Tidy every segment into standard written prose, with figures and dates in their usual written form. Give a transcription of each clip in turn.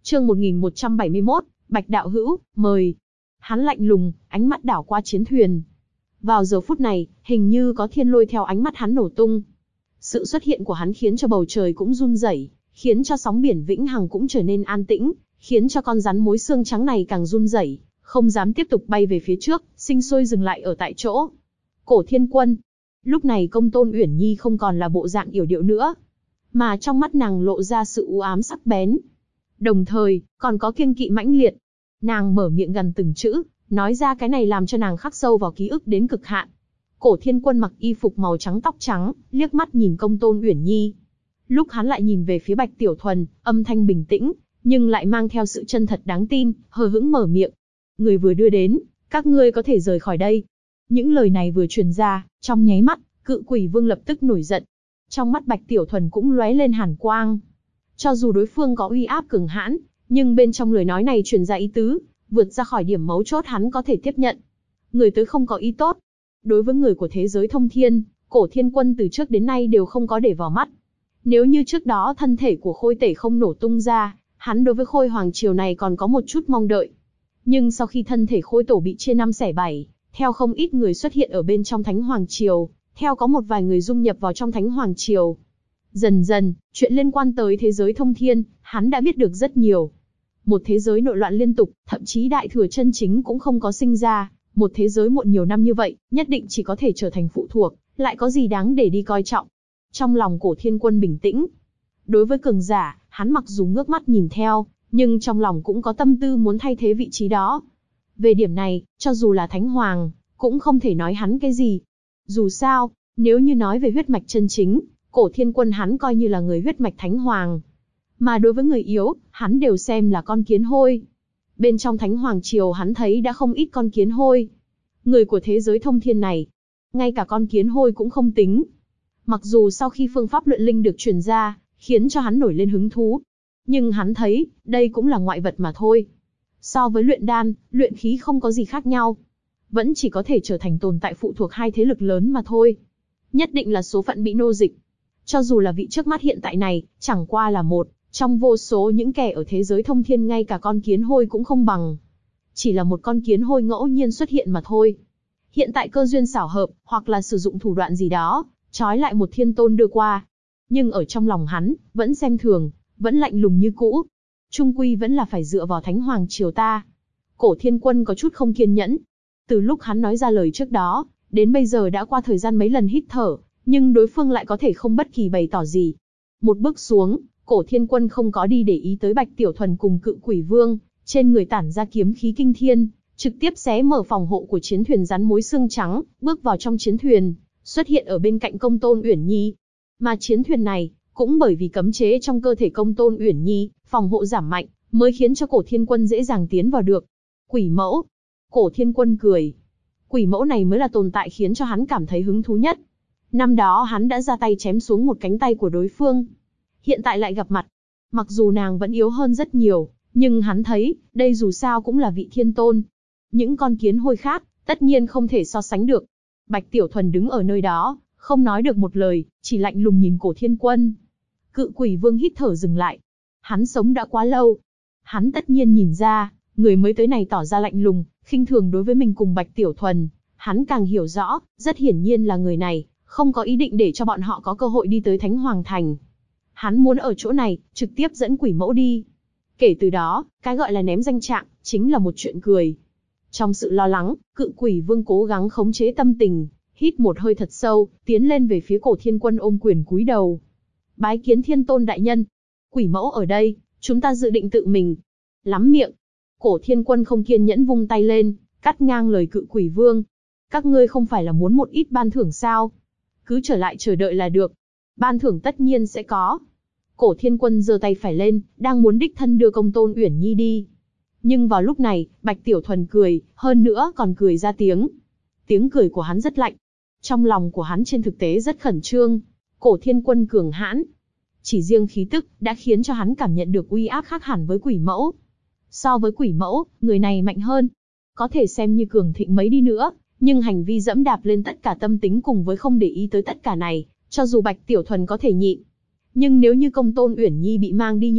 Chương 1171, Bạch đạo hữu, mời. Hắn lạnh lùng, ánh mắt đảo qua chiến thuyền. Vào giờ phút này, hình như có thiên lôi theo ánh mắt hắn nổ tung. Sự xuất hiện của hắn khiến cho bầu trời cũng run rẩy, khiến cho sóng biển vĩnh hằng cũng trở nên an tĩnh, khiến cho con rắn mối xương trắng này càng run rẩy, không dám tiếp tục bay về phía trước, sinh sôi dừng lại ở tại chỗ. Cổ Thiên Quân. Lúc này Công Tôn Uyển Nhi không còn là bộ dạng yểu điệu nữa, mà trong mắt nàng lộ ra sự u ám sắc bén, đồng thời còn có kiêng kỵ mãnh liệt. Nàng mở miệng gần từng chữ, nói ra cái này làm cho nàng khắc sâu vào ký ức đến cực hạn. Cổ Thiên Quân mặc y phục màu trắng tóc trắng, liếc mắt nhìn Công Tôn Uyển Nhi. Lúc hắn lại nhìn về phía Bạch Tiểu Thuần, âm thanh bình tĩnh, nhưng lại mang theo sự chân thật đáng tin, hờ hững mở miệng. Người vừa đưa đến, các ngươi có thể rời khỏi đây. Những lời này vừa truyền ra, trong nháy mắt, Cự Quỷ Vương lập tức nổi giận. Trong mắt Bạch Tiểu Thuần cũng lóe lên hàn quang. Cho dù đối phương có uy áp cường hãn, nhưng bên trong lời nói này truyền ra ý tứ, vượt ra khỏi điểm mấu chốt hắn có thể tiếp nhận. Người tới không có ý tốt. Đối với người của thế giới thông thiên, Cổ Thiên Quân từ trước đến nay đều không có để vào mắt. Nếu như trước đó thân thể của Khôi Tể không nổ tung ra, hắn đối với Khôi Hoàng Triều này còn có một chút mong đợi. Nhưng sau khi thân thể Khôi Tổ bị chia năm xẻ bảy, theo không ít người xuất hiện ở bên trong Thánh Hoàng Triều, theo có một vài người dung nhập vào trong Thánh Hoàng Triều. Dần dần, chuyện liên quan tới thế giới thông thiên, hắn đã biết được rất nhiều. Một thế giới nội loạn liên tục, thậm chí đại thừa chân chính cũng không có sinh ra, một thế giới muộn nhiều năm như vậy, nhất định chỉ có thể trở thành phụ thuộc, lại có gì đáng để đi coi trọng. Trong lòng Cổ Thiên Quân bình tĩnh. Đối với cường giả, hắn mặc dù ngước mắt nhìn theo, nhưng trong lòng cũng có tâm tư muốn thay thế vị trí đó. Về điểm này, cho dù là Thánh Hoàng, cũng không thể nói hắn cái gì. Dù sao, nếu như nói về huyết mạch chân chính, Cổ Thiên Quân hắn coi như là người huyết mạch Thánh Hoàng. Mà đối với người yếu, hắn đều xem là con kiến hôi. Bên trong Thánh Hoàng Triều hắn thấy đã không ít con kiến hôi. Người của thế giới thông thiên này, ngay cả con kiến hôi cũng không tính. Mặc dù sau khi phương pháp luyện linh được truyền ra, khiến cho hắn nổi lên hứng thú. Nhưng hắn thấy, đây cũng là ngoại vật mà thôi. So với luyện đan, luyện khí không có gì khác nhau. Vẫn chỉ có thể trở thành tồn tại phụ thuộc hai thế lực lớn mà thôi. Nhất định là số phận bị nô dịch. Cho dù là vị trước mắt hiện tại này, chẳng qua là một trong vô số những kẻ ở thế giới thông thiên ngay cả con kiến hôi cũng không bằng. Chỉ là một con kiến hôi ngẫu nhiên xuất hiện mà thôi. Hiện tại cơ duyên xảo hợp, hoặc là sử dụng thủ đoạn gì đó, trói lại một thiên tôn đưa qua. Nhưng ở trong lòng hắn, vẫn xem thường, vẫn lạnh lùng như cũ. Trung quy vẫn là phải dựa vào Thánh Hoàng Triều ta. Cổ Thiên Quân có chút không kiên nhẫn. Từ lúc hắn nói ra lời trước đó, đến bây giờ đã qua thời gian mấy lần hít thở, nhưng đối phương lại có thể không bất kỳ bày tỏ gì. Một bước xuống, Cổ Thiên Quân không có đi để ý tới Bạch Tiểu Thuần cùng Cự Quỷ Vương, trên người tản ra kiếm khí kinh thiên, trực tiếp xé mở phòng hộ của chiến thuyền rắn mối xương trắng, bước vào trong chiến thuyền, xuất hiện ở bên cạnh Công Tôn Uyển Nhi. Mà chiến thuyền này, cũng bởi vì cấm chế trong cơ thể Công Tôn Uyển Nhi, phòng hộ giảm mạnh, mới khiến cho Cổ Thiên Quân dễ dàng tiến vào được. Quỷ mẫu. Cổ Thiên Quân cười. Quỷ mẫu này mới là tồn tại khiến cho hắn cảm thấy hứng thú nhất. Năm đó hắn đã ra tay chém xuống một cánh tay của đối phương. Hiện tại lại gặp mặt. Mặc dù nàng vẫn yếu hơn rất nhiều, nhưng hắn thấy, đây dù sao cũng là vị thiên tôn. Những con kiến hôi khác, tất nhiên không thể so sánh được. Bạch Tiểu Thuần đứng ở nơi đó, không nói được một lời, chỉ lạnh lùng nhìn Cổ Thiên Quân. Cự Quỷ Vương hít thở dừng lại. Hắn sống đã quá lâu. Hắn tất nhiên nhìn ra, người mới tới này tỏ ra lạnh lùng, khinh thường đối với mình cùng Bạch Tiểu Thuần. Hắn càng hiểu rõ, rất hiển nhiên là người này không có ý định để cho bọn họ có cơ hội đi tới Thánh Hoàng Thành. Hắn muốn ở chỗ này, trực tiếp dẫn quỷ mẫu đi. Kể từ đó, cái gọi là ném danh trạng, chính là một chuyện cười. Trong sự lo lắng, Cự Quỷ Vương cố gắng khống chế tâm tình, hít một hơi thật sâu, tiến lên về phía Cổ Thiên Quân ôm quyền cúi đầu. Bái kiến Thiên Tôn đại nhân. Quỷ mẫu ở đây, chúng ta dự định tự mình. Lắm miệng. Cổ Thiên Quân không kiên nhẫn vung tay lên, cắt ngang lời Cự Quỷ Vương. Các ngươi không phải là muốn một ít ban thưởng sao? Cứ trở lại chờ đợi là được. Ban thưởng tất nhiên sẽ có. Cổ Thiên Quân giơ tay phải lên, đang muốn đích thân đưa Công Tôn Uyển Nhi đi. Nhưng vào lúc này, Bạch Tiểu Thuần cười, hơn nữa còn cười ra tiếng. Tiếng cười của hắn rất lạnh. Trong lòng của hắn trên thực tế rất khẩn trương. Cổ Thiên Quân cường hãn. Chỉ riêng khí tức, đã khiến cho hắn cảm nhận được uy áp khác hẳn với quỷ mẫu. So với quỷ mẫu, người này mạnh hơn. Có thể xem như cường thịnh mấy đi nữa, nhưng hành vi dẫm đạp lên tất cả tâm tính cùng với không để ý tới tất cả này, cho dù Bạch Tiểu Thuần có thể nhịn. Nhưng nếu như Công Tôn Uyển Nhi bị mang đi như vậy,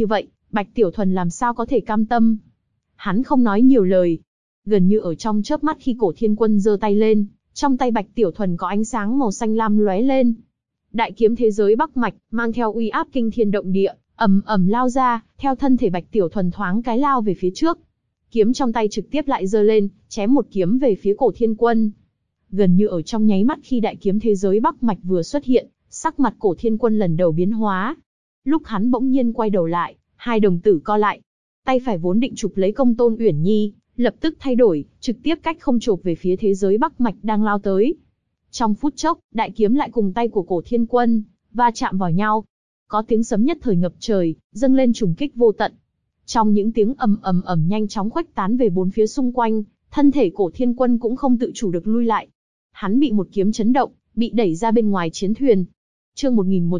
Bạch Tiểu Thuần làm sao có thể cam tâm. Hắn không nói nhiều lời. Gần như ở trong chớp mắt khi Cổ Thiên Quân giơ tay lên, trong tay Bạch Tiểu Thuần có ánh sáng màu xanh lam lóe lên. Đại kiếm thế giới Bắc Mạch, mang theo uy áp kinh thiên động địa, ầm ầm lao ra, theo thân thể Bạch Tiểu Thuần thoáng cái lao về phía trước. Kiếm trong tay trực tiếp lại giơ lên, chém một kiếm về phía Cổ Thiên Quân. Gần như ở trong nháy mắt khi đại kiếm thế giới Bắc Mạch vừa xuất hiện, sắc mặt Cổ Thiên Quân lần đầu biến hóa. Lúc hắn bỗng nhiên quay đầu lại, hai đồng tử co lại. Tay phải vốn định chụp lấy Công Tôn Uyển Nhi, lập tức thay đổi, trực tiếp cách không chộp về phía thế giới Bắc Mạch đang lao tới. Trong phút chốc, đại kiếm lại cùng tay của Cổ Thiên Quân va chạm vào nhau. Có tiếng sấm nhất thời ngập trời, dâng lên trùng kích vô tận. Trong những tiếng ầm ầm ầm nhanh chóng khuếch tán về bốn phía xung quanh, thân thể Cổ Thiên Quân cũng không tự chủ được lui lại. Hắn bị một kiếm chấn động, bị đẩy ra bên ngoài chiến thuyền. Chương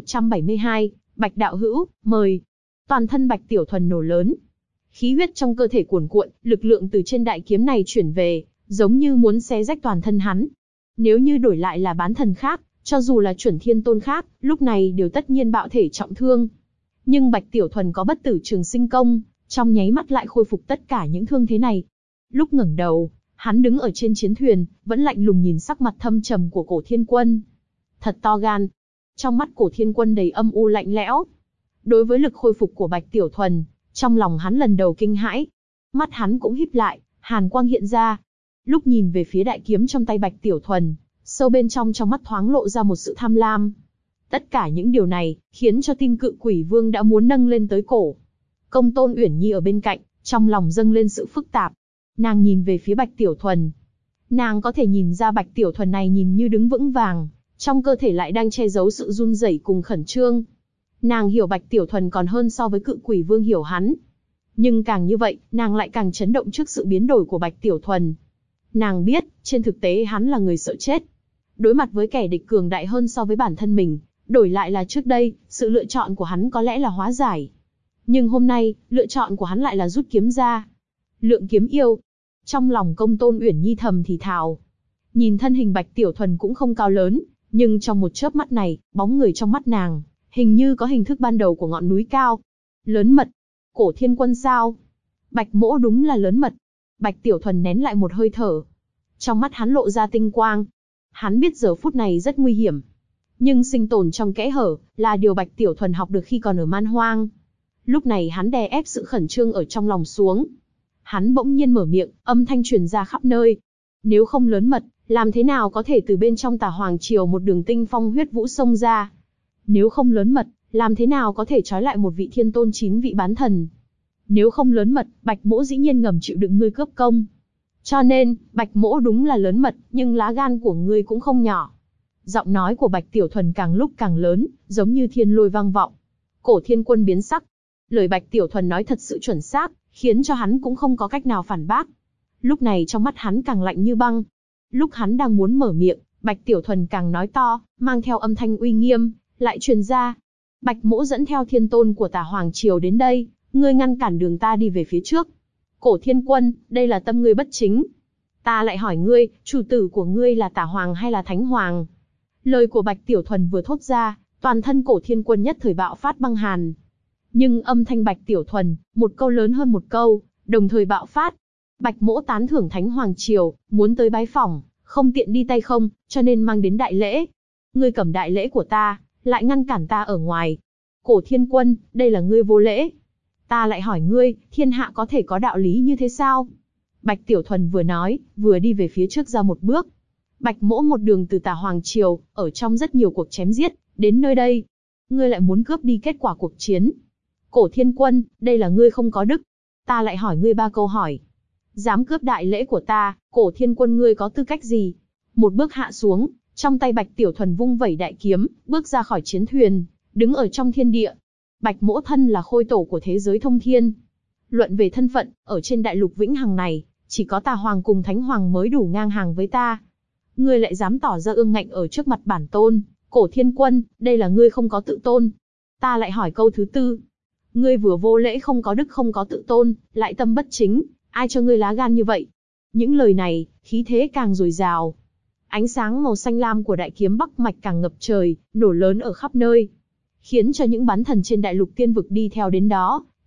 1172, Bạch đạo hữu, mời. Toàn thân Bạch Tiểu Thuần nổ lớn. Khí huyết trong cơ thể cuồn cuộn, lực lượng từ trên đại kiếm này chuyển về, giống như muốn xé rách toàn thân hắn. Nếu như đổi lại là bán thần khác, cho dù là chuẩn thiên tôn khác, lúc này đều tất nhiên bạo thể trọng thương. Nhưng Bạch Tiểu Thuần có bất tử trường sinh công, trong nháy mắt lại khôi phục tất cả những thương thế này. Lúc ngẩng đầu, hắn đứng ở trên chiến thuyền, vẫn lạnh lùng nhìn sắc mặt thâm trầm của Cổ Thiên Quân. Thật to gan. Trong mắt Cổ Thiên Quân đầy âm u lạnh lẽo. Đối với lực khôi phục của Bạch Tiểu Thuần, trong lòng hắn lần đầu kinh hãi. Mắt hắn cũng híp lại, hàn quang hiện ra. Lúc nhìn về phía đại kiếm trong tay Bạch Tiểu Thuần, sâu bên trong mắt thoáng lộ ra một sự tham lam. Tất cả những điều này, khiến cho tim Cự Quỷ Vương đã muốn nâng lên tới cổ. Công Tôn Uyển Nhi ở bên cạnh, trong lòng dâng lên sự phức tạp. Nàng nhìn về phía Bạch Tiểu Thuần. Nàng có thể nhìn ra Bạch Tiểu Thuần này nhìn như đứng vững vàng, trong cơ thể lại đang che giấu sự run rẩy cùng khẩn trương. Nàng hiểu Bạch Tiểu Thuần còn hơn so với Cự Quỷ Vương hiểu hắn. Nhưng càng như vậy, nàng lại càng chấn động trước sự biến đổi của Bạch Tiểu Thuần. Nàng biết, trên thực tế hắn là người sợ chết. Đối mặt với kẻ địch cường đại hơn so với bản thân mình, đổi lại là trước đây, sự lựa chọn của hắn có lẽ là hóa giải. Nhưng hôm nay, lựa chọn của hắn lại là rút kiếm ra. Lượng kiếm yêu. Trong lòng Công Tôn Uyển Nhi thầm thì thào. Nhìn thân hình Bạch Tiểu Thuần cũng không cao lớn, nhưng trong một chớp mắt này, bóng người trong mắt nàng, hình như có hình thức ban đầu của ngọn núi cao. Lớn mật. Cổ Thiên Quân sao? Bạch Mỗ đúng là lớn mật. Bạch Tiểu Thuần nén lại một hơi thở. Trong mắt hắn lộ ra tinh quang. Hắn biết giờ phút này rất nguy hiểm. Nhưng sinh tồn trong kẽ hở, là điều Bạch Tiểu Thuần học được khi còn ở Man Hoang. Lúc này hắn đè ép sự khẩn trương ở trong lòng xuống. Hắn bỗng nhiên mở miệng, âm thanh truyền ra khắp nơi. Nếu không lớn mật, làm thế nào có thể từ bên trong Tà Hoàng Triều một đường tinh phong huyết vũ xông ra? Nếu không lớn mật, làm thế nào có thể trói lại một vị thiên tôn 9 vị bán thần? Nếu không lớn mật, Bạch Mỗ dĩ nhiên ngầm chịu đựng ngươi cướp công. Cho nên, Bạch Mỗ đúng là lớn mật, nhưng lá gan của ngươi cũng không nhỏ. Giọng nói của Bạch Tiểu Thuần càng lúc càng lớn, giống như thiên lôi vang vọng. Cổ Thiên Quân biến sắc. Lời Bạch Tiểu Thuần nói thật sự chuẩn xác, khiến cho hắn cũng không có cách nào phản bác. Lúc này trong mắt hắn càng lạnh như băng. Lúc hắn đang muốn mở miệng, Bạch Tiểu Thuần càng nói to, mang theo âm thanh uy nghiêm, lại truyền ra. Bạch Mỗ dẫn theo thiên tôn của Tà Hoàng Triều đến đây, ngươi ngăn cản đường ta đi về phía trước. Cổ Thiên Quân, đây là tâm ngươi bất chính. Ta lại hỏi ngươi, chủ tử của ngươi là Tà Hoàng hay là Thánh Hoàng? Lời của Bạch Tiểu Thuần vừa thốt ra, toàn thân Cổ Thiên Quân nhất thời bạo phát băng hàn. Nhưng âm thanh Bạch Tiểu Thuần, một câu lớn hơn một câu, đồng thời bạo phát. Bạch Mỗ tán thưởng Thánh Hoàng Triều, muốn tới bái phỏng, không tiện đi tay không, cho nên mang đến đại lễ. Ngươi cầm đại lễ của ta, lại ngăn cản ta ở ngoài. Cổ Thiên Quân, đây là ngươi vô lễ. Ta lại hỏi ngươi, thiên hạ có thể có đạo lý như thế sao? Bạch Tiểu Thuần vừa nói, vừa đi về phía trước ra một bước. Bạch Mỗ một đường từ Tà Hoàng Triều, ở trong rất nhiều cuộc chém giết, đến nơi đây. Ngươi lại muốn cướp đi kết quả cuộc chiến. Cổ Thiên Quân, đây là ngươi không có đức. Ta lại hỏi ngươi 3 câu hỏi. Dám cướp đại lễ của ta, Cổ Thiên Quân ngươi có tư cách gì? Một bước hạ xuống, trong tay Bạch Tiểu Thuần vung vẩy đại kiếm, bước ra khỏi chiến thuyền, đứng ở trong thiên địa. Bạch Mỗ thân là khôi tổ của thế giới thông thiên. Luận về thân phận, ở trên đại lục vĩnh hằng này, chỉ có Tà Hoàng cùng Thánh Hoàng mới đủ ngang hàng với ta. Ngươi lại dám tỏ ra ương ngạnh ở trước mặt bản tôn, Cổ Thiên Quân, đây là ngươi không có tự tôn. Ta lại hỏi câu thứ 4. Ngươi vừa vô lễ không có đức không có tự tôn, lại tâm bất chính, ai cho ngươi lá gan như vậy? Những lời này, khí thế càng dồi dào. Ánh sáng màu xanh lam của đại kiếm Bắc Mạch càng ngập trời, nổ lớn ở khắp nơi. Khiến cho những bán thần trên đại lục tiên vực đi theo đến đó,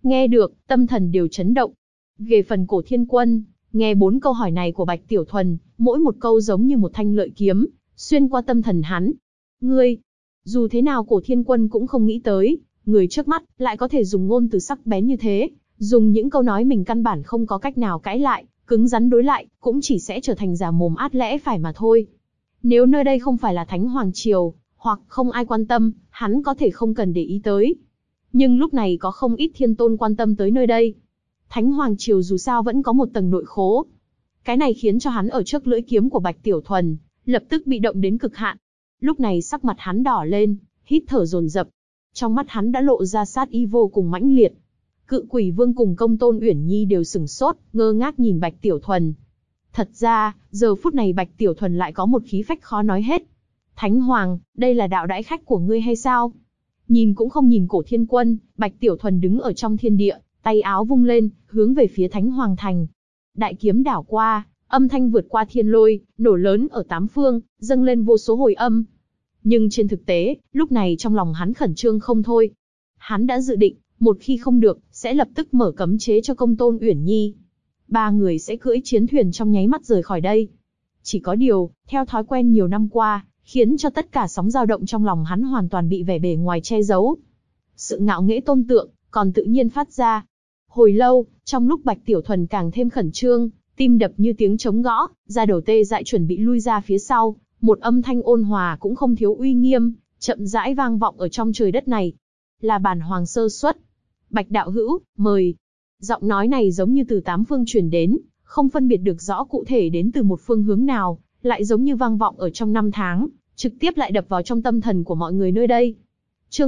Nghe được, tâm thần đều chấn động. Về phần Cổ Thiên Quân, nghe 4 câu hỏi này của Bạch Tiểu Thuần, mỗi một câu giống như một thanh lợi kiếm, xuyên qua tâm thần hắn. Ngươi, dù thế nào Cổ Thiên Quân cũng không nghĩ tới, người trước mắt lại có thể dùng ngôn từ sắc bén như thế, dùng những câu nói mình căn bản không có cách nào cãi lại, cứng rắn đối lại, cũng chỉ sẽ trở thành giả mồm át lẽ phải mà thôi. Nếu nơi đây không phải là Thánh Hoàng Triều, hoặc không ai quan tâm, hắn có thể không cần để ý tới. Nhưng lúc này có không ít thiên tôn quan tâm tới nơi đây. Thánh Hoàng Triều dù sao vẫn có một tầng nội khố. Cái này khiến cho hắn ở trước lưỡi kiếm của Bạch Tiểu Thuần, lập tức bị động đến cực hạn. Lúc này sắc mặt hắn đỏ lên, hít thở dồn dập. Trong mắt hắn đã lộ ra sát ý vô cùng mãnh liệt. Cự Quỷ Vương cùng Công Tôn Uyển Nhi đều sửng sốt, ngơ ngác nhìn Bạch Tiểu Thuần. Thật ra, giờ phút này Bạch Tiểu Thuần lại có một khí phách khó nói hết. Thánh Hoàng, đây là đạo đãi khách của ngươi hay sao? Nhìn cũng không nhìn Cổ Thiên Quân, Bạch Tiểu Thuần đứng ở trong thiên địa, tay áo vung lên, hướng về phía Thánh Hoàng Thành. Đại kiếm đảo qua, âm thanh vượt qua thiên lôi, nổ lớn ở 8 phương, dâng lên vô số hồi âm. Nhưng trên thực tế, lúc này trong lòng hắn khẩn trương không thôi. Hắn đã dự định, một khi không được, sẽ lập tức mở cấm chế cho Công Tôn Uyển Nhi. 3 người sẽ cưỡi chiến thuyền trong nháy mắt rời khỏi đây. Chỉ có điều, theo thói quen nhiều năm qua, khiến cho tất cả sóng dao động trong lòng hắn hoàn toàn bị vẻ bề ngoài che giấu. Sự ngạo nghễ tôn tượng, còn tự nhiên phát ra. Hồi lâu, trong lúc Bạch Tiểu Thuần càng thêm khẩn trương, tim đập như tiếng trống gõ, da đầu tê dại chuẩn bị lui ra phía sau, một âm thanh ôn hòa cũng không thiếu uy nghiêm, chậm rãi vang vọng ở trong trời đất này. Là bản hoàng sơ suất. Bạch đạo hữu, mời. Giọng nói này giống như từ 8 phương truyền đến, không phân biệt được rõ cụ thể đến từ một phương hướng nào, lại giống như vang vọng ở trong năm tháng, trực tiếp lại đập vào trong tâm thần của mọi người nơi đây. Chương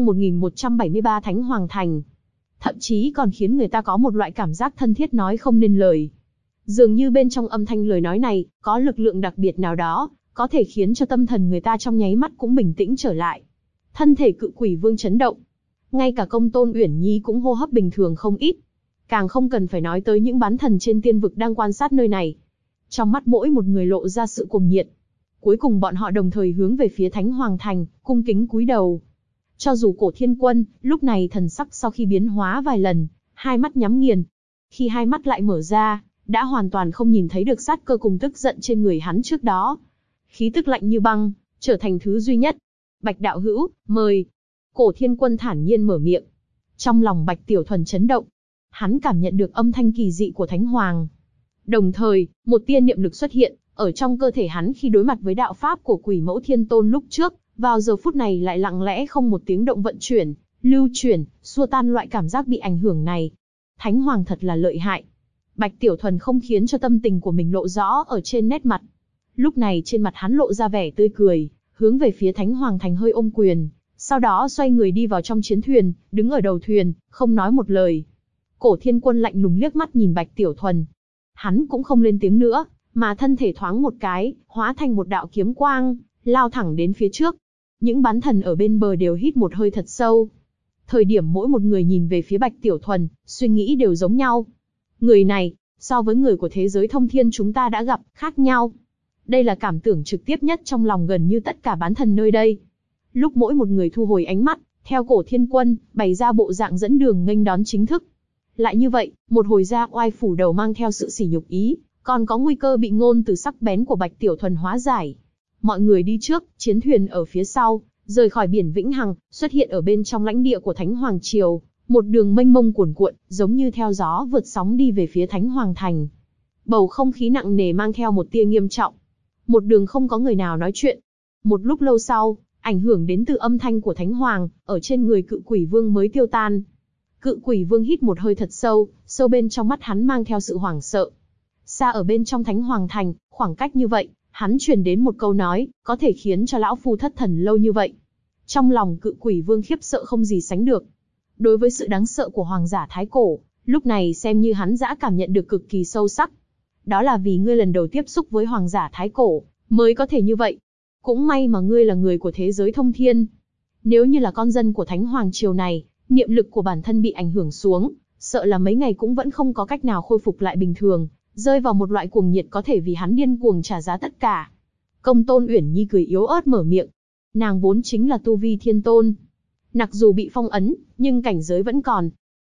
1173 Thánh Hoàng Thành. Thậm chí còn khiến người ta có một loại cảm giác thân thiết nói không nên lời. Dường như bên trong âm thanh lời nói này, có lực lượng đặc biệt nào đó, có thể khiến cho tâm thần người ta trong nháy mắt cũng bình tĩnh trở lại. Thân thể Cự Quỷ Vương chấn động. Ngay cả Công Tôn Uyển Nhi cũng hô hấp bình thường không ít. Càng không cần phải nói tới những bán thần trên tiên vực đang quan sát nơi này. Trong mắt mỗi một người lộ ra sự cuồng nhiệt. Cuối cùng bọn họ đồng thời hướng về phía Thánh Hoàng Thành, cung kính cúi đầu. Cho dù Cổ Thiên Quân, lúc này thần sắc sau khi biến hóa vài lần, hai mắt nhắm nghiền. Khi hai mắt lại mở ra, đã hoàn toàn không nhìn thấy được sát cơ cùng tức giận trên người hắn trước đó. Khí tức lạnh như băng, trở thành thứ duy nhất. Bạch đạo hữu, mời. Cổ Thiên Quân thản nhiên mở miệng. Trong lòng Bạch Tiểu Thuần chấn động. Hắn cảm nhận được âm thanh kỳ dị của Thánh Hoàng. Đồng thời, một tia niệm lực xuất hiện, ở trong cơ thể hắn khi đối mặt với đạo pháp của Quỷ Mẫu Thiên Tôn lúc trước, vào giờ phút này lại lặng lẽ không một tiếng động vận chuyển, lưu chuyển, xua tan loại cảm giác bị ảnh hưởng này. Thánh Hoàng thật là lợi hại. Bạch Tiểu Thuần không khiến cho tâm tình của mình lộ rõ ở trên nét mặt. Lúc này trên mặt hắn lộ ra vẻ tươi cười, hướng về phía Thánh Hoàng Thành hơi ôm quyền, sau đó xoay người đi vào trong chiến thuyền, đứng ở đầu thuyền, không nói một lời. Cổ Thiên Quân lạnh lùng liếc mắt nhìn Bạch Tiểu Thuần. Hắn cũng không lên tiếng nữa, mà thân thể thoáng một cái, hóa thành một đạo kiếm quang, lao thẳng đến phía trước. Những bán thần ở bên bờ đều hít một hơi thật sâu. Thời điểm mỗi một người nhìn về phía Bạch Tiểu Thuần, suy nghĩ đều giống nhau. Người này, so với người của thế giới thông thiên chúng ta đã gặp, khác nhau. Đây là cảm tưởng trực tiếp nhất trong lòng gần như tất cả bán thần nơi đây. Lúc mỗi một người thu hồi ánh mắt, theo Cổ Thiên Quân, bày ra bộ dạng dẫn đường nghênh đón chính thức. Lại như vậy, một hồi ra oai phủ đầu mang theo sự sỉ nhục ý, còn có nguy cơ bị ngôn từ sắc bén của Bạch Tiểu Thuần hóa giải. Mọi người đi trước, chiến thuyền ở phía sau, rời khỏi biển Vĩnh Hằng, xuất hiện ở bên trong lãnh địa của Thánh Hoàng Triều, một đường mênh mông cuồn cuộn, giống như theo gió vượt sóng đi về phía Thánh Hoàng Thành. Bầu không khí nặng nề mang theo một tia nghiêm trọng. Một đường không có người nào nói chuyện. Một lúc lâu sau, ảnh hưởng đến từ âm thanh của Thánh Hoàng, ở trên người Cự Quỷ Vương mới tiêu tan. Cự Quỷ Vương hít một hơi thật sâu, sâu bên trong mắt hắn mang theo sự hoảng sợ. Xa ở bên trong Thánh Hoàng Thành, khoảng cách như vậy, hắn truyền đến một câu nói, có thể khiến cho lão phu thất thần lâu như vậy. Trong lòng Cự Quỷ Vương khiếp sợ không gì sánh được. Đối với sự đáng sợ của hoàng giả Thái Cổ, lúc này xem như hắn đã cảm nhận được cực kỳ sâu sắc. Đó là vì ngươi lần đầu tiếp xúc với hoàng giả Thái Cổ, mới có thể như vậy. Cũng may mà ngươi là người của thế giới thông thiên. Nếu như là con dân của Thánh Hoàng Triều này, niệm lực của bản thân bị ảnh hưởng xuống, sợ là mấy ngày cũng vẫn không có cách nào khôi phục lại bình thường, rơi vào một loại cuồng nhiệt có thể vì hắn điên cuồng trả giá tất cả. Công Tôn Uyển Nhi cười yếu ớt mở miệng. Nàng vốn chính là tu vi thiên tôn. Mặc dù bị phong ấn, nhưng cảnh giới vẫn còn.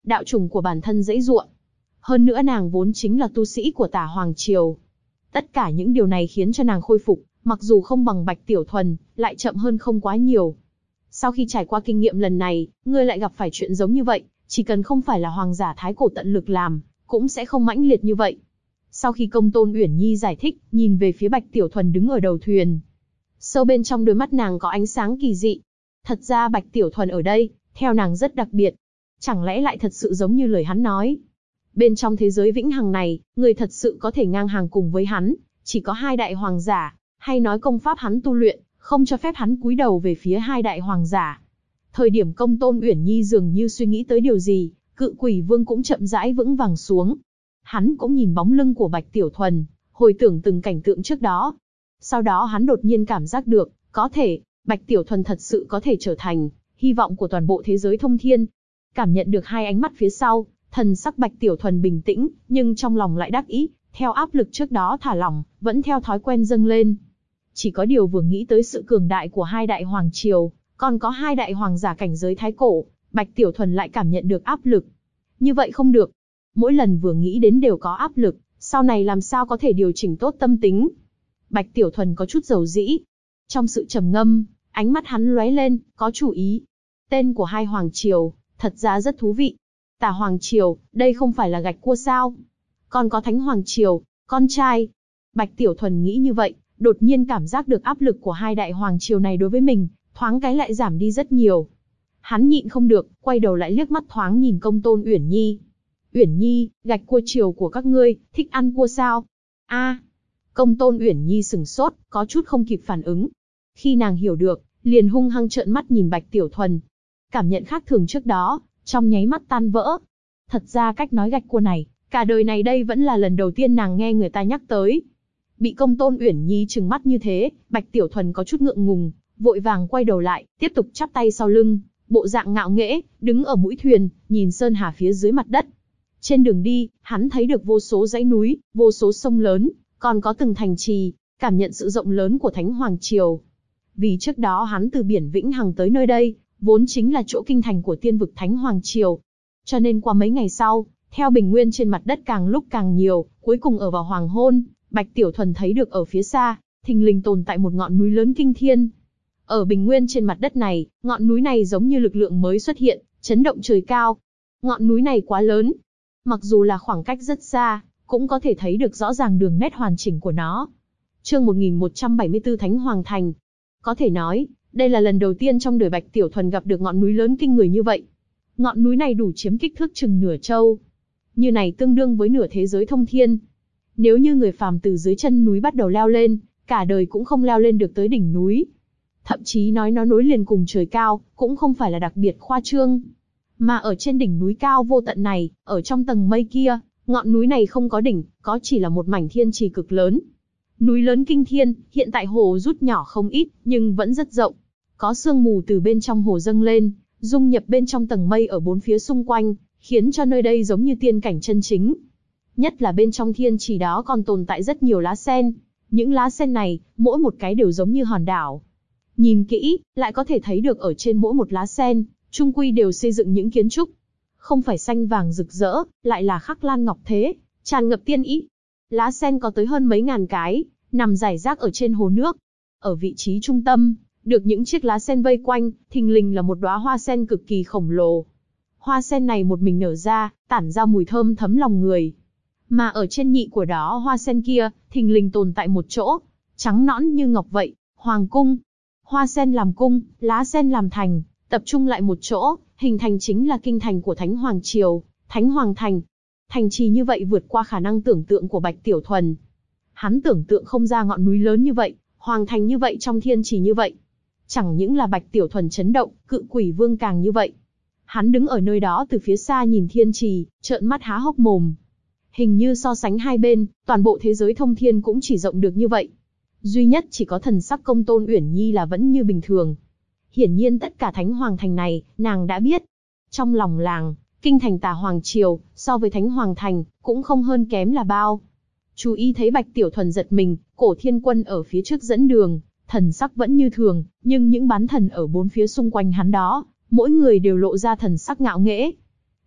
đạo chủng của bản thân giãy giụa. Hơn nữa nàng vốn chính là tu sĩ của Tả Hoàng Triều. Tất cả những điều này khiến cho nàng khôi phục, mặc dù không bằng Bạch Tiểu Thuần, lại chậm hơn không quá nhiều. Sau khi trải qua kinh nghiệm lần này, ngươi lại gặp phải chuyện giống như vậy, chỉ cần không phải là hoàng giả thái cổ tận lực làm, cũng sẽ không mãnh liệt như vậy. Sau khi Công Tôn Uyển Nhi giải thích, nhìn về phía Bạch Tiểu Thuần đứng ở đầu thuyền. Sâu bên trong đôi mắt nàng có ánh sáng kỳ dị. Thật ra Bạch Tiểu Thuần ở đây, theo nàng rất đặc biệt. Chẳng lẽ lại thật sự giống như lời hắn nói? Bên trong thế giới vĩnh hằng này, người thật sự có thể ngang hàng cùng với hắn, chỉ có hai đại hoàng giả, hay nói công pháp hắn tu luyện, không cho phép hắn cúi đầu về phía hai đại hoàng giả. Thời điểm Công Tôn Uyển Nhi dường như suy nghĩ tới điều gì, Cự Quỷ Vương cũng chậm rãi vững vàng xuống. Hắn cũng nhìn bóng lưng của Bạch Tiểu Thuần, hồi tưởng từng cảnh tượng trước đó. Sau đó hắn đột nhiên cảm giác được, có thể, Bạch Tiểu Thuần thật sự có thể trở thành hy vọng của toàn bộ thế giới thông thiên. Cảm nhận được hai ánh mắt phía sau, thần sắc Bạch Tiểu Thuần bình tĩnh, nhưng trong lòng lại đắc ý, theo áp lực trước đó thả lỏng, vẫn theo thói quen dâng lên. Chỉ có điều vừa nghĩ tới sự cường đại của hai đại hoàng triều, còn có hai đại hoàng giả cảnh giới thái cổ, Bạch Tiểu Thuần lại cảm nhận được áp lực. Như vậy không được. Mỗi lần vừa nghĩ đến đều có áp lực, sau này làm sao có thể điều chỉnh tốt tâm tính. Bạch Tiểu Thuần có chút dầu dĩ. Trong sự trầm ngâm, ánh mắt hắn lóe lên, có chủ ý. Tên của hai hoàng triều, thật ra rất thú vị. Tả Hoàng Triều, đây không phải là gạch cua sao? Còn có Thánh Hoàng Triều, con trai. Bạch Tiểu Thuần nghĩ như vậy, đột nhiên cảm giác được áp lực của hai đại hoàng triều này đối với mình, thoáng cái lại giảm đi rất nhiều. Hắn nhịn không được, quay đầu lại liếc mắt thoáng nhìn Công Tôn Uyển Nhi. Uyển Nhi, gạch cua triều của các ngươi, thích ăn cua sao? A. Công Tôn Uyển Nhi sửng sốt, có chút không kịp phản ứng. Khi nàng hiểu được, liền hung hăng trợn mắt nhìn Bạch Tiểu Thuần. Cảm nhận khác thường trước đó, trong nháy mắt tan vỡ. Thật ra cách nói gạch cua này, cả đời này đây vẫn là lần đầu tiên nàng nghe người ta nhắc tới. Bị Công Tôn Uyển Nhi trừng mắt như thế, Bạch Tiểu Thuần có chút ngượng ngùng, vội vàng quay đầu lại, tiếp tục chắp tay sau lưng, bộ dạng ngạo nghễ, đứng ở mũi thuyền, nhìn sơn hà phía dưới mặt đất. Trên đường đi, hắn thấy được vô số dãy núi, vô số sông lớn, còn có từng thành trì, cảm nhận sự rộng lớn của Thánh Hoàng Triều. Vì trước đó hắn từ biển Vĩnh Hằng tới nơi đây, vốn chính là chỗ kinh thành của tiên vực Thánh Hoàng Triều. Cho nên qua mấy ngày sau, theo bình nguyên trên mặt đất càng lúc càng nhiều, cuối cùng ở vào hoàng hôn, Bạch Tiểu Thuần thấy được ở phía xa, thình lình tồn tại một ngọn núi lớn kinh thiên. Ở bình nguyên trên mặt đất này, ngọn núi này giống như lực lượng mới xuất hiện, chấn động trời cao. Ngọn núi này quá lớn. Mặc dù là khoảng cách rất xa, cũng có thể thấy được rõ ràng đường nét hoàn chỉnh của nó. Chương 1174 Thánh Hoàng Thành. Có thể nói, đây là lần đầu tiên trong đời Bạch Tiểu Thuần gặp được ngọn núi lớn kinh người như vậy. Ngọn núi này đủ chiếm kích thước chừng nửa châu. Như này tương đương với nửa thế giới thông thiên. Nếu như người phàm từ dưới chân núi bắt đầu leo lên, cả đời cũng không leo lên được tới đỉnh núi. Thậm chí nói nó nối liền cùng trời cao, cũng không phải là đặc biệt khoa trương. Mà ở trên đỉnh núi cao vô tận này, ở trong tầng mây kia, ngọn núi này không có đỉnh, có chỉ là một mảnh thiên trì cực lớn. Núi lớn kinh thiên, hiện tại hồ rút nhỏ không ít, nhưng vẫn rất rộng. Có sương mù từ bên trong hồ dâng lên, dung nhập bên trong tầng mây ở bốn phía xung quanh, khiến cho nơi đây giống như tiên cảnh chân chính. Nhất là bên trong thiên trì đó còn tồn tại rất nhiều lá sen. Những lá sen này, mỗi một cái đều giống như hòn đảo. Nhìn kỹ, lại có thể thấy được ở trên mỗi một lá sen, chung quy đều xây dựng những kiến trúc. Không phải xanh vàng rực rỡ, lại là khắc lan ngọc thế, tràn ngập tiên ý. Lá sen có tới hơn mấy ngàn cái, nằm rải rác ở trên hồ nước. Ở vị trí trung tâm, được những chiếc lá sen vây quanh, thình lình là một đóa hoa sen cực kỳ khổng lồ. Hoa sen này một mình nở ra, tản ra mùi thơm thấm lòng người. Mà ở trên nhị của đó hoa sen kia, thình lình tồn tại một chỗ, trắng nõn như ngọc vậy, hoàng cung. Hoa sen làm cung, lá sen làm thành, tập trung lại một chỗ, hình thành chính là kinh thành của Thánh Hoàng Triều, Thánh Hoàng Thành. Thành trì như vậy vượt qua khả năng tưởng tượng của Bạch Tiểu Thuần. Hắn tưởng tượng không ra ngọn núi lớn như vậy, hoàng thành như vậy trong thiên trì như vậy. Chẳng những là Bạch Tiểu Thuần chấn động, Cự Quỷ Vương càng như vậy. Hắn đứng ở nơi đó từ phía xa nhìn thiên trì, trợn mắt há hốc mồm. Hình như so sánh hai bên, toàn bộ thế giới thông thiên cũng chỉ rộng được như vậy. Duy nhất chỉ có thần sắc Công Tôn Uyển Nhi là vẫn như bình thường. Hiển nhiên tất cả Thánh Hoàng Thành này, nàng đã biết. Trong lòng làng, kinh thành Tả Hoàng Triều, so với Thánh Hoàng Thành, cũng không hơn kém là bao. Chú ý thấy Bạch Tiểu Thuần giật mình, Cổ Thiên Quân ở phía trước dẫn đường, thần sắc vẫn như thường, nhưng những bán thần ở bốn phía xung quanh hắn đó, mỗi người đều lộ ra thần sắc ngạo nghễ.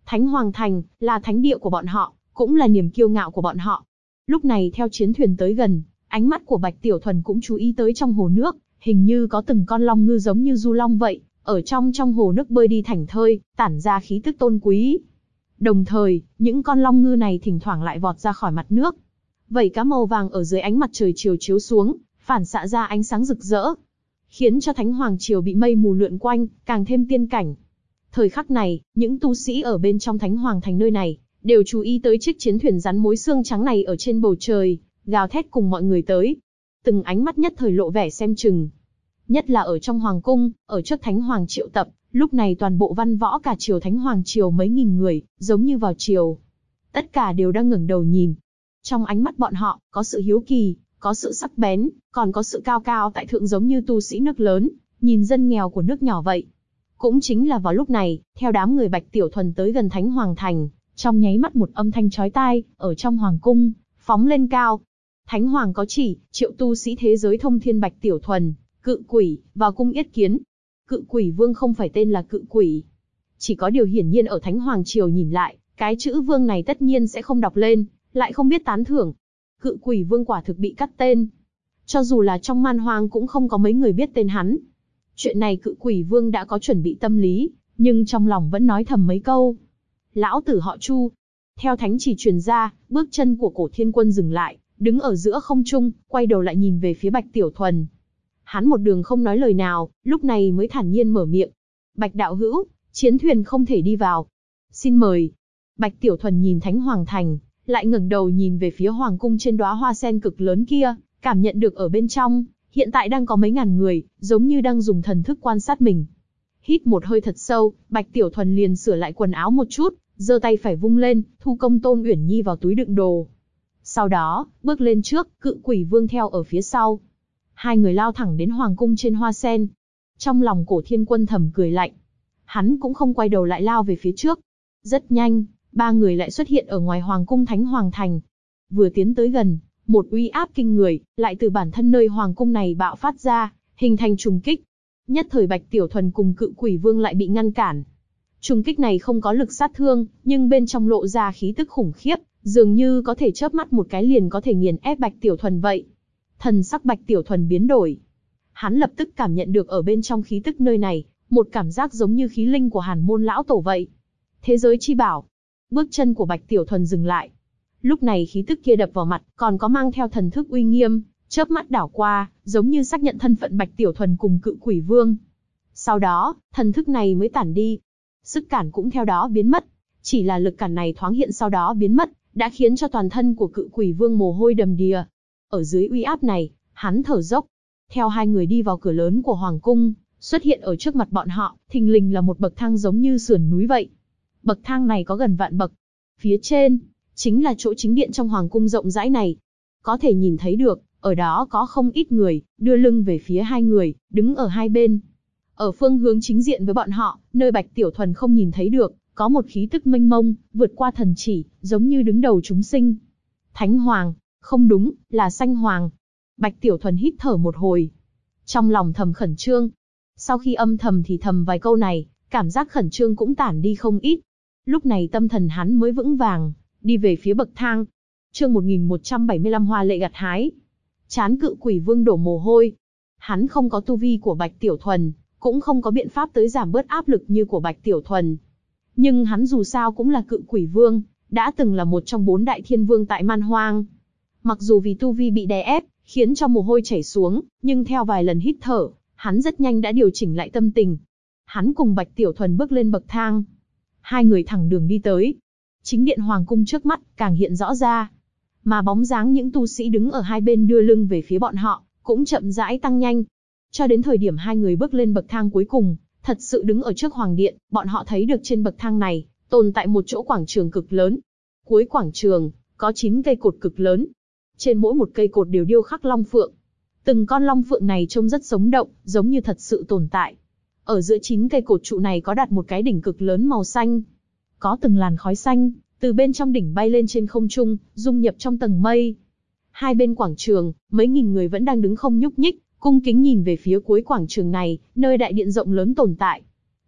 Thánh Hoàng Thành là thánh địa của bọn họ, cũng là niềm kiêu ngạo của bọn họ. Lúc này theo chiến thuyền tới gần, ánh mắt của Bạch Tiểu Thuần cũng chú ý tới trong hồ nước, hình như có từng con long ngư giống như du long vậy, ở trong hồ nước bơi đi thảnh thơi, tản ra khí tức tôn quý. Đồng thời, những con long ngư này thỉnh thoảng lại vọt ra khỏi mặt nước. Vảy cá màu vàng ở dưới ánh mặt trời chiều chiếu xuống, phản xạ ra ánh sáng rực rỡ, khiến cho Thánh Hoàng Triều bị mây mù lượn quanh, càng thêm tiên cảnh. Thời khắc này, những tu sĩ ở bên trong Thánh Hoàng Thành nơi này, đều chú ý tới chiếc chiến thuyền rắn mối xương trắng này ở trên bầu trời, gào thét cùng mọi người tới. Từng ánh mắt nhất thời lộ vẻ xem chừng. Nhất là ở trong Hoàng Cung, ở trước Thánh Hoàng triệu tập, lúc này toàn bộ văn võ cả triều Thánh Hoàng Triều mấy nghìn người, giống như vào triều. Tất cả đều đang ngẩng đầu nhìn. Trong ánh mắt bọn họ, có sự hiếu kỳ, có sự sắc bén, còn có sự cao cao tại thượng giống như tu sĩ nước lớn, nhìn dân nghèo của nước nhỏ vậy. Cũng chính là vào lúc này, theo đám người Bạch Tiểu Thuần tới gần Thánh Hoàng Thành, trong nháy mắt một âm thanh chói tai, ở trong Hoàng Cung, phóng lên cao. Thánh Hoàng có chỉ, triệu tu sĩ thế giới thông thiên Bạch Tiểu Thuần, cự quỷ, vào cung yết kiến. Cự quỷ vương không phải tên là cự quỷ. Chỉ có điều hiển nhiên ở Thánh Hoàng Triều nhìn lại, cái chữ vương này tất nhiên sẽ không đọc lên, lại không biết tán thưởng. Cự quỷ vương quả thực bị cắt tên. Cho dù là trong man hoang cũng không có mấy người biết tên hắn. Chuyện này cự quỷ vương đã có chuẩn bị tâm lý, nhưng trong lòng vẫn nói thầm mấy câu. Lão tử họ Chu. Theo thánh chỉ truyền ra, bước chân của Cổ Thiên Quân dừng lại, đứng ở giữa không trung, quay đầu lại nhìn về phía Bạch Tiểu Thuần. Hắn một đường không nói lời nào, lúc này mới thản nhiên mở miệng. Bạch đạo hữu, chiến thuyền không thể đi vào. Xin mời. Bạch Tiểu Thuần nhìn Thánh Hoàng Thành, lại ngẩng đầu nhìn về phía Hoàng Cung trên đóa hoa sen cực lớn kia, cảm nhận được ở bên trong, hiện tại đang có mấy ngàn người, giống như đang dùng thần thức quan sát mình. Hít một hơi thật sâu, Bạch Tiểu Thuần liền sửa lại quần áo một chút, giơ tay phải vung lên, thu công Tôn Uyển Nhi vào túi đựng đồ. Sau đó, bước lên trước, cự quỷ vương theo ở phía sau. Hai người lao thẳng đến Hoàng Cung trên hoa sen. Trong lòng Cổ Thiên Quân thầm cười lạnh. Hắn cũng không quay đầu lại lao về phía trước. Rất nhanh, ba người lại xuất hiện ở ngoài Hoàng Cung Thánh Hoàng Thành. Vừa tiến tới gần, một uy áp kinh người, lại từ bản thân nơi Hoàng Cung này bạo phát ra, hình thành trùng kích. Nhất thời Bạch Tiểu Thuần cùng cự quỷ vương lại bị ngăn cản. Trùng kích này không có lực sát thương, nhưng bên trong lộ ra khí tức khủng khiếp, dường như có thể chớp mắt một cái liền có thể nghiền ép Bạch Tiểu Thuần vậy. Thần sắc Bạch Tiểu Thuần biến đổi. Hắn lập tức cảm nhận được ở bên trong khí tức nơi này, một cảm giác giống như khí linh của Hàn Môn lão tổ vậy. Thế giới chi bảo. Bước chân của Bạch Tiểu Thuần dừng lại. Lúc này khí tức kia đập vào mặt, còn có mang theo thần thức uy nghiêm, chớp mắt đảo qua, giống như xác nhận thân phận Bạch Tiểu Thuần cùng cự quỷ vương. Sau đó, thần thức này mới tản đi. Sức cản cũng theo đó biến mất. Chỉ là lực cản này thoáng hiện sau đó biến mất, đã khiến cho toàn thân của cự quỷ vương mồ hôi đầm đìa. Ở dưới uy áp này, hắn thở dốc. Theo hai người đi vào cửa lớn của Hoàng Cung, xuất hiện ở trước mặt bọn họ, thình lình là một bậc thang giống như sườn núi vậy. Bậc thang này có gần vạn bậc. Phía trên, chính là chỗ chính điện trong Hoàng Cung rộng rãi này. Có thể nhìn thấy được, ở đó có không ít người, đưa lưng về phía hai người, đứng ở hai bên. Ở phương hướng chính diện với bọn họ, nơi Bạch Tiểu Thuần không nhìn thấy được, có một khí tức mênh mông, vượt qua thần chỉ, giống như đứng đầu chúng sinh. Thánh Hoàng, không đúng, là Xanh Hoàng. Bạch Tiểu Thuần hít thở một hồi. Trong lòng thầm khẩn trương. Sau khi âm thầm thì thầm vài câu này, cảm giác khẩn trương cũng tản đi không ít. Lúc này tâm thần hắn mới vững vàng, đi về phía bậc thang. Chương 1175 hoa lệ gặt hái. Chán cự quỷ vương đổ mồ hôi. Hắn không có tu vi của Bạch Tiểu Thuần, cũng không có biện pháp tới giảm bớt áp lực như của Bạch Tiểu Thuần. Nhưng hắn dù sao cũng là cự quỷ vương, đã từng là một trong 4 đại thiên vương tại man hoang. Mặc dù vì tu vi bị đè ép, khiến cho mồ hôi chảy xuống, nhưng theo vài lần hít thở, hắn rất nhanh đã điều chỉnh lại tâm tình. Hắn cùng Bạch Tiểu Thuần bước lên bậc thang. Hai người thẳng đường đi tới. Chính điện Hoàng Cung trước mắt càng hiện rõ ra. Mà bóng dáng những tu sĩ đứng ở hai bên đưa lưng về phía bọn họ, cũng chậm rãi tăng nhanh. Cho đến thời điểm hai người bước lên bậc thang cuối cùng, thật sự đứng ở trước Hoàng Điện, bọn họ thấy được trên bậc thang này, tồn tại một chỗ quảng trường cực lớn. Cuối quảng trường, có 9 cây cột cực lớn. Trên mỗi một cây cột đều điêu khắc long phượng. Từng con long phượng này trông rất sống động, giống như thật sự tồn tại. Ở giữa 9 cây cột trụ này có đặt một cái đỉnh cực lớn màu xanh. Có từng làn khói xanh, từ bên trong đỉnh bay lên trên không trung, dung nhập trong tầng mây. Hai bên quảng trường, mấy nghìn người vẫn đang đứng không nhúc nhích, cung kính nhìn về phía cuối quảng trường này, nơi đại điện rộng lớn tồn tại.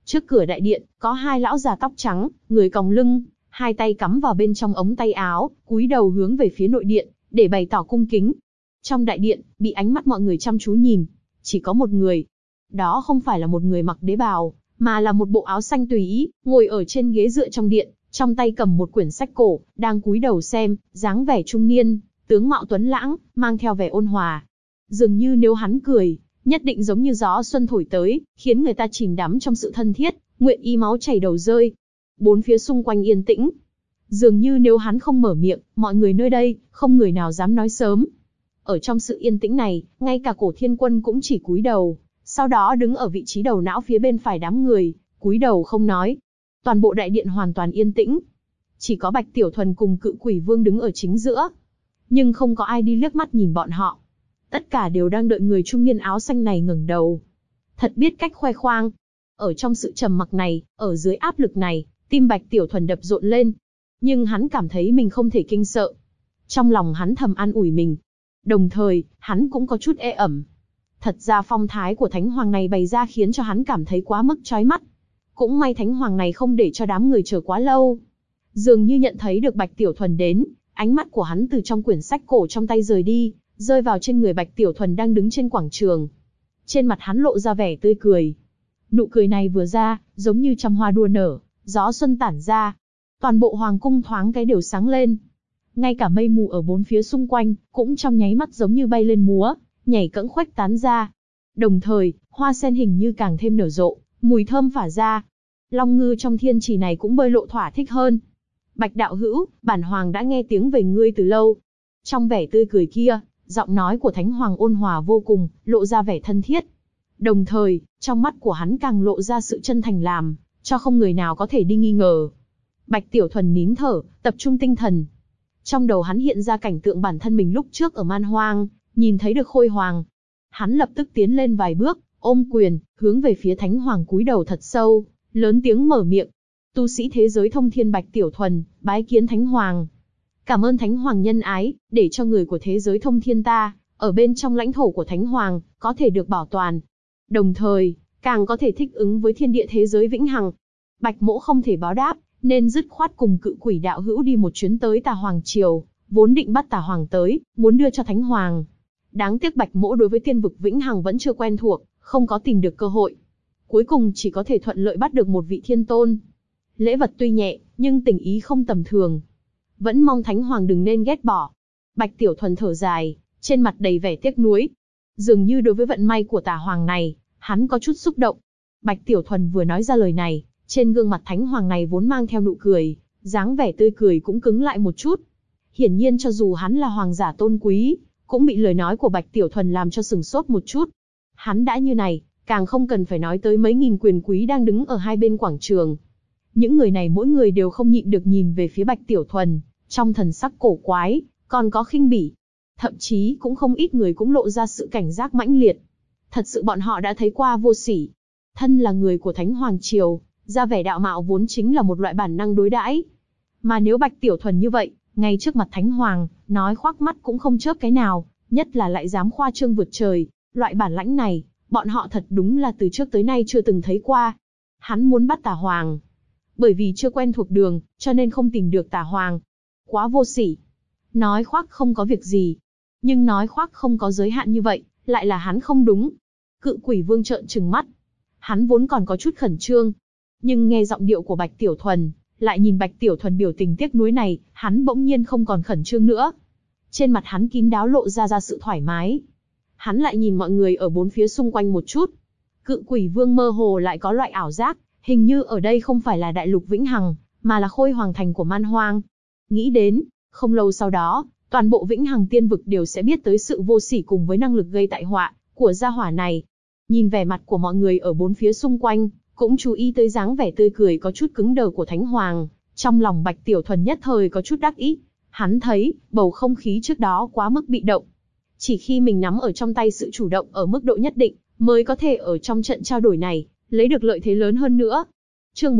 Trước cửa đại điện, có hai lão già tóc trắng, người còng lưng, hai tay cắm vào bên trong ống tay áo, cúi đầu hướng về phía nội điện, để bày tỏ cung kính. Trong đại điện, bị ánh mắt mọi người chăm chú nhìn, chỉ có một người. Đó không phải là một người mặc đế bào, mà là một bộ áo xanh tùy ý, ngồi ở trên ghế dựa trong điện, trong tay cầm một quyển sách cổ, đang cúi đầu xem, dáng vẻ trung niên, tướng mạo tuấn lãng, mang theo vẻ ôn hòa. Dường như nếu hắn cười, nhất định giống như gió xuân thổi tới, khiến người ta chìm đắm trong sự thân thiết, nguyện ý máu chảy đầu rơi. Bốn phía xung quanh yên tĩnh. Dường như nếu hắn không mở miệng, mọi người nơi đây, không người nào dám nói sớm. Ở trong sự yên tĩnh này, ngay cả Cổ Thiên Quân cũng chỉ cúi đầu, sau đó đứng ở vị trí đầu não phía bên phải đám người, cúi đầu không nói. Toàn bộ đại điện hoàn toàn yên tĩnh. Chỉ có Bạch Tiểu Thuần cùng Cự Quỷ Vương đứng ở chính giữa. Nhưng không có ai đi liếc mắt nhìn bọn họ. Tất cả đều đang đợi người trung niên áo xanh này ngẩng đầu. Thật biết cách khoe khoang. Ở trong sự trầm mặc này, ở dưới áp lực này, tim Bạch Tiểu Thuần đập rộn lên. Nhưng hắn cảm thấy mình không thể kinh sợ. Trong lòng hắn thầm an ủi mình. Đồng thời, hắn cũng có chút ê ẩm. Thật ra phong thái của Thánh Hoàng này bày ra khiến cho hắn cảm thấy quá mức chói mắt. Cũng may Thánh Hoàng này không để cho đám người chờ quá lâu. Dường như nhận thấy được Bạch Tiểu Thuần đến, ánh mắt của hắn từ trong quyển sách cổ trong tay rời đi, rơi vào trên người Bạch Tiểu Thuần đang đứng trên quảng trường. Trên mặt hắn lộ ra vẻ tươi cười. Nụ cười này vừa ra, giống như trăm hoa đua nở, gió xuân tản ra. Toàn bộ hoàng cung thoáng cái đều sáng lên. Ngay cả mây mù ở bốn phía xung quanh, cũng trong nháy mắt giống như bay lên múa, nhảy cẫng khuếch tán ra. Đồng thời, hoa sen hình như càng thêm nở rộ, mùi thơm phả ra. Long ngư trong thiên trì này cũng bơi lộ thỏa thích hơn. Bạch đạo hữu, bản hoàng đã nghe tiếng về ngươi từ lâu. Trong vẻ tươi cười kia, giọng nói của Thánh Hoàng ôn hòa vô cùng, lộ ra vẻ thân thiết. Đồng thời, trong mắt của hắn càng lộ ra sự chân thành làm, cho không người nào có thể đi nghi ngờ. Bạch Tiểu Thuần nín thở, tập trung tinh thần. Trong đầu hắn hiện ra cảnh tượng bản thân mình lúc trước ở Man Hoang, nhìn thấy được Khôi Hoàng. Hắn lập tức tiến lên vài bước, ôm quyền, hướng về phía Thánh Hoàng cúi đầu thật sâu, lớn tiếng mở miệng. Tu sĩ thế giới thông thiên Bạch Tiểu Thuần, bái kiến Thánh Hoàng. Cảm ơn Thánh Hoàng nhân ái, để cho người của thế giới thông thiên ta, ở bên trong lãnh thổ của Thánh Hoàng, có thể được bảo toàn. Đồng thời, càng có thể thích ứng với thiên địa thế giới vĩnh hằng. Bạch mỗ không thể báo đáp, nên dứt khoát cùng Cự Quỷ đạo hữu đi một chuyến tới Tà Hoàng Triều, vốn định bắt Tà Hoàng tới, muốn đưa cho Thánh Hoàng. Đáng tiếc Bạch mỗ đối với tiên vực vĩnh hằng vẫn chưa quen thuộc, không có tìm được cơ hội. Cuối cùng chỉ có thể thuận lợi bắt được một vị thiên tôn. Lễ vật tuy nhẹ, nhưng tình ý không tầm thường. Vẫn mong Thánh Hoàng đừng nên ghét bỏ. Bạch Tiểu Thuần thở dài, trên mặt đầy vẻ tiếc nuối. Dường như đối với vận may của Tà Hoàng này, hắn có chút xúc động. Bạch Tiểu Thuần vừa nói ra lời này, trên gương mặt Thánh Hoàng này vốn mang theo nụ cười, dáng vẻ tươi cười cũng cứng lại một chút. Hiển nhiên cho dù hắn là hoàng giả tôn quý, cũng bị lời nói của Bạch Tiểu Thuần làm cho sừng sốt một chút. Hắn đã như này, càng không cần phải nói tới mấy nghìn quyền quý đang đứng ở hai bên quảng trường. Những người này mỗi người đều không nhịn được nhìn về phía Bạch Tiểu Thuần, trong thần sắc cổ quái, còn có khinh bỉ. Thậm chí cũng không ít người cũng lộ ra sự cảnh giác mãnh liệt. Thật sự bọn họ đã thấy qua vô sỉ. Thân là người của Thánh Hoàng Triều, ra vẻ đạo mạo vốn chính là một loại bản năng đối đãi. Mà nếu Bạch Tiểu Thuần như vậy, ngay trước mặt Thánh Hoàng, nói khoác mắt cũng không chớp cái nào, nhất là lại dám khoa trương vượt trời, loại bản lãnh này, bọn họ thật đúng là từ trước tới nay chưa từng thấy qua. Hắn muốn bắt Tà Hoàng. Bởi vì chưa quen thuộc đường, cho nên không tìm được Tà Hoàng. Quá vô sỉ. Nói khoác không có việc gì. Nhưng nói khoác không có giới hạn như vậy, lại là hắn không đúng. Cự Quỷ Vương trợn trừng mắt. Hắn vốn còn có chút khẩn trương. Nhưng nghe giọng điệu của Bạch Tiểu Thuần, lại nhìn Bạch Tiểu Thuần biểu tình tiếc nuối này, hắn bỗng nhiên không còn khẩn trương nữa. Trên mặt hắn kín đáo lộ ra sự thoải mái. Hắn lại nhìn mọi người ở bốn phía xung quanh một chút. Cự Quỷ Vương mơ hồ lại có loại ảo giác, hình như ở đây không phải là đại lục vĩnh hằng, mà là Khôi Hoàng thành của Man Hoang. Nghĩ đến, không lâu sau đó, toàn bộ vĩnh hằng tiên vực đều sẽ biết tới sự vô sỉ cùng với năng lực gây tai họa của gia hỏa này. Nhìn vẻ mặt của mọi người ở bốn phía xung quanh, cũng chú ý tới dáng vẻ tươi cười có chút cứng đờ của Thánh Hoàng, trong lòng Bạch Tiểu Thuần nhất thời có chút đắc ý. Hắn thấy, bầu không khí trước đó quá mức bị động. Chỉ khi mình nắm ở trong tay sự chủ động ở mức độ nhất định, mới có thể ở trong trận trao đổi này, lấy được lợi thế lớn hơn nữa. Chương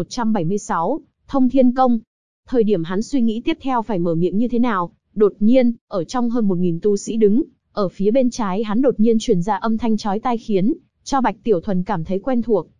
1176, Thông Thiên Công. Thời điểm hắn suy nghĩ tiếp theo phải mở miệng như thế nào, đột nhiên, ở trong hơn 1000 tu sĩ đứng, ở phía bên trái hắn đột nhiên truyền ra âm thanh chói tai khiến cho Bạch Tiểu Thuần cảm thấy quen thuộc.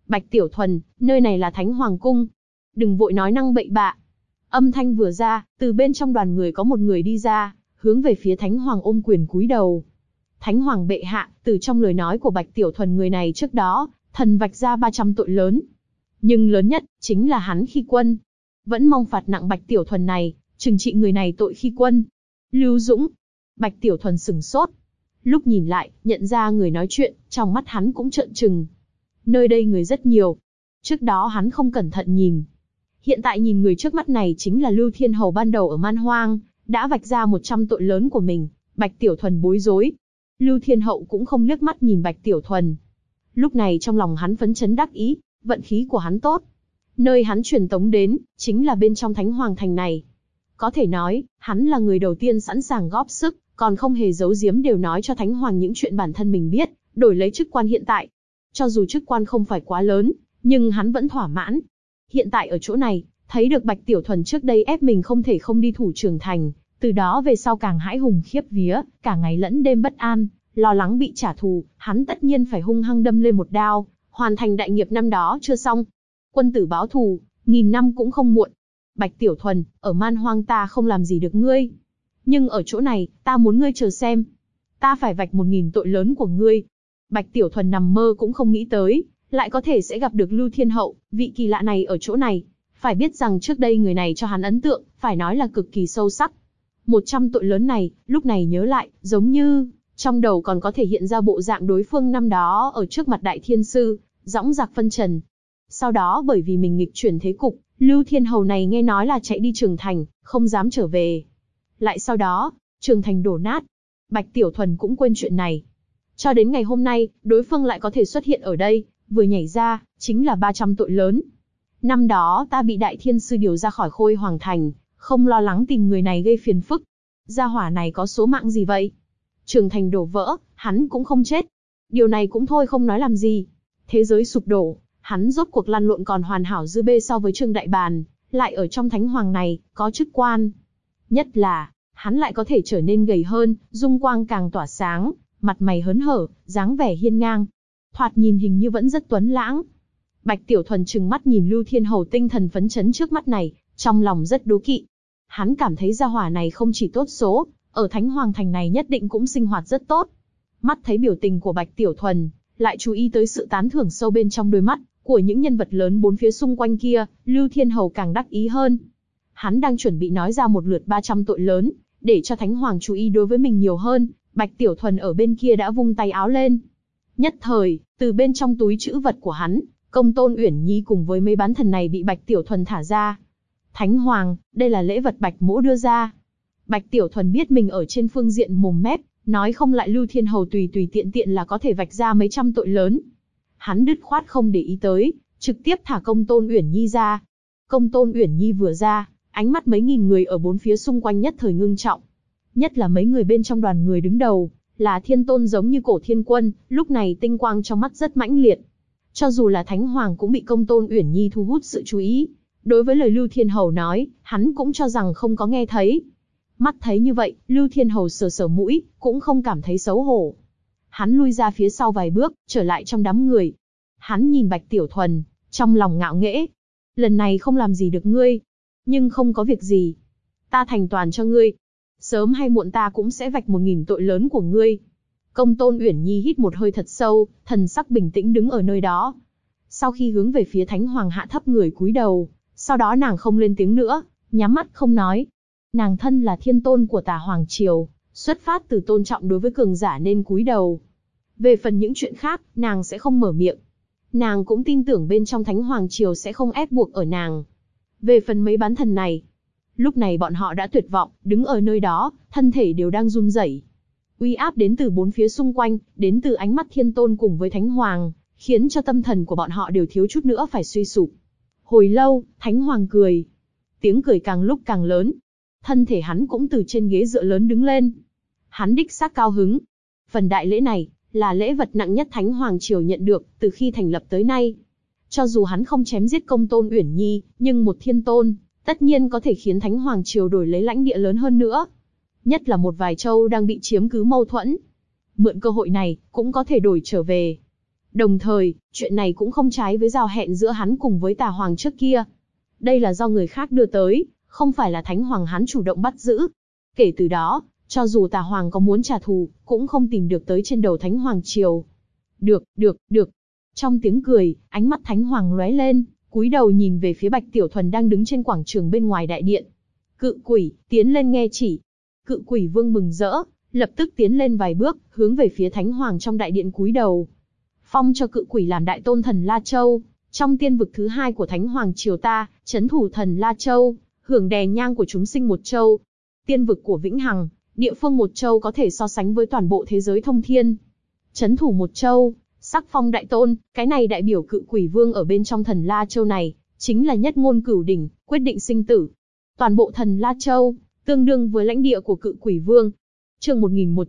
Bạch Tiểu Thuần, nơi này là Thánh Hoàng Cung. Đừng vội nói năng bậy bạ. Âm thanh vừa ra, từ bên trong đoàn người có một người đi ra, hướng về phía Thánh Hoàng ôm quyền cúi đầu. Thánh Hoàng bệ hạ, từ trong lời nói của Bạch Tiểu Thuần người này trước đó, thần vạch ra 300 tội lớn. Nhưng lớn nhất, chính là hắn khi quân. Vẫn mong phạt nặng Bạch Tiểu Thuần này, trừng trị người này tội khi quân. Lưu Dũng. Bạch Tiểu Thuần sửng sốt. Lúc nhìn lại, nhận ra người nói chuyện, trong mắt hắn cũng trợn trừng. Nơi đây người rất nhiều. Trước đó hắn không cẩn thận nhìn. Hiện tại nhìn người trước mắt này chính là Lưu Thiên Hầu ban đầu ở Man Hoang, đã vạch ra 100 tội lớn của mình. Bạch Tiểu Thuần bối rối. Lưu Thiên Hậu cũng không liếc mắt nhìn Bạch Tiểu Thuần. Lúc này trong lòng hắn phấn chấn đắc ý, vận khí của hắn tốt. Nơi hắn truyền tống đến, chính là bên trong Thánh Hoàng Thành này. Có thể nói, hắn là người đầu tiên sẵn sàng góp sức, còn không hề giấu giếm đều nói cho Thánh Hoàng những chuyện bản thân mình biết, đổi lấy chức quan hiện tại. Cho dù chức quan không phải quá lớn, nhưng hắn vẫn thỏa mãn. Hiện tại ở chỗ này, thấy được Bạch Tiểu Thuần trước đây ép mình không thể không đi thủ trưởng thành, từ đó về sau càng hãi hùng khiếp vía, cả ngày lẫn đêm bất an, lo lắng bị trả thù, hắn tất nhiên phải hung hăng đâm lên một đao, hoàn thành đại nghiệp năm đó chưa xong. Quân tử báo thù, 1000 năm cũng không muộn. Bạch Tiểu Thuần, ở Man Hoang ta không làm gì được ngươi. Nhưng ở chỗ này, ta muốn ngươi chờ xem. Ta phải vạch 1000 tội lớn của ngươi. Bạch Tiểu Thuần nằm mơ cũng không nghĩ tới, lại có thể sẽ gặp được Lưu Thiên Hậu, vị kỳ lạ này ở chỗ này. Phải biết rằng trước đây người này cho hắn ấn tượng, phải nói là cực kỳ sâu sắc. 100 tội lớn này, lúc này nhớ lại, giống như, trong đầu còn có thể hiện ra bộ dạng đối phương năm đó ở trước mặt Đại Thiên Sư, dõng dạc phân trần. Sau đó bởi vì mình nghịch chuyển thế cục, Lưu Thiên Hầu này nghe nói là chạy đi Trường Thành, không dám trở về. Lại sau đó, Trường Thành đổ nát. Bạch Tiểu Thuần cũng quên chuyện này. Cho đến ngày hôm nay, đối phương lại có thể xuất hiện ở đây, vừa nhảy ra, chính là 300 tội lớn. Năm đó ta bị Đại Thiên Sư điều ra khỏi Khôi Hoàng Thành, không lo lắng tìm người này gây phiền phức. Gia hỏa này có số mạng gì vậy? Trường Thành đổ vỡ, hắn cũng không chết. Điều này cũng thôi không nói làm gì. Thế giới sụp đổ, hắn rốt cuộc lăn lộn còn hoàn hảo dư bê so với Trương Đại Bàn, lại ở trong Thánh Hoàng này, có chức quan. Nhất là, hắn lại có thể trở nên gầy hơn, dung quang càng tỏa sáng, mặt mày hớn hở, dáng vẻ hiên ngang. Thoạt nhìn hình như vẫn rất tuấn lãng. Bạch Tiểu Thuần trừng mắt nhìn Lưu Thiên Hầu tinh thần phấn chấn trước mắt này, trong lòng rất đố kỵ. Hắn cảm thấy gia hỏa này không chỉ tốt số, ở Thánh Hoàng Thành này nhất định cũng sinh hoạt rất tốt. Mắt thấy biểu tình của Bạch Tiểu Thuần, lại chú ý tới sự tán thưởng sâu bên trong đôi mắt của những nhân vật lớn bốn phía xung quanh kia, Lưu Thiên Hầu càng đắc ý hơn. Hắn đang chuẩn bị nói ra một lượt 300 tội lớn, để cho Thánh Hoàng chú ý đối với mình nhiều hơn. Bạch Tiểu Thuần ở bên kia đã vung tay áo lên. Nhất thời, từ bên trong túi trữ vật của hắn, Công Tôn Uyển Nhi cùng với mấy bán thần này bị Bạch Tiểu Thuần thả ra. Thánh Hoàng, đây là lễ vật Bạch Mỗ đưa ra. Bạch Tiểu Thuần biết mình ở trên phương diện mồm mép, nói không lại Lưu Thiên Hầu tùy tùy tiện tiện là có thể vạch ra mấy trăm tội lớn. Hắn đứt khoát không để ý tới, trực tiếp thả Công Tôn Uyển Nhi ra. Công Tôn Uyển Nhi vừa ra, ánh mắt mấy nghìn người ở bốn phía xung quanh nhất thời ngưng trọng. Nhất là mấy người bên trong đoàn người đứng đầu, là Thiên Tôn giống như Cổ Thiên Quân, lúc này tinh quang trong mắt rất mãnh liệt. Cho dù là Thánh Hoàng cũng bị Công Tôn Uyển Nhi thu hút sự chú ý. Đối với lời Lưu Thiên Hầu nói, hắn cũng cho rằng không có nghe thấy. Mắt thấy như vậy, Lưu Thiên Hầu sờ sờ mũi, cũng không cảm thấy xấu hổ. Hắn lui ra phía sau vài bước, trở lại trong đám người. Hắn nhìn Bạch Tiểu Thuần, trong lòng ngạo nghễ. Lần này không làm gì được ngươi. Nhưng không có việc gì. Ta thành toàn cho ngươi. Sớm hay muộn ta cũng sẽ vạch 1000 tội lớn của ngươi. Công Tôn Uyển Nhi hít một hơi thật sâu, thần sắc bình tĩnh đứng ở nơi đó. Sau khi hướng về phía Thánh Hoàng hạ thấp người cúi đầu, sau đó nàng không lên tiếng nữa, nhắm mắt không nói. Nàng thân là thiên tôn của Tà Hoàng Triều, xuất phát từ tôn trọng đối với cường giả nên cúi đầu. Về phần những chuyện khác, nàng sẽ không mở miệng. Nàng cũng tin tưởng bên trong Thánh Hoàng Triều sẽ không ép buộc ở nàng. Về phần mấy bán thần này, lúc này bọn họ đã tuyệt vọng, đứng ở nơi đó, thân thể đều đang run rẩy. Uy áp đến từ bốn phía xung quanh, đến từ ánh mắt thiên tôn cùng với Thánh Hoàng, khiến cho tâm thần của bọn họ đều thiếu chút nữa phải suy sụp. Hồi lâu, Thánh Hoàng cười. Tiếng cười càng lúc càng lớn. Thân thể hắn cũng từ trên ghế dựa lớn đứng lên. Hắn đích xác cao hứng. Phần đại lễ này, là lễ vật nặng nhất Thánh Hoàng Triều nhận được, từ khi thành lập tới nay. Cho dù hắn không chém giết Công Tôn Uyển Nhi, nhưng một thiên tôn, tất nhiên có thể khiến Thánh Hoàng Triều đổi lấy lãnh địa lớn hơn nữa. Nhất là một vài châu đang bị chiếm cứ mâu thuẫn. Mượn cơ hội này, cũng có thể đổi trở về. Đồng thời, chuyện này cũng không trái với giao hẹn giữa hắn cùng với Tà Hoàng trước kia. Đây là do người khác đưa tới, không phải là Thánh Hoàng hắn chủ động bắt giữ. Kể từ đó, cho dù Tà Hoàng có muốn trả thù, cũng không tìm được tới trên đầu Thánh Hoàng triều. Được. Trong tiếng cười, ánh mắt Thánh Hoàng lóe lên, cúi đầu nhìn về phía Bạch Tiểu Thuần đang đứng trên quảng trường bên ngoài đại điện. Cự quỷ, tiến lên nghe chỉ. Cự quỷ vương mừng rỡ, lập tức tiến lên vài bước, hướng về phía Thánh Hoàng trong đại điện cúi đầu. Phong cho cự quỷ làm đại tôn thần La Châu, trong tiên vực thứ 2 của Thánh Hoàng triều ta, trấn thủ thần La Châu, hưởng đè nhang của chúng sinh một châu. Tiên vực của Vĩnh Hằng, địa phương một châu có thể so sánh với toàn bộ thế giới thông thiên. Trấn thủ một châu, sắc phong đại tôn, cái này đại biểu cự quỷ vương ở bên trong thần La Châu này, chính là nhất ngôn cửu đỉnh, quyết định sinh tử. Toàn bộ thần La Châu, tương đương với lãnh địa của cự quỷ vương. Chương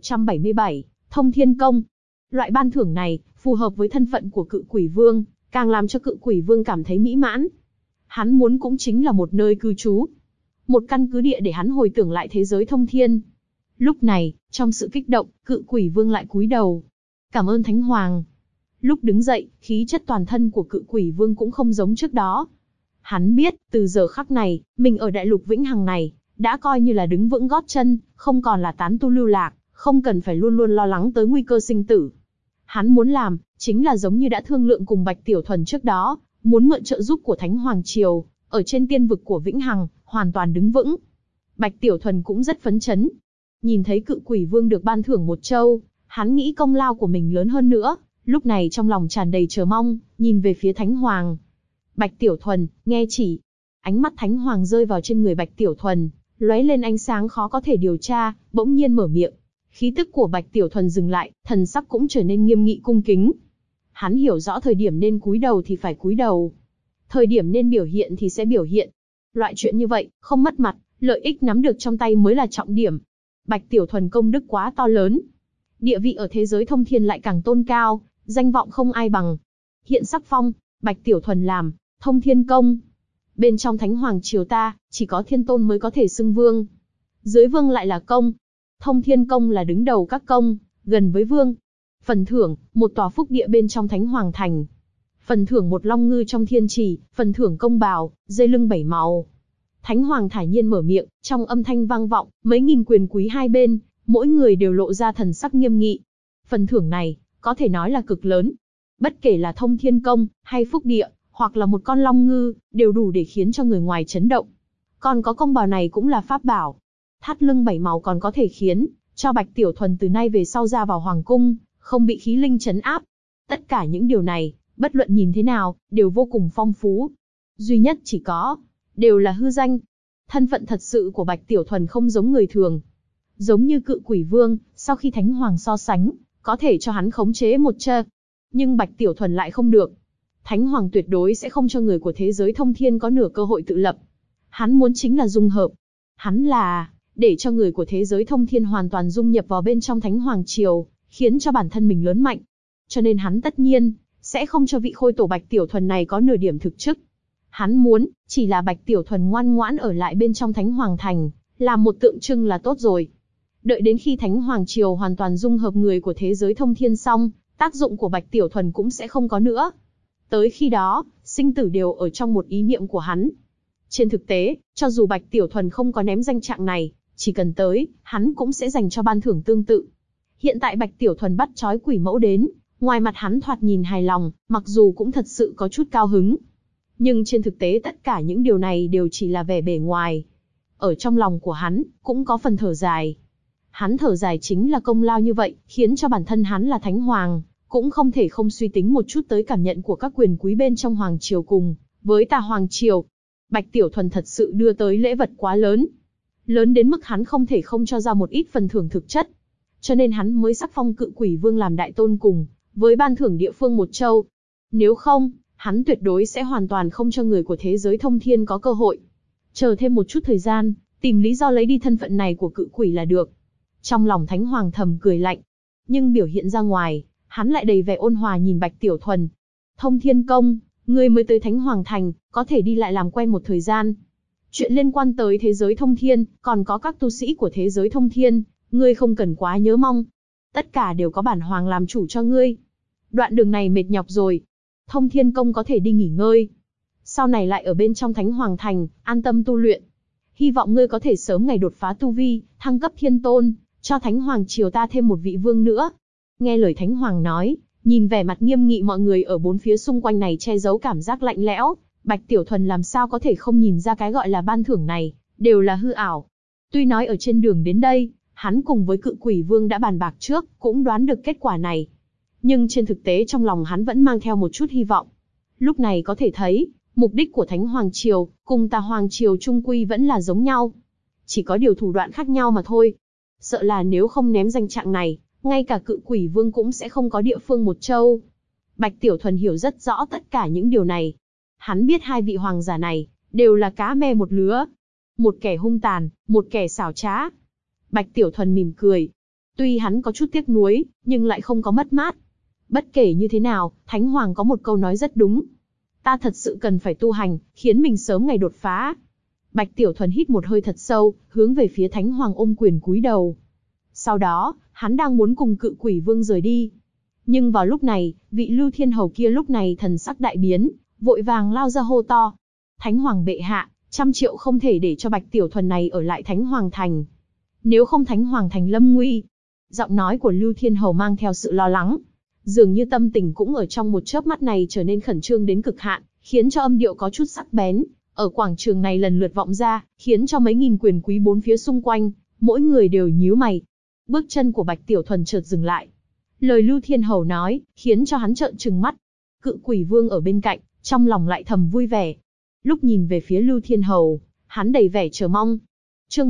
1177, Thông Thiên Công. Loại ban thưởng này, phù hợp với thân phận của cự quỷ vương, càng làm cho cự quỷ vương cảm thấy mỹ mãn. Hắn muốn cũng chính là một nơi cư trú. Một căn cứ địa để hắn hồi tưởng lại thế giới thông thiên. Lúc này, trong sự kích động, cự quỷ vương lại cúi đầu. Cảm ơn Thánh Hoàng. Lúc đứng dậy, khí chất toàn thân của cự quỷ vương cũng không giống trước đó. Hắn biết, từ giờ khắc này, mình ở đại lục Vĩnh Hằng này, đã coi như là đứng vững gót chân, không còn là tán tu lưu lạc, không cần phải luôn luôn lo lắng tới nguy cơ sinh tử. Hắn muốn làm, chính là giống như đã thương lượng cùng Bạch Tiểu Thuần trước đó, muốn mượn trợ giúp của Thánh Hoàng triều, ở trên tiên vực của Vĩnh Hằng, hoàn toàn đứng vững. Bạch Tiểu Thuần cũng rất phấn chấn. Nhìn thấy cự quỷ vương được ban thưởng một châu, hắn nghĩ công lao của mình lớn hơn nữa, lúc này trong lòng tràn đầy chờ mong, nhìn về phía Thánh Hoàng. Bạch Tiểu Thuần, nghe chỉ. Ánh mắt Thánh Hoàng rơi vào trên người Bạch Tiểu Thuần, lóe lên ánh sáng khó có thể điều tra, bỗng nhiên mở miệng. Khí tức của Bạch Tiểu Thuần dừng lại, thần sắc cũng trở nên nghiêm nghị cung kính. Hắn hiểu rõ thời điểm nên cúi đầu thì phải cúi đầu. Thời điểm nên biểu hiện thì sẽ biểu hiện. Loại chuyện như vậy, không mất mặt, lợi ích nắm được trong tay mới là trọng điểm. Bạch Tiểu Thuần công đức quá to lớn. Địa vị ở thế giới thông thiên lại càng tôn cao, danh vọng không ai bằng. Hiện sắc phong, Bạch Tiểu Thuần làm, Thông Thiên Công. Bên trong Thánh Hoàng triều ta, chỉ có thiên tôn mới có thể xưng vương. Dưới vương lại là công. Thông Thiên Công là đứng đầu các công, gần với vương. Phần thưởng, một tòa phúc địa bên trong Thánh Hoàng thành. Phần thưởng một long ngư trong thiên trì, phần thưởng công bào, dây lưng 7 màu. Thánh Hoàng thản nhiên mở miệng, trong âm thanh vang vọng, mấy nghìn quyền quý hai bên, mỗi người đều lộ ra thần sắc nghiêm nghị. Phần thưởng này, có thể nói là cực lớn. Bất kể là Thông Thiên Công, hay phúc địa, hoặc là một con long ngư, đều đủ để khiến cho người ngoài chấn động. Còn có công bào này cũng là pháp bảo. Thắt lưng 7 màu còn có thể khiến cho Bạch Tiểu Thuần từ nay về sau ra vào hoàng cung, không bị khí linh trấn áp. Tất cả những điều này, bất luận nhìn thế nào, đều vô cùng phong phú. Duy nhất chỉ có, đều là hư danh. Thân phận thật sự của Bạch Tiểu Thuần không giống người thường. Giống như cự quỷ vương, sau khi Thánh Hoàng so sánh, có thể cho hắn khống chế một chơ. Nhưng Bạch Tiểu Thuần lại không được. Thánh Hoàng tuyệt đối sẽ không cho người của thế giới thông thiên có nửa cơ hội tự lập. Hắn muốn chính là dung hợp. Hắn là, để cho người của thế giới thông thiên hoàn toàn dung nhập vào bên trong Thánh Hoàng triều, khiến cho bản thân mình lớn mạnh. Cho nên hắn tất nhiên, sẽ không cho vị khôi tổ Bạch Tiểu Thuần này có nửa điểm thực chức. Hắn muốn, chỉ là Bạch Tiểu Thuần ngoan ngoãn ở lại bên trong Thánh Hoàng thành, làm một tượng trưng là tốt rồi. Đợi đến khi Thánh Hoàng triều hoàn toàn dung hợp người của thế giới thông thiên xong, tác dụng của Bạch Tiểu Thuần cũng sẽ không có nữa. Tới khi đó, sinh tử đều ở trong một ý niệm của hắn. Trên thực tế, cho dù Bạch Tiểu Thuần không có ném danh trạng này, chỉ cần tới, hắn cũng sẽ dành cho ban thưởng tương tự. Hiện tại Bạch Tiểu Thuần bắt trói quỷ mẫu đến, ngoài mặt hắn thoạt nhìn hài lòng, mặc dù cũng thật sự có chút cao hứng. Nhưng trên thực tế tất cả những điều này đều chỉ là vẻ bề ngoài. Ở trong lòng của hắn, cũng có phần thở dài. Hắn thở dài chính là công lao như vậy, khiến cho bản thân hắn là Thánh Hoàng, cũng không thể không suy tính một chút tới cảm nhận của các quyền quý bên trong Hoàng triều cùng với Tà Hoàng triều. Bạch Tiểu Thuần thật sự đưa tới lễ vật quá lớn. Lớn đến mức hắn không thể không cho ra một ít phần thưởng thực chất. Cho nên hắn mới sắc phong cự quỷ vương làm đại tôn cùng với ban thưởng địa phương một châu. Nếu không, hắn tuyệt đối sẽ hoàn toàn không cho người của thế giới thông thiên có cơ hội. Chờ thêm một chút thời gian, tìm lý do lấy đi thân phận này của cự quỷ là được. Trong lòng Thánh Hoàng thầm cười lạnh. Nhưng biểu hiện ra ngoài, hắn lại đầy vẻ ôn hòa nhìn Bạch Tiểu Thuần. Thông Thiên Công, ngươi mới tới Thánh Hoàng thành, có thể đi lại làm quen một thời gian. Chuyện liên quan tới thế giới thông thiên, còn có các tu sĩ của thế giới thông thiên, ngươi không cần quá nhớ mong. Tất cả đều có bản hoàng làm chủ cho ngươi. Đoạn đường này mệt nhọc rồi. Thông Thiên Công có thể đi nghỉ ngơi. Sau này lại ở bên trong Thánh Hoàng Thành, an tâm tu luyện. Hy vọng ngươi có thể sớm ngày đột phá tu vi, thăng cấp thiên tôn, cho Thánh Hoàng triều ta thêm một vị vương nữa. Nghe lời Thánh Hoàng nói, nhìn vẻ mặt nghiêm nghị mọi người ở bốn phía xung quanh này che giấu cảm giác lạnh lẽo, Bạch Tiểu Thuần làm sao có thể không nhìn ra cái gọi là ban thưởng này, đều là hư ảo. Tuy nói ở trên đường đến đây, hắn cùng với Cự Quỷ Vương đã bàn bạc trước, cũng đoán được kết quả này. Nhưng trên thực tế trong lòng hắn vẫn mang theo một chút hy vọng. Lúc này có thể thấy, mục đích của Thánh Hoàng Triều, cùng Tà Hoàng Triều chung quy vẫn là giống nhau. Chỉ có điều thủ đoạn khác nhau mà thôi. Sợ là nếu không ném danh trạng này, ngay cả Cự Quỷ Vương cũng sẽ không có địa phương một châu. Bạch Tiểu Thuần hiểu rất rõ tất cả những điều này. Hắn biết hai vị hoàng giả này, đều là cá mè một lứa. Một kẻ hung tàn, một kẻ xảo trá. Bạch Tiểu Thuần mỉm cười. Tuy hắn có chút tiếc nuối, nhưng lại không có mất mát. Bất kể như thế nào, Thánh Hoàng có một câu nói rất đúng. Ta thật sự cần phải tu hành, khiến mình sớm ngày đột phá. Bạch Tiểu Thuần hít một hơi thật sâu, hướng về phía Thánh Hoàng ôm quyền cúi đầu. Sau đó, hắn đang muốn cùng Cự Quỷ Vương rời đi. Nhưng vào lúc này, vị Lưu Thiên Hầu kia lúc này thần sắc đại biến, vội vàng lao ra hô to. Thánh Hoàng bệ hạ, 100 triệu không thể để cho Bạch Tiểu Thuần này ở lại Thánh Hoàng Thành. Nếu không Thánh Hoàng Thành lâm nguy. Giọng nói của Lưu Thiên Hầu mang theo sự lo lắng. Dường như tâm tình cũng ở trong một chớp mắt này trở nên khẩn trương đến cực hạn, khiến cho âm điệu có chút sắc bén. Ở quảng trường này lần lượt vọng ra, khiến cho mấy nghìn quyền quý bốn phía xung quanh, mỗi người đều nhíu mày. Bước chân của Bạch Tiểu Thuần chợt dừng lại. Lời Lưu Thiên Hầu nói, khiến cho hắn trợn trừng mắt. Cự Quỷ Vương ở bên cạnh, trong lòng lại thầm vui vẻ. Lúc nhìn về phía Lưu Thiên Hầu, hắn đầy vẻ chờ mong. Chương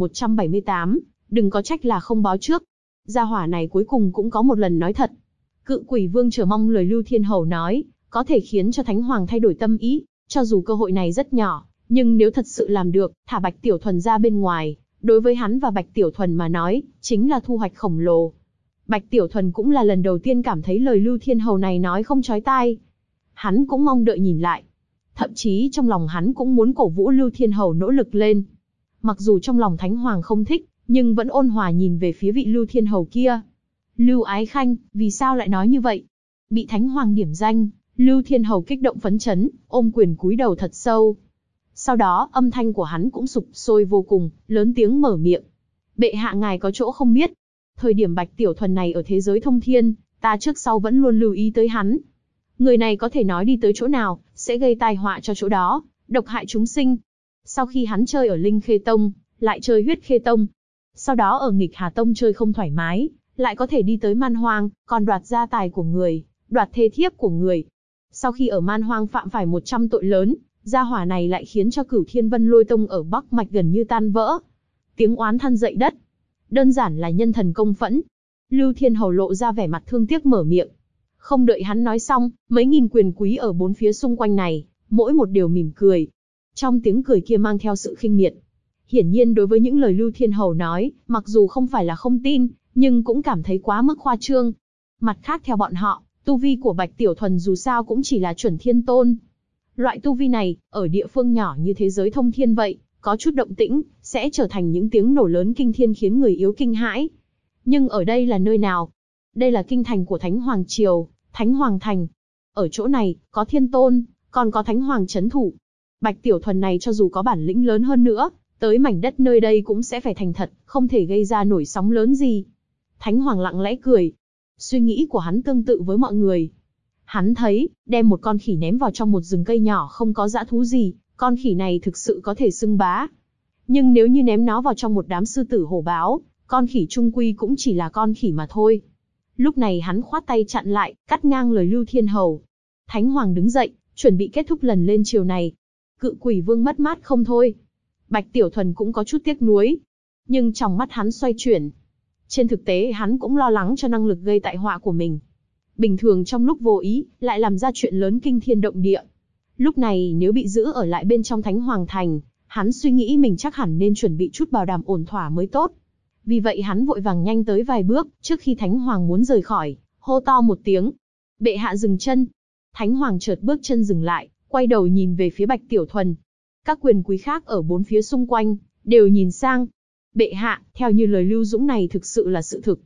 1178, đừng có trách là không báo trước. Gia hỏa này cuối cùng cũng có một lần nói thật. Cự Quỷ Vương chờ mong lời Lưu Thiên Hầu nói, có thể khiến cho Thánh Hoàng thay đổi tâm ý, cho dù cơ hội này rất nhỏ, nhưng nếu thật sự làm được, thả Bạch Tiểu Thuần ra bên ngoài, đối với hắn và Bạch Tiểu Thuần mà nói, chính là thu hoạch khổng lồ. Bạch Tiểu Thuần cũng là lần đầu tiên cảm thấy lời Lưu Thiên Hầu này nói không chói tai. Hắn cũng mong đợi nhìn lại. Thậm chí trong lòng hắn cũng muốn cổ vũ Lưu Thiên Hầu nỗ lực lên. Mặc dù trong lòng Thánh Hoàng không thích, nhưng vẫn ôn hòa nhìn về phía vị Lưu Thiên Hầu kia. Lưu Ái Khanh, vì sao lại nói như vậy? Bị Thánh Hoàng điểm danh, Lưu Thiên Hầu kích động phấn chấn, ôm quyền cúi đầu thật sâu. Sau đó, âm thanh của hắn cũng sục sôi vô cùng, lớn tiếng mở miệng. Bệ hạ ngài có chỗ không biết. Thời điểm Bạch Tiểu Thuần này ở thế giới thông thiên, ta trước sau vẫn luôn lưu ý tới hắn. Người này có thể nói đi tới chỗ nào, sẽ gây tai họa cho chỗ đó, độc hại chúng sinh. Sau khi hắn chơi ở Linh Khê Tông, lại chơi Huyết Khê Tông. Sau đó ở Nghịch Hà Tông chơi không thoải mái, lại có thể đi tới Man Hoang, còn đoạt gia tài của người, đoạt thê thiếp của người. Sau khi ở Man Hoang phạm phải 100 tội lớn, gia hỏa này lại khiến cho Cửu Thiên Vân Lôi Tông ở Bắc Mạch gần như tan vỡ. Tiếng oán than dậy đất. Đơn giản là nhân thần công phẫn. Lưu Thiên Hầu lộ ra vẻ mặt thương tiếc mở miệng. Không đợi hắn nói xong, mấy nghìn quyền quý ở bốn phía xung quanh này, mỗi một đều mỉm cười. Trong tiếng cười kia mang theo sự khinh miệt. Hiển nhiên đối với những lời Lưu Thiên Hầu nói, mặc dù không phải là không tin, nhưng cũng cảm thấy quá mức khoa trương. Mặt khác theo bọn họ, tu vi của Bạch Tiểu Thuần dù sao cũng chỉ là chuẩn thiên tôn. Loại tu vi này, ở địa phương nhỏ như thế giới thông thiên vậy, có chút động tĩnh, sẽ trở thành những tiếng nổ lớn kinh thiên khiến người yếu kinh hãi. Nhưng ở đây là nơi nào? Đây là kinh thành của Thánh Hoàng Triều, Thánh Hoàng Thành. Ở chỗ này, có thiên tôn, còn có Thánh Hoàng trấn thủ. Bạch Tiểu Thuần này cho dù có bản lĩnh lớn hơn nữa, tới mảnh đất nơi đây cũng sẽ phải thành thật, không thể gây ra nổi sóng lớn gì. Thánh Hoàng lặng lẽ cười. Suy nghĩ của hắn tương tự với mọi người. Hắn thấy, đem một con khỉ ném vào trong một rừng cây nhỏ không có dã thú gì, con khỉ này thực sự có thể xưng bá. Nhưng nếu như ném nó vào trong một đám sư tử hổ báo, con khỉ trung quy cũng chỉ là con khỉ mà thôi. Lúc này hắn khoát tay chặn lại, cắt ngang lời Lưu Thiên Hầu. Thánh Hoàng đứng dậy, chuẩn bị kết thúc lần lên chiều này. Cự Quỷ Vương mất mát không thôi. Bạch Tiểu Thuần cũng có chút tiếc nuối. Nhưng trong mắt hắn xoay chuyển. Trên thực tế hắn cũng lo lắng cho năng lực gây tai họa của mình. Bình thường trong lúc vô ý, lại làm ra chuyện lớn kinh thiên động địa. Lúc này nếu bị giữ ở lại bên trong Thánh Hoàng Thành, hắn suy nghĩ mình chắc hẳn nên chuẩn bị chút bảo đảm ổn thỏa mới tốt. Vì vậy hắn vội vàng nhanh tới vài bước, trước khi Thánh Hoàng muốn rời khỏi, hô to một tiếng. Bệ hạ dừng chân. Thánh Hoàng chợt bước chân dừng lại, quay đầu nhìn về phía Bạch Tiểu Thuần. Các quyền quý khác ở bốn phía xung quanh, đều nhìn sang. Bệ hạ, theo như lời Lưu Dũng này thực sự là sự thực.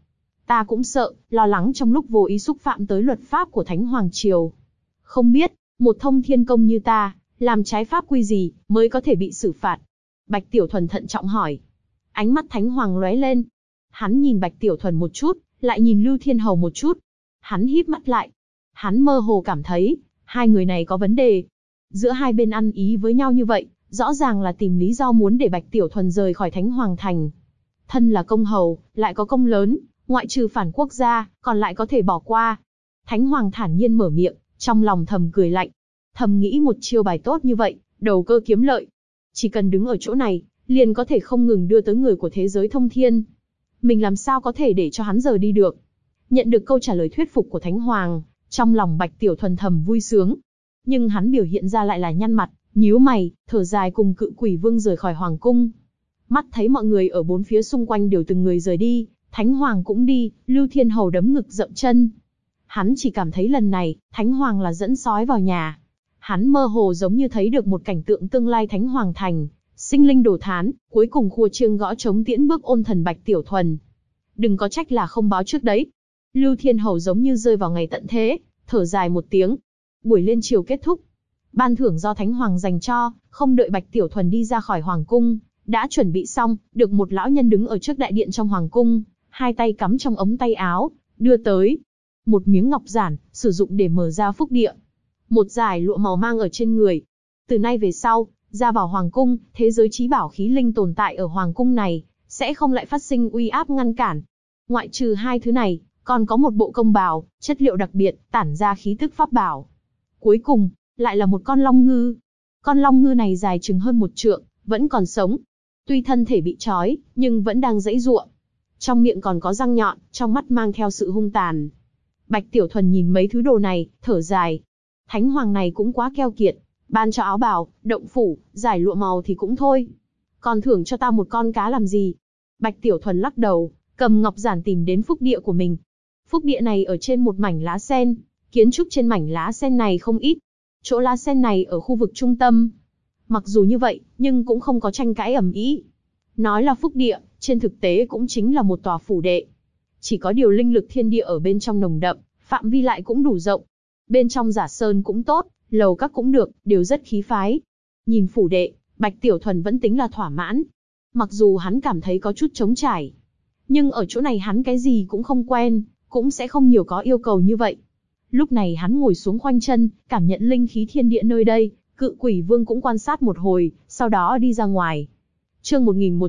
Ta cũng sợ, lo lắng trong lúc vô ý xúc phạm tới luật pháp của Thánh Hoàng Triều. Không biết, một thông thiên công như ta, làm trái pháp quy gì, mới có thể bị xử phạt? Bạch Tiểu Thuần thận trọng hỏi. Ánh mắt Thánh Hoàng lóe lên. Hắn nhìn Bạch Tiểu Thuần một chút, lại nhìn Lưu Thiên Hầu một chút. Hắn híp mắt lại. Hắn mơ hồ cảm thấy, hai người này có vấn đề. Giữa hai bên ăn ý với nhau như vậy, rõ ràng là tìm lý do muốn để Bạch Tiểu Thuần rời khỏi Thánh Hoàng Thành. Thân là công hầu, lại có công lớn, ngoại trừ phản quốc gia, còn lại có thể bỏ qua. Thánh Hoàng thản nhiên mở miệng, trong lòng thầm cười lạnh. Thầm nghĩ một chiêu bài tốt như vậy, đầu cơ kiếm lợi. Chỉ cần đứng ở chỗ này, liền có thể không ngừng đưa tới người của thế giới thông thiên. Mình làm sao có thể để cho hắn rời đi được? Nhận được câu trả lời thuyết phục của Thánh Hoàng, trong lòng Bạch Tiểu Thuần thầm vui sướng. Nhưng hắn biểu hiện ra lại là nhăn mặt, nhíu mày, thở dài cùng Cự Quỷ Vương rời khỏi hoàng cung. Mắt thấy mọi người ở bốn phía xung quanh đều từng người rời đi, Thánh Hoàng cũng đi, Lưu Thiên Hầu đấm ngực dậm chân. Hắn chỉ cảm thấy lần này, Thánh Hoàng là dẫn sói vào nhà. Hắn mơ hồ giống như thấy được một cảnh tượng tương lai Thánh Hoàng thành, sinh linh đổ thán, cuối cùng khua chiêng gõ trống tiễn bước ôn thần Bạch Tiểu Thuần. Đừng có trách là không báo trước đấy. Lưu Thiên Hầu giống như rơi vào ngày tận thế, thở dài một tiếng. Buổi lên triều kết thúc. Ban thưởng do Thánh Hoàng dành cho, không đợi Bạch Tiểu Thuần đi ra khỏi hoàng cung, đã chuẩn bị xong, được một lão nhân đứng ở trước đại điện trong hoàng cung, hai tay cắm trong ống tay áo, đưa tới. Một miếng ngọc giản, sử dụng để mở ra phúc địa. Một dải lụa màu mang ở trên người. Từ nay về sau, ra vào hoàng cung, thế giới trí bảo khí linh tồn tại ở hoàng cung này, sẽ không lại phát sinh uy áp ngăn cản. Ngoại trừ hai thứ này, còn có một bộ công bào, chất liệu đặc biệt, tản ra khí tức pháp bảo. Cuối cùng, lại là một con long ngư. Con long ngư này dài chừng hơn 1 trượng, vẫn còn sống. Tuy thân thể bị trói, nhưng vẫn đang giãy giụa. Trong miệng còn có răng nhọn, trong mắt mang theo sự hung tàn. Bạch Tiểu Thuần nhìn mấy thứ đồ này, thở dài. Thánh Hoàng này cũng quá keo kiệt, ban cho áo bào, động phủ, giải lụa màu thì cũng thôi. Còn thưởng cho ta một con cá làm gì? Bạch Tiểu Thuần lắc đầu, cầm ngọc giản tìm đến phúc địa của mình. Phúc địa này ở trên một mảnh lá sen, kiến trúc trên mảnh lá sen này không ít. Chỗ lá sen này ở khu vực trung tâm. Mặc dù như vậy, nhưng cũng không có tranh cãi ầm ĩ. Nói là phúc địa, trên thực tế cũng chính là một tòa phủ đệ. Chỉ có điều linh lực thiên địa ở bên trong nồng đậm, phạm vi lại cũng đủ rộng. Bên trong giả sơn cũng tốt, lầu các cũng được, đều rất khí phái. Nhìn phủ đệ, Bạch Tiểu Thuần vẫn tính là thỏa mãn. Mặc dù hắn cảm thấy có chút trống trải. Nhưng ở chỗ này hắn cái gì cũng không quen, cũng sẽ không nhiều có yêu cầu như vậy. Lúc này hắn ngồi xuống khoanh chân, cảm nhận linh khí thiên địa nơi đây, Cự Quỷ Vương cũng quan sát một hồi, sau đó đi ra ngoài. Chương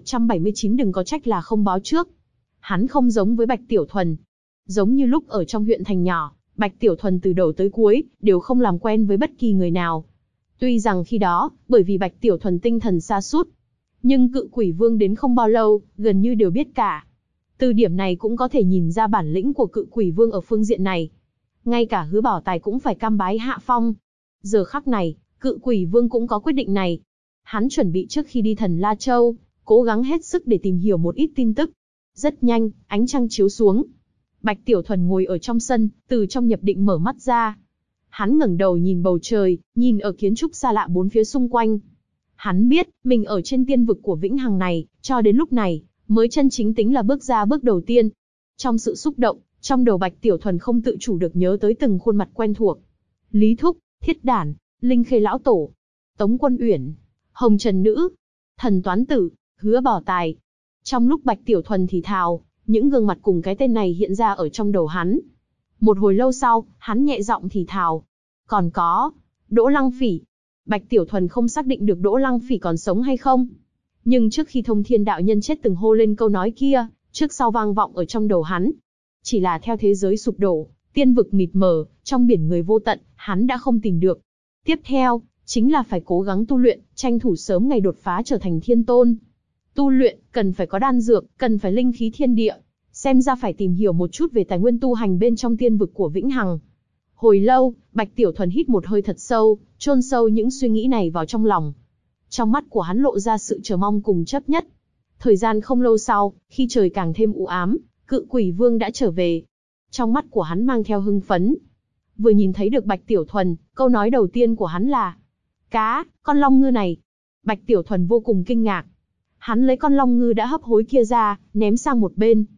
1179 đừng có trách là không báo trước. Hắn không giống với Bạch Tiểu Thuần. Giống như lúc ở trong huyện thành nhỏ, Bạch Tiểu Thuần từ đầu tới cuối, đều không làm quen với bất kỳ người nào. Tuy rằng khi đó, bởi vì Bạch Tiểu Thuần tinh thần sa sút, nhưng Cự Quỷ Vương đến không bao lâu, gần như đều biết cả. Từ điểm này cũng có thể nhìn ra bản lĩnh của Cự Quỷ Vương ở phương diện này. Ngay cả Hứa Bảo Tài cũng phải cam bái hạ phong. Giờ khắc này, Cự Quỷ Vương cũng có quyết định này. Hắn chuẩn bị trước khi đi Thần La Châu, cố gắng hết sức để tìm hiểu một ít tin tức. Rất nhanh, ánh trăng chiếu xuống. Bạch Tiểu Thuần ngồi ở trong sân, từ trong nhập định mở mắt ra. Hắn ngẩng đầu nhìn bầu trời, nhìn ở kiến trúc xa lạ bốn phía xung quanh. Hắn biết, mình ở trên tiên vực của Vĩnh Hằng này, cho đến lúc này, mới chân chính tính là bước ra bước đầu tiên. Trong sự xúc động, trong đầu Bạch Tiểu Thuần không tự chủ được nhớ tới từng khuôn mặt quen thuộc. Lý Thúc, Thiết Đản, Linh Khê Lão Tổ, Tống Quân Uyển, Hồng Trần Nữ, Thần Toán Tử, Hứa Bảo Tài. Trong lúc Bạch Tiểu Thuần thì thào, những gương mặt cùng cái tên này hiện ra ở trong đầu hắn. Một hồi lâu sau, hắn nhẹ giọng thì thào. Còn có, Đỗ Lăng Phỉ. Bạch Tiểu Thuần không xác định được Đỗ Lăng Phỉ còn sống hay không. Nhưng trước khi Thông Thiên đạo nhân chết từng hô lên câu nói kia, trước sau vang vọng ở trong đầu hắn. Chỉ là theo thế giới sụp đổ, tiên vực mịt mờ, trong biển người vô tận, hắn đã không tìm được. Tiếp theo, chính là phải cố gắng tu luyện, tranh thủ sớm ngày đột phá trở thành thiên tôn. Tu luyện, cần phải có đan dược, cần phải linh khí thiên địa. Xem ra phải tìm hiểu một chút về tài nguyên tu hành bên trong tiên vực của Vĩnh Hằng. Hồi lâu, Bạch Tiểu Thuần hít một hơi thật sâu, chôn sâu những suy nghĩ này vào trong lòng. Trong mắt của hắn lộ ra sự chờ mong cùng chấp nhất. Thời gian không lâu sau, khi trời càng thêm u ám, Cự Quỷ Vương đã trở về. Trong mắt của hắn mang theo hưng phấn. Vừa nhìn thấy được Bạch Tiểu Thuần, câu nói đầu tiên của hắn là: cá, con long ngư này. Bạch Tiểu Thuần vô cùng kinh ngạc. Hắn lấy con long ngư đã hấp hối kia ra, ném sang một bên.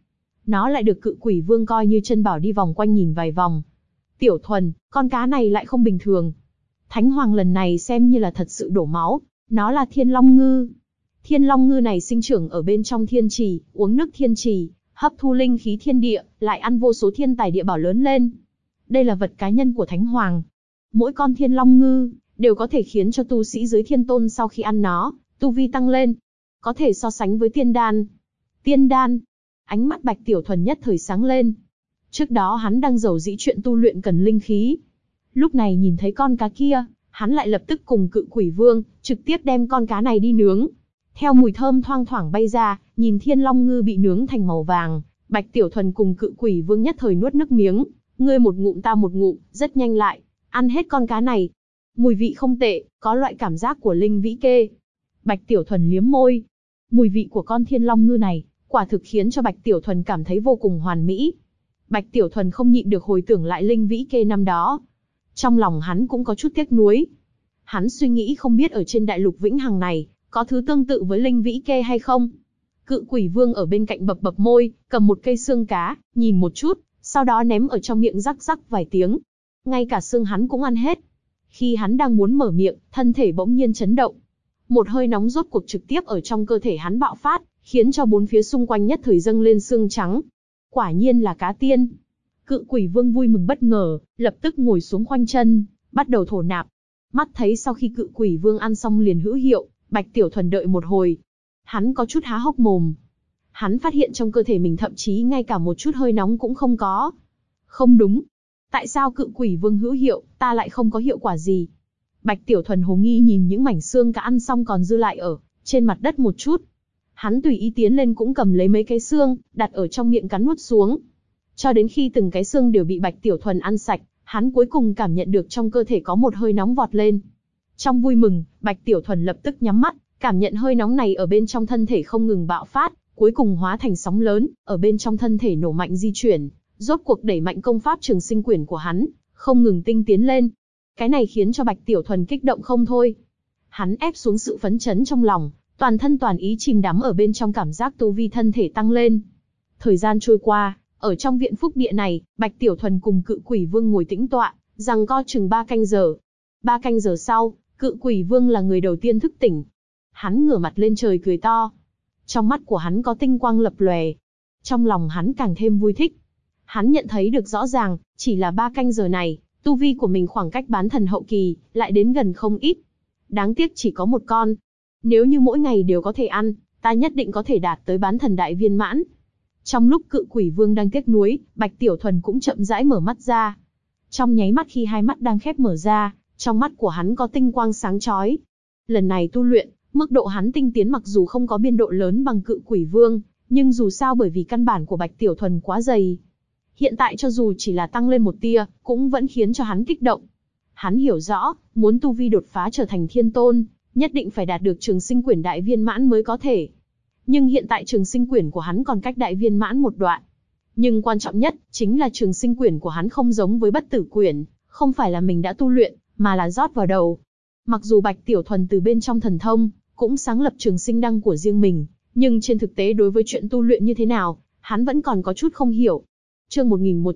nó lại được Cự Quỷ Vương coi như chân bảo đi vòng quanh nhìn vài vòng. Tiểu Thuần, con cá này lại không bình thường. Thánh Hoàng lần này xem như là thật sự đổ máu, nó là Thiên Long Ngư. Thiên Long Ngư này sinh trưởng ở bên trong thiên trì, uống nước thiên trì, hấp thu linh khí thiên địa, lại ăn vô số thiên tài địa bảo lớn lên. Đây là vật cá nhân của Thánh Hoàng. Mỗi con Thiên Long Ngư đều có thể khiến cho tu sĩ dưới thiên tôn sau khi ăn nó, tu vi tăng lên. Có thể so sánh với tiên đan. Tiên đan. Ánh mắt Bạch Tiểu Thuần nhất thời sáng lên. Trước đó hắn đang rầu rĩ chuyện tu luyện cần linh khí. Lúc này nhìn thấy con cá kia, hắn lại lập tức cùng Cự Quỷ Vương, trực tiếp đem con cá này đi nướng. Theo mùi thơm thoang thoảng bay ra, nhìn Thiên Long Ngư bị nướng thành màu vàng, Bạch Tiểu Thuần cùng Cự Quỷ Vương nhất thời nuốt nước miếng. Ngươi một ngụm ta một ngụm, rất nhanh lại ăn hết con cá này. Mùi vị không tệ, có loại cảm giác của linh vĩ kê. Bạch Tiểu Thuần liếm môi. Mùi vị của con Thiên Long Ngư này, quả thực khiến cho Bạch Tiểu Thuần cảm thấy vô cùng hoàn mỹ. Bạch Tiểu Thuần không nhịn được hồi tưởng lại linh vĩ kê năm đó. Trong lòng hắn cũng có chút tiếc nuối. Hắn suy nghĩ không biết ở trên đại lục Vĩnh Hằng này, có thứ tương tự với linh vĩ kê hay không. Cự Quỷ Vương ở bên cạnh bập bập môi, cầm một cây xương cá, nhìn một chút, sau đó ném ở trong miệng rắc rắc vài tiếng. Ngay cả xương hắn cũng ăn hết. Khi hắn đang muốn mở miệng, thân thể bỗng nhiên chấn động. Một hơi nóng rốt cuộc trực tiếp ở trong cơ thể hắn bạo phát, khiến cho bốn phía xung quanh nhất thời dâng lên xương trắng. Quả nhiên là cá tiên. Cự Quỷ Vương vui mừng bất ngờ, lập tức ngồi xuống khoanh chân, bắt đầu thổ nạp. Mắt thấy sau khi Cự Quỷ Vương ăn xong liền hữu hiệu, Bạch Tiểu Thuần đợi một hồi. Hắn có chút há hốc mồm. Hắn phát hiện trong cơ thể mình thậm chí ngay cả một chút hơi nóng cũng không có. Không đúng. Tại sao Cự Quỷ Vương hữu hiệu, ta lại không có hiệu quả gì? Bạch Tiểu Thuần hồ nghi nhìn những mảnh xương cá ăn xong còn dư lại ở trên mặt đất một chút. Hắn tùy ý tiến lên cũng cầm lấy mấy cái xương, đặt ở trong miệng cắn nuốt xuống. Cho đến khi từng cái xương đều bị Bạch Tiểu Thuần ăn sạch, hắn cuối cùng cảm nhận được trong cơ thể có một hơi nóng vọt lên. Trong vui mừng, Bạch Tiểu Thuần lập tức nhắm mắt, cảm nhận hơi nóng này ở bên trong thân thể không ngừng bạo phát, cuối cùng hóa thành sóng lớn, ở bên trong thân thể nổ mạnh di chuyển, rốt cuộc đẩy mạnh công pháp Trường Sinh Quyển của hắn, không ngừng tinh tiến lên. Cái này khiến cho Bạch Tiểu Thuần kích động không thôi. Hắn ép xuống sự phấn chấn trong lòng, toàn thân toàn ý chìm đắm ở bên trong cảm giác tu vi thân thể tăng lên. Thời gian trôi qua, ở trong viện phúc địa này, Bạch Tiểu Thuần cùng Cự Quỷ Vương ngồi tĩnh tọa, giằng co chừng 3 canh giờ. 3 canh giờ sau, Cự Quỷ Vương là người đầu tiên thức tỉnh. Hắn ngửa mặt lên trời cười to. Trong mắt của hắn có tinh quang lập lòe. Trong lòng hắn càng thêm vui thích. Hắn nhận thấy được rõ ràng, chỉ là 3 canh giờ này, tu vi của mình khoảng cách bán thần hậu kỳ, lại đến gần không ít. Đáng tiếc chỉ có một con. Nếu như mỗi ngày đều có thể ăn, ta nhất định có thể đạt tới bán thần đại viên mãn. Trong lúc Cự Quỷ Vương đang tiếc nuối, Bạch Tiểu Thuần cũng chậm rãi mở mắt ra. Trong nháy mắt khi hai mắt đang khép mở ra, trong mắt của hắn có tinh quang sáng chói. Lần này tu luyện, mức độ hắn tinh tiến mặc dù không có biên độ lớn bằng Cự Quỷ Vương, nhưng dù sao bởi vì căn bản của Bạch Tiểu Thuần quá dày. Hiện tại cho dù chỉ là tăng lên một tia, cũng vẫn khiến cho hắn kích động. Hắn hiểu rõ, muốn tu vi đột phá trở thành thiên tôn, nhất định phải đạt được Trường Sinh Quyển đại viên mãn mới có thể. Nhưng hiện tại Trường Sinh Quyển của hắn còn cách đại viên mãn một đoạn. Nhưng quan trọng nhất, chính là Trường Sinh Quyển của hắn không giống với Bất Tử Quyển, không phải là mình đã tu luyện, mà là rót vào đầu. Mặc dù Bạch Tiểu Thuần từ bên trong thần thông, cũng sáng lập Trường Sinh Đăng của riêng mình, nhưng trên thực tế đối với chuyện tu luyện như thế nào, hắn vẫn còn có chút không hiểu. Chương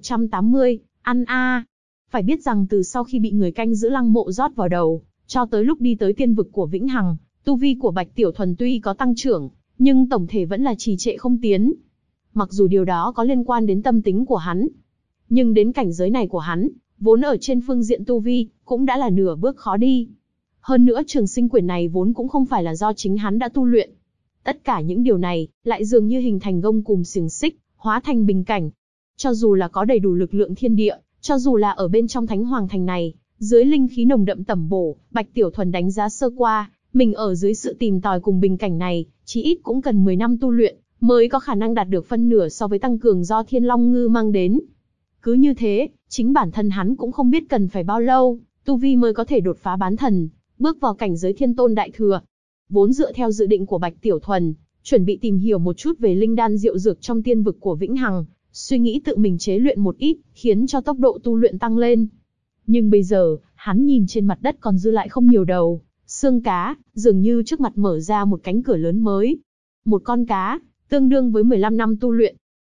1180, ăn a. Phải biết rằng từ sau khi bị người canh giữ lăng mộ rót vào đầu, cho tới lúc đi tới tiên vực của Vĩnh Hằng, tu vi của Bạch Tiểu Thuần tuy có tăng trưởng, nhưng tổng thể vẫn là trì trệ không tiến. Mặc dù điều đó có liên quan đến tâm tính của hắn, nhưng đến cảnh giới này của hắn, vốn ở trên phương diện tu vi, cũng đã là nửa bước khó đi. Hơn nữa Trường Sinh Quyển này vốn cũng không phải là do chính hắn đã tu luyện. Tất cả những điều này, lại dường như hình thành gông cùm xiềng xích, hóa thành bình cảnh. Cho dù là có đầy đủ lực lượng thiên địa, cho dù là ở bên trong Thánh Hoàng Thành này, dưới linh khí nồng đậm tẩm bổ, Bạch Tiểu Thuần đánh giá sơ qua, mình ở dưới sự tìm tòi cùng bình cảnh này, chí ít cũng cần 10 năm tu luyện, mới có khả năng đạt được phân nửa so với tăng cường do Thiên Long Ngư mang đến. Cứ như thế, chính bản thân hắn cũng không biết cần phải bao lâu, tu vi mới có thể đột phá bán thần, bước vào cảnh giới thiên tôn đại thừa. Vốn dựa theo dự định của Bạch Tiểu Thuần, chuẩn bị tìm hiểu một chút về linh đan diệu dược trong tiên vực của Vĩnh Hằng, suy nghĩ tự mình chế luyện một ít, khiến cho tốc độ tu luyện tăng lên. Nhưng bây giờ, hắn nhìn trên mặt đất còn dư lại không nhiều đầu xương cá, dường như trước mặt mở ra một cánh cửa lớn mới. Một con cá, tương đương với 15 năm tu luyện.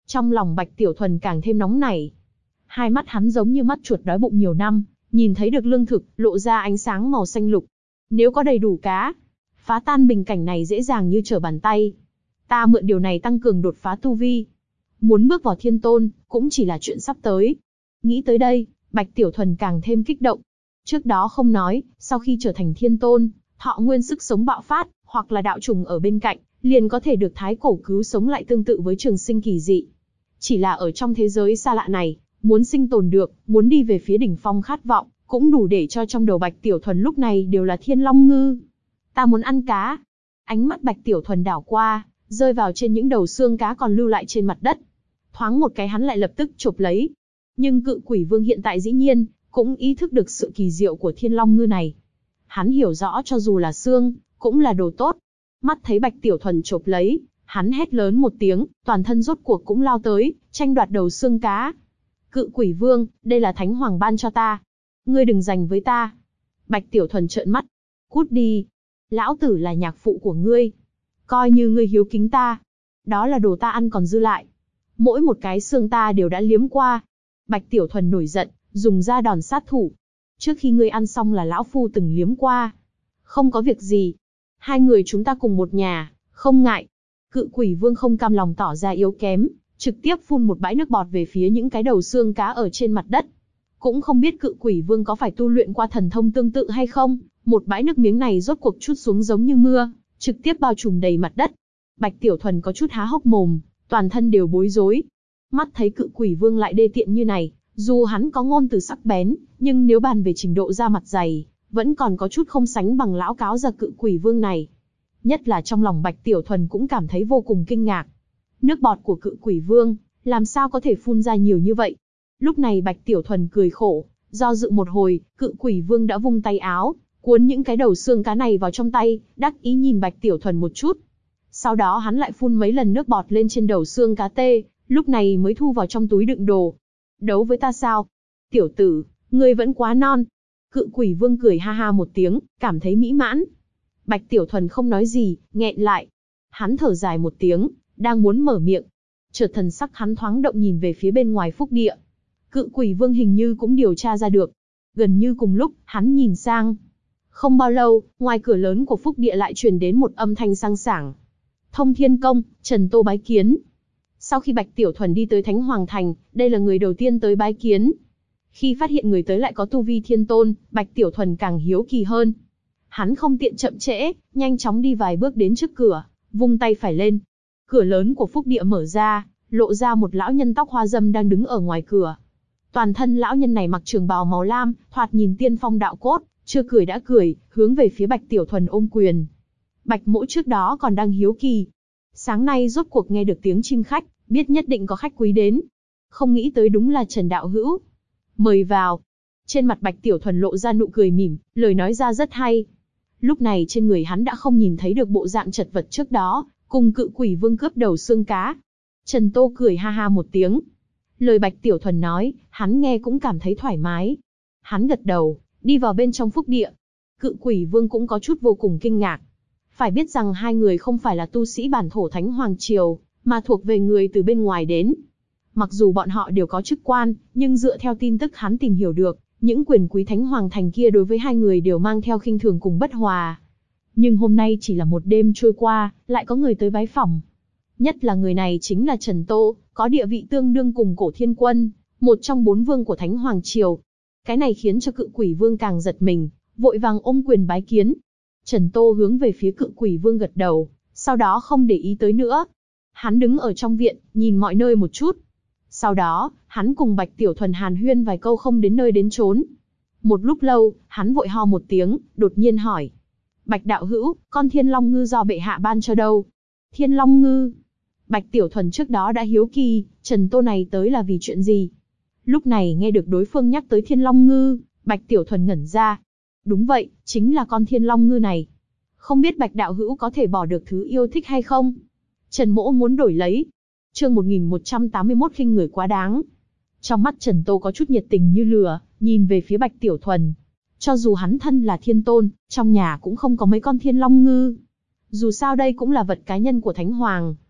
Trong lòng Bạch Tiểu Thuần càng thêm nóng nảy. Hai mắt hắn giống như mắt chuột đói bụng nhiều năm, nhìn thấy được lương thực, lộ ra ánh sáng màu xanh lục. Nếu có đầy đủ cá, phá tan bình cảnh này dễ dàng như trở bàn tay. Ta mượn điều này tăng cường đột phá tu vi. Muốn bước vào thiên tôn, cũng chỉ là chuyện sắp tới. Nghĩ tới đây, Bạch Tiểu Thuần càng thêm kích động. Trước đó không nói, sau khi trở thành thiên tôn, thọ nguyên sức sống bạo phát, hoặc là đạo trùng ở bên cạnh, liền có thể được thái cổ cứu sống lại tương tự với trường sinh kỳ dị. Chỉ là ở trong thế giới xa lạ này, muốn sinh tồn được, muốn đi về phía đỉnh phong khát vọng, cũng đủ để cho trong đầu Bạch Tiểu Thuần lúc này đều là thiên long ngư. Ta muốn ăn cá. Ánh mắt Bạch Tiểu Thuần đảo qua, rơi vào trên những đầu xương cá còn lưu lại trên mặt đất. Thoáng một cái hắn lại lập tức chộp lấy. Nhưng Cự Quỷ Vương hiện tại dĩ nhiên cũng ý thức được sự kỳ diệu của thiên long ngư này. Hắn hiểu rõ cho dù là xương, cũng là đồ tốt. Mắt thấy Bạch Tiểu Thuần chộp lấy, hắn hét lớn một tiếng, toàn thân rốt cuộc cũng lao tới, tranh đoạt đầu xương cá. Cự Quỷ Vương, đây là Thánh Hoàng ban cho ta. Ngươi đừng giành với ta. Bạch Tiểu Thuần trợn mắt. Cút đi. Lão tử là nhạc phụ của ngươi. Coi như ngươi hiếu kính ta. Đó là đồ ta ăn còn dư lại. Mỗi một cái xương ta đều đã liếm qua. Bạch Tiểu Thuần nổi giận, dùng ra đòn sát thủ. Trước khi ngươi ăn xong là lão phu từng liếm qua. Không có việc gì. Hai người chúng ta cùng một nhà, không ngại. Cự Quỷ Vương không cam lòng tỏ ra yếu kém, trực tiếp phun một bãi nước bọt về phía những cái đầu xương cá ở trên mặt đất. Cũng không biết Cự Quỷ Vương có phải tu luyện qua thần thông tương tự hay không, một bãi nước miếng này rốt cuộc trút xuống giống như mưa, trực tiếp bao trùm đầy mặt đất. Bạch Tiểu Thuần có chút há hốc mồm, toàn thân đều bối rối. Mắt thấy Cự Quỷ Vương lại đê tiện như này, dù hắn có ngôn từ sắc bén, nhưng nếu bàn về trình độ da mặt dày, vẫn còn có chút không sánh bằng lão cáo già Cự Quỷ Vương này. Nhất là trong lòng Bạch Tiểu Thuần cũng cảm thấy vô cùng kinh ngạc. Nước bọt của Cự Quỷ Vương, làm sao có thể phun ra nhiều như vậy? Lúc này Bạch Tiểu Thuần cười khổ, do dự một hồi, Cự Quỷ Vương đã vung tay áo, cuốn những cái đầu xương cá này vào trong tay, đắc ý nhìn Bạch Tiểu Thuần một chút. Sau đó hắn lại phun mấy lần nước bọt lên trên đầu xương cá tê, lúc này mới thu vào trong túi đựng đồ. Đấu với ta sao? Tiểu tử, ngươi vẫn quá non. Cự Quỷ Vương cười ha ha một tiếng, cảm thấy mỹ mãn. Bạch Tiểu Thuần không nói gì, nghẹn lại. Hắn thở dài một tiếng, đang muốn mở miệng. Chợt thần sắc hắn thoáng động nhìn về phía bên ngoài phúc địa. Cự Quỷ Vương hình như cũng điều tra ra được. Gần như cùng lúc, hắn nhìn sang. Không bao lâu, ngoài cửa lớn của phúc địa lại truyền đến một âm thanh sang sảng. Thông Thiên Công, Trần Tô bái kiến. Sau khi Bạch Tiểu Thuần đi tới Thánh Hoàng Thành, đây là người đầu tiên tới bái kiến. Khi phát hiện người tới lại có tu vi thiên tôn, Bạch Tiểu Thuần càng hiếu kỳ hơn. Hắn không tiện chậm trễ, nhanh chóng đi vài bước đến trước cửa, vung tay phải lên. Cửa lớn của phúc địa mở ra, lộ ra một lão nhân tóc hoa râm đang đứng ở ngoài cửa. Toàn thân lão nhân này mặc trường bào màu lam, thoạt nhìn tiên phong đạo cốt, chưa cười đã cười, hướng về phía Bạch Tiểu Thuần ôm quyền. Bạch Mỗ trước đó còn đang hiếu kỳ. Sáng nay rốt cuộc nghe được tiếng chim khách, biết nhất định có khách quý đến. Không nghĩ tới đúng là Trần đạo hữu. Mời vào. Trên mặt Bạch Tiểu Thuần lộ ra nụ cười mỉm, lời nói ra rất hay. Lúc này trên người hắn đã không nhìn thấy được bộ dạng chật vật trước đó, cùng Cự Quỷ Vương cướp đầu xương cá. Trần Tô cười ha ha một tiếng. Lời Bạch Tiểu Thuần nói, hắn nghe cũng cảm thấy thoải mái. Hắn gật đầu, đi vào bên trong phúc địa. Cự Quỷ Vương cũng có chút vô cùng kinh ngạc. Phải biết rằng hai người không phải là tu sĩ bản thổ Thánh Hoàng Triều, mà thuộc về người từ bên ngoài đến. Mặc dù bọn họ đều có chức quan, nhưng dựa theo tin tức hắn tìm hiểu được, những quyền quý Thánh Hoàng Thành kia đối với hai người đều mang theo khinh thường cùng bất hòa. Nhưng hôm nay chỉ là một đêm trôi qua, lại có người tới bái phỏng. Nhất là người này chính là Trần Tô, có địa vị tương đương cùng Cổ Thiên Quân, một trong 4 vương của Thánh Hoàng Triều. Cái này khiến cho Cự Quỷ Vương càng giật mình, vội vàng ôm quyền bái kiến. Trần Tô hướng về phía Cự Quỷ Vương gật đầu, sau đó không để ý tới nữa. Hắn đứng ở trong viện, nhìn mọi nơi một chút. Sau đó, hắn cùng Bạch Tiểu Thuần hàn huyên vài câu không đến nơi đến chốn. Một lúc lâu, hắn vội ho một tiếng, đột nhiên hỏi. Bạch đạo hữu, con Thiên Long Ngư do bệ hạ ban cho đâu? Thiên Long Ngư? Bạch Tiểu Thuần trước đó đã hiếu kỳ, Trần Tô này tới là vì chuyện gì? Lúc này nghe được đối phương nhắc tới Thiên Long Ngư, Bạch Tiểu Thuần ngẩn ra. Đúng vậy, chính là con Thiên Long Ngư này. Không biết Bạch đạo hữu có thể bỏ được thứ yêu thích hay không? Trần Mỗ muốn đổi lấy. Chương 1181 khinh người quá đáng. Trong mắt Trần Tô có chút nhiệt tình như lửa, nhìn về phía Bạch Tiểu Thuần. Cho dù hắn thân là thiên tôn, trong nhà cũng không có mấy con Thiên Long Ngư. Dù sao đây cũng là vật cá nhân của Thánh Hoàng.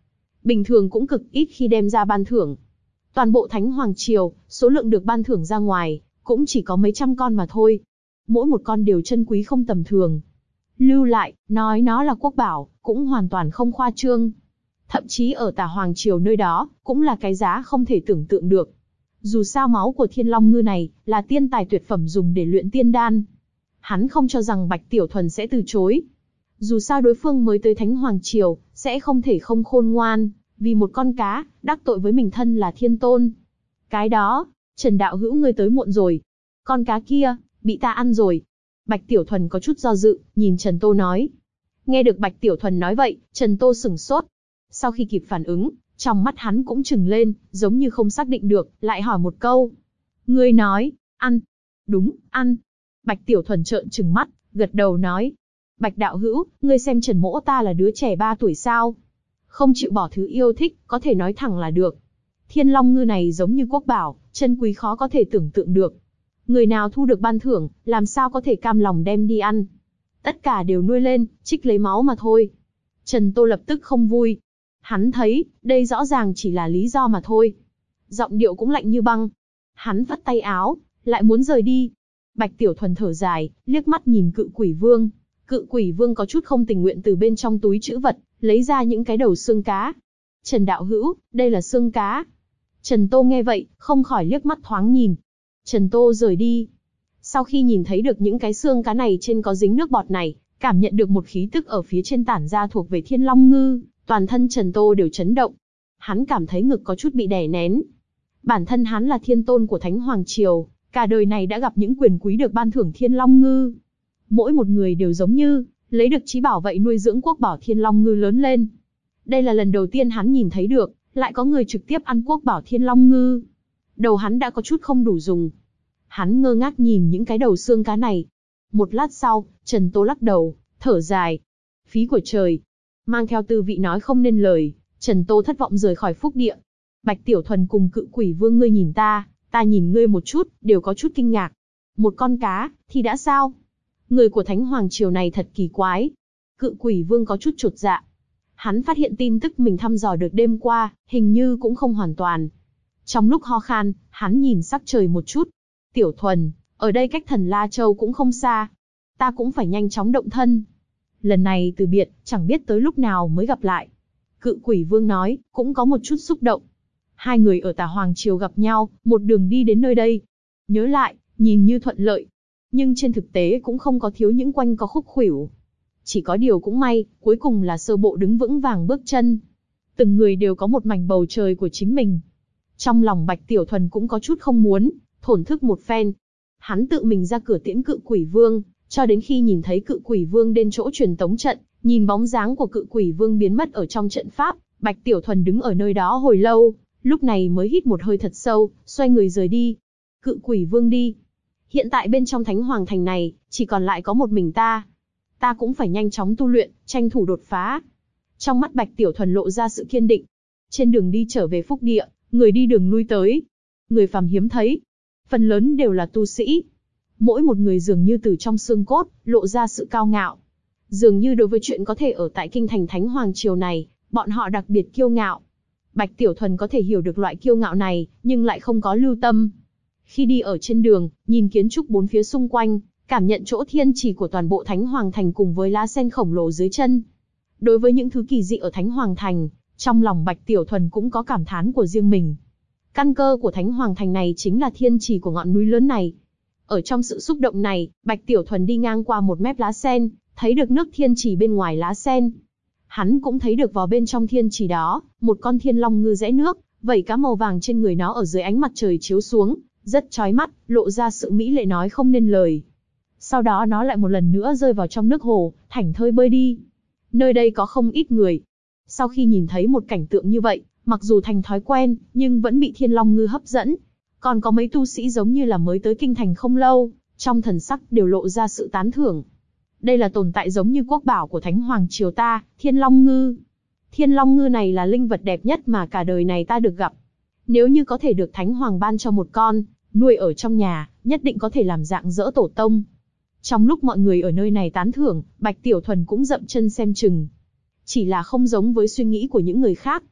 bình thường cũng cực ít khi đem ra ban thưởng. Toàn bộ Thánh Hoàng Triều, số lượng được ban thưởng ra ngoài, cũng chỉ có mấy trăm con mà thôi. Mỗi một con đều chân quý không tầm thường. Lưu lại, nói nó là quốc bảo, cũng hoàn toàn không khoa trương. Thậm chí ở Tả Hoàng Triều nơi đó, cũng là cái giá không thể tưởng tượng được. Dù sao máu của Thiên Long Ngư này, là tiên tài tuyệt phẩm dùng để luyện tiên đan. Hắn không cho rằng Bạch Tiểu Thuần sẽ từ chối. Dù sao đối phương mới tới Thánh Hoàng Triều, sẽ không thể không khôn ngoan, vì một con cá, đắc tội với mình thân là thiên tôn. Cái đó, Trần đạo hữu ngươi tới muộn rồi. Con cá kia, bị ta ăn rồi. Bạch Tiểu Thuần có chút do dự, nhìn Trần Tô nói. Nghe được Bạch Tiểu Thuần nói vậy, Trần Tô sửng sốt. Sau khi kịp phản ứng, trong mắt hắn cũng trừng lên, giống như không xác định được, lại hỏi một câu. Ngươi nói, ăn. Đúng, ăn. Bạch Tiểu Thuần trợn trừng mắt, gật đầu nói. Bạch đạo hữu, ngươi xem Trần mỗ ta là đứa trẻ 3 tuổi sao? Không chịu bỏ thứ yêu thích, có thể nói thẳng là được. Thiên Long Ngư này giống như quốc bảo, chân quý khó có thể tưởng tượng được. Người nào thu được ban thưởng, làm sao có thể cam lòng đem đi ăn. Tất cả đều nuôi lên, trích lấy máu mà thôi. Trần Tô lập tức không vui. Hắn thấy, đây rõ ràng chỉ là lý do mà thôi. Giọng điệu cũng lạnh như băng. Hắn vắt tay áo, lại muốn rời đi. Bạch Tiểu Thuần thở dài, liếc mắt nhìn Cự Quỷ Vương. Cự Quỷ Vương có chút không tình nguyện từ bên trong túi trữ vật, lấy ra những cái đầu xương cá. Trần đạo hữu, đây là xương cá. Trần Tô nghe vậy, không khỏi liếc mắt thoáng nhìn. Trần Tô rời đi. Sau khi nhìn thấy được những cái xương cá này trên có dính nước bọt này, cảm nhận được một khí tức ở phía trên tản ra thuộc về Thiên Long Ngư, toàn thân Trần Tô đều chấn động. Hắn cảm thấy ngực có chút bị đè nén. Bản thân hắn là thiên tôn của Thánh Hoàng Triều, cả đời này đã gặp những quyền quý được ban thưởng Thiên Long Ngư. Mỗi một người đều giống như, lấy được chí bảo vậy nuôi dưỡng quốc bảo Thiên Long Ngư lớn lên. Đây là lần đầu tiên hắn nhìn thấy được, lại có người trực tiếp ăn quốc bảo Thiên Long Ngư. Đầu hắn đã có chút không đủ dùng. Hắn ngơ ngác nhìn những cái đầu xương cá này. Một lát sau, Trần Tô lắc đầu, thở dài. Phí của trời. Mang theo tư vị nói không nên lời, Trần Tô thất vọng rời khỏi phúc địa. Bạch Tiểu Thuần cùng Cự Quỷ Vương ngươi nhìn ta nhìn ngươi một chút, đều có chút kinh ngạc. Một con cá, thì đã sao? Người của Thánh Hoàng Triều này thật kỳ quái. Cự Quỷ Vương có chút chột dạ. Hắn phát hiện tin tức mình thăm dò được đêm qua, hình như cũng không hoàn toàn. Trong lúc ho khan, hắn nhìn sắc trời một chút. Tiểu Thuần, ở đây cách Thần La Châu cũng không xa. Ta cũng phải nhanh chóng động thân. Lần này từ biệt, chẳng biết tới lúc nào mới gặp lại. Cự Quỷ Vương nói, cũng có một chút xúc động. Hai người ở Tả Hoàng Triều gặp nhau, một đường đi đến nơi đây. Nhớ lại, nhìn như thuận lợi. Nhưng trên thực tế cũng không có thiếu những quanh co khúc khuỷu. Chỉ có điều cũng may, cuối cùng là sơ bộ đứng vững vàng bước chân. Từng người đều có một mảnh bầu trời của chính mình. Trong lòng Bạch Tiểu Thuần cũng có chút không muốn, thổn thức một phen. Hắn tự mình ra cửa tiễn Cự Quỷ Vương, cho đến khi nhìn thấy Cự Quỷ Vương đến chỗ truyền tống trận, nhìn bóng dáng của Cự Quỷ Vương biến mất ở trong trận pháp, Bạch Tiểu Thuần đứng ở nơi đó hồi lâu, lúc này mới hít một hơi thật sâu, xoay người rời đi. Cự Quỷ Vương đi. Hiện tại bên trong Thánh Hoàng Thành này, chỉ còn lại có một mình ta. Ta cũng phải nhanh chóng tu luyện, tranh thủ đột phá. Trong mắt Bạch Tiểu Thuần lộ ra sự kiên định. Trên đường đi trở về phúc địa, người đi đường lui tới. Người phàm hiếm thấy. Phần lớn đều là tu sĩ. Mỗi một người dường như từ trong xương cốt, lộ ra sự cao ngạo. Dường như đối với chuyện có thể ở tại kinh thành Thánh Hoàng Triều này, bọn họ đặc biệt kiêu ngạo. Bạch Tiểu Thuần có thể hiểu được loại kiêu ngạo này, nhưng lại không có lưu tâm. Khi đi ở trên đường, nhìn kiến trúc bốn phía xung quanh, cảm nhận chỗ thiên trì của toàn bộ Thánh Hoàng Thành cùng với lá sen khổng lồ dưới chân. Đối với những thứ kỳ dị ở Thánh Hoàng Thành, trong lòng Bạch Tiểu Thuần cũng có cảm thán của riêng mình. Căn cơ của Thánh Hoàng Thành này chính là thiên trì của ngọn núi lớn này. Ở trong sự xúc động này, Bạch Tiểu Thuần đi ngang qua một mép lá sen, thấy được nước thiên trì bên ngoài lá sen. Hắn cũng thấy được vào bên trong thiên trì đó, một con Thiên Long Ngư rẽ nước, vẩy cá màu vàng trên người nó ở dưới ánh mặt trời chiếu xuống, rất chói mắt, lộ ra sự mỹ lệ nói không nên lời. Sau đó nó lại một lần nữa rơi vào trong nước hồ, thảnh thơi bơi đi. Nơi đây có không ít người. Sau khi nhìn thấy một cảnh tượng như vậy, mặc dù thành thói quen, nhưng vẫn bị Thiên Long Ngư hấp dẫn. Còn có mấy tu sĩ giống như là mới tới kinh thành không lâu, trong thần sắc đều lộ ra sự tán thưởng. Đây là tồn tại giống như quốc bảo của Thánh Hoàng Triều ta, Thiên Long Ngư. Thiên Long Ngư này là linh vật đẹp nhất mà cả đời này ta được gặp. Nếu như có thể được Thánh Hoàng ban cho một con, nuôi ở trong nhà, nhất định có thể làm dạng dỡ tổ tông. Trong lúc mọi người ở nơi này tán thưởng, Bạch Tiểu Thuần cũng dậm chân xem chừng. Chỉ là không giống với suy nghĩ của những người khác.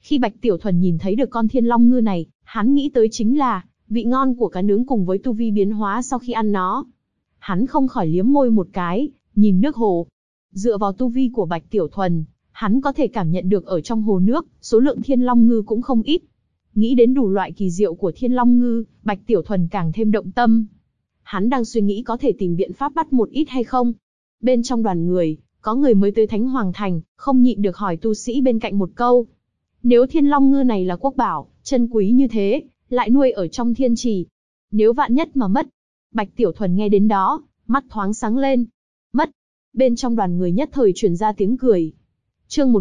Khi Bạch Tiểu Thuần nhìn thấy được con thiên long ngư này, hắn nghĩ tới chính là vị ngon của cá nướng cùng với tu vi biến hóa sau khi ăn nó. Hắn không khỏi liếm môi một cái, nhìn nước hồ. Dựa vào tu vi của Bạch Tiểu Thuần, hắn có thể cảm nhận được ở trong hồ nước, số lượng thiên long ngư cũng không ít. Nghĩ đến đủ loại kỳ diệu của thiên long ngư, Bạch Tiểu Thuần càng thêm động tâm. Hắn đang suy nghĩ có thể tìm biện pháp bắt một ít hay không. Bên trong đoàn người, có người mới tới Thánh Hoàng Thành, không nhịn được hỏi tu sĩ bên cạnh một câu. Nếu thiên long ngư này là quốc bảo, chân quý như thế, lại nuôi ở trong thiên trì. Nếu vạn nhất mà mất. Bạch Tiểu Thuần nghe đến đó, mắt thoáng sáng lên. Mất. Bên trong đoàn người nhất thời truyền ra tiếng cười. Chương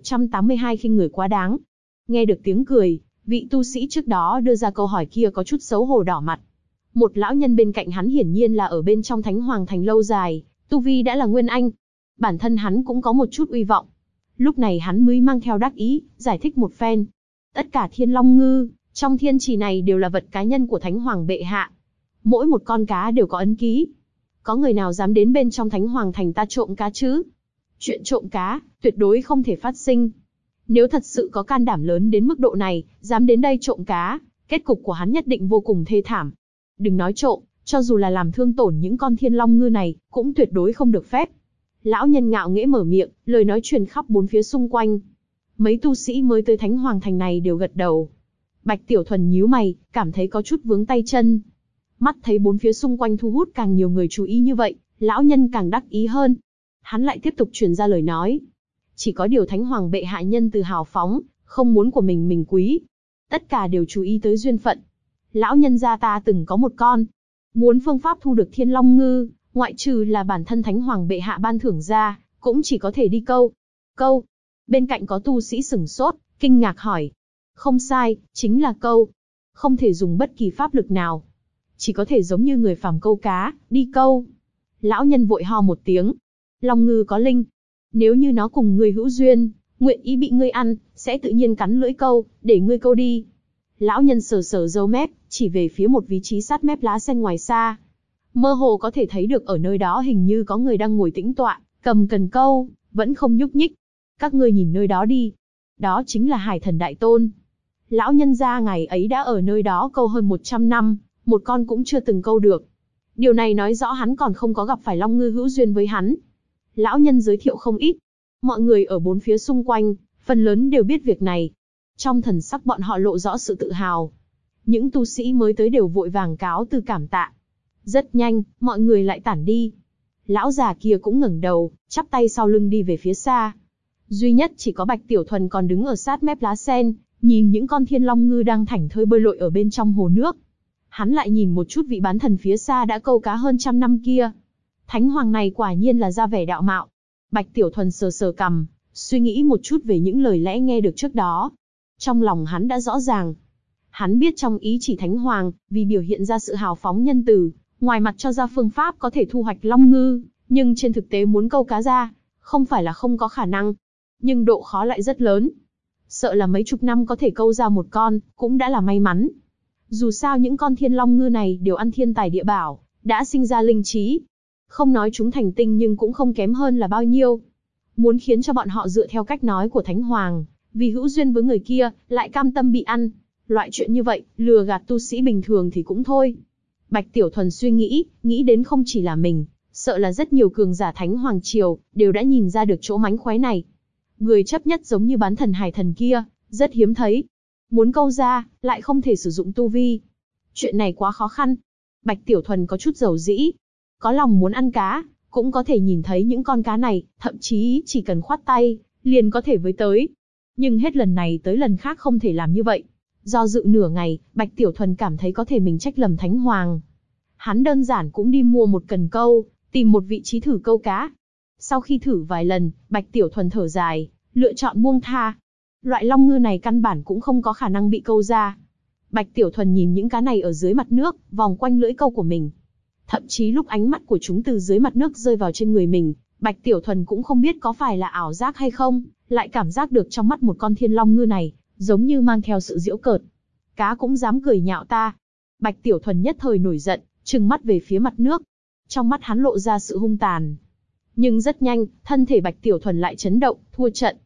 1182 khinh người quá đáng. Nghe được tiếng cười, vị tu sĩ trước đó đưa ra câu hỏi kia có chút xấu hổ đỏ mặt. Một lão nhân bên cạnh hắn hiển nhiên là ở bên trong Thánh Hoàng Thành lâu dài, tu vi đã là nguyên anh. Bản thân hắn cũng có một chút uy vọng. Lúc này hắn mới mang theo đắc ý, giải thích một phen. Tất cả thiên long ngư, trong thiên trì này đều là vật cá nhân của Thánh Hoàng bệ hạ. Mỗi một con cá đều có ấn ký. Có người nào dám đến bên trong Thánh Hoàng Thành ta trộm cá chứ? Chuyện trộm cá, tuyệt đối không thể phát sinh. Nếu thật sự có can đảm lớn đến mức độ này, dám đến đây trộm cá, kết cục của hắn nhất định vô cùng thê thảm. Đừng nói trộm, cho dù là làm thương tổn những con thiên long ngư này, cũng tuyệt đối không được phép. Lão nhân ngạo nghễ mở miệng, lời nói truyền khắp bốn phía xung quanh. Mấy tu sĩ mới tới Thánh Hoàng Thành này đều gật đầu. Bạch Tiểu Thuần nhíu mày, cảm thấy có chút vướng tay chân. Mắt thấy bốn phía xung quanh thu hút càng nhiều người chú ý như vậy, lão nhân càng đắc ý hơn. Hắn lại tiếp tục truyền ra lời nói. Chỉ có điều Thánh Hoàng bệ hạ nhân từ hào phóng, không muốn của mình quý. Tất cả đều chú ý tới duyên phận. Lão nhân gia ta từng có một con. Muốn phương pháp thu được thiên long ngư, ngoại trừ là bản thân Thánh Hoàng bệ hạ ban thưởng ra, cũng chỉ có thể đi câu. Câu. Bên cạnh có tu sĩ sửng sốt, kinh ngạc hỏi. Không sai, chính là câu. Không thể dùng bất kỳ pháp lực nào. Chỉ có thể giống như người phàm câu cá, đi câu. Lão nhân vội ho một tiếng. Long ngư có linh. Nếu như nó cùng ngươi hữu duyên, nguyện ý bị ngươi ăn, sẽ tự nhiên cắn lưỡi câu, để ngươi câu đi. Lão nhân sờ sờ râu mép, chỉ về phía một vị trí sát mép lá sen ngoài xa. Mơ hồ có thể thấy được ở nơi đó hình như có người đang ngồi tĩnh tọa, cầm cần câu, vẫn không nhúc nhích. Các ngươi nhìn nơi đó đi. Đó chính là Hải Thần Đại Tôn. Lão nhân gia ngày ấy đã ở nơi đó câu hơn 100 năm, một con cũng chưa từng câu được. Điều này nói rõ hắn còn không có gặp phải long ngư hữu duyên với hắn. Lão nhân giới thiệu không ít. Mọi người ở bốn phía xung quanh, phần lớn đều biết việc này. Trong thần sắc bọn họ lộ rõ sự tự hào. Những tu sĩ mới tới đều vội vàng cáo từ cảm tạ. Rất nhanh, mọi người lại tản đi. Lão già kia cũng ngẩng đầu, chắp tay sau lưng đi về phía xa. Duy nhất chỉ có Bạch Tiểu Thuần còn đứng ở sát mép lá sen, nhìn những con thiên long ngư đang thảnh thơi bơi lội ở bên trong hồ nước. Hắn lại nhìn một chút vị bán thần phía xa đã câu cá hơn 100 năm kia. Thánh Hoàng này quả nhiên là ra vẻ đạo mạo. Bạch Tiểu Thuần sờ sờ cằm, suy nghĩ một chút về những lời lẽ nghe được trước đó. Trong lòng hắn đã rõ ràng. Hắn biết trong ý chỉ Thánh Hoàng, vì biểu hiện ra sự hào phóng nhân từ, ngoài mặt cho ra phương pháp có thể thu hoạch long ngư, nhưng trên thực tế muốn câu cá ra, không phải là không có khả năng. Nhưng độ khó lại rất lớn. Sợ là mấy chục năm có thể câu ra một con, cũng đã là may mắn. Dù sao những con thiên long ngư này đều ăn thiên tài địa bảo, đã sinh ra linh trí. Không nói chúng thành tinh nhưng cũng không kém hơn là bao nhiêu. Muốn khiến cho bọn họ dựa theo cách nói của Thánh Hoàng, vì hữu duyên với người kia, lại cam tâm bị ăn. Loại chuyện như vậy, lừa gạt tu sĩ bình thường thì cũng thôi. Bạch Tiểu Thuần suy nghĩ đến không chỉ là mình, sợ là rất nhiều cường giả Thánh Hoàng Triều, đều đã nhìn ra được chỗ mánh khóe này. Người chấp nhất giống như bán thần Hải Thần kia, rất hiếm thấy. Muốn câu ra, lại không thể sử dụng tu vi. Chuyện này quá khó khăn. Bạch Tiểu Thuần có chút dầu dĩ. Có lòng muốn ăn cá, cũng có thể nhìn thấy những con cá này, thậm chí chỉ cần khoát tay, liền có thể với tới. Nhưng hết lần này tới lần khác không thể làm như vậy. Do dự nửa ngày, Bạch Tiểu Thuần cảm thấy có thể mình trách lầm Thánh Hoàng. Hắn đơn giản cũng đi mua một cần câu, tìm một vị trí thử câu cá. Sau khi thử vài lần, Bạch Tiểu Thuần thở dài, lựa chọn buông tha. Loại long ngư này căn bản cũng không có khả năng bị câu ra. Bạch Tiểu Thuần nhìn những cá này ở dưới mặt nước, vòng quanh lưỡi câu của mình. Thậm chí lúc ánh mắt của chúng từ dưới mặt nước rơi vào trên người mình, Bạch Tiểu Thuần cũng không biết có phải là ảo giác hay không, lại cảm giác được trong mắt một con thiên long ngư này, giống như mang theo sự giễu cợt. Cá cũng dám cười nhạo ta. Bạch Tiểu Thuần nhất thời nổi giận, trừng mắt về phía mặt nước. Trong mắt hắn lộ ra sự hung tàn. Nhưng rất nhanh, thân thể Bạch Tiểu Thuần lại chấn động, thua trận.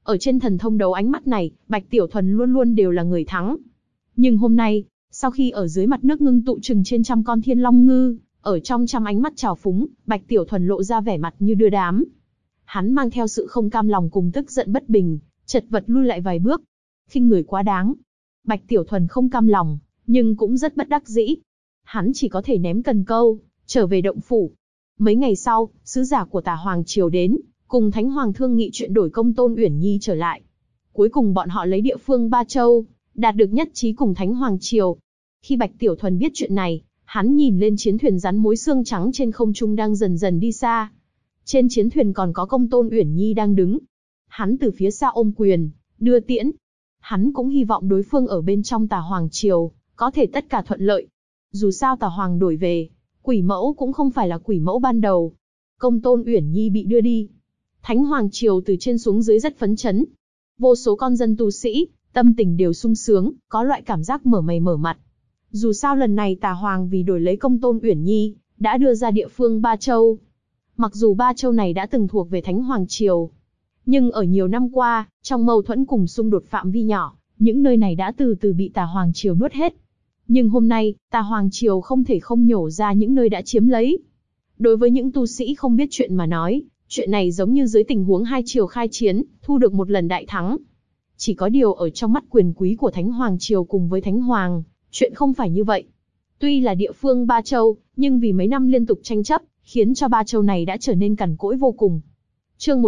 Ở trên thần thông đấu ánh mắt này, Bạch Tiểu Thuần luôn luôn đều là người thắng. Nhưng hôm nay, sau khi ở dưới mặt nước ngưng tụ chừng trên trăm con thiên long ngư, ở trong trăm ánh mắt trào phúng, Bạch Tiểu Thuần lộ ra vẻ mặt như đưa đám. Hắn mang theo sự không cam lòng cùng tức giận bất bình, chật vật lui lại vài bước. Khinh người quá đáng. Bạch Tiểu Thuần không cam lòng, nhưng cũng rất bất đắc dĩ. Hắn chỉ có thể ném cần câu, trở về động phủ. Mấy ngày sau, sứ giả của Tà Hoàng Triều đến, cùng Thánh Hoàng thương nghị chuyện đổi Công Tôn Uyển Nhi trở lại. Cuối cùng bọn họ lấy địa phương Ba Châu, đạt được nhất trí cùng Thánh Hoàng Triều. Khi Bạch Tiểu Thuần biết chuyện này, hắn nhìn lên chiến thuyền rắn mối xương trắng trên không trung đang dần dần đi xa. Trên chiến thuyền còn có Công Tôn Uyển Nhi đang đứng. Hắn từ phía xa ôm quyền, đưa tiễn. Hắn cũng hy vọng đối phương ở bên trong Tà Hoàng Triều, có thể tất cả thuận lợi. Dù sao Tà Hoàng đổi về, quỷ mẫu cũng không phải là quỷ mẫu ban đầu. Công Tôn Uyển Nhi bị đưa đi. Thánh Hoàng Triều từ trên xuống dưới rất phấn chấn. Vô số con dân tu sĩ, tâm tình đều sung sướng, có loại cảm giác mở mày mở mặt. Dù sao lần này Tà Hoàng vì đổi lấy Công Tôn Uyển Nhi, đã đưa ra địa phương Ba Châu. Mặc dù Ba Châu này đã từng thuộc về Thánh Hoàng Triều, nhưng ở nhiều năm qua, trong mâu thuẫn cùng xung đột phạm vi nhỏ, những nơi này đã từ từ bị Tà Hoàng Triều nuốt hết. Nhưng hôm nay, Tà Hoàng Triều không thể không nhổ ra những nơi đã chiếm lấy. Đối với những tu sĩ không biết chuyện mà nói, chuyện này giống như dưới tình huống hai triều khai chiến, thu được một lần đại thắng. Chỉ có điều ở trong mắt quyền quý của Thánh Hoàng Triều cùng với Thánh Hoàng, chuyện không phải như vậy. Tuy là địa phương Ba Châu, nhưng vì mấy năm liên tục tranh chấp, khiến cho Ba Châu này đã trở nên cằn cỗi vô cùng. Chương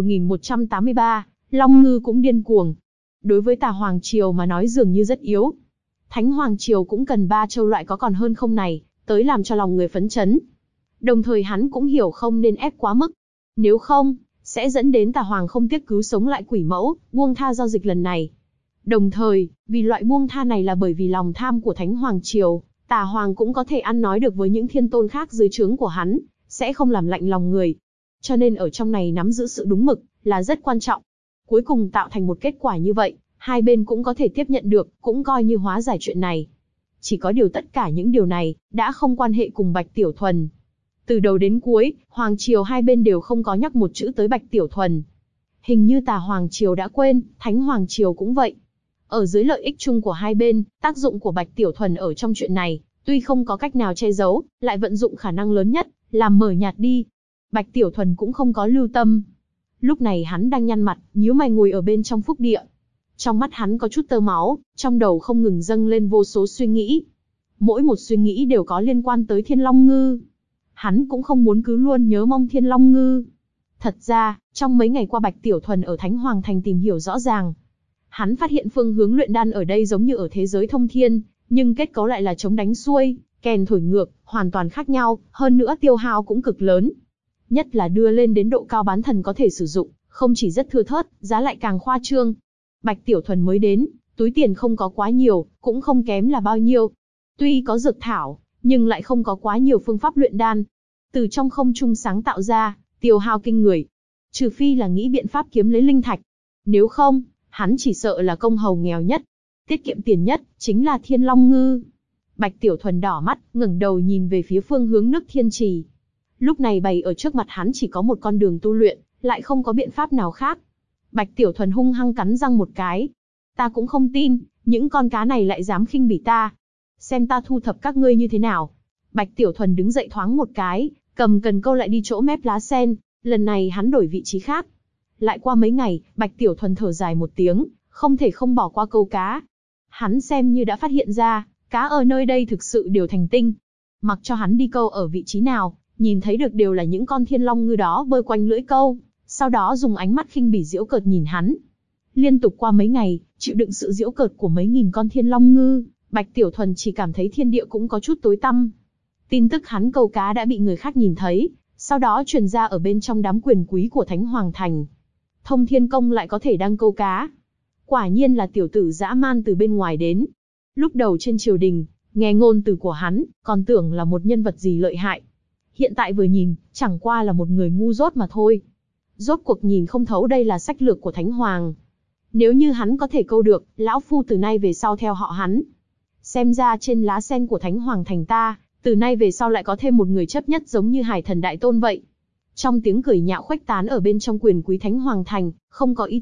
1183, Long Ngư cũng điên cuồng. Đối với Tà Hoàng Triều mà nói dường như rất yếu. Thánh Hoàng Triều cũng cần Ba Châu loại có còn hơn không này, tới làm cho lòng người phấn chấn. Đồng thời hắn cũng hiểu không nên ép quá mức. Nếu không, sẽ dẫn đến Tà Hoàng không tiếc cứu sống lại quỷ mẫu, buông tha giao dịch lần này. Đồng thời, vì loại buông tha này là bởi vì lòng tham của Thánh Hoàng Triều, Tà Hoàng cũng có thể ăn nói được với những thiên tôn khác dưới trướng của hắn, sẽ không làm lạnh lòng người. Cho nên ở trong này nắm giữ sự đúng mực, là rất quan trọng. Cuối cùng tạo thành một kết quả như vậy, hai bên cũng có thể tiếp nhận được, cũng coi như hóa giải chuyện này. Chỉ có điều tất cả những điều này, đã không quan hệ cùng Bạch Tiểu Thuần. Từ đầu đến cuối, Hoàng Triều hai bên đều không có nhắc một chữ tới Bạch Tiểu Thuần. Hình như Tà Hoàng Triều đã quên, Thánh Hoàng Triều cũng vậy. Ở dưới lợi ích chung của hai bên, tác dụng của Bạch Tiểu Thuần ở trong chuyện này, tuy không có cách nào che giấu, lại vận dụng khả năng lớn nhất, làm mờ nhạt đi. Bạch Tiểu Thuần cũng không có lưu tâm. Lúc này hắn đang nhăn mặt, nhíu mày ngồi ở bên trong phúc địa. Trong mắt hắn có chút tơ máu, trong đầu không ngừng dâng lên vô số suy nghĩ. Mỗi một suy nghĩ đều có liên quan tới Thiên Long Ngư. Hắn cũng không muốn cứ luôn nhớ mong Thiên Long Ngư. Thật ra, trong mấy ngày qua Bạch Tiểu Thuần ở Thánh Hoàng Thành tìm hiểu rõ ràng. Hắn phát hiện phương hướng luyện đan ở đây giống như ở thế giới thông thiên, nhưng kết cấu lại là chống đánh xuôi, kèn thổi ngược, hoàn toàn khác nhau, hơn nữa tiêu hao cũng cực lớn. Nhất là đưa lên đến độ cao bán thần có thể sử dụng, không chỉ rất thưa thớt, giá lại càng khoa trương. Bạch Tiểu Thuần mới đến, túi tiền không có quá nhiều, cũng không kém là bao nhiêu. Tuy có dược thảo, nhưng lại không có quá nhiều phương pháp luyện đan. Từ trong không trung sáng tạo ra, tiêu hao kinh người. Trừ phi là nghĩ biện pháp kiếm lấy linh thạch. Nếu không, hắn chỉ sợ là công hầu nghèo nhất. Tiết kiệm tiền nhất, chính là Thiên Long Ngư. Bạch Tiểu Thuần đỏ mắt, ngẩng đầu nhìn về phía phương hướng nước Thiên Trì. Lúc này bày ở trước mặt hắn chỉ có một con đường tu luyện, lại không có biện pháp nào khác. Bạch Tiểu Thuần hung hăng cắn răng một cái. Ta cũng không tin, những con cá này lại dám khinh bỉ ta. Xem ta thu thập các ngươi như thế nào. Bạch Tiểu Thuần đứng dậy thoáng một cái, cầm cần câu lại đi chỗ mép lá sen. Lần này hắn đổi vị trí khác. Lại qua mấy ngày, Bạch Tiểu Thuần thở dài một tiếng, không thể không bỏ qua câu cá. Hắn xem như đã phát hiện ra, cá ở nơi đây thực sự đều thành tinh. Mặc cho hắn đi câu ở vị trí nào, nhìn thấy được đều là những con Thiên Long Ngư đó bơi quanh lưỡi câu, sau đó dùng ánh mắt khinh bỉ giễu cợt nhìn hắn. Liên tục qua mấy ngày, chịu đựng sự giễu cợt của mấy nghìn con Thiên Long Ngư, Bạch Tiểu Thuần chỉ cảm thấy thiên địa cũng có chút tối tăm. Tin tức hắn câu cá đã bị người khác nhìn thấy, sau đó truyền ra ở bên trong đám quyền quý của Thánh Hoàng Thành. Thông Thiên Công lại có thể đang câu cá. Quả nhiên là tiểu tử dã man từ bên ngoài đến. Lúc đầu trên triều đình, nghe ngôn từ của hắn, còn tưởng là một nhân vật gì lợi hại. Hiện tại vừa nhìn, chẳng qua là một người ngu dốt mà thôi. Rốt cuộc nhìn không thấu đây là sách lược của Thánh Hoàng. Nếu như hắn có thể câu được, lão phu từ nay về sau theo họ hắn. Xem ra trên lá sen của Thánh Hoàng Thành ta, từ nay về sau lại có thêm một người chấp nhất giống như Hải Thần Đại Tôn vậy. Trong tiếng cười nhạo khuếch tán ở bên trong quyền quý Thánh Hoàng Thành, không có ý tốt,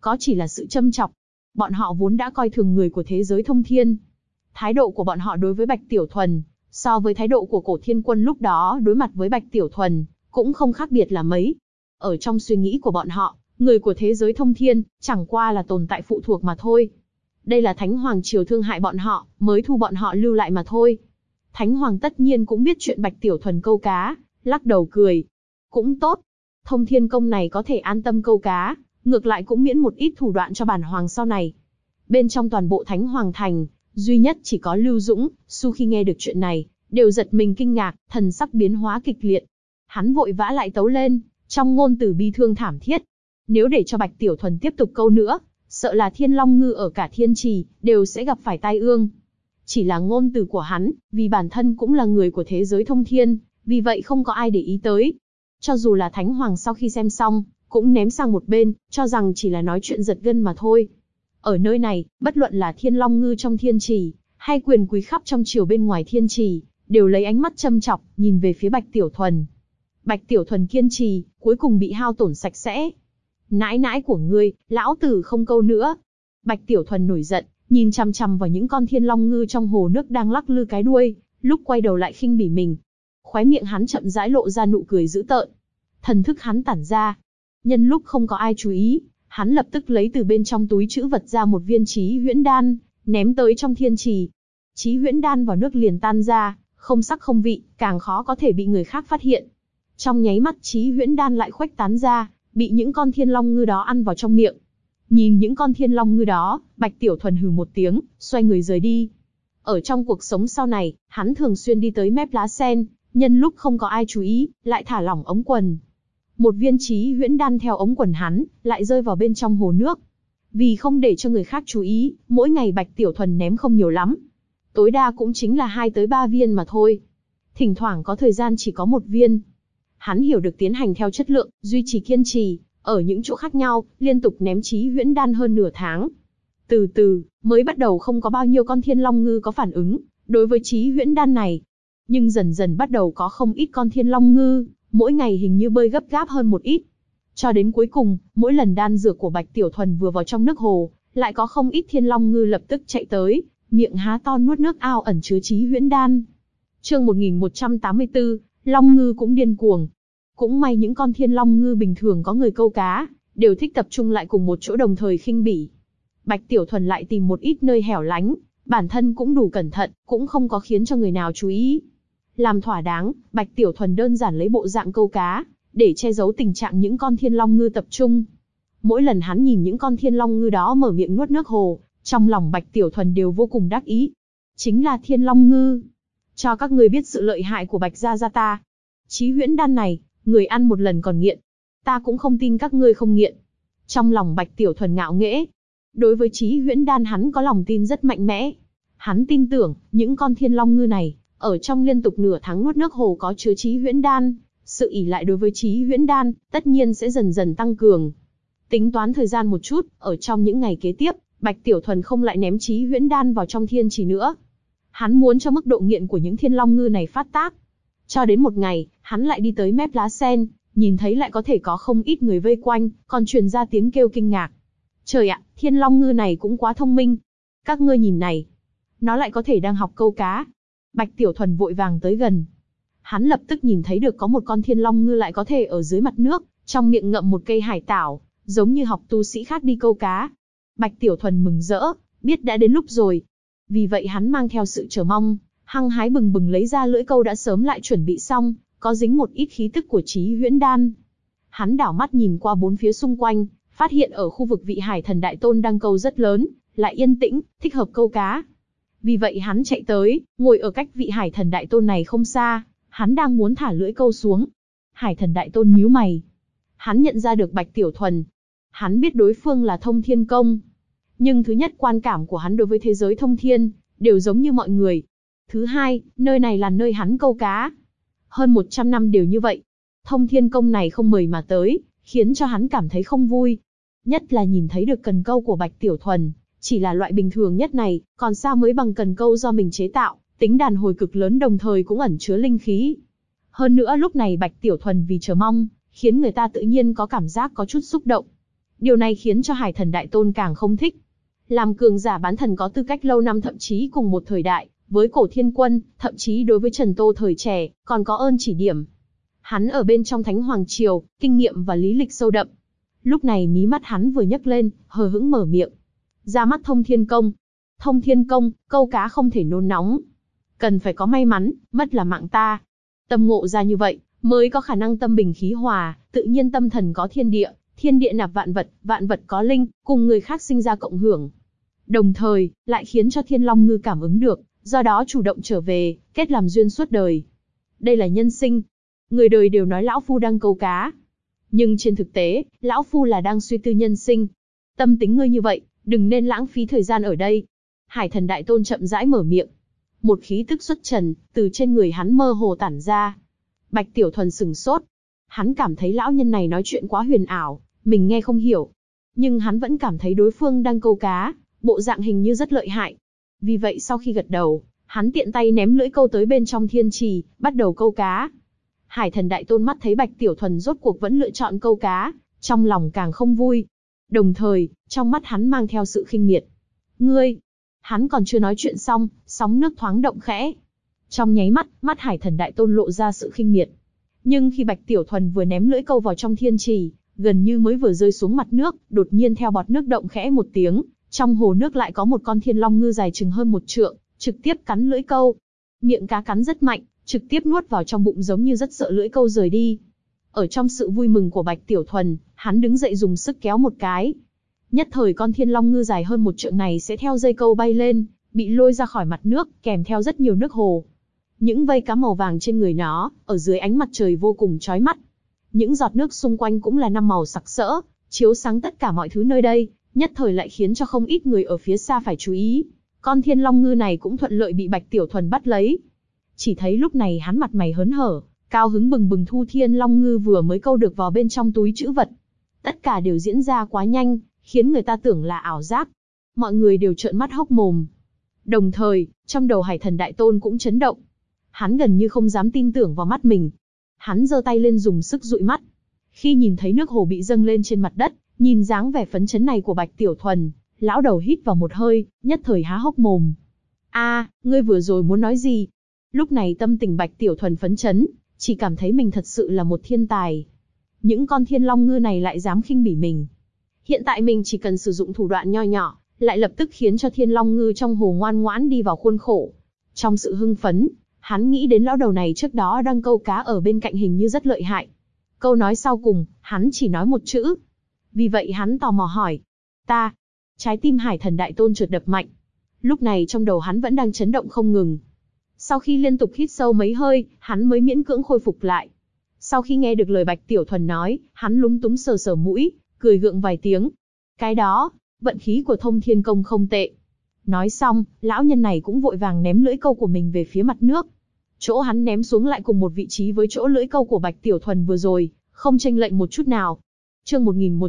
có chỉ là sự châm chọc. Bọn họ vốn đã coi thường người của thế giới thông thiên. Thái độ của bọn họ đối với Bạch Tiểu Thuần, so với thái độ của Cổ Thiên Quân lúc đó đối mặt với Bạch Tiểu Thuần, cũng không khác biệt là mấy. Ở trong suy nghĩ của bọn họ, người của thế giới thông thiên, chẳng qua là tồn tại phụ thuộc mà thôi. Đây là Thánh Hoàng Triều thương hại bọn họ, mới thu bọn họ lưu lại mà thôi. Thánh Hoàng tất nhiên cũng biết chuyện Bạch Tiểu Thuần câu cá, lắc đầu cười. Cũng tốt. Thông Thiên Công này có thể an tâm câu cá, ngược lại cũng miễn một ít thủ đoạn cho bản hoàng sau này. Bên trong toàn bộ Thánh Hoàng Thành, duy nhất chỉ có Lưu Dũng, Su khi nghe được chuyện này, đều giật mình kinh ngạc, thần sắc biến hóa kịch liệt. Hắn vội vã lại tấu lên, trong ngôn từ bi thương thảm thiết. Nếu để cho Bạch Tiểu Thuần tiếp tục câu nữa, sợ là Thiên Long Ngư ở cả Thiên Trì, đều sẽ gặp phải tai ương. Chỉ là ngôn từ của hắn, vì bản thân cũng là người của thế giới thông thiên, vì vậy không có ai để ý tới. Cho dù là Thánh Hoàng sau khi xem xong, cũng ném sang một bên, cho rằng chỉ là nói chuyện giật gân mà thôi. Ở nơi này, bất luận là Thiên Long Ngư trong Thiên Trì, hay quyền quý khắp trong triều bên ngoài Thiên Trì, đều lấy ánh mắt châm chọc, nhìn về phía Bạch Tiểu Thuần. Bạch Tiểu Thuần kiên trì, cuối cùng bị hao tổn sạch sẽ. Nãi nãi của ngươi, lão tử không câu nữa. Bạch Tiểu Thuần nổi giận, nhìn chằm chằm vào những con Thiên Long Ngư trong hồ nước đang lắc lư cái đuôi, lúc quay đầu lại khinh bỉ mình. Khóe miệng hắn chậm rãi lộ ra nụ cười dữ tợn. Thần thức hắn tản ra. Nhân lúc không có ai chú ý, hắn lập tức lấy từ bên trong túi trữ vật ra một viên Chí Huyễn Đan, ném tới trong Thiên Trì. Chí Huyễn Đan vào nước liền tan ra, không sắc không vị, càng khó có thể bị người khác phát hiện. Trong nháy mắt Chí Huyễn Đan lại khuếch tán ra, bị những con Thiên Long Ngư đó ăn vào trong miệng. Nhìn những con Thiên Long Ngư đó, Bạch Tiểu Thuần hừ một tiếng, xoay người rời đi. Ở trong cuộc sống sau này, hắn thường xuyên đi tới mép lá sen, nhân lúc không có ai chú ý, lại thả lỏng ống quần. Một viên Chí Huyễn Đan theo ống quần hắn, lại rơi vào bên trong hồ nước. Vì không để cho người khác chú ý, mỗi ngày Bạch Tiểu Thuần ném không nhiều lắm. Tối đa cũng chính là 2 tới 3 viên mà thôi. Thỉnh thoảng có thời gian chỉ có 1 viên. Hắn hiểu được tiến hành theo chất lượng, duy trì kiên trì, ở những chỗ khác nhau, liên tục ném Chí Huyễn Đan hơn nửa tháng. Từ từ, mới bắt đầu không có bao nhiêu con Thiên Long Ngư có phản ứng đối với Chí Huyễn Đan này. Nhưng dần dần bắt đầu có không ít con Thiên Long Ngư, mỗi ngày hình như bơi gấp gáp hơn một ít. Cho đến cuối cùng, mỗi lần đan dược của Bạch Tiểu Thuần vừa vào trong nước hồ, lại có không ít Thiên Long Ngư lập tức chạy tới, miệng há to nuốt nước ao ẩn chứa Chí Huyễn Đan. Chương 1184, Long Ngư cũng điên cuồng. Cũng may những con Thiên Long Ngư bình thường có người câu cá, đều thích tập trung lại cùng một chỗ đồng thời khinh bỉ. Bạch Tiểu Thuần lại tìm một ít nơi hẻo lánh, bản thân cũng đủ cẩn thận, cũng không có khiến cho người nào chú ý. Làm thỏa đáng, Bạch Tiểu Thuần đơn giản lấy bộ dạng câu cá, để che giấu tình trạng những con Thiên Long Ngư tập trung. Mỗi lần hắn nhìn những con Thiên Long Ngư đó mở miệng nuốt nước hồ, trong lòng Bạch Tiểu Thuần đều vô cùng đắc ý. Chính là Thiên Long Ngư. Cho các người biết sự lợi hại của Bạch gia ta. Chí Huyễn Đan này, người ăn một lần còn nghiện. Ta cũng không tin các ngươi không nghiện. Trong lòng Bạch Tiểu Thuần ngạo nghễ. Đối với Chí Huyễn Đan hắn có lòng tin rất mạnh mẽ. Hắn tin tưởng, những con Thiên Long Ngư này, ở trong liên tục nửa tháng nuốt nước hồ có chứa Chí Huyễn Đan, sự ỷ lại đối với Chí Huyễn Đan, tất nhiên sẽ dần dần tăng cường. Tính toán thời gian một chút, ở trong những ngày kế tiếp, Bạch Tiểu Thuần không lại ném Chí Huyễn Đan vào trong Thiên Trì nữa. Hắn muốn cho mức độ nghiện của những Thiên Long Ngư này phát tác. Cho đến một ngày, hắn lại đi tới mép lá sen, nhìn thấy lại có thể có không ít người vây quanh, còn truyền ra tiếng kêu kinh ngạc. Trời ạ, Thiên Long Ngư này cũng quá thông minh. Các ngươi nhìn này, nó lại có thể đang học câu cá. Bạch Tiểu Thuần vội vàng tới gần. Hắn lập tức nhìn thấy được có một con Thiên Long Ngư lại có thể ở dưới mặt nước, trong miệng ngậm một cây hải tảo, giống như học tu sĩ khác đi câu cá. Bạch Tiểu Thuần mừng rỡ, biết đã đến lúc rồi. Vì vậy hắn mang theo sự chờ mong, hăng hái bừng bừng lấy ra lưỡi câu đã sớm lại chuẩn bị xong, có dính một ít khí tức của Chí Huyễn Đan. Hắn đảo mắt nhìn qua bốn phía xung quanh, phát hiện ở khu vực vị Hải Thần Đại Tôn đang câu rất lớn, lại yên tĩnh, thích hợp câu cá. Vì vậy hắn chạy tới, ngồi ở cách vị Hải Thần Đại Tôn này không xa, hắn đang muốn thả lưỡi câu xuống. Hải Thần Đại Tôn nhíu mày. Hắn nhận ra được Bạch Tiểu Thuần. Hắn biết đối phương là Thông Thiên Công. Nhưng thứ nhất, quan cảm của hắn đối với thế giới thông thiên, đều giống như mọi người. Thứ hai, nơi này là nơi hắn câu cá. Hơn 100 năm đều như vậy. Thông Thiên Công này không mời mà tới, khiến cho hắn cảm thấy không vui. Nhất là nhìn thấy được cần câu của Bạch Tiểu Thuần, chỉ là loại bình thường nhất này, còn sao mới bằng cần câu do mình chế tạo, tính đàn hồi cực lớn đồng thời cũng ẩn chứa linh khí. Hơn nữa lúc này Bạch Tiểu Thuần vì chờ mong, khiến người ta tự nhiên có cảm giác có chút xúc động. Điều này khiến cho Hải Thần Đại Tôn càng không thích. Làm cường giả bán thần có tư cách lâu năm thậm chí cùng một thời đại, với Cổ Thiên Quân, thậm chí đối với Trần Tô thời trẻ, còn có ơn chỉ điểm. Hắn ở bên trong Thánh Hoàng Triều, kinh nghiệm và lý lịch sâu đậm. Lúc này mí mắt hắn vừa nhấc lên, hờ hững mở miệng. Ra mắt Thông Thiên Công. Thông Thiên Công, câu cá không thể nôn nóng. Cần phải có may mắn, mất là mạng ta. Tâm ngộ ra như vậy, mới có khả năng tâm bình khí hòa, tự nhiên tâm thần có thiên địa nạp vạn vật có linh, cùng người khác sinh ra cộng hưởng. Đồng thời, lại khiến cho Thiên Long Ngư cảm ứng được, do đó chủ động trở về, kết làm duyên suốt đời. Đây là nhân sinh. Người đời đều nói lão phu đang câu cá. Nhưng trên thực tế, lão phu là đang suy tư nhân sinh. Tâm tính ngươi như vậy, đừng nên lãng phí thời gian ở đây. Hải Thần Đại Tôn chậm rãi mở miệng. Một khí tức xuất trần, từ trên người hắn mơ hồ tản ra. Bạch Tiểu Thuần sửng sốt. Hắn cảm thấy lão nhân này nói chuyện quá huyền ảo, mình nghe không hiểu. Nhưng hắn vẫn cảm thấy đối phương đang câu cá, bộ dạng hình như rất lợi hại. Vì vậy sau khi gật đầu, hắn tiện tay ném lưỡi câu tới bên trong thiên trì, bắt đầu câu cá. Hải Thần Đại Tôn mắt thấy Bạch Tiểu Thuần rốt cuộc vẫn lựa chọn câu cá, trong lòng càng không vui. Đồng thời, trong mắt hắn mang theo sự khinh miệt. Ngươi! Hắn còn chưa nói chuyện xong, sóng nước thoáng động khẽ. Trong nháy mắt, mắt Hải Thần Đại Tôn lộ ra sự khinh miệt. Nhưng khi Bạch Tiểu Thuần vừa ném lưỡi câu vào trong thiên trì, gần như mới vừa rơi xuống mặt nước, đột nhiên theo bọt nước động khẽ một tiếng, trong hồ nước lại có một con Thiên Long Ngư dài chừng hơn 1 trượng, trực tiếp cắn lưỡi câu. Miệng cá cắn rất mạnh, trực tiếp nuốt vào trong bụng giống như rất sợ lưỡi câu rời đi. Ở trong sự vui mừng của Bạch Tiểu Thuần, hắn đứng dậy dùng sức kéo một cái. Nhất thời con Thiên Long Ngư dài hơn 1 trượng này sẽ theo dây câu bay lên, bị lôi ra khỏi mặt nước, kèm theo rất nhiều nước hồ. Những vây cá màu vàng trên người nó, ở dưới ánh mặt trời vô cùng chói mắt. Những giọt nước xung quanh cũng là 5 màu sặc sỡ, chiếu sáng tất cả mọi thứ nơi đây, nhất thời lại khiến cho không ít người ở phía xa phải chú ý. Con Thiên Long Ngư này cũng thuận lợi bị Bạch Tiểu Thuần bắt lấy. Chỉ thấy lúc này hắn mặt mày hớn hở, cao hứng bừng bừng thu Thiên Long Ngư vừa mới câu được vào bên trong túi trữ vật. Tất cả đều diễn ra quá nhanh, khiến người ta tưởng là ảo giác. Mọi người đều trợn mắt hốc mồm. Đồng thời, trong đầu Hải Thần Đại Tôn cũng chấn động. Hắn gần như không dám tin tưởng vào mắt mình. Hắn giơ tay lên dùng sức dụi mắt. Khi nhìn thấy nước hồ bị dâng lên trên mặt đất, nhìn dáng vẻ phấn chấn này của Bạch Tiểu Thuần, lão đầu hít vào một hơi, nhất thời há hốc mồm. Ngươi vừa rồi muốn nói gì? Lúc này tâm tình Bạch Tiểu Thuần phấn chấn, chỉ cảm thấy mình thật sự là một thiên tài. Những con Thiên Long Ngư này lại dám khinh bỉ mình. Hiện tại mình chỉ cần sử dụng thủ đoạn nho nhỏ, lại lập tức khiến cho Thiên Long Ngư trong hồ ngoan ngoãn đi vào khuôn khổ. Trong sự hưng phấn, hắn nghĩ đến lão đầu này trước đó đang câu cá ở bên cạnh hình như rất lợi hại. Câu nói sau cùng, hắn chỉ nói một chữ. Vì vậy hắn tò mò hỏi. Ta. Trái tim Hải Thần Đại Tôn chợt đập mạnh. Lúc này trong đầu hắn vẫn đang chấn động không ngừng. Sau khi liên tục hít sâu mấy hơi, hắn mới miễn cưỡng khôi phục lại. Sau khi nghe được lời Bạch Tiểu Thuần nói, hắn lúng túng sờ sờ mũi, cười gượng vài tiếng. Cái đó, vận khí của Thông Thiên Công không tệ. Nói xong, lão nhân này cũng vội vàng ném lưỡi câu của mình về phía mặt nước. Chỗ hắn ném xuống lại cùng một vị trí với chỗ lưỡi câu của Bạch Tiểu Thuần vừa rồi, không chênh lệch một chút nào. Chương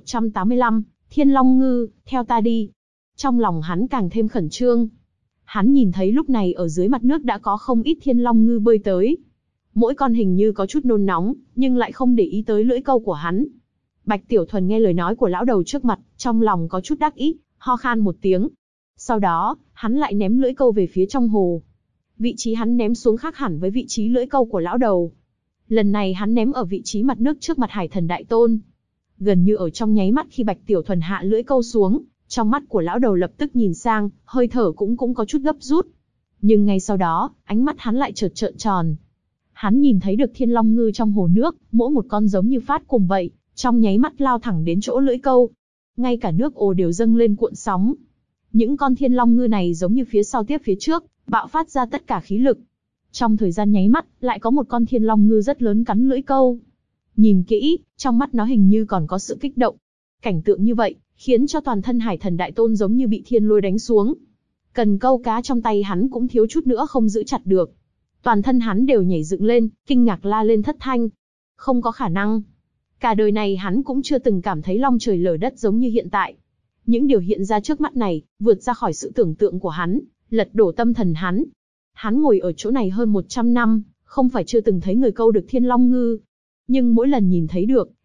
1185, Thiên Long Ngư, theo ta đi. Trong lòng hắn càng thêm khẩn trương. Hắn nhìn thấy lúc này ở dưới mặt nước đã có không ít Thiên Long Ngư bơi tới. Mỗi con hình như có chút nôn nóng, nhưng lại không để ý tới lưỡi câu của hắn. Bạch Tiểu Thuần nghe lời nói của lão đầu trước mặt, trong lòng có chút đắc ý, ho khan một tiếng. Sau đó, hắn lại ném lưỡi câu về phía trong hồ. Vị trí hắn ném xuống khác hẳn với vị trí lưỡi câu của lão đầu. Lần này hắn ném ở vị trí mặt nước trước mặt Hải Thần Đại Tôn. Gần như ở trong nháy mắt khi Bạch Tiểu Thuần hạ lưỡi câu xuống, trong mắt của lão đầu lập tức nhìn sang, hơi thở cũng có chút gấp rút. Nhưng ngay sau đó, ánh mắt hắn lại chợt trợn tròn. Hắn nhìn thấy được Thiên Long Ngư trong hồ nước, mỗi một con giống như phát cùng vậy, trong nháy mắt lao thẳng đến chỗ lưỡi câu. Ngay cả nước ồ đều dâng lên cuộn sóng. Những con Thiên Long Ngư này giống như phía sau tiếp phía trước, bạo phát ra tất cả khí lực. Trong thời gian nháy mắt, lại có một con Thiên Long Ngư rất lớn cắn lưỡi câu. Nhìn kỹ, trong mắt nó hình như còn có sự kích động. Cảnh tượng như vậy, khiến cho toàn thân Hải Thần Đại Tôn giống như bị thiên lôi đánh xuống. Cần câu cá trong tay hắn cũng thiếu chút nữa không giữ chặt được. Toàn thân hắn đều nhảy dựng lên, kinh ngạc la lên thất thanh. Không có khả năng. Cả đời này hắn cũng chưa từng cảm thấy long trời lở đất giống như hiện tại. Những điều hiện ra trước mắt này, vượt ra khỏi sự tưởng tượng của hắn, lật đổ tâm thần hắn. Hắn ngồi ở chỗ này hơn 100 năm, không phải chưa từng thấy người câu được Thiên Long Ngư. Nhưng mỗi lần nhìn thấy được,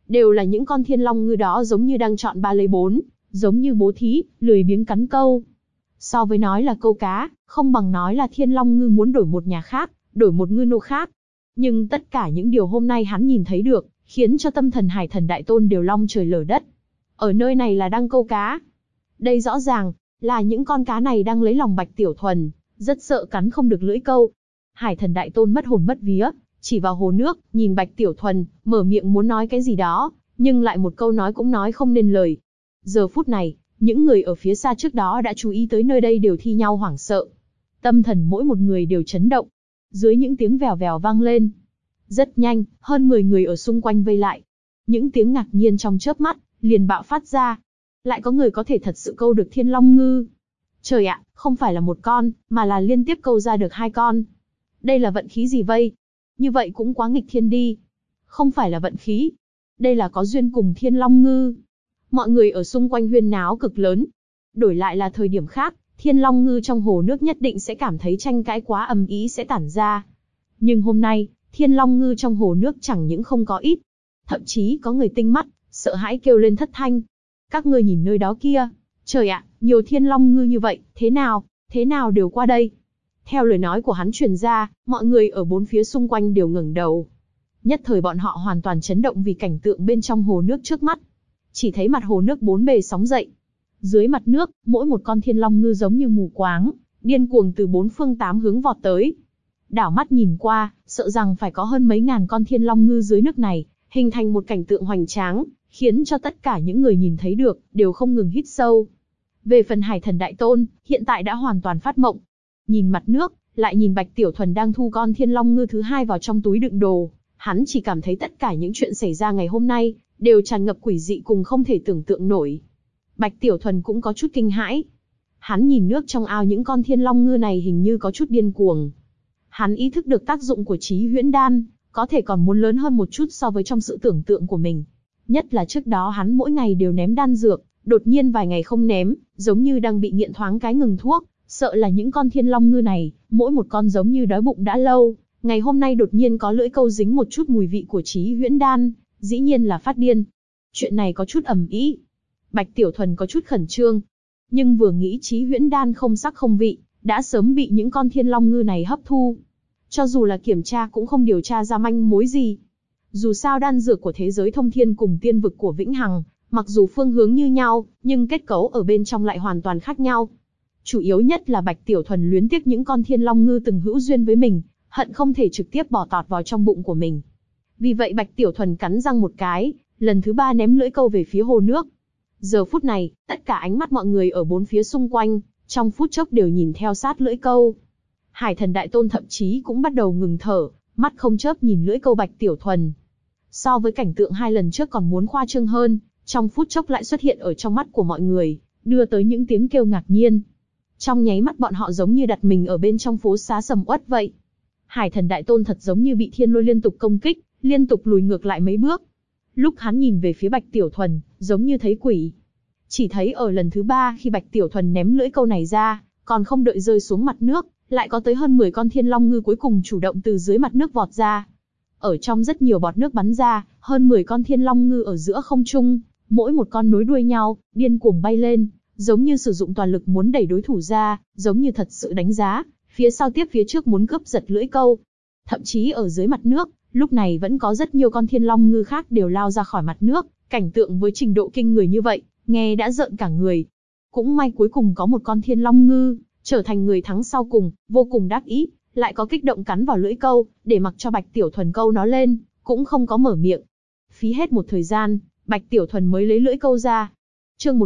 Đều là những con thiên long ngư đó giống như đang chọn ba lấy bốn, giống như bố thí, lười biếng cắn câu. So với nói là câu cá, không bằng nói là thiên long ngư muốn đổi một nhà khác, đổi một ngư nô khác. Nhưng tất cả những điều hôm nay hắn nhìn thấy được, khiến cho tâm thần Hải Thần Đại Tôn đều long trời lở đất. Ở nơi này là đang câu cá. Đây rõ ràng là những con cá này đang lấy lòng Bạch Tiểu Thuần, rất sợ cắn không được lưỡi câu. Hải Thần Đại Tôn mất hồn mất vía, chỉ vào hồ nước, nhìn Bạch Tiểu Thuần, mở miệng muốn nói cái gì đó, nhưng lại một câu nói cũng nói không nên lời. Giờ phút này, những người ở phía xa trước đó đã chú ý tới nơi đây đều thi nhau hoảng sợ. Tâm thần mỗi một người đều chấn động. Dưới những tiếng vèo vèo vang lên. Rất nhanh, hơn 10 người ở xung quanh vây lại. Những tiếng ngạc nhiên trong chớp mắt, liền bạo phát ra. Lại có người có thể thật sự câu được thiên long ngư. Trời ạ, không phải là một con, mà là liên tiếp câu ra được 2 con. Đây là vận khí gì vây? Như vậy cũng quá nghịch thiên đi. Không phải là vận khí. Đây là có duyên cùng thiên long ngư. Mọi người ở xung quanh huyên náo cực lớn. Đổi lại là thời điểm khác, thiên long ngư trong hồ nước nhất định sẽ cảm thấy tranh cãi quá ầm ĩ sẽ tản ra. Nhưng hôm nay, thiên long ngư trong hồ nước chẳng những không có ít. Thậm chí có người tinh mắt, sợ hãi kêu lên thất thanh. Các ngươi nhìn nơi đó kia. Trời ạ, nhiều thiên long ngư như vậy, thế nào đều qua đây. Theo lời nói của hắn truyền ra, mọi người ở bốn phía xung quanh đều ngẩng đầu. Nhất thời bọn họ hoàn toàn chấn động vì cảnh tượng bên trong hồ nước trước mắt. Chỉ thấy mặt hồ nước bốn bề sóng dậy. Dưới mặt nước, mỗi một con thiên long ngư giống như mù quáng, điên cuồng từ bốn phương tám hướng vọt tới. Đảo mắt nhìn qua, sợ rằng phải có hơn mấy ngàn con thiên long ngư dưới nước này, hình thành một cảnh tượng hoành tráng, khiến cho tất cả những người nhìn thấy được, đều không ngừng hít sâu. Về phần Hải Thần Đại Tôn, hiện tại đã hoàn toàn phát mộng. Nhìn mặt nước, lại nhìn Bạch Tiểu Thuần đang thu con thiên long ngư thứ 2 vào trong túi đựng đồ, hắn chỉ cảm thấy tất cả những chuyện xảy ra ngày hôm nay, đều tràn ngập quỷ dị cùng không thể tưởng tượng nổi. Bạch Tiểu Thuần cũng có chút kinh hãi. Hắn nhìn nước trong ao những con thiên long ngư này hình như có chút điên cuồng. Hắn ý thức được tác dụng của Chí Huyễn Đan, có thể còn muốn lớn hơn một chút so với trong sự tưởng tượng của mình. Nhất là trước đó hắn mỗi ngày đều ném đan dược, đột nhiên vài ngày không ném, giống như đang bị nghiện thoáng cái ngừng thuốc, sợ là những con thiên long ngư này, mỗi một con giống như đói bụng đã lâu, ngày hôm nay đột nhiên có lưỡi câu dính một chút mùi vị của Chí Huyễn Đan, dĩ nhiên là phát điên. Chuyện này có chút ầm ĩ. Bạch Tiểu Thuần có chút khẩn trương, nhưng vừa nghĩ Chí Huyễn Đan không sắc không vị, đã sớm bị những con thiên long ngư này hấp thu. Cho dù là kiểm tra cũng không điều tra ra manh mối gì. Dù sao đan dược của thế giới thông thiên cùng tiên vực của Vĩnh Hằng, mặc dù phương hướng như nhau, nhưng kết cấu ở bên trong lại hoàn toàn khác nhau. Chủ yếu nhất là Bạch Tiểu Thuần luyến tiếc những con thiên long ngư từng hữu duyên với mình, hận không thể trực tiếp bỏ tọt vào trong bụng của mình. Vì vậy Bạch Tiểu Thuần cắn răng một cái, lần thứ 3 ném lưỡi câu về phía hồ nước. Giờ phút này, tất cả ánh mắt mọi người ở bốn phía xung quanh, trong phút chốc đều nhìn theo sát lưỡi câu. Hải Thần Đại Tôn thậm chí cũng bắt đầu ngừng thở, mắt không chớp nhìn lưỡi câu Bạch Tiểu Thuần. So với cảnh tượng 2 lần trước còn muốn khoa trương hơn, trong phút chốc lại xuất hiện ở trong mắt của mọi người, đưa tới những tiếng kêu ngạc nhiên. Trong nháy mắt bọn họ giống như đặt mình ở bên trong phố xá sầm uất vậy. Hải Thần Đại Tôn thật giống như bị thiên lôi liên tục công kích, liên tục lùi ngược lại mấy bước. Lúc hắn nhìn về phía Bạch Tiểu Thuần, giống như thấy quỷ. Chỉ thấy ở lần thứ 3 khi Bạch Tiểu Thuần ném lưỡi câu này ra, còn không đợi rơi xuống mặt nước, lại có tới hơn 10 con thiên long ngư cuối cùng chủ động từ dưới mặt nước vọt ra. Ở trong rất nhiều bọt nước bắn ra, hơn 10 con thiên long ngư ở giữa không trung, mỗi một con nối đuôi nhau, điên cuồng bay lên, giống như sử dụng toàn lực muốn đẩy đối thủ ra, giống như thật sự đánh giá, phía sau tiếp phía trước muốn cướp giật lưỡi câu. Thậm chí ở dưới mặt nước, lúc này vẫn có rất nhiều con thiên long ngư khác đều lao ra khỏi mặt nước, cảnh tượng với trình độ kinh người như vậy, nghe đã rợn cả người. Cũng may cuối cùng có một con thiên long ngư, trở thành người thắng sau cùng, vô cùng đắc ý, lại có kích động cắn vào lưỡi câu, để mặc cho Bạch Tiểu Thuần câu nó lên, cũng không có mở miệng. Phí hết một thời gian, Bạch Tiểu Thuần mới lấy lưỡi câu ra. Chương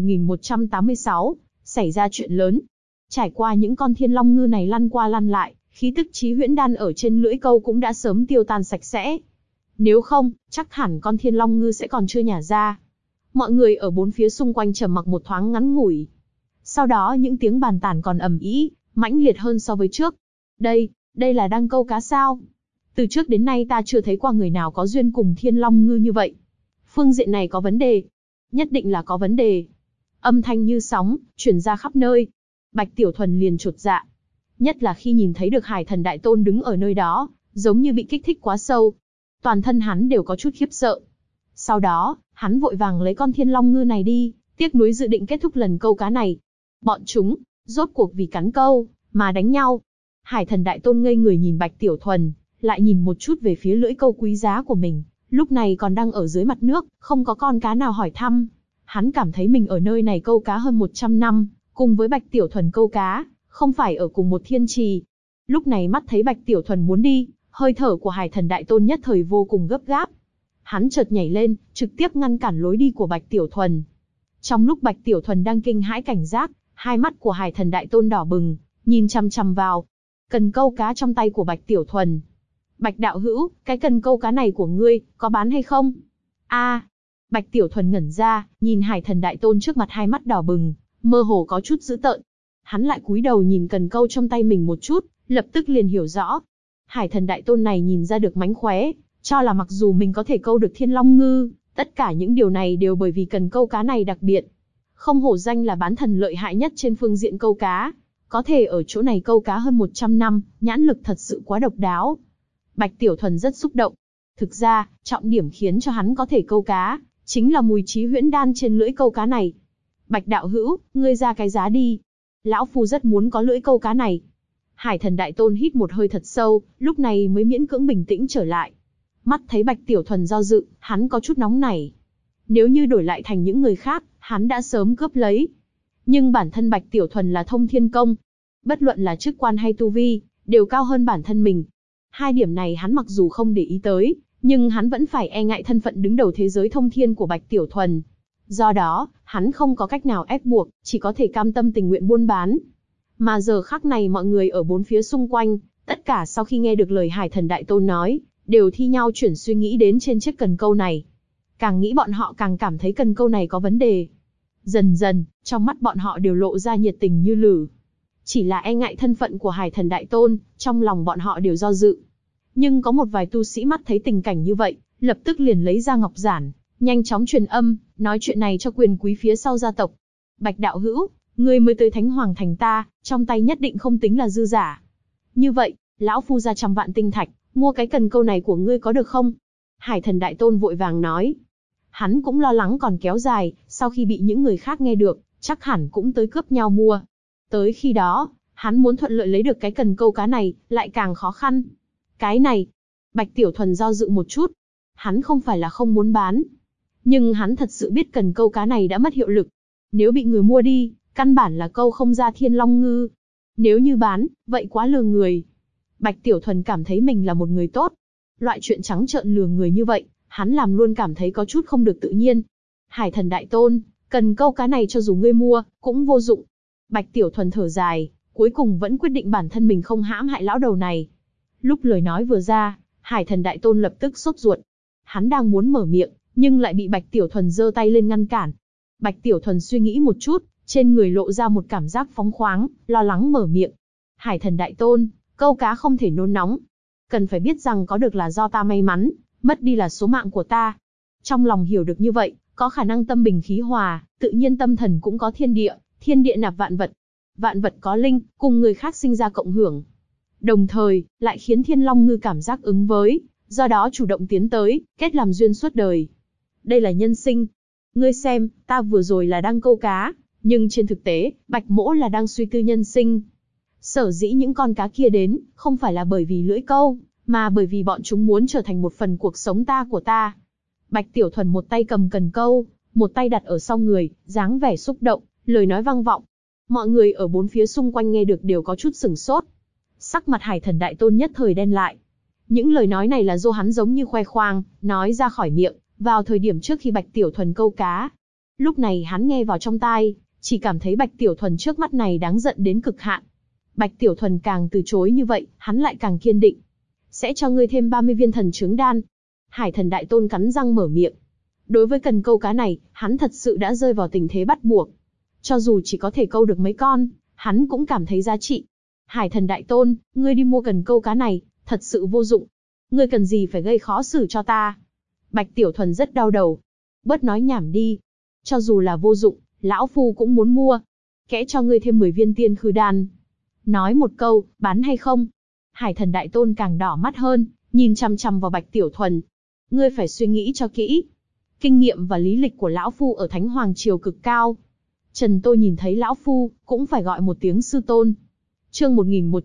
1186, xảy ra chuyện lớn. Trải qua những con thiên long ngư này lăn qua lăn lại, khí tức Chí Huyễn Đan ở trên lưỡi câu cũng đã sớm tiêu tan sạch sẽ. Nếu không, chắc hẳn con thiên long ngư sẽ còn chưa nhả ra. Mọi người ở bốn phía xung quanh trầm mặc một thoáng ngắn ngủi. Sau đó những tiếng bàn tản còn ầm ĩ, mãnh liệt hơn so với trước. Đây là đang câu cá sao? Từ trước đến nay ta chưa thấy qua người nào có duyên cùng thiên long ngư như vậy. Phương diện này có vấn đề. Nhất định là có vấn đề. Âm thanh như sóng, truyền ra khắp nơi. Bạch Tiểu Thuần liền chột dạ. Nhất là khi nhìn thấy được Hải Thần Đại Tôn đứng ở nơi đó, giống như bị kích thích quá sâu. Toàn thân hắn đều có chút khiếp sợ. Sau đó, hắn vội vàng lấy con thiên long ngư này đi, tiếc nuối dự định kết thúc lần câu cá này. Bọn chúng, rốt cuộc vì cắn câu, mà đánh nhau. Hải thần đại tôn ngây người nhìn Bạch Tiểu Thuần, lại nhìn một chút về phía lưỡi câu quý giá của mình, lúc này còn đang ở dưới mặt nước, không có con cá nào hỏi thăm. Hắn cảm thấy mình ở nơi này câu cá hơn 100 năm, cùng với Bạch Tiểu Thuần câu cá, không phải ở cùng một thiên trì. Lúc này mắt thấy Bạch Tiểu Thuần muốn đi, hơi thở của Hải thần đại tôn nhất thời vô cùng gấp gáp. Hắn chợt nhảy lên, trực tiếp ngăn cản lối đi của Bạch Tiểu Thuần. Trong lúc Bạch Tiểu Thuần đang kinh hãi cảnh giác, hai mắt của Hải thần đại tôn đỏ bừng, nhìn chằm chằm vào cần câu cá trong tay của Bạch Tiểu Thuần. Bạch đạo hữu, cái cần câu cá này của ngươi, có bán hay không? Bạch Tiểu Thuần ngẩn ra, nhìn Hải thần đại tôn trước mặt, hai mắt đỏ bừng, mơ hồ có chút dữ tợn. Hắn lại cúi đầu nhìn cần câu trong tay mình một chút, lập tức liền hiểu rõ. Hải thần đại tôn này nhìn ra được mánh khóe, cho là mặc dù mình có thể câu được thiên long ngư, tất cả những điều này đều bởi vì cần câu cá này đặc biệt. Không hổ danh là bán thần lợi hại nhất trên phương diện câu cá. Có thể ở chỗ này câu cá hơn 100 năm, nhãn lực thật sự quá độc đáo. Bạch Tiểu Thuần rất xúc động. Thực ra, trọng điểm khiến cho hắn có thể câu cá, chính là mùi trí huyễn đan trên lưỡi câu cá này. Bạch đạo hữu, ngươi ra cái giá đi. Lão phu rất muốn có lưỡi câu cá này. Hải thần đại tôn hít một hơi thật sâu, lúc này mới miễn cưỡng bình tĩnh trở lại. Mắt thấy Bạch Tiểu Thuần do dự, hắn có chút nóng nảy. Nếu như đổi lại thành những người khác, hắn đã sớm cướp lấy. Nhưng bản thân Bạch Tiểu Thuần là thông thiên công. Bất luận là chức quan hay tu vi, đều cao hơn bản thân mình. Hai điểm này hắn mặc dù không để ý tới, nhưng hắn vẫn phải e ngại thân phận đứng đầu thế giới thông thiên của Bạch Tiểu Thuần. Do đó, hắn không có cách nào ép buộc, chỉ có thể cam tâm tình nguyện buôn bán. Mà giờ khắc này mọi người ở bốn phía xung quanh, tất cả sau khi nghe được lời Hải thần đại tôn nói, đều thi nhau chuyển suy nghĩ đến trên chiếc cần câu này. Càng nghĩ bọn họ càng cảm thấy cần câu này có vấn đề. Dần dần, trong mắt bọn họ đều lộ ra nhiệt tình như lửa. Chỉ là e ngại thân phận của Hải thần đại tôn, trong lòng bọn họ đều do dự. Nhưng có một vài tu sĩ mắt thấy tình cảnh như vậy, lập tức liền lấy ra ngọc giản, nhanh chóng truyền âm, nói chuyện này cho quyền quý phía sau gia tộc. Bạch đạo hữu, ngươi mới tới Thánh Hoàng thành ta, trong tay nhất định không tính là dư giả. Như vậy, lão phu ra 100 vạn tinh thạch, mua cái cần câu này của ngươi có được không? Hải thần đại tôn vội vàng nói. Hắn cũng lo lắng còn kéo dài, sau khi bị những người khác nghe được, chắc hẳn cũng tới cướp nhau mua. Tới khi đó, hắn muốn thuận lợi lấy được cái cần câu cá này, lại càng khó khăn. Cái này, Bạch Tiểu Thuần do dự một chút. Hắn không phải là không muốn bán. Nhưng hắn thật sự biết cần câu cá này đã mất hiệu lực. Nếu bị người mua đi, căn bản là câu không ra thiên long ngư. Nếu như bán, vậy quá lừa người. Bạch Tiểu Thuần cảm thấy mình là một người tốt. Loại chuyện trắng trợn lừa người như vậy, hắn làm luôn cảm thấy có chút không được tự nhiên. Hải thần đại tôn, cần câu cá này cho dù ngươi mua, cũng vô dụng. Bạch Tiểu Thuần thở dài, cuối cùng vẫn quyết định bản thân mình không hãm hại lão đầu này. Lúc lời nói vừa ra, Hải thần đại tôn lập tức sốt ruột. Hắn đang muốn mở miệng, nhưng lại bị Bạch Tiểu Thuần giơ tay lên ngăn cản. Bạch Tiểu Thuần suy nghĩ một chút, trên người lộ ra một cảm giác phóng khoáng, lo lắng mở miệng. Hải thần đại tôn, câu cá không thể nôn nóng. Cần phải biết rằng có được là do ta may mắn, mất đi là số mạng của ta. Trong lòng hiểu được như vậy, có khả năng tâm bình khí hòa, tự nhiên tâm thần cũng có thiên địa nạp vạn vật. Vạn vật có linh, cùng người khác sinh ra cộng hưởng. Đồng thời, lại khiến thiên long ngư cảm giác ứng với, do đó chủ động tiến tới, kết làm duyên suốt đời. Đây là nhân sinh. Ngươi xem, ta vừa rồi là đang câu cá, nhưng trên thực tế, Bạch Mỗ là đang suy tư nhân sinh. Sở dĩ những con cá kia đến, không phải là bởi vì lưỡi câu, mà bởi vì bọn chúng muốn trở thành một phần cuộc sống của ta. Bạch Tiểu Thuần một tay cầm cần câu, một tay đặt ở sau người, dáng vẻ xúc động, lời nói vang vọng. Mọi người ở bốn phía xung quanh nghe được đều có chút sửng sốt. Sắc mặt Hải thần đại tôn nhất thời đen lại. Những lời nói này là do hắn giống như khoe khoang, nói ra khỏi miệng, vào thời điểm trước khi Bạch Tiểu Thuần câu cá. Lúc này hắn nghe vào trong tai, chỉ cảm thấy Bạch Tiểu Thuần trước mắt này đáng giận đến cực hạn. Bạch Tiểu Thuần càng từ chối như vậy, hắn lại càng kiên định. Sẽ cho ngươi thêm 30 viên thần trướng đan. Hải thần đại tôn cắn răng mở miệng. Đối với cần câu cá này, hắn thật sự đã rơi vào tình thế bắt buộc. Cho dù chỉ có thể câu được mấy con, hắn cũng cảm thấy giá trị. Hải thần đại tôn, ngươi đi mua cần câu cá này, thật sự vô dụng. Ngươi cần gì phải gây khó xử cho ta? Bạch Tiểu Thuần rất đau đầu. Bớt nói nhảm đi. Cho dù là vô dụng, lão phu cũng muốn mua. Kẽ cho ngươi thêm 10 viên tiên khư đan. Nói một câu, bán hay không? Hải thần đại tôn càng đỏ mắt hơn, nhìn chằm chằm vào Bạch Tiểu Thuần. Ngươi phải suy nghĩ cho kỹ. Kinh nghiệm và lý lịch của lão phu ở Thánh Hoàng Triều cực cao. Trần Tôi nhìn thấy lão phu, cũng phải gọi một tiếng sư tôn. Chương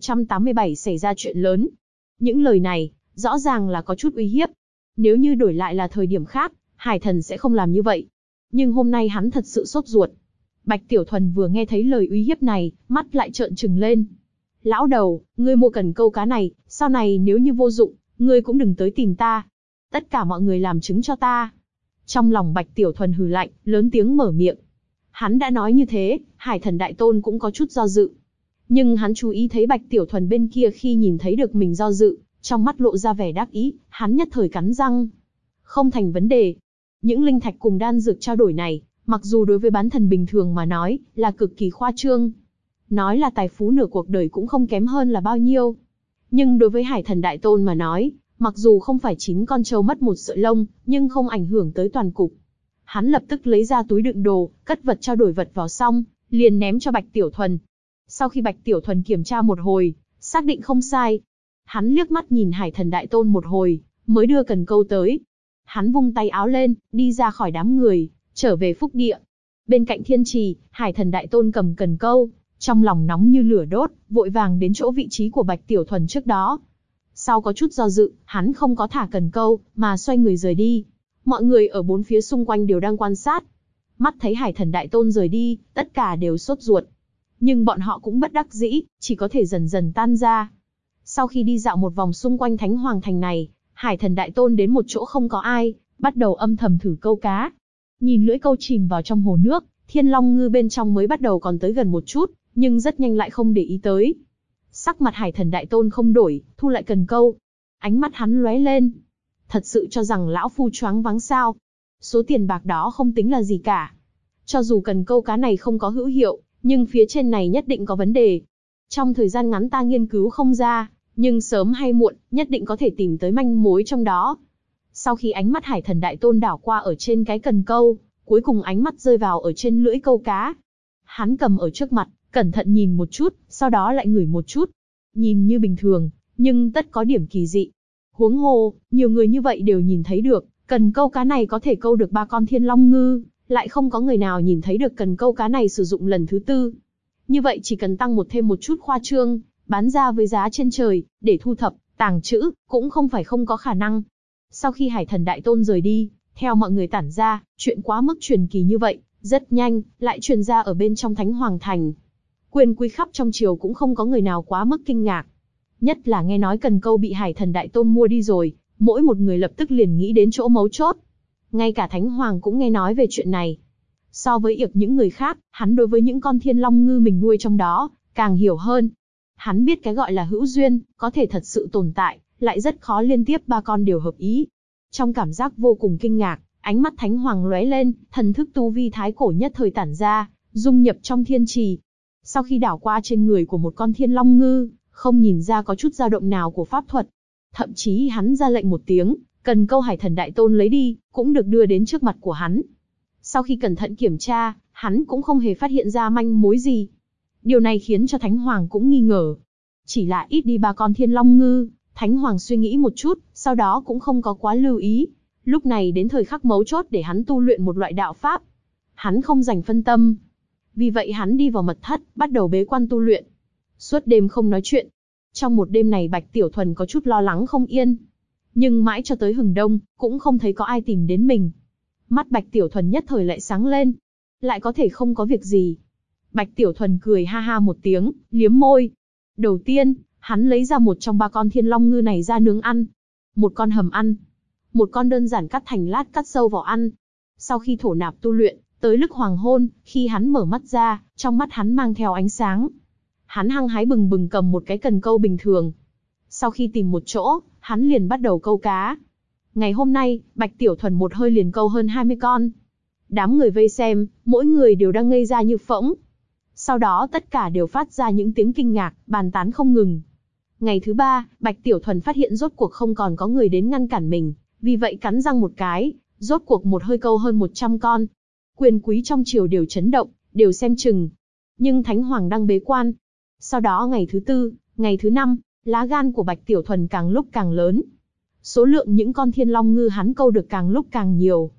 1187 xảy ra chuyện lớn. Những lời này, rõ ràng là có chút uy hiếp. Nếu như đổi lại là thời điểm khác, Hải Thần sẽ không làm như vậy. Nhưng hôm nay hắn thật sự sốt ruột. Bạch Tiểu Thuần vừa nghe thấy lời uy hiếp này, mắt lại trợn trừng lên. Lão đầu, ngươi mua cần câu cá này, sau này nếu như vô dụng, ngươi cũng đừng tới tìm ta. Tất cả mọi người làm chứng cho ta. Trong lòng Bạch Tiểu Thuần hừ lạnh, lớn tiếng mở miệng. Hắn đã nói như thế, Hải Thần Đại Tôn cũng có chút do dự. Nhưng hắn chú ý thấy Bạch Tiểu Thuần bên kia khi nhìn thấy được mình do dự, trong mắt lộ ra vẻ đắc ý, hắn nhất thời cắn răng. Không thành vấn đề. Những linh thạch cùng đan dược trao đổi này, mặc dù đối với bán thần bình thường mà nói, là cực kỳ khoa trương. Nói là tài phú nửa cuộc đời cũng không kém hơn là bao nhiêu. Nhưng đối với Hải Thần Đại Tôn mà nói, mặc dù không phải 9 con trâu mất một sợi lông, nhưng không ảnh hưởng tới toàn cục. Hắn lập tức lấy ra túi đựng đồ, cất vật trao đổi vật vào xong, liền ném cho Bạch Tiểu Thuần. Sau khi Bạch Tiểu Thuần kiểm tra một hồi, xác định không sai. Hắn liếc mắt nhìn Hải Thần Đại Tôn một hồi, mới đưa cần câu tới. Hắn vung tay áo lên, đi ra khỏi đám người, trở về phúc địa. Bên cạnh thiên trì, Hải Thần Đại Tôn cầm cần câu, trong lòng nóng như lửa đốt, vội vàng đến chỗ vị trí của Bạch Tiểu Thuần trước đó. Sau có chút do dự, hắn không có thả cần câu, mà xoay người rời đi. Mọi người ở bốn phía xung quanh đều đang quan sát. Mắt thấy Hải Thần Đại Tôn rời đi, tất cả đều sốt ruột. Nhưng bọn họ cũng bất đắc dĩ, chỉ có thể dần dần tan ra. Sau khi đi dạo một vòng xung quanh Thánh Hoàng Thành này, Hải Thần Đại Tôn đến một chỗ không có ai, bắt đầu âm thầm thử câu cá. Nhìn lưỡi câu chìm vào trong hồ nước, Thiên Long Ngư bên trong mới bắt đầu còn tới gần một chút, nhưng rất nhanh lại không để ý tới. Sắc mặt Hải Thần Đại Tôn không đổi, thu lại cần câu. Ánh mắt hắn lóe lên. Thật sự cho rằng lão phu choáng váng sao? Số tiền bạc đó không tính là gì cả. Cho dù cần câu cá này không có hữu hiệu, nhưng phía trên này nhất định có vấn đề. Trong thời gian ngắn ta nghiên cứu không ra, nhưng sớm hay muộn, nhất định có thể tìm tới manh mối trong đó. Sau khi ánh mắt Hải Thần Đại Tôn đảo qua ở trên cái cần câu, cuối cùng ánh mắt rơi vào ở trên lưỡi câu cá. Hắn cầm ở trước mặt, cẩn thận nhìn một chút, sau đó lại ngửi một chút. Nhìn như bình thường, nhưng tất có điểm kỳ dị. Huống hồ, nhiều người như vậy đều nhìn thấy được, cần câu cá này có thể câu được 3 con Thiên Long Ngư, lại không có người nào nhìn thấy được cần câu cá này sử dụng lần thứ 4. Như vậy chỉ cần tăng thêm một chút khoa trương, bán ra với giá trên trời, để thu thập, tàng trữ, cũng không phải không có khả năng. Sau khi Hải Thần Đại Tôn rời đi, theo mọi người tản ra, chuyện quá mức truyền kỳ như vậy, rất nhanh, lại truyền ra ở bên trong Thánh Hoàng Thành. Quyền quý khắp trong triều cũng không có người nào quá mức kinh ngạc. Nhất là nghe nói cần câu bị Hải Thần Đại Tôn mua đi rồi, mỗi một người lập tức liền nghĩ đến chỗ mấu chốt. Ngay cả Thánh Hoàng cũng nghe nói về chuyện này. So với ỉa những người khác, hắn đối với những con Thiên Long Ngư mình nuôi trong đó, càng hiểu hơn. Hắn biết cái gọi là hữu duyên, có thể thật sự tồn tại, lại rất khó liên tiếp 3 con đều hợp ý. Trong cảm giác vô cùng kinh ngạc, ánh mắt Thánh Hoàng lóe lên, thần thức tu vi thái cổ nhất thời tản ra, dung nhập trong thiên trì. Sau khi đảo qua trên người của một con Thiên Long Ngư, không nhìn ra có chút dao động nào của pháp thuật. Thậm chí hắn ra lệnh một tiếng, cần câu Hải Thần Đại Tôn lấy đi, cũng được đưa đến trước mặt của hắn. Sau khi cẩn thận kiểm tra, hắn cũng không hề phát hiện ra manh mối gì. Điều này khiến cho Thánh Hoàng cũng nghi ngờ. Chỉ là ít đi 3 con Thiên Long Ngư, Thánh Hoàng suy nghĩ một chút, sau đó cũng không có quá lưu ý. Lúc này đến thời khắc mấu chốt để hắn tu luyện một loại đạo pháp. Hắn không dành phân tâm. Vì vậy hắn đi vào mật thất, bắt đầu bế quan tu luyện. Suốt đêm không nói chuyện. Trong một đêm này Bạch Tiểu Thuần có chút lo lắng không yên. Nhưng mãi cho tới hừng đông, cũng không thấy có ai tìm đến mình. Mắt Bạch Tiểu Thuần nhất thời lại sáng lên. Lại có thể không có việc gì. Bạch Tiểu Thuần cười ha ha một tiếng, liếm môi. Đầu tiên, hắn lấy ra một trong 3 con Thiên Long Ngư này ra nướng ăn. Một con hầm ăn. Một con đơn giản cắt thành lát cắt sâu vào ăn. Sau khi thổ nạp tu luyện, tới lúc hoàng hôn, khi hắn mở mắt ra, trong mắt hắn mang theo ánh sáng. Hắn hăng hái bừng bừng cầm một cái cần câu bình thường. Sau khi tìm một chỗ, hắn liền bắt đầu câu cá. Ngày hôm nay, Bạch Tiểu Thuần một hơi liền câu hơn 20 con. Đám người vây xem, mỗi người đều đang ngây ra như phỗng. Sau đó tất cả đều phát ra những tiếng kinh ngạc, bàn tán không ngừng. Ngày thứ 3, Bạch Tiểu Thuần phát hiện rốt cuộc không còn có người đến ngăn cản mình, vì vậy cắn răng một cái, rốt cuộc một hơi câu hơn 100 con. Quyền quý trong triều đều chấn động, đều xem chừng. Nhưng Thánh Hoàng đang bế quan. Sau đó ngày thứ 4, ngày thứ 5, lá gan của Bạch Tiểu Thuần càng lúc càng lớn. Số lượng những con Thiên Long Ngư hắn câu được càng lúc càng nhiều.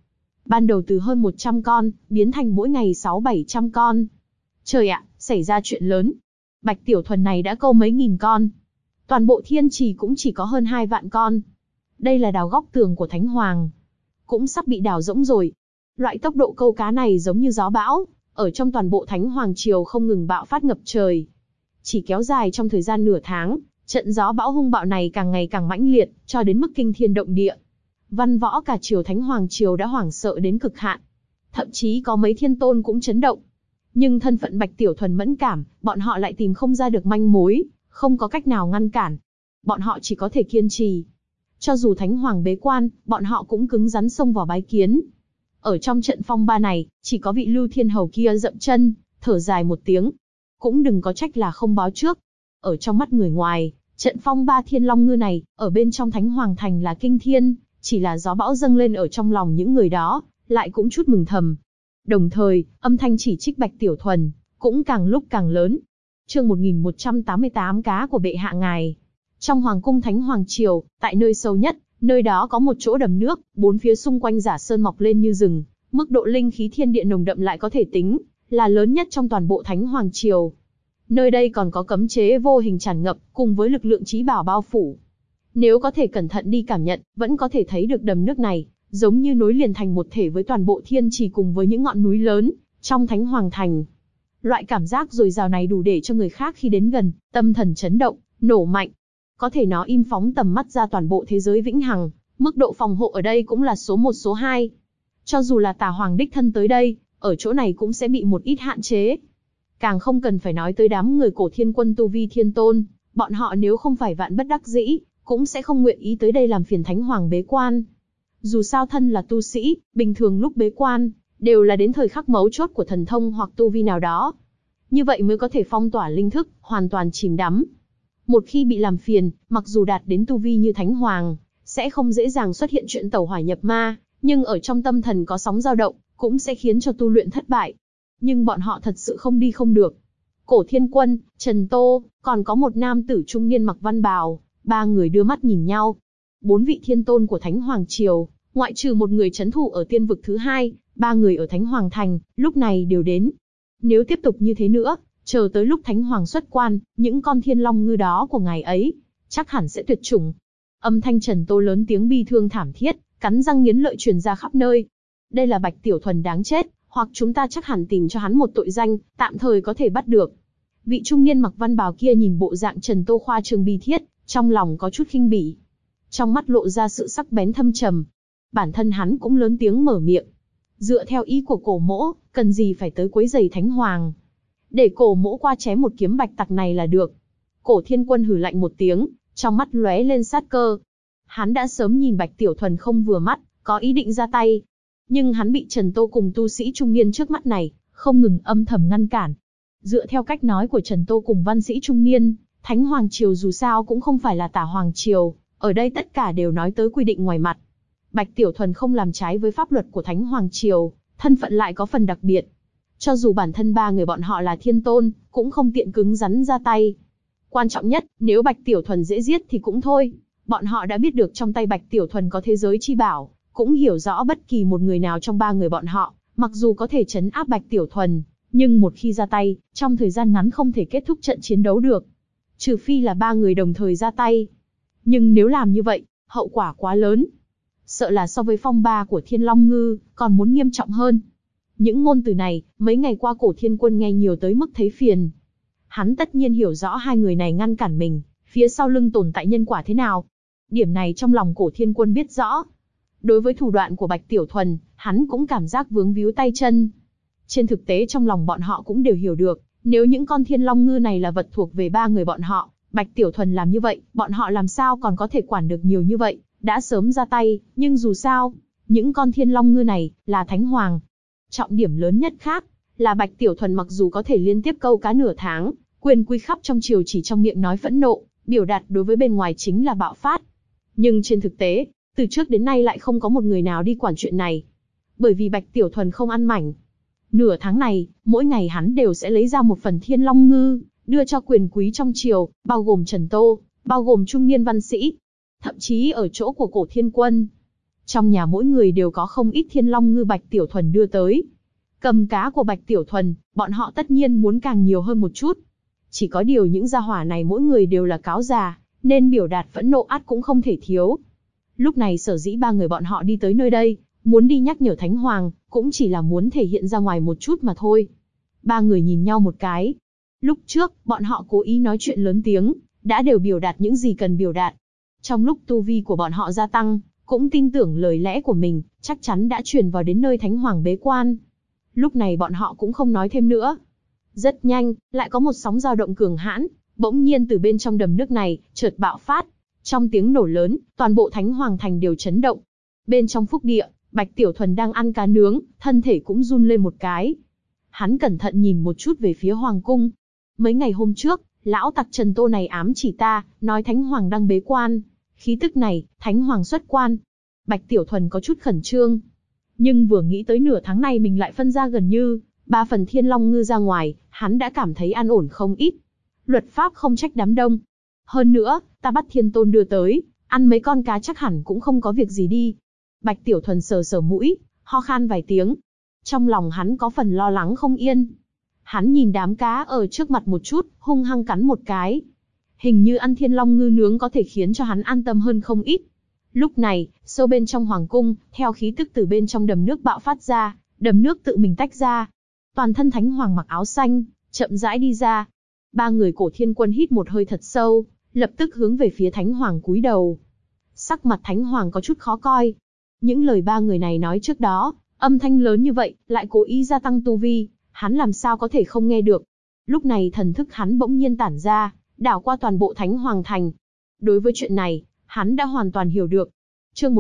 Ban đầu từ hơn 100 con, biến thành mỗi ngày 600-700 con. Trời ạ, xảy ra chuyện lớn. Bạch Tiểu Thuần này đã câu mấy nghìn con. Toàn bộ thiên trì cũng chỉ có hơn 2 vạn con. Đây là đào góc tường của Thánh Hoàng. Cũng sắp bị đào rỗng rồi. Loại tốc độ câu cá này giống như gió bão, ở trong toàn bộ Thánh Hoàng Triều không ngừng bạo phát ngập trời. Chỉ kéo dài trong thời gian nửa tháng, trận gió bão hung bạo này càng ngày càng mãnh liệt, cho đến mức kinh thiên động địa. Văn võ cả triều Thánh Hoàng Triều đã hoảng sợ đến cực hạn. Thậm chí có mấy thiên tôn cũng chấn động. Nhưng thân phận Bạch Tiểu Thuần mẫn cảm, bọn họ lại tìm không ra được manh mối, không có cách nào ngăn cản. Bọn họ chỉ có thể kiên trì. Cho dù Thánh Hoàng bế quan, bọn họ cũng cứng rắn xông vào bái kiến. Ở trong trận phong ba này, chỉ có vị Lưu Thiên Hầu kia dậm chân, thở dài một tiếng. Cũng đừng có trách là không báo trước. Ở trong mắt người ngoài, trận phong ba thiên long ngư này, ở bên trong Thánh Hoàng Thành là kinh thiên, chỉ là gió bão dâng lên ở trong lòng những người đó, lại cũng chút mừng thầm. Đồng thời, âm thanh chỉ trích Bạch Tiểu Thuần, cũng càng lúc càng lớn. Chương 1188 cá của bệ hạ ngài. Trong Hoàng cung Thánh Hoàng Triều, tại nơi sâu nhất, nơi đó có một chỗ đầm nước, bốn phía xung quanh giả sơn mọc lên như rừng, mức độ linh khí thiên địa nồng đậm lại có thể tính là lớn nhất trong toàn bộ Thánh Hoàng Triều. Nơi đây còn có cấm chế vô hình tràn ngập, cùng với lực lượng chí bảo bao phủ. Nếu có thể cẩn thận đi cảm nhận, vẫn có thể thấy được đầm nước này, giống như nối liền thành một thể với toàn bộ thiên trì cùng với những ngọn núi lớn trong Thánh Hoàng Thành. Loại cảm giác dồi dào này đủ để cho người khác khi đến gần, tâm thần chấn động, nổ mạnh. Có thể nó im phóng tầm mắt ra toàn bộ thế giới vĩnh hằng, mức độ phòng hộ ở đây cũng là số 1 số 2. Cho dù là Tà Hoàng đích thân tới đây, ở chỗ này cũng sẽ bị một ít hạn chế. Càng không cần phải nói tới đám người Cổ Thiên Quân tu vi thiên tôn, bọn họ nếu không phải vạn bất đắc dĩ, cũng sẽ không nguyện ý tới đây làm phiền Thánh Hoàng bế quan. Dù sao thân là tu sĩ, bình thường lúc bế quan, đều là đến thời khắc mấu chốt của thần thông hoặc tu vi nào đó. Như vậy mới có thể phong tỏa linh thức, hoàn toàn chìm đắm. Một khi bị làm phiền, mặc dù đạt đến tu vi như Thánh Hoàng, sẽ không dễ dàng xuất hiện chuyện tẩu hỏa nhập ma, nhưng ở trong tâm thần có sóng dao động, cũng sẽ khiến cho tu luyện thất bại. Nhưng bọn họ thật sự không đi không được. Cổ Thiên Quân, Trần Tô, còn có một nam tử trung niên mặc văn bào, ba người đưa mắt nhìn nhau. 4 vị thiên tôn của Thánh Hoàng Triều, ngoại trừ một người trấn thủ ở tiên vực thứ 2, 3 người ở Thánh Hoàng Thành, lúc này đều đến. Nếu tiếp tục như thế nữa, chờ tới lúc Thánh Hoàng xuất quan, những con thiên long ngư đó của ngài ấy, chắc hẳn sẽ tuyệt chủng. Âm thanh Trần Tô lớn tiếng bi thương thảm thiết, cắn răng nghiến lợi truyền ra khắp nơi. Đây là Bạch Tiểu Thuần đáng chết, hoặc chúng ta chắc hẳn tìm cho hắn một tội danh, tạm thời có thể bắt được. Vị trung niên mặc văn bào kia nhìn bộ dạng Trần Tô khoa trương bi thiết, trong lòng có chút khinh bỉ. Trong mắt lộ ra sự sắc bén thâm trầm. Bản thân hắn cũng lớn tiếng mở miệng. Dựa theo ý của Cổ Mỗ, cần gì phải tới quấy rầy Thánh Hoàng. Để Cổ Mỗ qua chém một kiếm bạch tặc này là được. Cổ Thiên Quân hừ lạnh một tiếng, trong mắt lóe lên sát cơ. Hắn đã sớm nhìn Bạch Tiểu Thuần không vừa mắt, có ý định ra tay. Nhưng hắn bị Trần Tô cùng tu sĩ trung niên trước mắt này, không ngừng âm thầm ngăn cản. Dựa theo cách nói của Trần Tô cùng văn sĩ trung niên, Thánh Hoàng Triều dù sao cũng không phải là Tả Hoàng Triều, ở đây tất cả đều nói tới quy định ngoài mặt. Bạch Tiểu Thuần không làm trái với pháp luật của Thánh Hoàng Triều, thân phận lại có phần đặc biệt. Cho dù bản thân ba người bọn họ là thiên tôn, cũng không tiện cứng rắn ra tay. Quan trọng nhất, nếu Bạch Tiểu Thuần dễ giết thì cũng thôi. Bọn họ đã biết được trong tay Bạch Tiểu Thuần có thế giới chi bảo, cũng hiểu rõ bất kỳ một người nào trong ba người bọn họ, mặc dù có thể trấn áp Bạch Tiểu Thuần, nhưng một khi ra tay, trong thời gian ngắn không thể kết thúc trận chiến đấu được. Trừ phi là ba người đồng thời ra tay. Nhưng nếu làm như vậy, hậu quả quá lớn. Sợ là so với phong ba của Thiên Long Ngư, còn muốn nghiêm trọng hơn. Những ngôn từ này, mấy ngày qua Cổ Thiên Quân nghe nhiều tới mức thấy phiền. Hắn tất nhiên hiểu rõ hai người này ngăn cản mình, phía sau lưng tồn tại nhân quả thế nào. Điểm này trong lòng Cổ Thiên Quân biết rõ. Đối với thủ đoạn của Bạch Tiểu Thuần, hắn cũng cảm giác vướng víu tay chân. Trên thực tế trong lòng bọn họ cũng đều hiểu được, nếu những con Thiên Long Ngư này là vật thuộc về ba người bọn họ, Bạch Tiểu Thuần làm như vậy, bọn họ làm sao còn có thể quản được nhiều như vậy, đã sớm ra tay, nhưng dù sao, những con Thiên Long Ngư này, là Thánh Hoàng. Trọng điểm lớn nhất khác, là Bạch Tiểu Thuần mặc dù có thể liên tiếp câu cá nửa tháng, quyền quy khắp trong triều chỉ trong miệng nói phẫn nộ, biểu đạt đối với bên ngoài chính là bạo phát. Nhưng trên thực tế, từ trước đến nay lại không có một người nào đi quản chuyện này. Bởi vì Bạch Tiểu Thuần không ăn mảnh. Nửa tháng này, mỗi ngày hắn đều sẽ lấy ra một phần Thiên Long Ngư, đưa cho quyền quý trong triều, bao gồm Trần Tô, bao gồm trung niên văn sĩ. Thậm chí ở chỗ của Cổ Thiên Quân. Trong nhà mỗi người đều có không ít thiên long ngư Bạch Tiểu Thuần đưa tới. Cầm cá của Bạch Tiểu Thuần, bọn họ tất nhiên muốn càng nhiều hơn một chút. Chỉ có điều những gia hỏa này mỗi người đều là cáo già, nên biểu đạt phẫn nộ ắt cũng không thể thiếu. Lúc này sở dĩ ba người bọn họ đi tới nơi đây, muốn đi nhắc nhở Thánh Hoàng, cũng chỉ là muốn thể hiện ra ngoài một chút mà thôi. Ba người nhìn nhau một cái. Lúc trước, bọn họ cố ý nói chuyện lớn tiếng, đã đều biểu đạt những gì cần biểu đạt. Trong lúc tu vi của bọn họ gia tăng, cũng tin tưởng lời lẽ của mình, chắc chắn đã truyền vào đến nơi Thánh Hoàng bế quan. Lúc này bọn họ cũng không nói thêm nữa. Rất nhanh, lại có một sóng dao động cường hãn, bỗng nhiên từ bên trong đầm nước này, chợt bạo phát. Trong tiếng nổ lớn, toàn bộ Thánh Hoàng thành đều chấn động. Bên trong phúc địa, Bạch Tiểu Thuần đang ăn cá nướng, thân thể cũng run lên một cái. Hắn cẩn thận nhìn một chút về phía Hoàng cung. Mấy ngày hôm trước, lão tặc Trần Tô này ám chỉ ta, nói Thánh Hoàng đang bế quan. Khí tức này, Thánh Hoàng xuất quan. Bạch Tiểu Thuần có chút khẩn trương. Nhưng vừa nghĩ tới nửa tháng này mình lại phân ra gần như 3 phần thiên long ngư ra ngoài, hắn đã cảm thấy an ổn không ít. Luật pháp không trách đám đông. Hơn nữa, ta bắt Thiên Tôn đưa tới, ăn mấy con cá chắc hẳn cũng không có việc gì đi. Bạch Tiểu Thuần sờ sờ mũi, ho khan vài tiếng. Trong lòng hắn có phần lo lắng không yên. Hắn nhìn đám cá ở trước mặt một chút, hung hăng cắn một cái. Hình như ăn thiên long ngư nướng có thể khiến cho hắn an tâm hơn không ít. Lúc này, sâu bên trong hoàng cung, theo khí tức từ bên trong đầm nước bạo phát ra, đầm nước tự mình tách ra. Toàn thân Thánh Hoàng mặc áo xanh, chậm rãi đi ra. Ba người Cổ Thiên Quân hít một hơi thật sâu, lập tức hướng về phía Thánh Hoàng cúi đầu. Sắc mặt Thánh Hoàng có chút khó coi. Những lời ba người này nói trước đó, âm thanh lớn như vậy, lại cố ý gia tăng tu vi, hắn làm sao có thể không nghe được. Lúc này thần thức hắn bỗng nhiên tản ra, đảo qua toàn bộ Thánh Hoàng thành. Đối với chuyện này, hắn đã hoàn toàn hiểu được. Chương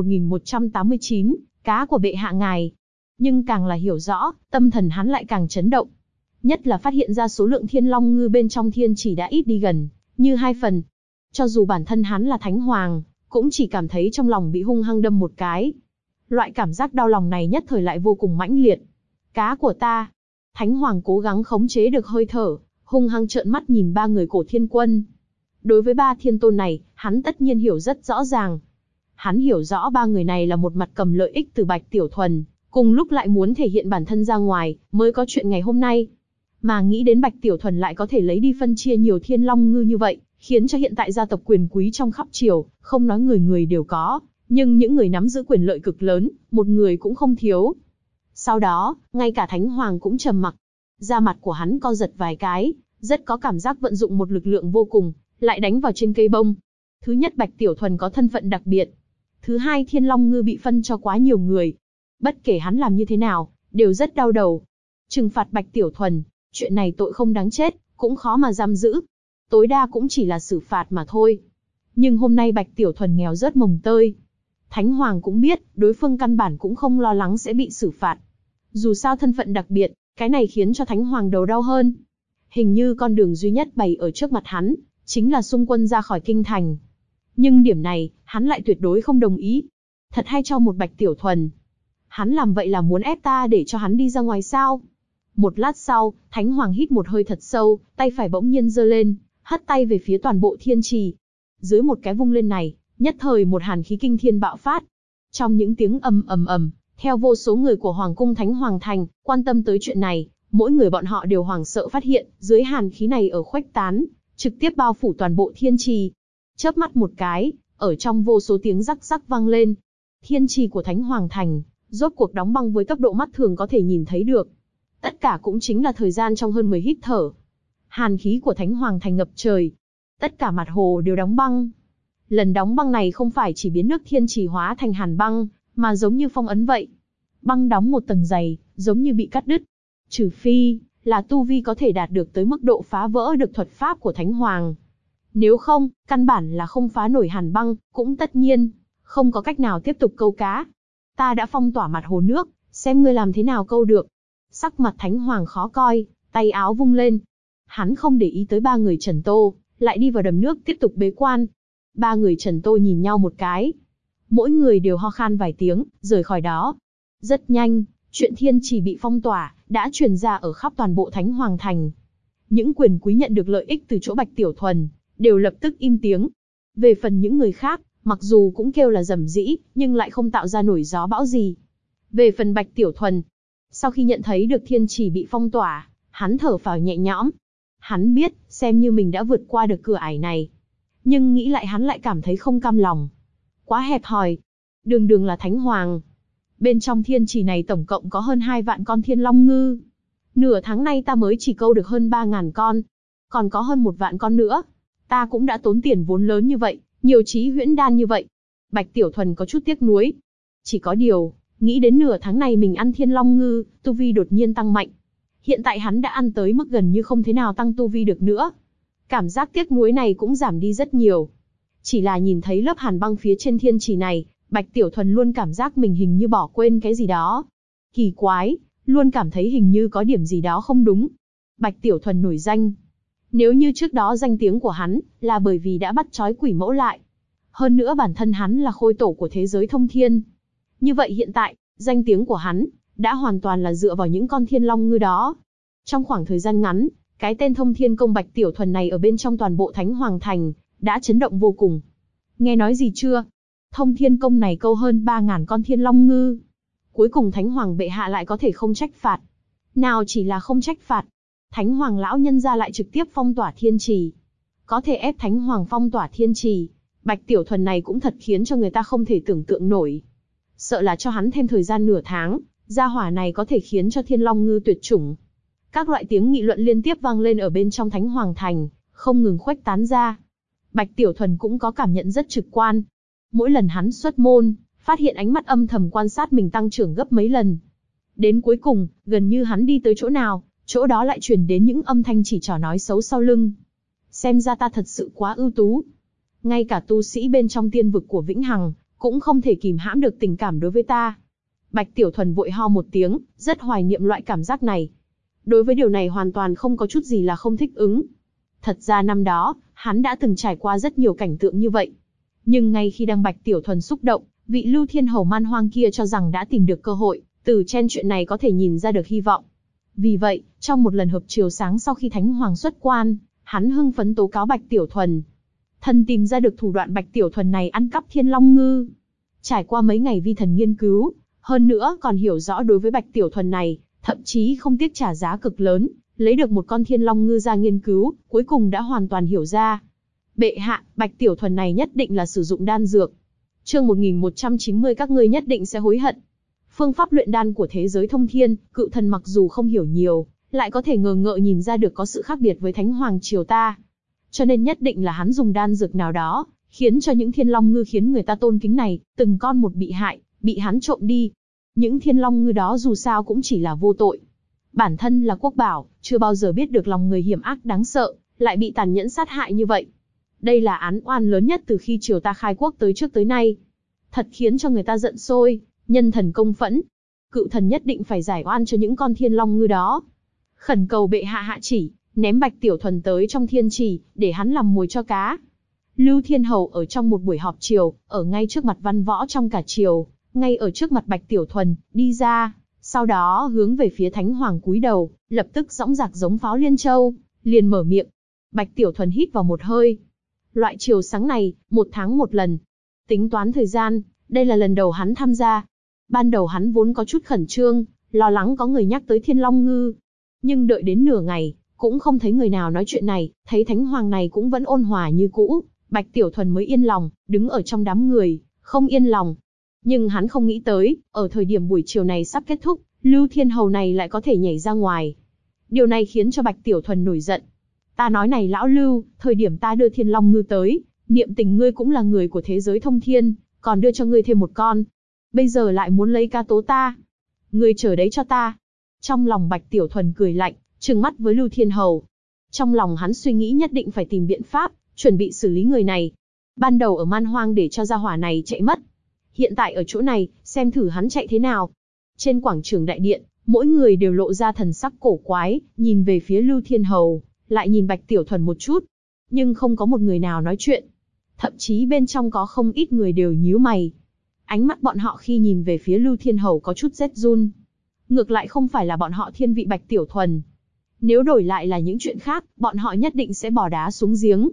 1189, cá của bệ hạ ngài. Nhưng càng là hiểu rõ, tâm thần hắn lại càng chấn động. Nhất là phát hiện ra số lượng thiên long ngư bên trong thiên chỉ đã ít đi gần, như 2 phần. Cho dù bản thân hắn là Thánh Hoàng, cũng chỉ cảm thấy trong lòng bị hung hăng đâm một cái. Loại cảm giác đau lòng này nhất thời lại vô cùng mãnh liệt. Cá của ta. Thánh Hoàng cố gắng khống chế được hơi thở, hung hăng trợn mắt nhìn ba người Cổ Thiên Quân. Đối với ba thiên tôn này, hắn tất nhiên hiểu rất rõ ràng. Hắn hiểu rõ ba người này là một mặt cầm lợi ích từ Bạch Tiểu Thuần, cùng lúc lại muốn thể hiện bản thân ra ngoài, mới có chuyện ngày hôm nay. Mà nghĩ đến Bạch Tiểu Thuần lại có thể lấy đi phân chia nhiều thiên long ngư như vậy, khiến cho hiện tại gia tộc quyền quý trong khắp triều, không nói người người đều có, nhưng những người nắm giữ quyền lợi cực lớn, một người cũng không thiếu. Sau đó, ngay cả Thánh Hoàng cũng trầm mặc. Da mặt của hắn co giật vài cái, rất có cảm giác vận dụng một lực lượng vô cùng, lại đánh vào trên cây bông. Thứ nhất, Bạch Tiểu Thuần có thân phận đặc biệt. Thứ hai, thiên long ngư bị phân cho quá nhiều người. Bất kể hắn làm như thế nào, đều rất đau đầu. Trừng phạt Bạch Tiểu Thuần, chuyện này tội không đáng chết, cũng khó mà giam giữ. Tối đa cũng chỉ là xử phạt mà thôi. Nhưng hôm nay Bạch Tiểu Thuần nghèo rớt mồng tơi. Thánh Hoàng cũng biết, đối phương căn bản cũng không lo lắng sẽ bị xử phạt. Dù sao thân phận đặc biệt, cái này khiến cho Thánh Hoàng đầu đau hơn. Hình như con đường duy nhất bày ở trước mặt hắn, chính là xung quân ra khỏi kinh thành. Nhưng điểm này, hắn lại tuyệt đối không đồng ý. Thật hay cho một Bạch Tiểu Thuần. Hắn làm vậy là muốn ép ta để cho hắn đi ra ngoài sao? Một lát sau, Thánh Hoàng hít một hơi thật sâu, tay phải bỗng nhiên giơ lên, hất tay về phía toàn bộ thiên trì. Dưới một cái vung lên này, nhất thời một hàn khí kinh thiên bạo phát. Trong những tiếng ầm ầm ầm, theo vô số người của Hoàng cung Thánh Hoàng thành quan tâm tới chuyện này, mỗi người bọn họ đều hoảng sợ phát hiện, dưới hàn khí này ở khuếch tán, trực tiếp bao phủ toàn bộ thiên trì. Chớp mắt một cái, ở trong vô số tiếng rắc rắc vang lên, thiên trì của Thánh Hoàng thành rốt cuộc đóng băng với tốc độ mắt thường có thể nhìn thấy được. Tất cả cũng chính là thời gian trong hơn 10 hít thở. Hàn khí của Thánh Hoàng thành ngập trời. Tất cả mặt hồ đều đóng băng. Lần đóng băng này không phải chỉ biến nước thiên trì hóa thành hàn băng, mà giống như phong ấn vậy. Băng đóng một tầng dày, giống như bị cắt đứt. Trừ phi là tu vi có thể đạt được tới mức độ phá vỡ được thuật pháp của Thánh Hoàng. Nếu không, căn bản là không phá nổi hàn băng, cũng tất nhiên không có cách nào tiếp tục câu cá. Ta đã phong tỏa mặt hồ nước, xem ngươi làm thế nào câu được. Sắc mặt Thánh Hoàng khó coi, tay áo vung lên. Hắn không để ý tới ba người Trần Tô, lại đi vào đầm nước tiếp tục bế quan. Ba người Trần Tô nhìn nhau một cái. Mỗi người đều ho khan vài tiếng, rời khỏi đó. Rất nhanh, chuyện thiên trì bị phong tỏa, đã truyền ra ở khắp toàn bộ Thánh Hoàng thành. Những quyền quý nhận được lợi ích từ chỗ Bạch Tiểu Thuần, đều lập tức im tiếng. Về phần những người khác, Mặc dù cũng kêu là rầm rĩ, nhưng lại không tạo ra nổi gió bão gì. Về phần Bạch Tiểu Thuần, sau khi nhận thấy được thiên trì bị phong tỏa, hắn thở phào nhẹ nhõm. Hắn biết, xem như mình đã vượt qua được cửa ải này. Nhưng nghĩ lại hắn lại cảm thấy không cam lòng. Quá hẹp hòi. Đường đường là Thánh Hoàng. Bên trong thiên trì này tổng cộng có hơn 2 vạn con thiên long ngư. Nửa tháng nay ta mới chỉ câu được hơn 3.000 con. Còn có hơn 1 vạn con nữa. Ta cũng đã tốn tiền vốn lớn như vậy, nhiều chí huyễn đan như vậy. Bạch Tiểu Thuần có chút tiếc nuối. Chỉ có điều, nghĩ đến nửa tháng này mình ăn thiên long ngư, tu vi đột nhiên tăng mạnh. Hiện tại hắn đã ăn tới mức gần như không thế nào tăng tu vi được nữa. Cảm giác tiếc nuối này cũng giảm đi rất nhiều. Chỉ là nhìn thấy lớp hàn băng phía trên thiên trì này, Bạch Tiểu Thuần luôn cảm giác mình hình như bỏ quên cái gì đó. Kỳ quái, luôn cảm thấy hình như có điểm gì đó không đúng. Bạch Tiểu Thuần nổi danh. Nếu như trước đó danh tiếng của hắn là bởi vì đã bắt trói quỷ mẫu lại. Hơn nữa bản thân hắn là khôi tổ của thế giới thông thiên. Như vậy hiện tại, danh tiếng của hắn đã hoàn toàn là dựa vào những con thiên long ngư đó. Trong khoảng thời gian ngắn, cái tên Thông Thiên Công Bạch Tiểu Thuần này ở bên trong toàn bộ Thánh Hoàng Thành đã chấn động vô cùng. Nghe nói gì chưa? Thông Thiên Công này câu hơn 3.000 con thiên long ngư. Cuối cùng Thánh Hoàng bệ hạ lại có thể không trách phạt. Nào chỉ là không trách phạt, Thánh Hoàng lão nhân ra lại trực tiếp phong tỏa thiên trì. Có thể ép Thánh Hoàng phong tỏa thiên trì, Bạch Tiểu Thuần này cũng thật khiến cho người ta không thể tưởng tượng nổi. Sợ là cho hắn thêm thời gian nửa tháng, gia hỏa này có thể khiến cho thiên long ngư tuyệt chủng. Các loại tiếng nghị luận liên tiếp vang lên ở bên trong Thánh Hoàng Thành, không ngừng khuếch tán ra. Bạch Tiểu Thuần cũng có cảm nhận rất trực quan. Mỗi lần hắn xuất môn, phát hiện ánh mắt âm thầm quan sát mình tăng trưởng gấp mấy lần. Đến cuối cùng, gần như hắn đi tới chỗ nào, chỗ đó lại truyền đến những âm thanh chỉ trỏ nói xấu sau lưng. Xem ra ta thật sự quá ưu tú. Ngay cả tu sĩ bên trong tiên vực của Vĩnh Hằng, cũng không thể kìm hãm được tình cảm đối với ta. Bạch Tiểu Thuần vội ho một tiếng, rất hoài niệm loại cảm giác này. Đối với điều này hoàn toàn không có chút gì là không thích ứng. Thật ra năm đó, hắn đã từng trải qua rất nhiều cảnh tượng như vậy. Nhưng ngay khi đang Bạch Tiểu Thuần xúc động, vị Lưu Thiên Hầu Man Hoang kia cho rằng đã tìm được cơ hội, từ trên chuyện này có thể nhìn ra được hy vọng. Vì vậy, trong một lần hợp chiều sáng sau khi Thánh Hoàng xuất quan, hắn hưng phấn tố cáo Bạch Tiểu Thuần. Thần tìm ra được thủ đoạn Bạch Tiểu Thuần này ăn cắp thiên long ngư. Trải qua mấy ngày vi thần nghiên cứu, hơn nữa còn hiểu rõ đối với Bạch Tiểu Thuần này, thậm chí không tiếc trả giá cực lớn, lấy được một con thiên long ngư ra nghiên cứu, cuối cùng đã hoàn toàn hiểu ra. Bệ hạ, Bạch Tiểu Thuần này nhất định là sử dụng đan dược. Chương 1190 các ngươi nhất định sẽ hối hận. Phương pháp luyện đan của thế giới thông thiên, Cự Thần mặc dù không hiểu nhiều, lại có thể ngờ ngợ nhìn ra được có sự khác biệt với Thánh Hoàng triều ta. Cho nên nhất định là hắn dùng đan dược nào đó, khiến cho những thiên long ngư khiến người ta tôn kính này, từng con một bị hại, bị hắn trộm đi. Những thiên long ngư đó dù sao cũng chỉ là vô tội. Bản thân là quốc bảo, chưa bao giờ biết được lòng người hiểm ác đáng sợ, lại bị tàn nhẫn sát hại như vậy. Đây là án oan lớn nhất từ khi triều ta khai quốc tới trước tới nay. Thật khiến cho người ta giận sôi, nhân thần công phẫn. Cự Thần nhất định phải giải oan cho những con thiên long ngư đó. Khẩn cầu bệ hạ hạ chỉ, ném Bạch Tiểu Thuần tới trong thiên trì, để hắn làm mồi cho cá. Lưu Thiên Hầu ở trong một buổi họp triều, ở ngay trước mặt văn võ trong cả triều, ngay ở trước mặt Bạch Tiểu Thuần, đi ra, sau đó hướng về phía Thánh Hoàng cúi đầu, lập tức dõng dạc giống pháo liên châu, liền mở miệng. Bạch Tiểu Thuần hít vào một hơi. Loại triều sáng này, 1 tháng một lần. Tính toán thời gian, đây là lần đầu hắn tham gia. Ban đầu hắn vốn có chút khẩn trương, lo lắng có người nhắc tới thiên long ngư. Nhưng đợi đến nửa ngày, cũng không thấy người nào nói chuyện này, thấy Thánh Hoàng này cũng vẫn ôn hòa như cũ, Bạch Tiểu Thuần mới yên lòng, đứng ở trong đám người, không yên lòng. Nhưng hắn không nghĩ tới, ở thời điểm buổi chiều này sắp kết thúc, Lưu Thiên Hầu này lại có thể nhảy ra ngoài. Điều này khiến cho Bạch Tiểu Thuần nổi giận. Ta nói này lão Lưu, thời điểm ta đưa thiên long ngư tới, niệm tình ngươi cũng là người của thế giới thông thiên, còn đưa cho ngươi thêm một con. Bây giờ lại muốn lấy ca tố ta. Ngươi chờ đấy cho ta. Trong lòng Bạch Tiểu Thuần cười lạnh, trừng mắt với Lưu Thiên Hầu. Trong lòng hắn suy nghĩ nhất định phải tìm biện pháp, chuẩn bị xử lý người này. Ban đầu ở Man Hoang để cho gia hỏa này chạy mất. Hiện tại ở chỗ này, xem thử hắn chạy thế nào. Trên quảng trường đại điện, mỗi người đều lộ ra thần sắc cổ quái, nhìn về phía Lưu Thiên Hầu, lại nhìn Bạch Tiểu Thuần một chút. Nhưng không có một người nào nói chuyện. Thậm chí bên trong có không ít người đều nhíu mày. Ánh mắt bọn họ khi nhìn về phía Lưu Thiên Hầu có chút rét run. Ngược lại không phải là bọn họ thiên vị Bạch Tiểu Thuần. Nếu đổi lại là những chuyện khác, bọn họ nhất định sẽ bỏ đá xuống giếng.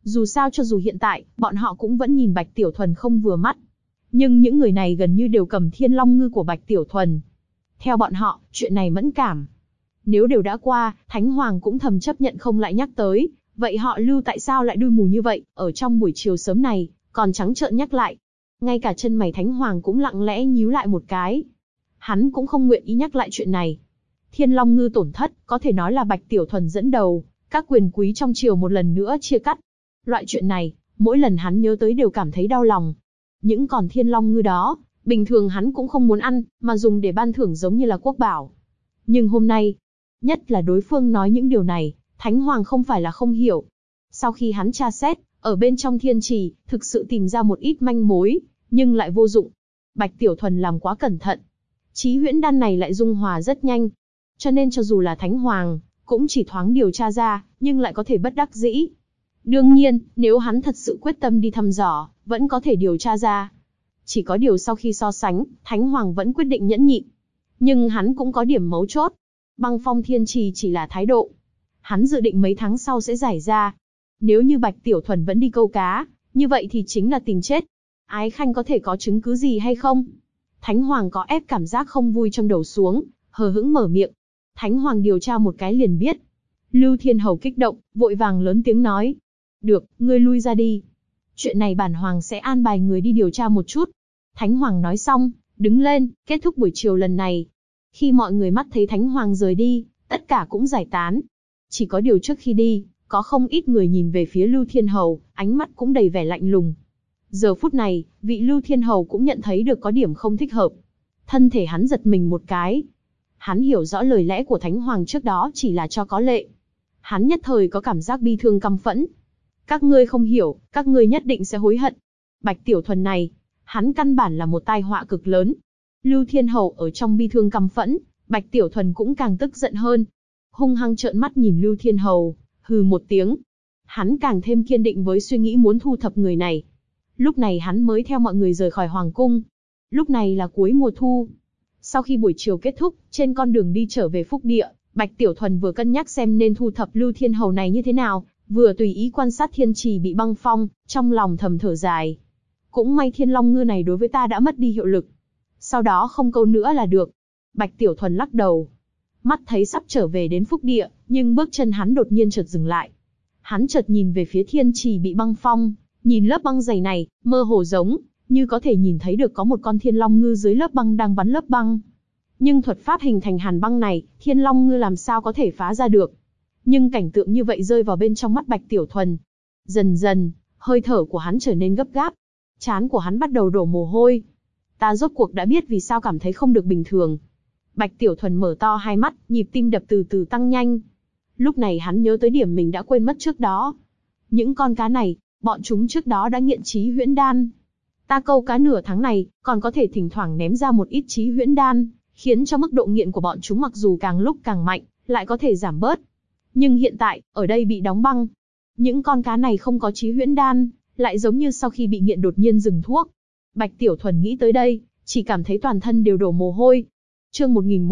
Dù sao cho dù hiện tại, bọn họ cũng vẫn nhìn Bạch Tiểu Thuần không vừa mắt. Nhưng những người này gần như đều cầm Thiên Long Ngư của Bạch Tiểu Thuần. Theo bọn họ, chuyện này mẫn cảm. Nếu đều đã qua, Thánh Hoàng cũng thầm chấp nhận không lại nhắc tới. Vậy họ Lưu tại sao lại đuôi mù như vậy, ở trong buổi chiều sớm này, còn trắng trợn nhắc lại. Ngay cả chân mày Thánh Hoàng cũng lặng lẽ nhíu lại một cái. Hắn cũng không nguyện ý nhắc lại chuyện này. Thiên Long Ngư tổn thất, có thể nói là Bạch Tiểu Thuần dẫn đầu, các quyền quý trong triều một lần nữa chia cắt. Loại chuyện này, mỗi lần hắn nhớ tới đều cảm thấy đau lòng. Những con Thiên Long Ngư đó, bình thường hắn cũng không muốn ăn, mà dùng để ban thưởng giống như là quốc bảo. Nhưng hôm nay, nhất là đối phương nói những điều này, Thánh Hoàng không phải là không hiểu. Sau khi hắn tra xét, ở bên trong thiên trì, thực sự tìm ra một ít manh mối, nhưng lại vô dụng. Bạch Tiểu Thuần làm quá cẩn thận. Chí huyễn đan này lại dung hòa rất nhanh. Cho nên cho dù là Thánh Hoàng, cũng chỉ thoáng điều tra ra, nhưng lại có thể bất đắc dĩ. Đương nhiên, nếu hắn thật sự quyết tâm đi thăm dò, vẫn có thể điều tra ra. Chỉ có điều sau khi so sánh, Thánh Hoàng vẫn quyết định nhẫn nhịn. Nhưng hắn cũng có điểm mấu chốt. Băng phong thiên trì chỉ là thái độ. Hắn dự định mấy tháng sau sẽ giải ra. Nếu như Bạch Tiểu Thuần vẫn đi câu cá, như vậy thì chính là tìm chết. Ái Khanh có thể có chứng cứ gì hay không? Thánh Hoàng có ép cảm giác không vui trong đầu xuống, hờ hững mở miệng. Thánh Hoàng điều tra một cái liền biết. Lưu Thiên Hầu kích động, vội vàng lớn tiếng nói. Được, ngươi lui ra đi. Chuyện này bản Hoàng sẽ an bài người đi điều tra một chút. Thánh Hoàng nói xong, đứng lên, kết thúc buổi chiều lần này. Khi mọi người mắt thấy Thánh Hoàng rời đi, tất cả cũng giải tán. Chỉ có điều trước khi đi, có không ít người nhìn về phía Lưu Thiên Hầu, ánh mắt cũng đầy vẻ lạnh lùng. Giờ phút này, vị Lưu Thiên Hầu cũng nhận thấy được có điểm không thích hợp. Thân thể hắn giật mình một cái. Hắn hiểu rõ lời lẽ của Thánh Hoàng trước đó chỉ là cho có lệ. Hắn nhất thời có cảm giác bi thương căm phẫn. Các ngươi không hiểu, các ngươi nhất định sẽ hối hận. Bạch Tiểu Thuần này, hắn căn bản là một tai họa cực lớn. Lưu Thiên Hầu ở trong bi thương căm phẫn, Bạch Tiểu Thuần cũng càng tức giận hơn. Hung hăng trợn mắt nhìn Lưu Thiên Hầu, hừ một tiếng. Hắn càng thêm kiên định với suy nghĩ muốn thu thập người này. Lúc này hắn mới theo mọi người rời khỏi Hoàng Cung. Lúc này là cuối mùa thu. Sau khi buổi chiều kết thúc, trên con đường đi trở về Phúc Địa, Bạch Tiểu Thuần vừa cân nhắc xem nên thu thập Lưu Thiên Hầu này như thế nào, vừa tùy ý quan sát thiên trì bị băng phong, trong lòng thầm thở dài. Cũng may Thiên Long Ngư này đối với ta đã mất đi hiệu lực. Sau đó không câu nữa là được. Bạch Tiểu Thuần lắc đầu. Mắt thấy sắp trở về đến Phúc Địa, nhưng bước chân hắn đột nhiên chợt dừng lại. Hắn chợt nhìn về phía thiên trì bị băng phong, nhìn lớp băng dày này, mơ hồ giống như có thể nhìn thấy được có một con Thiên Long Ngư dưới lớp băng đang bắn lớp băng. Nhưng thuật pháp hình thành hàn băng này, Thiên Long Ngư làm sao có thể phá ra được? Nhưng cảnh tượng như vậy rơi vào bên trong mắt Bạch Tiểu Thuần. Dần dần, hơi thở của hắn trở nên gấp gáp. Trán của hắn bắt đầu đổ mồ hôi. Ta rốt cuộc đã biết vì sao cảm thấy không được bình thường. Bạch Tiểu Thuần mở to hai mắt, nhịp tim đập từ từ tăng nhanh. Lúc này hắn nhớ tới điểm mình đã quên mất trước đó. Những con cá này, bọn chúng trước đó đã nghiện chí huyễn đan. Ta câu cá nửa tháng này, còn có thể thỉnh thoảng ném ra một ít chí huyễn đan, khiến cho mức độ nghiện của bọn chúng mặc dù càng lúc càng mạnh, lại có thể giảm bớt. Nhưng hiện tại, ở đây bị đóng băng. Những con cá này không có chí huyễn đan, lại giống như sau khi bị nghiện đột nhiên dừng thuốc. Bạch Tiểu Thuần nghĩ tới đây, chỉ cảm thấy toàn thân đều đổ mồ hôi. Chương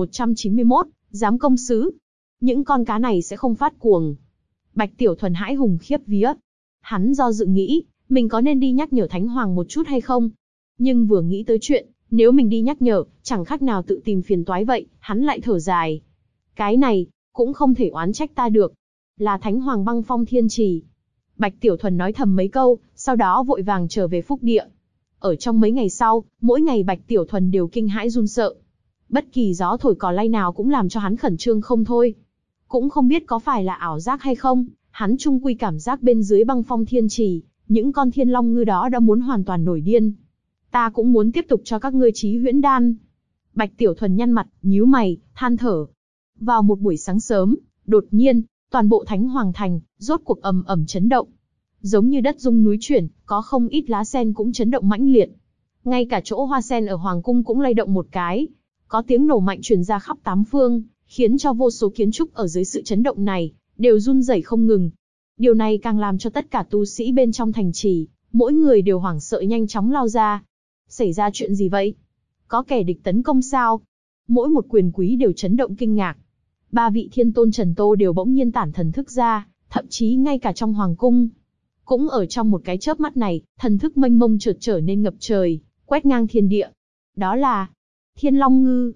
1191, giám công sứ. Những con cá này sẽ không phát cuồng. Bạch Tiểu Thuần hãi hùng khiếp vía. Hắn do dự nghĩ, mình có nên đi nhắc nhở Thánh Hoàng một chút hay không? Nhưng vừa nghĩ tới chuyện, nếu mình đi nhắc nhở, chẳng khác nào tự tìm phiền toái vậy, hắn lại thở dài. Cái này, cũng không thể oán trách ta được. Là Thánh Hoàng băng phong thiên trì. Bạch Tiểu Thuần nói thầm mấy câu, sau đó vội vàng trở về Phúc Địa. Ở trong mấy ngày sau, mỗi ngày Bạch Tiểu Thuần đều kinh hãi run sợ. Bất kỳ gió thổi cỏ lay nào cũng làm cho hắn khẩn trương không thôi. Cũng không biết có phải là ảo giác hay không, hắn chung quy cảm giác bên dưới băng phong thiên trì, những con Thiên Long Ngư đó đã muốn hoàn toàn nổi điên. Ta cũng muốn tiếp tục cho các ngươi chí huyễn đan. Bạch Tiểu Thuần nhăn mặt, nhíu mày, than thở. Vào một buổi sáng sớm, đột nhiên, toàn bộ Thánh Hoàng Thành, rốt cuộc ầm ầm chấn động. Giống như đất rung núi chuyển, có không ít lá sen cũng chấn động mãnh liệt. Ngay cả chỗ hoa sen ở Hoàng Cung cũng lay động một cái. Có tiếng nổ mạnh truyền ra khắp tám phương, khiến cho vô số kiến trúc ở dưới sự chấn động này, đều run rẩy không ngừng. Điều này càng làm cho tất cả tu sĩ bên trong thành trì, mỗi người đều hoảng sợ nhanh chóng lao ra. Xảy ra chuyện gì vậy? Có kẻ địch tấn công sao? Mỗi một quyền quý đều chấn động kinh ngạc. Ba vị thiên tôn Trần Tô đều bỗng nhiên tản thần thức ra, thậm chí ngay cả trong Hoàng Cung. Cũng ở trong một cái chớp mắt này, thần thức mênh mông chợt trở nên ngập trời, quét ngang thiên địa. Đó là Thiên Long Ngư.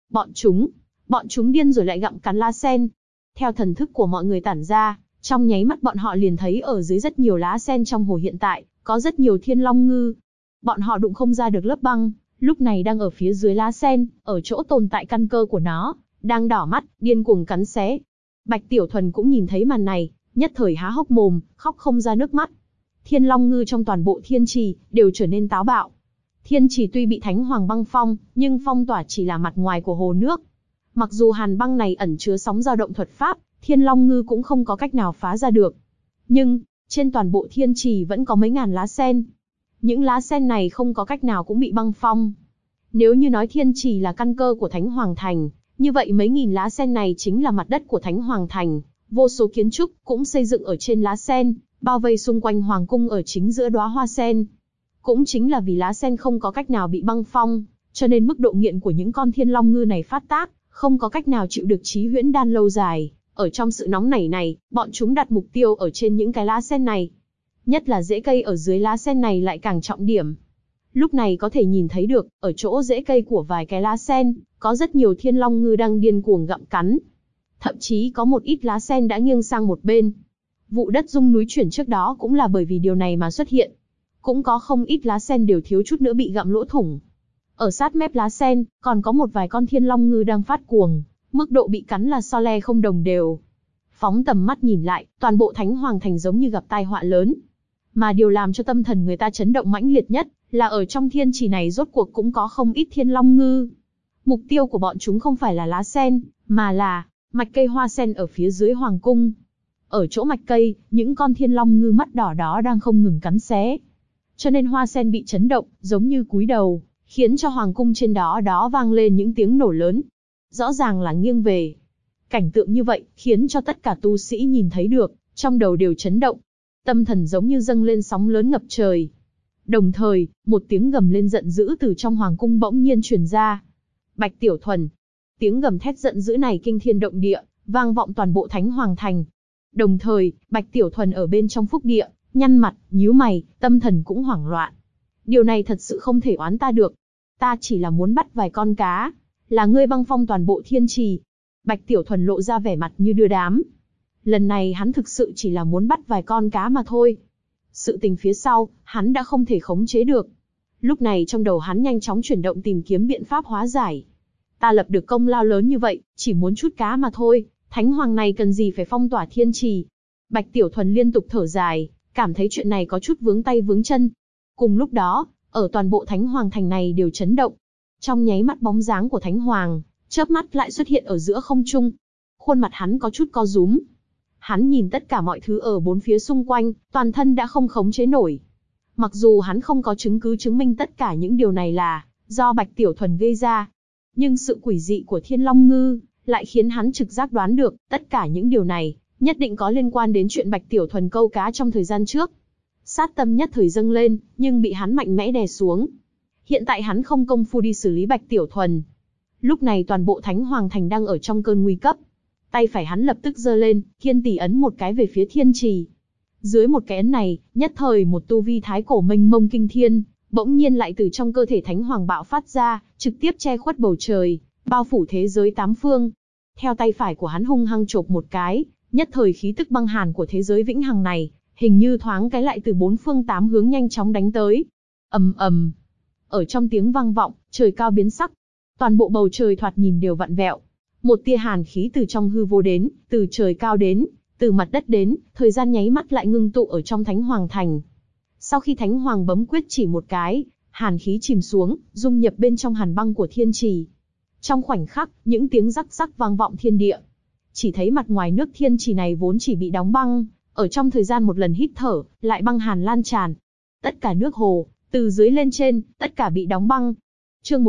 Bọn chúng điên rồi lại gặm cắn lá sen. Theo thần thức của mọi người tản ra, trong nháy mắt bọn họ liền thấy ở dưới rất nhiều lá sen trong hồ hiện tại, có rất nhiều Thiên Long Ngư. Bọn họ đụng không ra được lớp băng, lúc này đang ở phía dưới lá sen, ở chỗ tồn tại căn cơ của nó, đang đỏ mắt, điên cuồng cắn xé. Bạch Tiểu Thuần cũng nhìn thấy màn này, nhất thời há hốc mồm, khóc không ra nước mắt. Thiên Long Ngư trong toàn bộ thiên trì đều trở nên táo bạo. Thiên trì tuy bị Thánh Hoàng băng phong, nhưng phong tỏa chỉ là mặt ngoài của hồ nước. Mặc dù hàn băng này ẩn chứa sóng dao động thuật pháp, Thiên Long Ngư cũng không có cách nào phá ra được. Nhưng, trên toàn bộ thiên trì vẫn có mấy ngàn lá sen. Những lá sen này không có cách nào cũng bị băng phong. Nếu như nói thiên trì là căn cơ của Thánh Hoàng Thành, như vậy mấy nghìn lá sen này chính là mặt đất của Thánh Hoàng Thành. Vô số kiến trúc cũng xây dựng ở trên lá sen, bao vây xung quanh hoàng cung ở chính giữa đóa hoa sen. Cũng chính là vì lá sen không có cách nào bị băng phong, cho nên mức độ nghiện của những con Thiên Long Ngư này phát tác, không có cách nào chịu được chí huyễn đan lâu dài. Ở trong sự nóng nảy này, bọn chúng đặt mục tiêu ở trên những cái lá sen này. Nhất là rễ cây ở dưới lá sen này lại càng trọng điểm. Lúc này có thể nhìn thấy được, ở chỗ rễ cây của vài cái lá sen, có rất nhiều Thiên Long Ngư đang điên cuồng gặm cắn. Thậm chí có một ít lá sen đã nghiêng sang một bên. Vụ đất rung núi chuyển trước đó cũng là bởi vì điều này mà xuất hiện. Cũng có không ít lá sen đều thiếu chút nữa bị gặm lỗ thủng. Ở sát mép lá sen, còn có một vài con Thiên Long Ngư đang phát cuồng, mức độ bị cắn là so le không đồng đều. Phóng tầm mắt nhìn lại, toàn bộ Thánh Hoàng Thành giống như gặp tai họa lớn. Mà điều làm cho tâm thần người ta chấn động mãnh liệt nhất, là ở trong thiên trì này rốt cuộc cũng có không ít Thiên Long Ngư. Mục tiêu của bọn chúng không phải là lá sen, mà là mạch cây hoa sen ở phía dưới hoàng cung. Ở chỗ mạch cây, những con Thiên Long Ngư mắt đỏ đó đang không ngừng cắn xé. Cho nên hoa sen bị chấn động, giống như cúi đầu, khiến cho hoàng cung trên đó vang lên những tiếng nổ lớn. Rõ ràng là nghiêng về. Cảnh tượng như vậy, khiến cho tất cả tu sĩ nhìn thấy được, trong đầu đều chấn động. Tâm thần giống như dâng lên sóng lớn ngập trời. Đồng thời, một tiếng gầm lên giận dữ từ trong hoàng cung bỗng nhiên truyền ra. Bạch Tiểu Thuần. Tiếng gầm thét giận dữ này kinh thiên động địa, vang vọng toàn bộ Thánh Hoàng Thành. Đồng thời, Bạch Tiểu Thuần ở bên trong phúc địa, nhăn mặt, nhíu mày, tâm thần cũng hoảng loạn. Điều này thật sự không thể oán ta được. Ta chỉ là muốn bắt vài con cá. Là ngươi băng phong toàn bộ thiên trì. Bạch Tiểu Thuần lộ ra vẻ mặt như đưa đám. Lần này hắn thực sự chỉ là muốn bắt vài con cá mà thôi. Sự tình phía sau, hắn đã không thể khống chế được. Lúc này trong đầu hắn nhanh chóng chuyển động tìm kiếm biện pháp hóa giải. Ta lập được công lao lớn như vậy, chỉ muốn chút cá mà thôi. Thánh Hoàng này cần gì phải phong tỏa thiên trì. Bạch Tiểu Thuần liên tục thở dài, cảm thấy chuyện này có chút vướng tay vướng chân. Cùng lúc đó, ở toàn bộ Thánh Hoàng Thành này đều chấn động. Trong nháy mắt bóng dáng của Thánh Hoàng, chớp mắt lại xuất hiện ở giữa không trung. Khuôn mặt hắn có chút co rúm. Hắn nhìn tất cả mọi thứ ở bốn phía xung quanh, toàn thân đã không khống chế nổi. Mặc dù hắn không có chứng cứ chứng minh tất cả những điều này là do Bạch Tiểu Thuần gây ra, nhưng sự quỷ dị của Thiên Long Ngư lại khiến hắn trực giác đoán được tất cả những điều này nhất định có liên quan đến chuyện Bạch Tiểu Thuần câu cá trong thời gian trước. Sát tâm nhất thời dâng lên, nhưng bị hắn mạnh mẽ đè xuống. Hiện tại hắn không công phu đi xử lý Bạch Tiểu Thuần. Lúc này toàn bộ Thánh Hoàng Thành đang ở trong cơn nguy cấp. Tay phải hắn lập tức giơ lên, kiên tỷ ấn một cái về phía thiên trì. Dưới một cái ấn này, nhất thời một tu vi thái cổ mênh mông kinh thiên, bỗng nhiên lại từ trong cơ thể Thánh Hoàng bạo phát ra, trực tiếp che khuất bầu trời, bao phủ thế giới tám phương. Theo tay phải của hắn hung hăng chộp một cái, nhất thời khí tức băng hàn của thế giới vĩnh hằng này, hình như thoáng cái lại từ bốn phương tám hướng nhanh chóng đánh tới. Ầm ầm. Ở trong tiếng vang vọng, trời cao biến sắc. Toàn bộ bầu trời thoạt nhìn đều vặn vẹo. Một tia hàn khí từ trong hư vô đến, từ trời cao đến, từ mặt đất đến, thời gian nháy mắt lại ngưng tụ ở trong Thánh Hoàng Thành. Sau khi Thánh Hoàng bấm quyết chỉ một cái, hàn khí chìm xuống, dung nhập bên trong hàn băng của thiên trì. Trong khoảnh khắc, những tiếng rắc rắc vang vọng thiên địa. Chỉ thấy mặt ngoài nước thiên trì này vốn chỉ bị đóng băng, ở trong thời gian một lần hít thở, lại băng hàn lan tràn. Tất cả nước hồ, từ dưới lên trên, tất cả bị đóng băng. Chương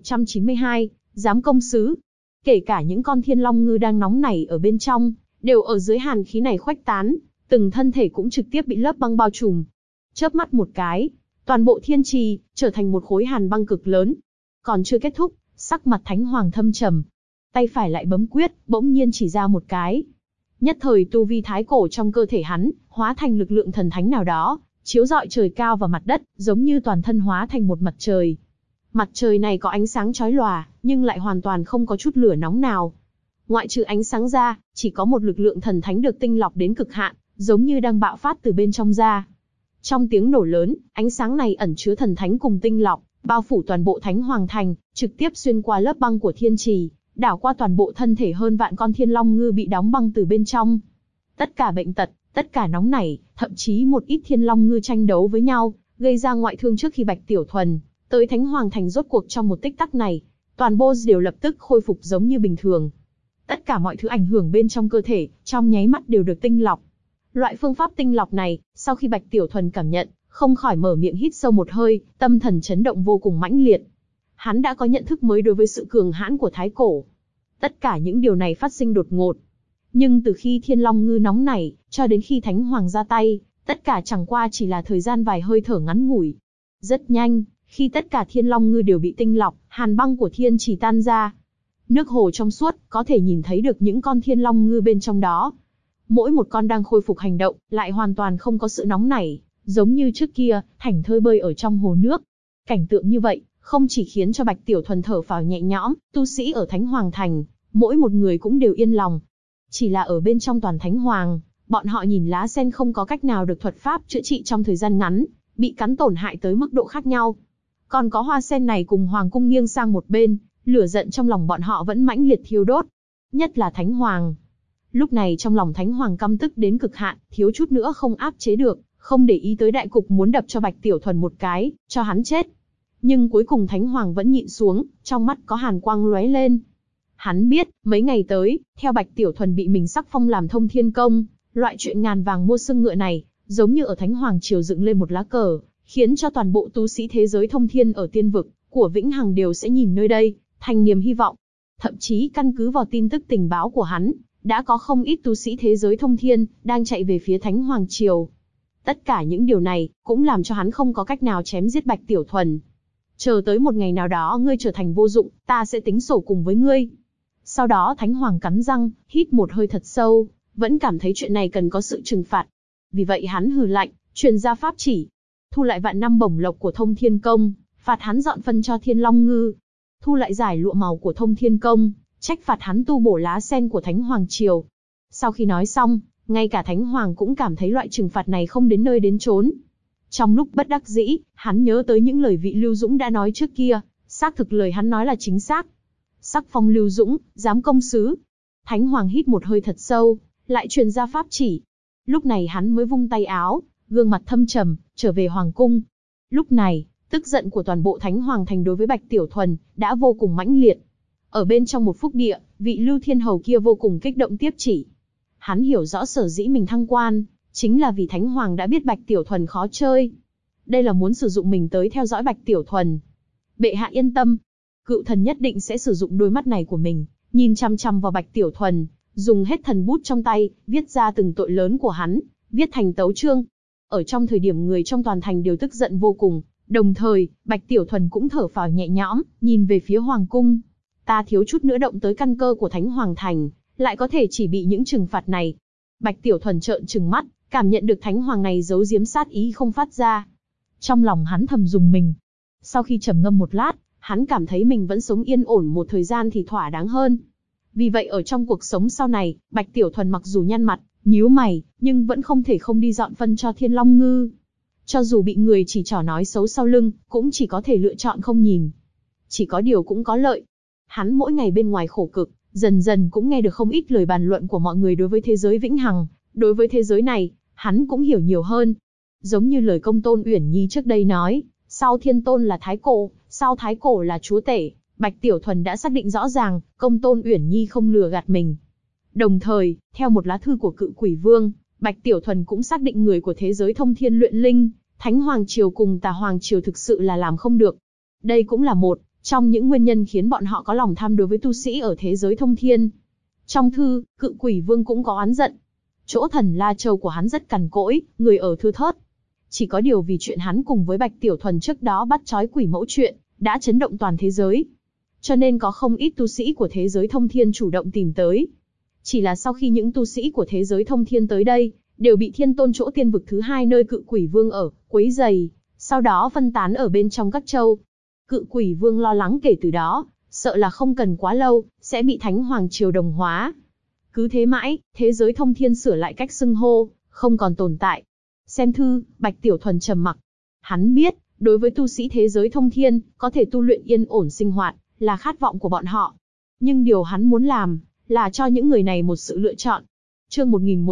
1192, Giám Công Sứ. Kể cả những con Thiên Long Ngư đang nóng nảy ở bên trong, đều ở dưới hàn khí này khuếch tán, từng thân thể cũng trực tiếp bị lớp băng bao trùm. Chớp mắt một cái, toàn bộ thiên trì trở thành một khối hàn băng cực lớn. Còn chưa kết thúc, sắc mặt Thánh Hoàng thâm trầm. Tay phải lại bấm quyết, bỗng nhiên chỉ ra một cái. Nhất thời tu vi thái cổ trong cơ thể hắn, hóa thành lực lượng thần thánh nào đó, chiếu rọi trời cao và mặt đất, giống như toàn thân hóa thành một mặt trời. Mặt trời này có ánh sáng chói lòa, nhưng lại hoàn toàn không có chút lửa nóng nào. Ngoại trừ ánh sáng ra, chỉ có một lực lượng thần thánh được tinh lọc đến cực hạn, giống như đang bạo phát từ bên trong ra. Trong tiếng nổ lớn, ánh sáng này ẩn chứa thần thánh cùng tinh lọc, bao phủ toàn bộ Thánh Hoàng Thành, trực tiếp xuyên qua lớp băng của thiên trì, đảo qua toàn bộ thân thể hơn vạn con thiên long ngư bị đóng băng từ bên trong. Tất cả bệnh tật, tất cả nóng nảy, thậm chí một ít thiên long ngư tranh đấu với nhau, gây ra ngoại thương trước khi Bạch Tiểu Thuần tới Thánh Hoàng Thành. Rốt cuộc trong một tích tắc này, toàn bộ đều lập tức khôi phục giống như bình thường. Tất cả mọi thứ ảnh hưởng bên trong cơ thể, trong nháy mắt đều được tinh lọc. Loại phương pháp tinh lọc này, sau khi Bạch Tiểu Thuần cảm nhận, không khỏi mở miệng hít sâu một hơi, tâm thần chấn động vô cùng mãnh liệt. Hắn đã có nhận thức mới đối với sự cường hãn của thái cổ. Tất cả những điều này phát sinh đột ngột. Nhưng từ khi thiên long ngư nóng nảy, cho đến khi Thánh Hoàng ra tay, tất cả chẳng qua chỉ là thời gian vài hơi thở ngắn ngủi. Rất nhanh, khi tất cả thiên long ngư đều bị tinh lọc, hàn băng của thiên chỉ tan ra. Nước hồ trong suốt, có thể nhìn thấy được những con thiên long ngư bên trong đó. Mỗi một con đang khôi phục hành động, lại hoàn toàn không có sự nóng nảy, giống như trước kia, thảnh thơi bơi ở trong hồ nước. Cảnh tượng như vậy, không chỉ khiến cho Bạch Tiểu Thuần thở phào nhẹ nhõm, tu sĩ ở Thánh Hoàng Thành, mỗi một người cũng đều yên lòng. Chỉ là ở bên trong toàn Thánh Hoàng, bọn họ nhìn lá sen không có cách nào được thuật pháp chữa trị trong thời gian ngắn, bị cắn tổn hại tới mức độ khác nhau. Còn có hoa sen này cùng Hoàng cung nghiêng sang một bên, lửa giận trong lòng bọn họ vẫn mãnh liệt thiêu đốt. Nhất là Thánh Hoàng. Lúc này trong lòng Thánh Hoàng căm tức đến cực hạn, thiếu chút nữa không áp chế được, không để ý tới đại cục muốn đập cho Bạch Tiểu Thuần một cái, cho hắn chết. Nhưng cuối cùng Thánh Hoàng vẫn nhịn xuống, trong mắt có hàn quang lóe lên. Hắn biết, mấy ngày tới, theo Bạch Tiểu Thuần bị mình sắc phong làm Thông Thiên Công, loại chuyện ngàn vàng mua xương ngựa này, giống như ở Thánh Hoàng triều dựng lên một lá cờ, khiến cho toàn bộ tu sĩ thế giới thông thiên ở tiên vực của Vĩnh Hằng đều sẽ nhìn nơi đây, thành niềm hy vọng. Thậm chí căn cứ vào tin tức tình báo của hắn, đã có không ít tu sĩ thế giới thông thiên đang chạy về phía Thánh Hoàng triều. Tất cả những điều này cũng làm cho hắn không có cách nào chém giết Bạch Tiểu Thuần. Chờ tới một ngày nào đó ngươi trở thành vô dụng, ta sẽ tính sổ cùng với ngươi. Sau đó Thánh Hoàng cắn răng, hít một hơi thật sâu, vẫn cảm thấy chuyện này cần có sự trừng phạt. Vì vậy hắn hừ lạnh, truyền ra pháp chỉ, thu lại vạn năm bổng lộc của Thông Thiên Công, phạt hắn dọn phân cho Thiên Long Ngư, thu lại giải lụa màu của Thông Thiên Công, trách phạt hắn tu bổ lá sen của Thánh Hoàng triều. Sau khi nói xong, ngay cả Thánh Hoàng cũng cảm thấy loại trừng phạt này không đến nơi đến chốn. Trong lúc bất đắc dĩ, hắn nhớ tới những lời vị Lưu Dũng đã nói trước kia, xác thực lời hắn nói là chính xác. Sắc phong Lưu Dũng, giám công sứ. Thánh Hoàng hít một hơi thật sâu, lại truyền ra pháp chỉ. Lúc này hắn mới vung tay áo, gương mặt thâm trầm, trở về Hoàng cung. Lúc này, tức giận của toàn bộ Thánh Hoàng Thành đối với Bạch Tiểu Thuần đã vô cùng mãnh liệt. Ở bên trong một phúc địa, vị Lưu Thiên Hầu kia vô cùng kích động tiếp chỉ. Hắn hiểu rõ sở dĩ mình thăng quan, chính là vì Thánh Hoàng đã biết Bạch Tiểu Thuần khó chơi. Đây là muốn sử dụng mình tới theo dõi Bạch Tiểu Thuần. Bệ hạ yên tâm, cựu thần nhất định sẽ sử dụng đôi mắt này của mình, nhìn chăm chăm vào Bạch Tiểu Thuần, dùng hết thần bút trong tay, viết ra từng tội lớn của hắn, viết thành tấu chương. Ở trong thời điểm người trong toàn thành đều tức giận vô cùng, đồng thời, Bạch Tiểu Thuần cũng thở phào nhẹ nhõm, nhìn về phía Hoàng cung. Ta thiếu chút nữa động tới căn cơ của Thánh Hoàng Thành, lại có thể chỉ bị những trừng phạt này. Bạch Tiểu Thuần trợn trừng mắt, cảm nhận được Thánh Hoàng này giấu giếm sát ý không phát ra. Trong lòng hắn thầm dùng mình. Sau khi trầm ngâm một lát, hắn cảm thấy mình vẫn sống yên ổn một thời gian thì thỏa đáng hơn. Vì vậy ở trong cuộc sống sau này, Bạch Tiểu Thuần mặc dù nhăn mặt, nhíu mày, nhưng vẫn không thể không đi dọn phân cho Thiên Long Ngư. Cho dù bị người chỉ trỏ nói xấu sau lưng, cũng chỉ có thể lựa chọn không nhìn. Chỉ có điều cũng có lợi. Hắn mỗi ngày bên ngoài khổ cực, dần dần cũng nghe được không ít lời bàn luận của mọi người đối với thế giới vĩnh hằng. Đối với thế giới này, hắn cũng hiểu nhiều hơn. Giống như lời Công Tôn Uyển Nhi trước đây nói, sau Thiên Tôn là Thái Cổ, sau Thái Cổ là Chúa Tể. Bạch Tiểu Thuần đã xác định rõ ràng, Công Tôn Uyển Nhi không lừa gạt mình. Đồng thời, theo một lá thư của Cự Quỷ Vương, Bạch Tiểu Thuần cũng xác định người của thế giới thông thiên luyện linh, Thánh Hoàng Triều cùng Tà Hoàng Triều thực sự là làm không được. Đây cũng là một trong những nguyên nhân khiến bọn họ có lòng tham đối với tu sĩ ở thế giới thông thiên. Trong thư, Cự Quỷ Vương cũng có oán giận. Chỗ Thần La Châu của hắn rất cằn cỗi, người ở thưa thớt. Chỉ có điều vì chuyện hắn cùng với Bạch Tiểu Thuần trước đó bắt trói quỷ mẫu chuyện, đã chấn động toàn thế giới. Cho nên có không ít tu sĩ của thế giới thông thiên chủ động tìm tới. Chỉ là sau khi những tu sĩ của thế giới thông thiên tới đây, đều bị Thiên Tôn chỗ tiên vực thứ hai nơi Cự Quỷ Vương ở, quấy rầy, sau đó phân tán ở bên trong các châu. Cự Quỷ Vương lo lắng kể từ đó, sợ là không cần quá lâu, sẽ bị Thánh Hoàng Triều đồng hóa. Cứ thế mãi, thế giới thông thiên sửa lại cách xưng hô, không còn tồn tại. Xem thư, Bạch Tiểu Thuần trầm mặc. Hắn biết, đối với tu sĩ thế giới thông thiên, có thể tu luyện yên ổn sinh hoạt, là khát vọng của bọn họ. Nhưng điều hắn muốn làm, là cho những người này một sự lựa chọn. Chương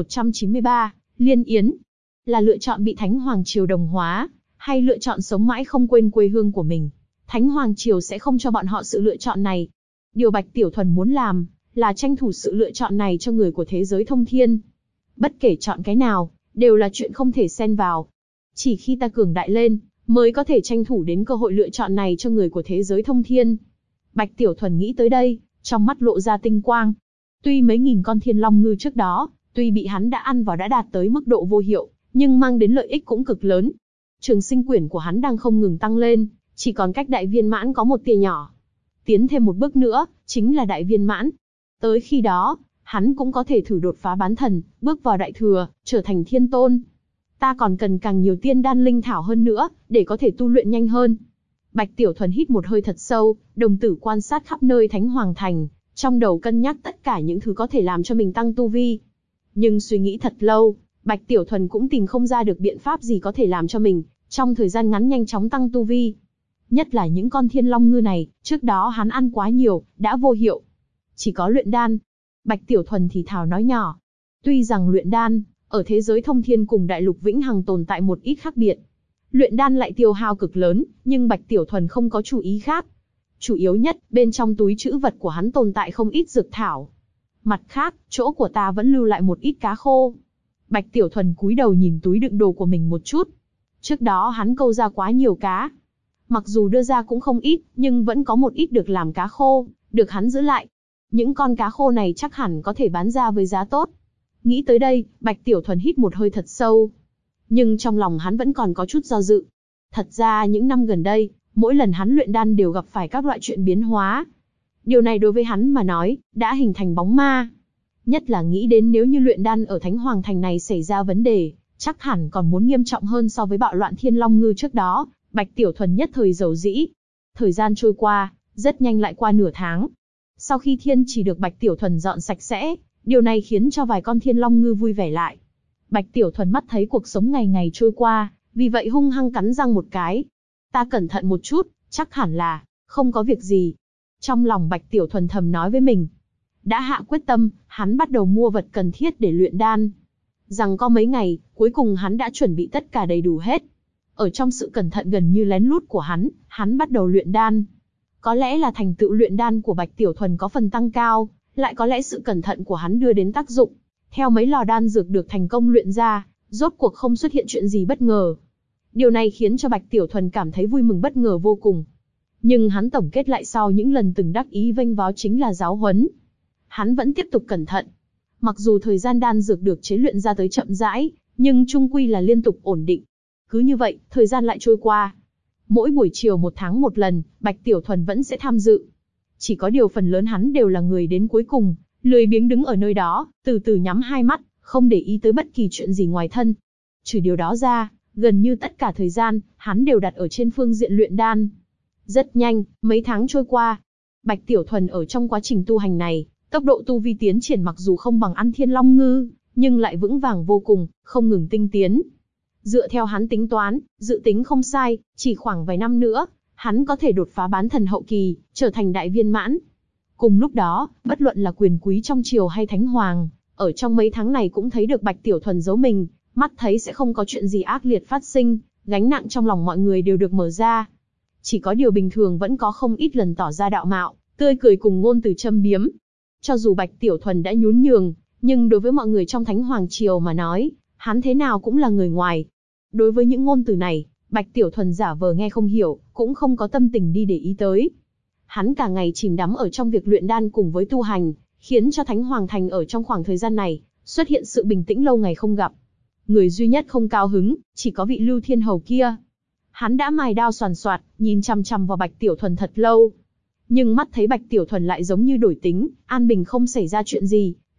1193, Liên Yến. Là lựa chọn bị Thánh Hoàng Triều đồng hóa, hay lựa chọn sống mãi không quên quê hương của mình. Thánh Hoàng Triều sẽ không cho bọn họ sự lựa chọn này. Điều Bạch Tiểu Thuần muốn làm, là tranh thủ sự lựa chọn này cho người của thế giới thông thiên. Bất kể chọn cái nào, đều là chuyện không thể xen vào. Chỉ khi ta cường đại lên, mới có thể tranh thủ đến cơ hội lựa chọn này cho người của thế giới thông thiên. Bạch Tiểu Thuần nghĩ tới đây, trong mắt lộ ra tinh quang. Tuy mấy nghìn con thiên long ngư trước đó, tuy bị hắn đã ăn vào đã đạt tới mức độ vô hiệu, nhưng mang đến lợi ích cũng cực lớn. Trường sinh quyển của hắn đang không ngừng tăng lên, chỉ còn cách đại viên mãn có một tia nhỏ. Tiến thêm một bước nữa, chính là đại viên mãn. Tới khi đó, hắn cũng có thể thử đột phá bán thần, bước vào đại thừa, trở thành thiên tôn. Ta còn cần càng nhiều tiên đan linh thảo hơn nữa, để có thể tu luyện nhanh hơn. Bạch Tiểu Thuần hít một hơi thật sâu, đồng tử quan sát khắp nơi Thánh Hoàng Thành, trong đầu cân nhắc tất cả những thứ có thể làm cho mình tăng tu vi. Nhưng suy nghĩ thật lâu, Bạch Tiểu Thuần cũng tìm không ra được biện pháp gì có thể làm cho mình, trong thời gian ngắn nhanh chóng tăng tu vi. Nhất là những con thiên long ngư này, trước đó hắn ăn quá nhiều, đã vô hiệu. Chỉ có luyện đan. Bạch Tiểu Thuần thì thào nói nhỏ. Tuy rằng luyện đan, ở thế giới thông thiên cùng đại lục vĩnh hằng tồn tại một ít khác biệt. Luyện đan lại tiêu hao cực lớn, nhưng Bạch Tiểu Thuần không có chủ ý khác. Chủ yếu nhất, bên trong túi trữ vật của hắn tồn tại không ít dược thảo. Mặt khác, chỗ của ta vẫn lưu lại một ít cá khô. Bạch Tiểu Thuần cúi đầu nhìn túi đựng đồ của mình một chút. Trước đó hắn câu ra quá nhiều cá. Mặc dù đưa ra cũng không ít, nhưng vẫn có một ít được làm cá khô, được hắn giữ lại. Những con cá khô này chắc hẳn có thể bán ra với giá tốt. Nghĩ tới đây, Bạch Tiểu Thuần hít một hơi thật sâu. Nhưng trong lòng hắn vẫn còn có chút do dự. Thật ra những năm gần đây, mỗi lần hắn luyện đan đều gặp phải các loại chuyện biến hóa. Điều này đối với hắn mà nói, đã hình thành bóng ma. Nhất là nghĩ đến nếu như luyện đan ở Thánh Hoàng Thành này xảy ra vấn đề, chắc hẳn còn muốn nghiêm trọng hơn so với bạo loạn thiên long ngư trước đó. Bạch Tiểu Thuần nhất thời dầu dĩ. Thời gian trôi qua, rất nhanh lại qua nửa tháng. Sau khi thiên chỉ được Bạch Tiểu Thuần dọn sạch sẽ, điều này khiến cho vài con thiên long ngư vui vẻ lại. Bạch Tiểu Thuần mắt thấy cuộc sống ngày ngày trôi qua, vì vậy hung hăng cắn răng một cái. Ta cẩn thận một chút, chắc hẳn là không có việc gì. Trong lòng Bạch Tiểu Thuần thầm nói với mình. Đã hạ quyết tâm, hắn bắt đầu mua vật cần thiết để luyện đan. Rằng có mấy ngày, cuối cùng hắn đã chuẩn bị tất cả đầy đủ hết. Ở trong sự cẩn thận gần như lén lút của hắn bắt đầu luyện đan. Có lẽ là thành tựu luyện đan của Bạch Tiểu Thuần có phần tăng cao, lại có lẽ sự cẩn thận của hắn đưa đến tác dụng. Theo mấy lò đan dược được thành công luyện ra, rốt cuộc không xuất hiện chuyện gì bất ngờ. Điều này khiến cho Bạch Tiểu Thuần cảm thấy vui mừng bất ngờ vô cùng. Nhưng hắn tổng kết lại sau những lần từng đắc ý vênh váo chính là giáo huấn. Hắn vẫn tiếp tục cẩn thận. Mặc dù thời gian đan dược được chế luyện ra tới chậm rãi, nhưng chung quy là liên tục ổn định. Cứ như vậy, thời gian lại trôi qua. Mỗi buổi chiều 1 tháng 1 lần, Bạch Tiểu Thuần vẫn sẽ tham dự. Chỉ có điều phần lớn hắn đều là người đến cuối cùng, lười biếng đứng ở nơi đó, từ từ nhắm hai mắt, không để ý tới bất kỳ chuyện gì ngoài thân. Trừ điều đó ra, gần như tất cả thời gian, hắn đều đặt ở trên phương diện luyện đan. Rất nhanh, mấy tháng trôi qua. Bạch Tiểu Thuần ở trong quá trình tu hành này, tốc độ tu vi tiến triển mặc dù không bằng ăn thiên long ngư, nhưng lại vững vàng vô cùng, không ngừng tinh tiến. Dựa theo hắn tính toán, dự tính không sai, chỉ khoảng vài năm nữa, hắn có thể đột phá bán thần hậu kỳ, trở thành đại viên mãn. Cùng lúc đó, bất luận là quyền quý trong triều hay thánh hoàng, ở trong mấy tháng này cũng thấy được Bạch Tiểu Thuần giấu mình, mắt thấy sẽ không có chuyện gì ác liệt phát sinh, gánh nặng trong lòng mọi người đều được mở ra. Chỉ có điều bình thường vẫn có không ít lần tỏ ra đạo mạo, tươi cười cùng ngôn từ châm biếm. Cho dù Bạch Tiểu Thuần đã nhún nhường, nhưng đối với mọi người trong Thánh Hoàng Triều mà nói, hắn thế nào cũng là người ngoài. Đối với những ngôn từ này, Bạch Tiểu Thuần giả vờ nghe không hiểu, cũng không có tâm tình đi để ý tới. Hắn cả ngày chìm đắm ở trong việc luyện đan cùng với tu hành, khiến cho Thánh Hoàng Thành ở trong khoảng thời gian này, xuất hiện sự bình tĩnh lâu ngày không gặp. Người duy nhất không cao hứng, chỉ có vị Lưu Thiên Hầu kia. Hắn đã mài đao xoàn xoạt, nhìn chằm chằm vào Bạch Tiểu Thuần thật lâu. Nhưng mắt thấy Bạch Tiểu Thuần lại giống như đổi tính, an bình không xảy ra chuyện gì,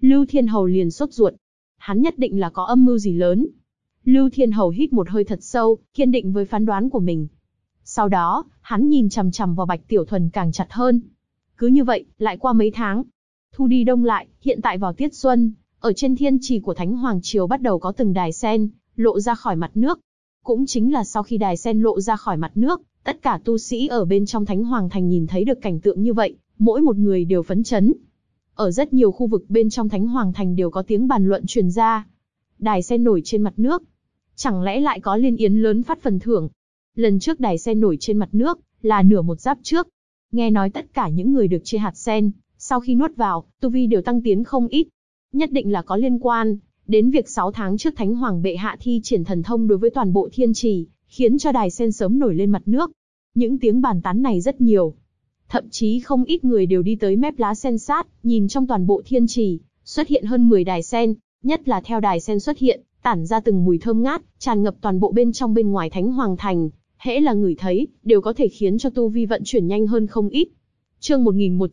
Lưu Thiên Hầu liền sốt ruột. Hắn nhất định là có âm mưu gì lớn. Lưu Thiên Hầu hít một hơi thật sâu, kiên định với phán đoán của mình. Sau đó, hắn nhìn chằm chằm vào Bạch Tiểu Thuần càng chặt hơn. Cứ như vậy, lại qua mấy tháng. Thu đi đông lại, hiện tại vào tiết xuân, ở trên thiên trì của Thánh Hoàng Triều bắt đầu có từng đài sen lộ ra khỏi mặt nước. Cũng chính là sau khi đài sen lộ ra khỏi mặt nước, tất cả tu sĩ ở bên trong Thánh Hoàng Thành nhìn thấy được cảnh tượng như vậy, mỗi một người đều phấn chấn. Ở rất nhiều khu vực bên trong Thánh Hoàng Thành đều có tiếng bàn luận truyền ra. Đài sen nổi trên mặt nước. Chẳng lẽ lại có liên yến lớn phát phần thưởng? Lần trước đài sen nổi trên mặt nước, là nửa một giáp trước. Nghe nói tất cả những người được chia hạt sen, sau khi nuốt vào, tu vi đều tăng tiến không ít. Nhất định là có liên quan đến việc 6 tháng trước Thánh Hoàng bệ hạ thi triển thần thông đối với toàn bộ thiên trì, khiến cho đài sen sớm nổi lên mặt nước. Những tiếng bàn tán này rất nhiều. Thậm chí không ít người đều đi tới mép lá sen sát, nhìn trong toàn bộ thiên trì, xuất hiện hơn 10 đài sen, nhất là theo đài sen xuất hiện, tản ra từng mùi thơm ngát, tràn ngập toàn bộ bên trong bên ngoài Thánh Hoàng Thành. Hễ là người thấy, đều có thể khiến cho tu vi vận chuyển nhanh hơn không ít. Chương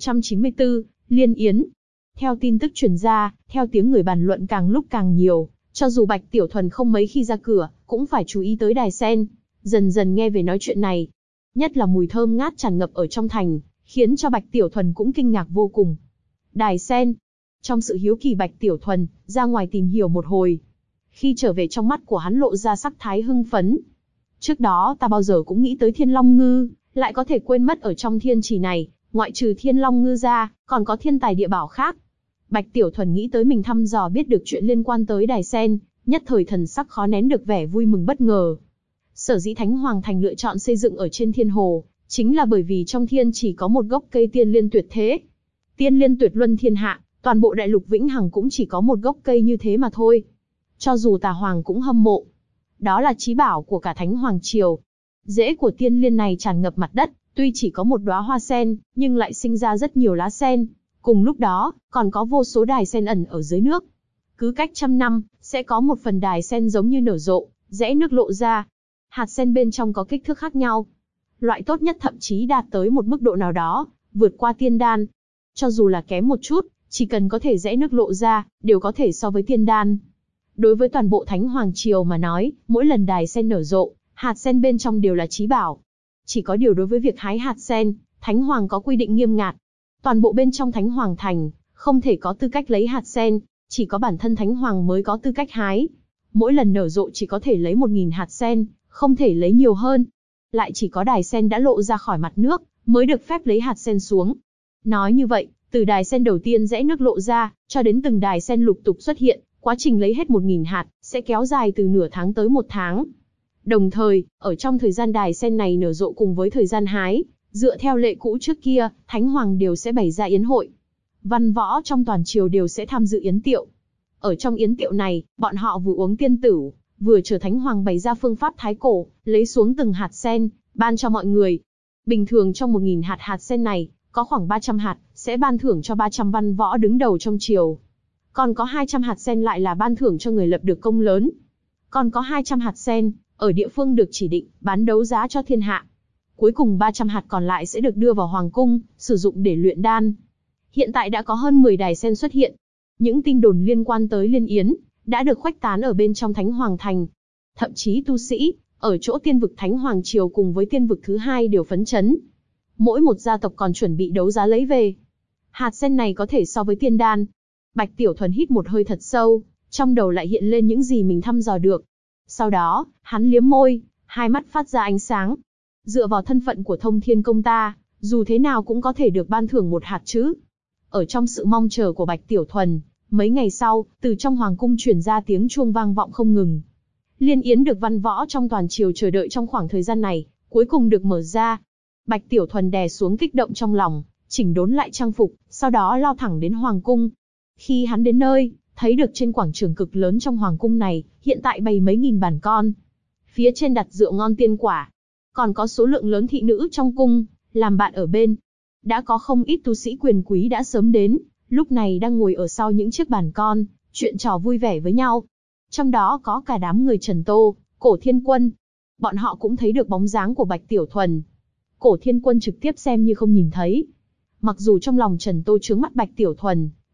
1194, Liên Yến. Theo tin tức truyền ra, theo tiếng người bàn luận càng lúc càng nhiều, cho dù Bạch Tiểu Thuần không mấy khi ra cửa, cũng phải chú ý tới đài sen. Dần dần nghe về nói chuyện này, nhất là mùi thơm ngát tràn ngập ở trong thành, khiến cho Bạch Tiểu Thuần cũng kinh ngạc vô cùng. Đài sen. Trong sự hiếu kỳ Bạch Tiểu Thuần ra ngoài tìm hiểu một hồi. Khi trở về trong mắt của hắn lộ ra sắc thái hưng phấn. Trước đó ta bao giờ cũng nghĩ tới Thiên Long Ngư, lại có thể quên mất ở trong thiên trì này, ngoại trừ Thiên Long Ngư ra, còn có thiên tài địa bảo khác. Bạch Tiểu Thuần nghĩ tới mình thăm dò biết được chuyện liên quan tới đài sen, nhất thời thần sắc khó nén được vẻ vui mừng bất ngờ. Sở dĩ Thánh Hoàng Thành lựa chọn xây dựng ở trên thiên hồ, chính là bởi vì trong thiên chỉ có một gốc cây tiên liên tuyệt thế. Tiên liên tuyệt luân thiên hạ, toàn bộ đại lục Vĩnh Hằng cũng chỉ có một gốc cây như thế mà thôi. Cho dù Tà Hoàng cũng hâm mộ. Đó là chí bảo của cả Thánh Hoàng Triều. Rễ của tiên liên này tràn ngập mặt đất, tuy chỉ có một đóa hoa sen, nhưng lại sinh ra rất nhiều lá sen. Cùng lúc đó, còn có vô số đài sen ẩn ở dưới nước. Cứ cách 100 năm, sẽ có một phần đài sen giống như nở rộ, rẽ nước lộ ra. Hạt sen bên trong có kích thước khác nhau. Loại tốt nhất thậm chí đạt tới một mức độ nào đó, vượt qua tiên đan. Cho dù là kém một chút, chỉ cần có thể rẽ nước lộ ra, đều có thể so với tiên đan. Đối với toàn bộ Thánh Hoàng Triều mà nói, mỗi lần đài sen nở rộ, hạt sen bên trong đều là chí bảo. Chỉ có điều đối với việc hái hạt sen, Thánh Hoàng có quy định nghiêm ngặt. Toàn bộ bên trong Thánh Hoàng Thành, không thể có tư cách lấy hạt sen, chỉ có bản thân Thánh Hoàng mới có tư cách hái. Mỗi lần nở rộ chỉ có thể lấy 1000 hạt sen, không thể lấy nhiều hơn. Lại chỉ có đài sen đã lộ ra khỏi mặt nước, mới được phép lấy hạt sen xuống. Nói như vậy, từ đài sen đầu tiên rẽ nước lộ ra, cho đến từng đài sen lục tục xuất hiện, quá trình lấy hết 1000 hạt, sẽ kéo dài từ nửa tháng tới 1 tháng. Đồng thời, ở trong thời gian đài sen này nở rộ cùng với thời gian hái, dựa theo lệ cũ trước kia, Thánh Hoàng đều sẽ bày ra yến hội. Văn võ trong toàn triều đều sẽ tham dự yến tiệu. Ở trong yến tiệu này, bọn họ vừa uống tiên tử, vừa chờ Thánh Hoàng bày ra phương pháp thái cổ, lấy xuống từng hạt sen, ban cho mọi người. Bình thường trong 1000 hạt sen này, có khoảng 300 hạt, sẽ ban thưởng cho 300 văn võ đứng đầu trong triều. Còn có 200 hạt sen lại là ban thưởng cho người lập được công lớn. Còn có 200 hạt sen, ở địa phương được chỉ định, bán đấu giá cho thiên hạ. Cuối cùng 300 hạt còn lại sẽ được đưa vào hoàng cung, sử dụng để luyện đan. Hiện tại đã có hơn 10 đài sen xuất hiện. Những tin đồn liên quan tới Liên Yến, đã được khuếch tán ở bên trong Thánh Hoàng Thành. Thậm chí tu sĩ, ở chỗ tiên vực Thánh Hoàng Triều cùng với tiên vực thứ hai đều phấn chấn. Mỗi một gia tộc còn chuẩn bị đấu giá lấy về. Hạt sen này có thể so với tiên đan. Bạch Tiểu Thuần hít một hơi thật sâu, trong đầu lại hiện lên những gì mình thăm dò được. Sau đó, hắn liếm môi, hai mắt phát ra ánh sáng. Dựa vào thân phận của Thông Thiên Công ta, dù thế nào cũng có thể được ban thưởng 1 hạt chứ. Ở trong sự mong chờ của Bạch Tiểu Thuần, mấy ngày sau, từ trong hoàng cung truyền ra tiếng chuông vang vọng không ngừng. Liên Yến được văn võ trong toàn triều chờ đợi trong khoảng thời gian này, cuối cùng được mở ra. Bạch Tiểu Thuần đè xuống kích động trong lòng, chỉnh đốn lại trang phục, sau đó lao thẳng đến hoàng cung. Khi hắn đến nơi, thấy được trên quảng trường cực lớn trong hoàng cung này, hiện tại bày mấy nghìn bàn con. Phía trên đặt rượu ngon tiên quả. Còn có số lượng lớn thị nữ trong cung, làm bạn ở bên. Đã có không ít tu sĩ quyền quý đã sớm đến, lúc này đang ngồi ở sau những chiếc bàn con, chuyện trò vui vẻ với nhau. Trong đó có cả đám người Trần Tô, Cổ Thiên Quân. Bọn họ cũng thấy được bóng dáng của Bạch Tiểu Thuần. Cổ Thiên Quân trực tiếp xem như không nhìn thấy. Mặc dù trong lòng Trần Tô chướng mắt Bạch Tiểu Thuần,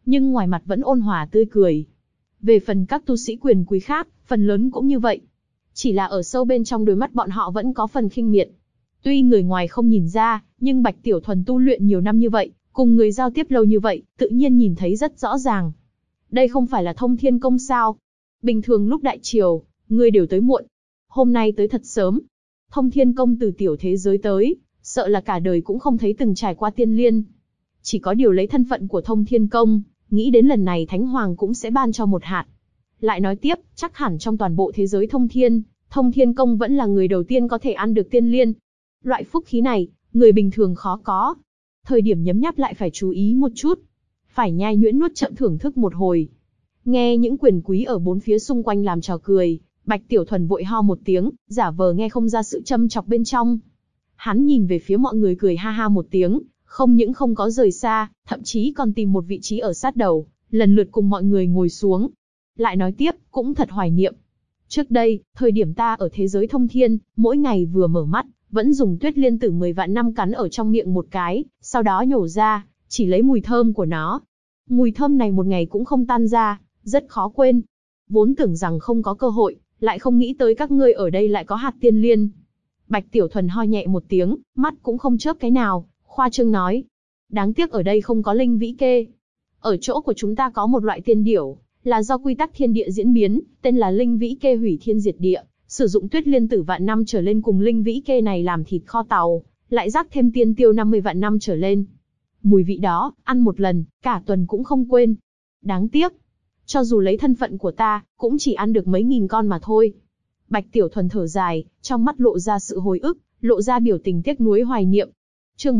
nhưng ngoài mặt vẫn ôn hòa tươi cười. Về phần các tu sĩ quyền quý khác, phần lớn cũng như vậy. Chỉ là ở sâu bên trong đôi mắt bọn họ vẫn có phần khinh miệt. Tuy người ngoài không nhìn ra, nhưng Bạch Tiểu Thuần tu luyện nhiều năm như vậy, cùng người giao tiếp lâu như vậy, tự nhiên nhìn thấy rất rõ ràng. Đây không phải là Thông Thiên Công sao? Bình thường lúc đại triều, ngươi đều tới muộn. Hôm nay tới thật sớm. Thông Thiên Công từ tiểu thế giới tới, sợ là cả đời cũng không thấy từng trải qua tiên liên. Chỉ có điều lấy thân phận của Thông Thiên Công, nghĩ đến lần này Thánh Hoàng cũng sẽ ban cho một hạt. Lại nói tiếp, chắc hẳn trong toàn bộ thế giới Thông Thiên Công vẫn là người đầu tiên có thể ăn được tiên liên. Loại phúc khí này, người bình thường khó có. Thời điểm nhấm nháp lại phải chú ý một chút. Phải nhai nhuyễn nuốt chậm thưởng thức một hồi. Nghe những quyền quý ở bốn phía xung quanh làm trò cười, Bạch Tiểu Thuần vội ho một tiếng, giả vờ nghe không ra sự châm chọc bên trong. Hắn nhìn về phía mọi người cười ha ha một tiếng, không những không có rời xa, thậm chí còn tìm một vị trí ở sát đầu, lần lượt cùng mọi người ngồi xuống. Lại nói tiếp, cũng thật hoài niệm. Trước đây, thời điểm ta ở thế giới thông thiên, mỗi ngày vừa mở mắt, vẫn dùng tuyết liên tử 10 vạn năm cắn ở trong miệng một cái, sau đó nhổ ra, chỉ lấy mùi thơm của nó. Mùi thơm này một ngày cũng không tan ra, rất khó quên. Vốn tưởng rằng không có cơ hội, lại không nghĩ tới các ngươi ở đây lại có hạt tiên liên. Bạch Tiểu Thuần ho nhẹ một tiếng, mắt cũng không chớp cái nào, khoa trương nói. Đáng tiếc ở đây không có linh vĩ kê. Ở chỗ của chúng ta có một loại tiên điểu, là do quy tắc thiên địa diễn biến, tên là linh vĩ kê hủy thiên diệt địa, sử dụng tuyết liên tử vạn năm trở lên cùng linh vĩ kê này làm thịt kho tàu, lại rắc thêm tiên tiêu 50 vạn năm trở lên. Mùi vị đó, ăn một lần, cả tuần cũng không quên. Đáng tiếc, cho dù lấy thân phận của ta, cũng chỉ ăn được mấy nghìn con mà thôi. Bạch Tiểu Thuần thở dài, trong mắt lộ ra sự hồi ức, lộ ra biểu tình tiếc nuối hoài niệm. Chương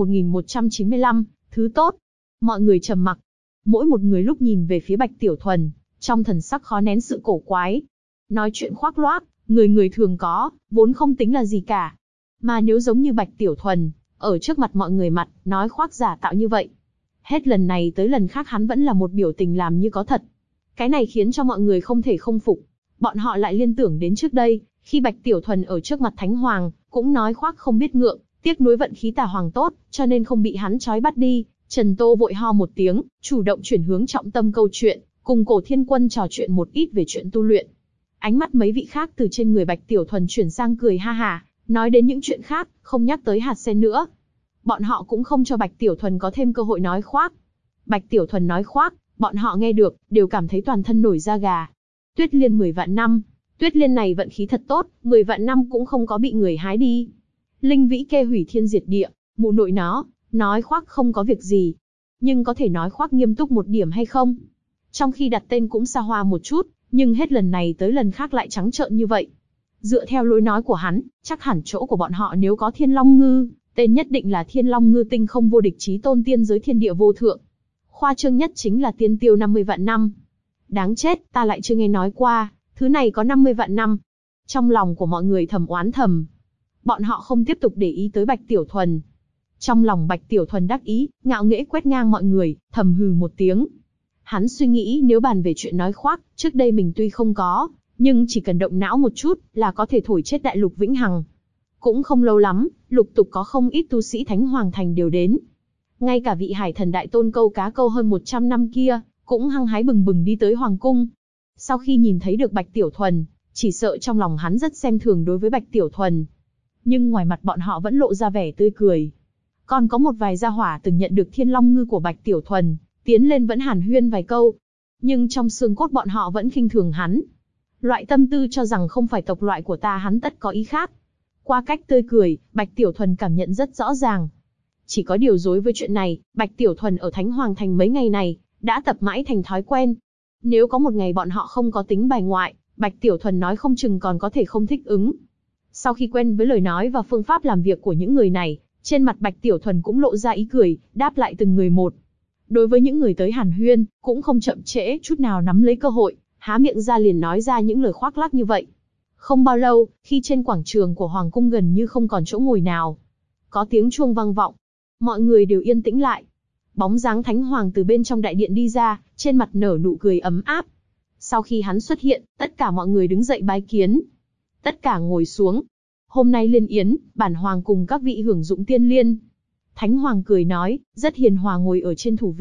1195, thứ tốt. Mọi người trầm mặc. Mỗi một người lúc nhìn về phía Bạch Tiểu Thuần, trong thần sắc khó nén sự cổ quái. Nói chuyện khoác loác, người thường có, vốn không tính là gì cả. Mà nếu giống như Bạch Tiểu Thuần, ở trước mặt mọi người mặt, nói khoác giả tạo như vậy. Hết lần này tới lần khác hắn vẫn là một biểu tình làm như có thật. Cái này khiến cho mọi người không thể không phục. Bọn họ lại liên tưởng đến trước đây, khi Bạch Tiểu Thuần ở trước mặt Thánh Hoàng, cũng nói khoác không biết ngượng, tiếc nuối vận khí Tà Hoàng tốt, cho nên không bị hắn trói bắt đi. Trần Tô vội ho một tiếng, chủ động chuyển hướng trọng tâm câu chuyện, cùng Cổ Thiên Quân trò chuyện một ít về chuyện tu luyện. Ánh mắt mấy vị khác từ trên người Bạch Tiểu Thuần chuyển sang cười ha hả, nói đến những chuyện khác, không nhắc tới hạt sen nữa. Bọn họ cũng không cho Bạch Tiểu Thuần có thêm cơ hội nói khoác. Bạch Tiểu Thuần nói khoác, bọn họ nghe được, đều cảm thấy toàn thân nổi da gà. Tuyết liên 10 vạn năm, tuyết liên này vận khí thật tốt, 10 vạn năm cũng không có bị người hái đi. Linh vĩ kê hủy thiên diệt địa, mụ nội nó, nói khoác không có việc gì. Nhưng có thể nói khoác nghiêm túc một điểm hay không? Trong khi đặt tên cũng xa hoa một chút, nhưng hết lần này tới lần khác lại trắng trợn như vậy. Dựa theo lối nói của hắn, chắc hẳn chỗ của bọn họ nếu có Thiên Long Ngư, tên nhất định là Thiên Long Ngư tinh không vô địch chí tôn tiên giới thiên địa vô thượng. Khoa trương nhất chính là tiên tiêu 50 vạn năm. Đáng chết, ta lại chưa nghe nói qua, thứ này có 50 vạn năm. Trong lòng của mọi người thầm oán thầm. Bọn họ không tiếp tục để ý tới Bạch Tiểu Thuần. Trong lòng Bạch Tiểu Thuần đắc ý, ngạo nghễ quét ngang mọi người, thầm hừ một tiếng. Hắn suy nghĩ nếu bàn về chuyện nói khoác, trước đây mình tuy không có, nhưng chỉ cần động não một chút là có thể thổi chết đại lục vĩnh hằng. Cũng không lâu lắm, lục tục có không ít tu sĩ Thánh Hoàng Thành đều đến. Ngay cả vị hải thần đại tôn câu cá câu hơn 100 năm kia, cũng hăng hái bừng bừng đi tới Hoàng Cung. Sau khi nhìn thấy được Bạch Tiểu Thuần, chỉ sợ trong lòng hắn rất xem thường đối với Bạch Tiểu Thuần. Nhưng ngoài mặt bọn họ vẫn lộ ra vẻ tươi cười. Còn có một vài gia hỏa từng nhận được Thiên Long Ngư của Bạch Tiểu Thuần, tiến lên vẫn hàn huyên vài câu. Nhưng trong xương cốt bọn họ vẫn khinh thường hắn. Loại tâm tư cho rằng không phải tộc loại của ta hắn tất có ý khác. Qua cách tươi cười, Bạch Tiểu Thuần cảm nhận rất rõ ràng. Chỉ có điều dối với chuyện này, Bạch Tiểu Thuần ở Thánh Hoàng Thành mấy ngày này, đã tập mãi thành thói quen. Nếu có một ngày bọn họ không có tính bài ngoại, Bạch Tiểu Thuần nói không chừng còn có thể không thích ứng. Sau khi quen với lời nói và phương pháp làm việc của những người này, trên mặt Bạch Tiểu Thuần cũng lộ ra ý cười, đáp lại từng người một. Đối với những người tới hàn huyên, cũng không chậm trễ chút nào nắm lấy cơ hội, há miệng ra liền nói ra những lời khoác lác như vậy. Không bao lâu, khi trên quảng trường của Hoàng Cung gần như không còn chỗ ngồi nào, có tiếng chuông vang vọng. Mọi người đều yên tĩnh lại. Bóng dáng Thánh Hoàng từ bên trong đại điện đi ra, trên mặt nở nụ cười ấm áp. Sau khi hắn xuất hiện, tất cả mọi người đứng dậy bái kiến. Tất cả ngồi xuống. Hôm nay liên yến, bản Hoàng cùng các vị hưởng dụng tiên liên. Thánh Hoàng cười nói, rất hiền hòa ngồi ở trên thủ vị,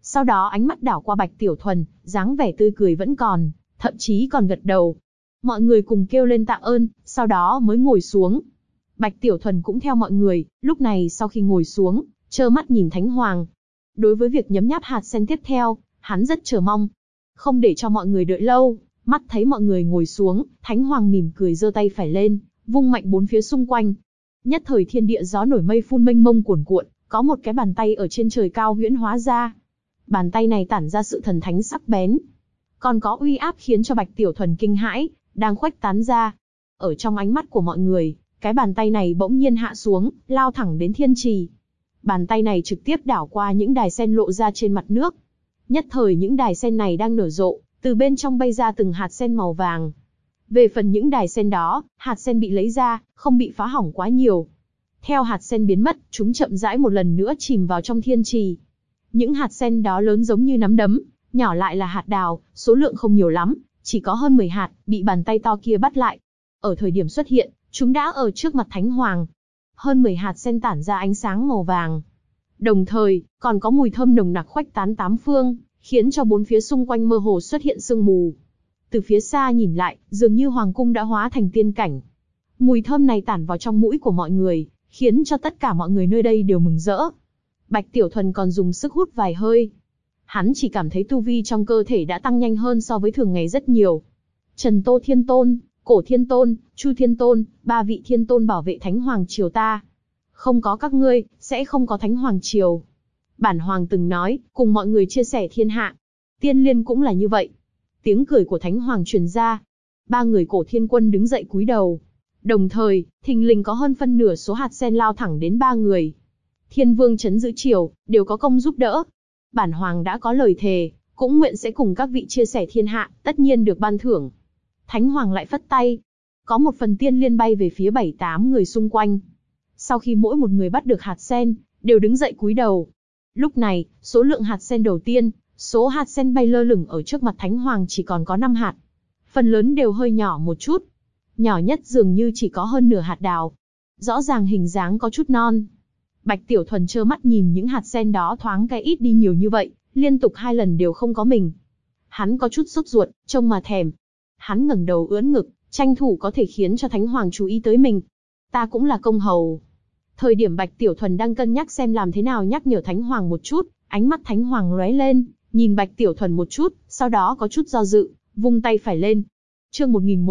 Sau đó ánh mắt đảo qua Bạch Tiểu Thuần, dáng vẻ tươi cười vẫn còn, thậm chí còn gật đầu. Mọi người cùng kêu lên tạ ơn, sau đó mới ngồi xuống. Bạch Tiểu Thuần cũng theo mọi người, lúc này sau khi ngồi xuống, trơ mắt nhìn Thánh Hoàng. Đối với việc nhấm nháp hạt sen tiếp theo, hắn rất chờ mong. Không để cho mọi người đợi lâu, mắt thấy mọi người ngồi xuống, Thánh Hoàng mỉm cười giơ tay phải lên, vung mạnh bốn phía xung quanh. Nhất thời thiên địa gió nổi mây phun mênh mông cuồn cuộn, có một cái bàn tay ở trên trời cao huyễn hóa ra. Bàn tay này tản ra sự thần thánh sắc bén, còn có uy áp khiến cho Bạch Tiểu Thuần kinh hãi, đang khuếch tán ra. Ở trong ánh mắt của mọi người, cái bàn tay này bỗng nhiên hạ xuống, lao thẳng đến thiên trì. Bàn tay này trực tiếp đảo qua những đài sen lộ ra trên mặt nước. Nhất thời những đài sen này đang nở rộ, từ bên trong bay ra từng hạt sen màu vàng. Về phần những đài sen đó, hạt sen bị lấy ra, không bị phá hỏng quá nhiều. Theo hạt sen biến mất, chúng chậm rãi một lần nữa chìm vào trong thiên trì. Những hạt sen đó lớn giống như nắm đấm, nhỏ lại là hạt đào, số lượng không nhiều lắm, chỉ có hơn 10 hạt, bị bàn tay to kia bắt lại. Ở thời điểm xuất hiện, chúng đã ở trước mặt Thánh Hoàng. Hơn 10 hạt sen tản ra ánh sáng màu vàng. Đồng thời, còn có mùi thơm nồng nặc khuếch tán tám phương, khiến cho bốn phía xung quanh mơ hồ xuất hiện sương mù. Từ phía xa nhìn lại, dường như hoàng cung đã hóa thành tiên cảnh. Mùi thơm này tản vào trong mũi của mọi người, khiến cho tất cả mọi người nơi đây đều mừng rỡ. Bạch Tiểu Thuần còn dùng sức hút vài hơi. Hắn chỉ cảm thấy tu vi trong cơ thể đã tăng nhanh hơn so với thường ngày rất nhiều. Trần Tô Thiên Tôn, Cổ Thiên Tôn, Chu Thiên Tôn, 3 vị Thiên Tôn bảo vệ Thánh Hoàng Triều ta. Không có các ngươi, sẽ không có Thánh Hoàng Triều. Bản Hoàng từng nói, cùng mọi người chia sẻ thiên hạ. Tiên Liên cũng là như vậy. Tiếng cười của Thánh Hoàng truyền ra. 3 người Cổ Thiên Quân đứng dậy cúi đầu. Đồng thời, thình lình có hơn phân nửa số hạt sen lao thẳng đến 3 người. Thiên Vương trấn giữ triều, đều có công giúp đỡ. Bản Hoàng đã có lời thề, cũng nguyện sẽ cùng các vị chia sẻ thiên hạ, tất nhiên được ban thưởng. Thánh Hoàng lại phất tay. Có một phần tiên liên bay về phía 7-8 người xung quanh. Sau khi mỗi một người bắt được hạt sen, đều đứng dậy cúi đầu. Lúc này, số lượng hạt sen đầu tiên, số hạt sen bay lơ lửng ở trước mặt Thánh Hoàng chỉ còn có 5 hạt. Phần lớn đều hơi nhỏ một chút. Nhỏ nhất dường như chỉ có hơn nửa hạt đào. Rõ ràng hình dáng có chút non. Bạch Tiểu Thuần trơ mắt nhìn những hạt sen đó thoáng cái ít đi nhiều như vậy, liên tục 2 lần đều không có mình. Hắn có chút sốt ruột, trông mà thèm. Hắn ngẩng đầu ưỡn ngực, tranh thủ có thể khiến cho Thánh Hoàng chú ý tới mình. Ta cũng là công hầu. Thời điểm Bạch Tiểu Thuần đang cân nhắc xem làm thế nào nhắc nhở Thánh Hoàng một chút, ánh mắt Thánh Hoàng lóe lên, nhìn Bạch Tiểu Thuần một chút, sau đó có chút do dự, vung tay phải lên. Chương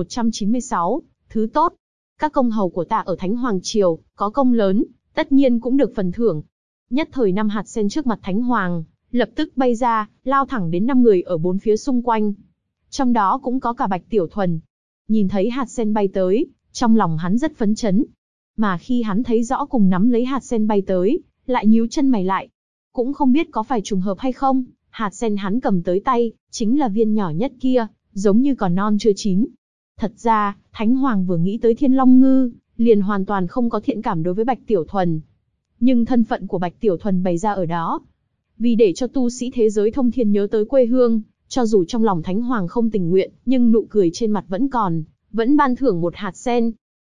1196, thứ tốt. Các công hầu của ta ở Thánh Hoàng Triều, có công lớn, tất nhiên cũng được phần thưởng. Nhất thời 5 hạt sen trước mặt Thánh Hoàng, lập tức bay ra, lao thẳng đến 5 người ở bốn phía xung quanh. Trong đó cũng có cả Bạch Tiểu Thuần. Nhìn thấy hạt sen bay tới, trong lòng hắn rất phấn chấn. Mà khi hắn thấy rõ cùng nắm lấy hạt sen bay tới, lại nhíu chân mày lại. Cũng không biết có phải trùng hợp hay không, hạt sen hắn cầm tới tay, chính là viên nhỏ nhất kia, giống như còn non chưa chín. Thật ra, Thánh Hoàng vừa nghĩ tới Thiên Long Ngư, liền hoàn toàn không có thiện cảm đối với Bạch Tiểu Thuần. Nhưng thân phận của Bạch Tiểu Thuần bày ra ở đó. Vì để cho tu sĩ thế giới thông thiên nhớ tới quê hương, cho dù trong lòng Thánh Hoàng không tình nguyện, nhưng nụ cười trên mặt vẫn còn, vẫn ban thưởng một hạt sen.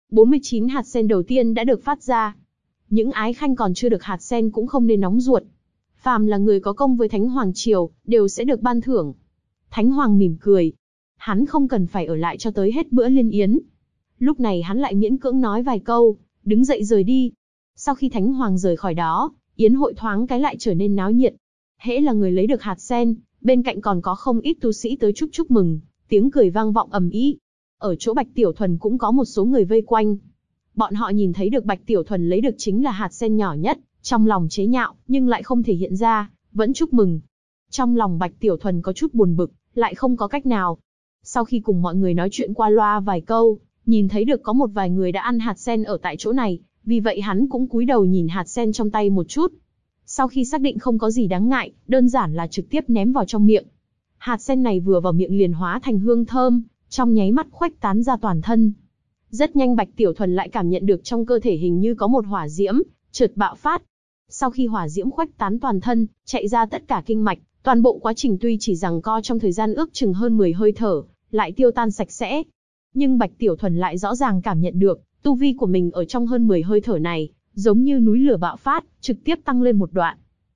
49 hạt sen đầu tiên đã được phát ra. Những ái khanh còn chưa được hạt sen cũng không nên nóng ruột. Phàm là người có công với Thánh Hoàng Triều, đều sẽ được ban thưởng. Thánh Hoàng mỉm cười. Hắn không cần phải ở lại cho tới hết bữa liên yến. Lúc này hắn lại miễn cưỡng nói vài câu, đứng dậy rời đi. Sau khi Thánh Hoàng rời khỏi đó, yến hội thoáng cái lại trở nên náo nhiệt. Hễ là người lấy được hạt sen, bên cạnh còn có không ít tu sĩ tới chúc mừng, tiếng cười vang vọng ầm ĩ. Ở chỗ Bạch Tiểu Thuần cũng có một số người vây quanh. Bọn họ nhìn thấy được Bạch Tiểu Thuần lấy được chính là hạt sen nhỏ nhất, trong lòng chế nhạo, nhưng lại không thể hiện ra, vẫn chúc mừng. Trong lòng Bạch Tiểu Thuần có chút buồn bực, lại không có cách nào. Sau khi cùng mọi người nói chuyện qua loa vài câu, nhìn thấy được có một vài người đã ăn hạt sen ở tại chỗ này, vì vậy hắn cũng cúi đầu nhìn hạt sen trong tay một chút. Sau khi xác định không có gì đáng ngại, đơn giản là trực tiếp ném vào trong miệng. Hạt sen này vừa vào miệng liền hóa thành hương thơm, trong nháy mắt khuếch tán ra toàn thân. Rất nhanh Bạch Tiểu Thuần lại cảm nhận được trong cơ thể hình như có một hỏa diễm, chợt bạo phát. Sau khi hỏa diễm khuếch tán toàn thân, chạy ra tất cả kinh mạch, toàn bộ quá trình tuy chỉ giằng co trong thời gian ước chừng hơn 10 hơi thở, lại tiêu tan sạch sẽ. Nhưng Bạch Tiểu Thuần lại rõ ràng cảm nhận được, tu vi của mình ở trong hơn 10 hơi thở này, giống như núi lửa bạo phát, trực tiếp tăng lên một đoạn.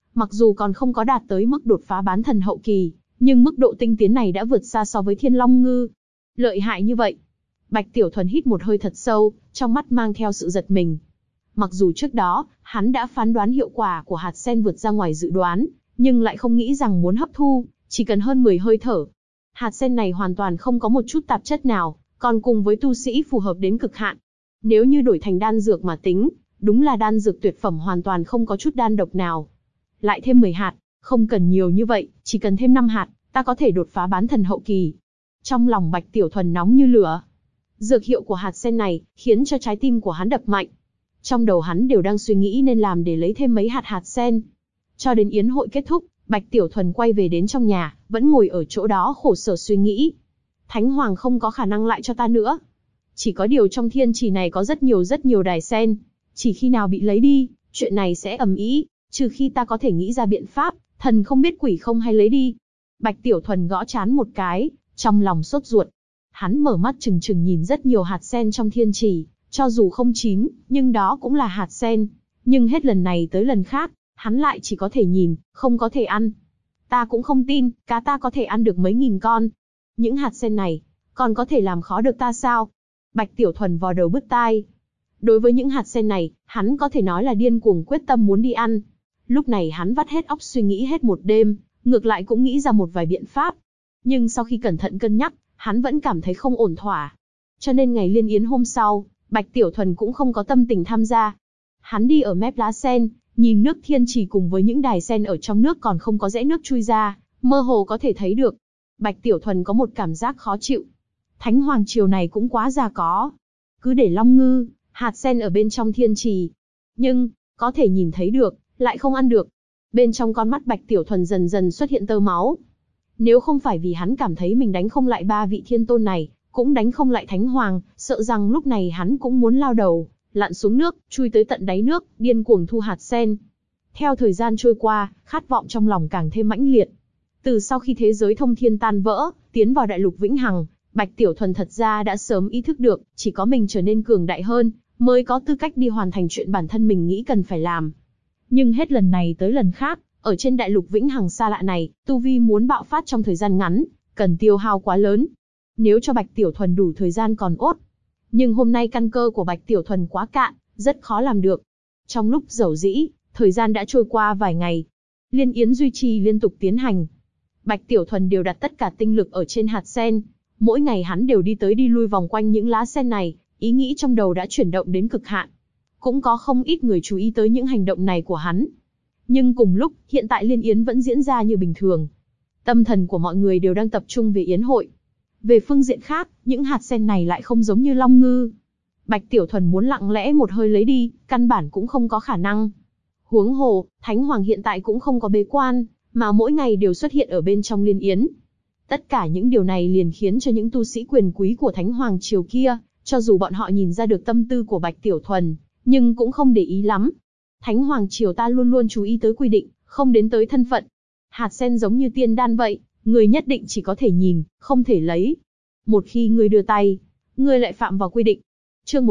Mặc dù còn không có đạt tới mức đột phá bán thần hậu kỳ, nhưng mức độ tinh tiến này đã vượt xa so với Thiên Long Ngư. Lợi hại như vậy. Bạch Tiểu Thuần hít một hơi thật sâu, trong mắt mang theo sự giật mình. Mặc dù trước đó, hắn đã phán đoán hiệu quả của hạt sen vượt ra ngoài dự đoán, nhưng lại không nghĩ rằng muốn hấp thu, chỉ cần hơn 10 hơi thở. Hạt sen này hoàn toàn không có một chút tạp chất nào, còn cùng với tu sĩ phù hợp đến cực hạn. Nếu như đổi thành đan dược mà tính, đúng là đan dược tuyệt phẩm hoàn toàn không có chút đan độc nào. Lại thêm 10 hạt, không cần nhiều như vậy, chỉ cần thêm 5 hạt, ta có thể đột phá bán thần hậu kỳ. Trong lòng Bạch Tiểu Thuần nóng như lửa. Dược hiệu của hạt sen này, khiến cho trái tim của hắn đập mạnh. Trong đầu hắn đều đang suy nghĩ nên làm để lấy thêm mấy hạt sen. Cho đến yến hội kết thúc, Bạch Tiểu Thuần quay về đến trong nhà, vẫn ngồi ở chỗ đó khổ sở suy nghĩ. Thánh Hoàng không có khả năng lại cho ta nữa. Chỉ có điều trong thiên trì này có rất nhiều đài sen. Chỉ khi nào bị lấy đi, chuyện này sẽ ầm ĩ, trừ khi ta có thể nghĩ ra biện pháp, thần không biết quỷ không hay lấy đi. Bạch Tiểu Thuần gõ trán một cái, trong lòng sốt ruột. Hắn mở mắt trừng trừng nhìn rất nhiều hạt sen trong thiên trì, cho dù không chín, nhưng đó cũng là hạt sen. Nhưng hết lần này tới lần khác, hắn lại chỉ có thể nhìn, không có thể ăn. Ta cũng không tin, cá ta có thể ăn được mấy nghìn con. Những hạt sen này, còn có thể làm khó được ta sao? Bạch Tiểu Thuần vò đầu bứt tai. Đối với những hạt sen này, hắn có thể nói là điên cuồng quyết tâm muốn đi ăn. Lúc này hắn vắt hết óc suy nghĩ hết một đêm, ngược lại cũng nghĩ ra một vài biện pháp. Nhưng sau khi cẩn thận cân nhắc, hắn vẫn cảm thấy không ổn thỏa. Cho nên ngày liên yến hôm sau, Bạch Tiểu Thuần cũng không có tâm tình tham gia. Hắn đi ở mép lá sen, nhìn nước thiên trì cùng với những đài sen ở trong nước còn không có rẽ nước chui ra, mơ hồ có thể thấy được. Bạch Tiểu Thuần có một cảm giác khó chịu. Thánh Hoàng triều này cũng quá già có. Cứ để Long Ngư, hạt sen ở bên trong thiên trì. Nhưng, có thể nhìn thấy được, lại không ăn được. Bên trong con mắt Bạch Tiểu Thuần dần dần xuất hiện tơ máu. Nếu không phải vì hắn cảm thấy mình đánh không lại 3 vị thiên tôn này, cũng đánh không lại Thánh Hoàng, sợ rằng lúc này hắn cũng muốn lao đầu, lặn xuống nước, chui tới tận đáy nước, điên cuồng thu hạt sen. Theo thời gian trôi qua, khát vọng trong lòng càng thêm mãnh liệt. Từ sau khi thế giới thông thiên tan vỡ, tiến vào đại lục vĩnh hằng, Bạch Tiểu Thuần thật ra đã sớm ý thức được, chỉ có mình trở nên cường đại hơn, mới có tư cách đi hoàn thành chuyện bản thân mình nghĩ cần phải làm. Nhưng hết lần này tới lần khác, ở trên đại lục vĩnh hằng xa lạ này, tu vi muốn bạo phát trong thời gian ngắn, cần tiêu hao quá lớn. Nếu cho Bạch Tiểu Thuần đủ thời gian còn ốt. Nhưng hôm nay căn cơ của Bạch Tiểu Thuần quá cạn, rất khó làm được. Trong lúc dầu dĩ, thời gian đã trôi qua vài ngày. Liên yến duy trì liên tục tiến hành. Bạch Tiểu Thuần đều đặt tất cả tinh lực ở trên hạt sen. Mỗi ngày hắn đều đi tới đi lui vòng quanh những lá sen này, ý nghĩ trong đầu đã chuyển động đến cực hạn. Cũng có không ít người chú ý tới những hành động này của hắn. Nhưng cùng lúc, hiện tại liên yến vẫn diễn ra như bình thường. Tâm thần của mọi người đều đang tập trung về yến hội. Về phương diện khác, những hạt sen này lại không giống như Long Ngư. Bạch Tiểu Thuần muốn lặng lẽ một hơi lấy đi, căn bản cũng không có khả năng. Huống hồ, Thánh Hoàng hiện tại cũng không có bế quan, mà mỗi ngày đều xuất hiện ở bên trong liên yến. Tất cả những điều này liền khiến cho những tu sĩ quyền quý của Thánh Hoàng triều kia, cho dù bọn họ nhìn ra được tâm tư của Bạch Tiểu Thuần, nhưng cũng không để ý lắm. Thánh Hoàng triều ta luôn luôn chú ý tới quy định, không đến tới thân phận. Hạt sen giống như tiên đan vậy, người nhất định chỉ có thể nhìn, không thể lấy. Một khi người đưa tay, người lại phạm vào quy định. Chương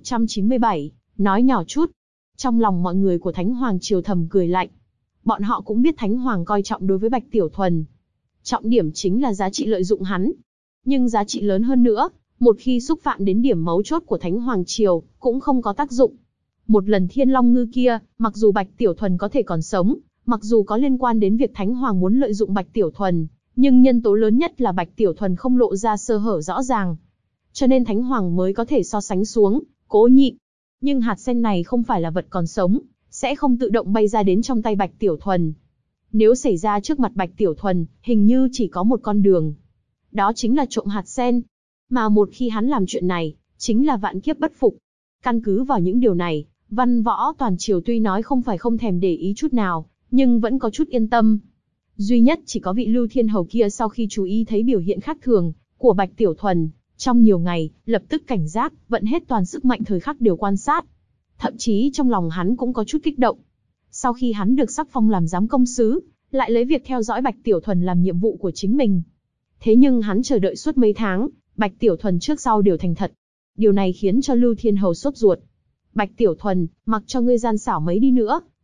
1197, nói nhỏ chút. Trong lòng mọi người của Thánh Hoàng triều thầm cười lạnh. Bọn họ cũng biết Thánh Hoàng coi trọng đối với Bạch Tiểu Thuần. Trọng điểm chính là giá trị lợi dụng hắn. Nhưng giá trị lớn hơn nữa, một khi xúc phạm đến điểm mấu chốt của Thánh Hoàng triều, cũng không có tác dụng. Một lần Thiên Long Ngư kia, mặc dù Bạch Tiểu Thuần có thể còn sống, mặc dù có liên quan đến việc Thánh Hoàng muốn lợi dụng Bạch Tiểu Thuần, nhưng nhân tố lớn nhất là Bạch Tiểu Thuần không lộ ra sơ hở rõ ràng. Cho nên Thánh Hoàng mới có thể so sánh xuống, cố nhịn. Nhưng hạt sen này không phải là vật còn sống, sẽ không tự động bay ra đến trong tay Bạch Tiểu Thuần. Nếu xảy ra trước mặt Bạch Tiểu Thuần, hình như chỉ có một con đường. Đó chính là trộm hạt sen. Mà một khi hắn làm chuyện này, chính là vạn kiếp bất phục. Căn cứ vào những điều này, văn võ toàn triều tuy nói không phải không thèm để ý chút nào, nhưng vẫn có chút yên tâm. Duy nhất chỉ có vị Lưu Thiên Hầu kia sau khi chú ý thấy biểu hiện khác thường của Bạch Tiểu Thuần, trong nhiều ngày, lập tức cảnh giác, vận hết toàn sức mạnh thời khắc đều quan sát. Thậm chí trong lòng hắn cũng có chút kích động. Sau khi hắn được sắc phong làm giám công sứ, lại lấy việc theo dõi Bạch Tiểu Thuần làm nhiệm vụ của chính mình. Thế nhưng hắn chờ đợi suốt mấy tháng, Bạch Tiểu Thuần trước sau đều thành thật. Điều này khiến cho Lưu Thiên Hầu sốt ruột. Bạch Tiểu Thuần, mặc cho ngươi gian xảo mấy đi nữa,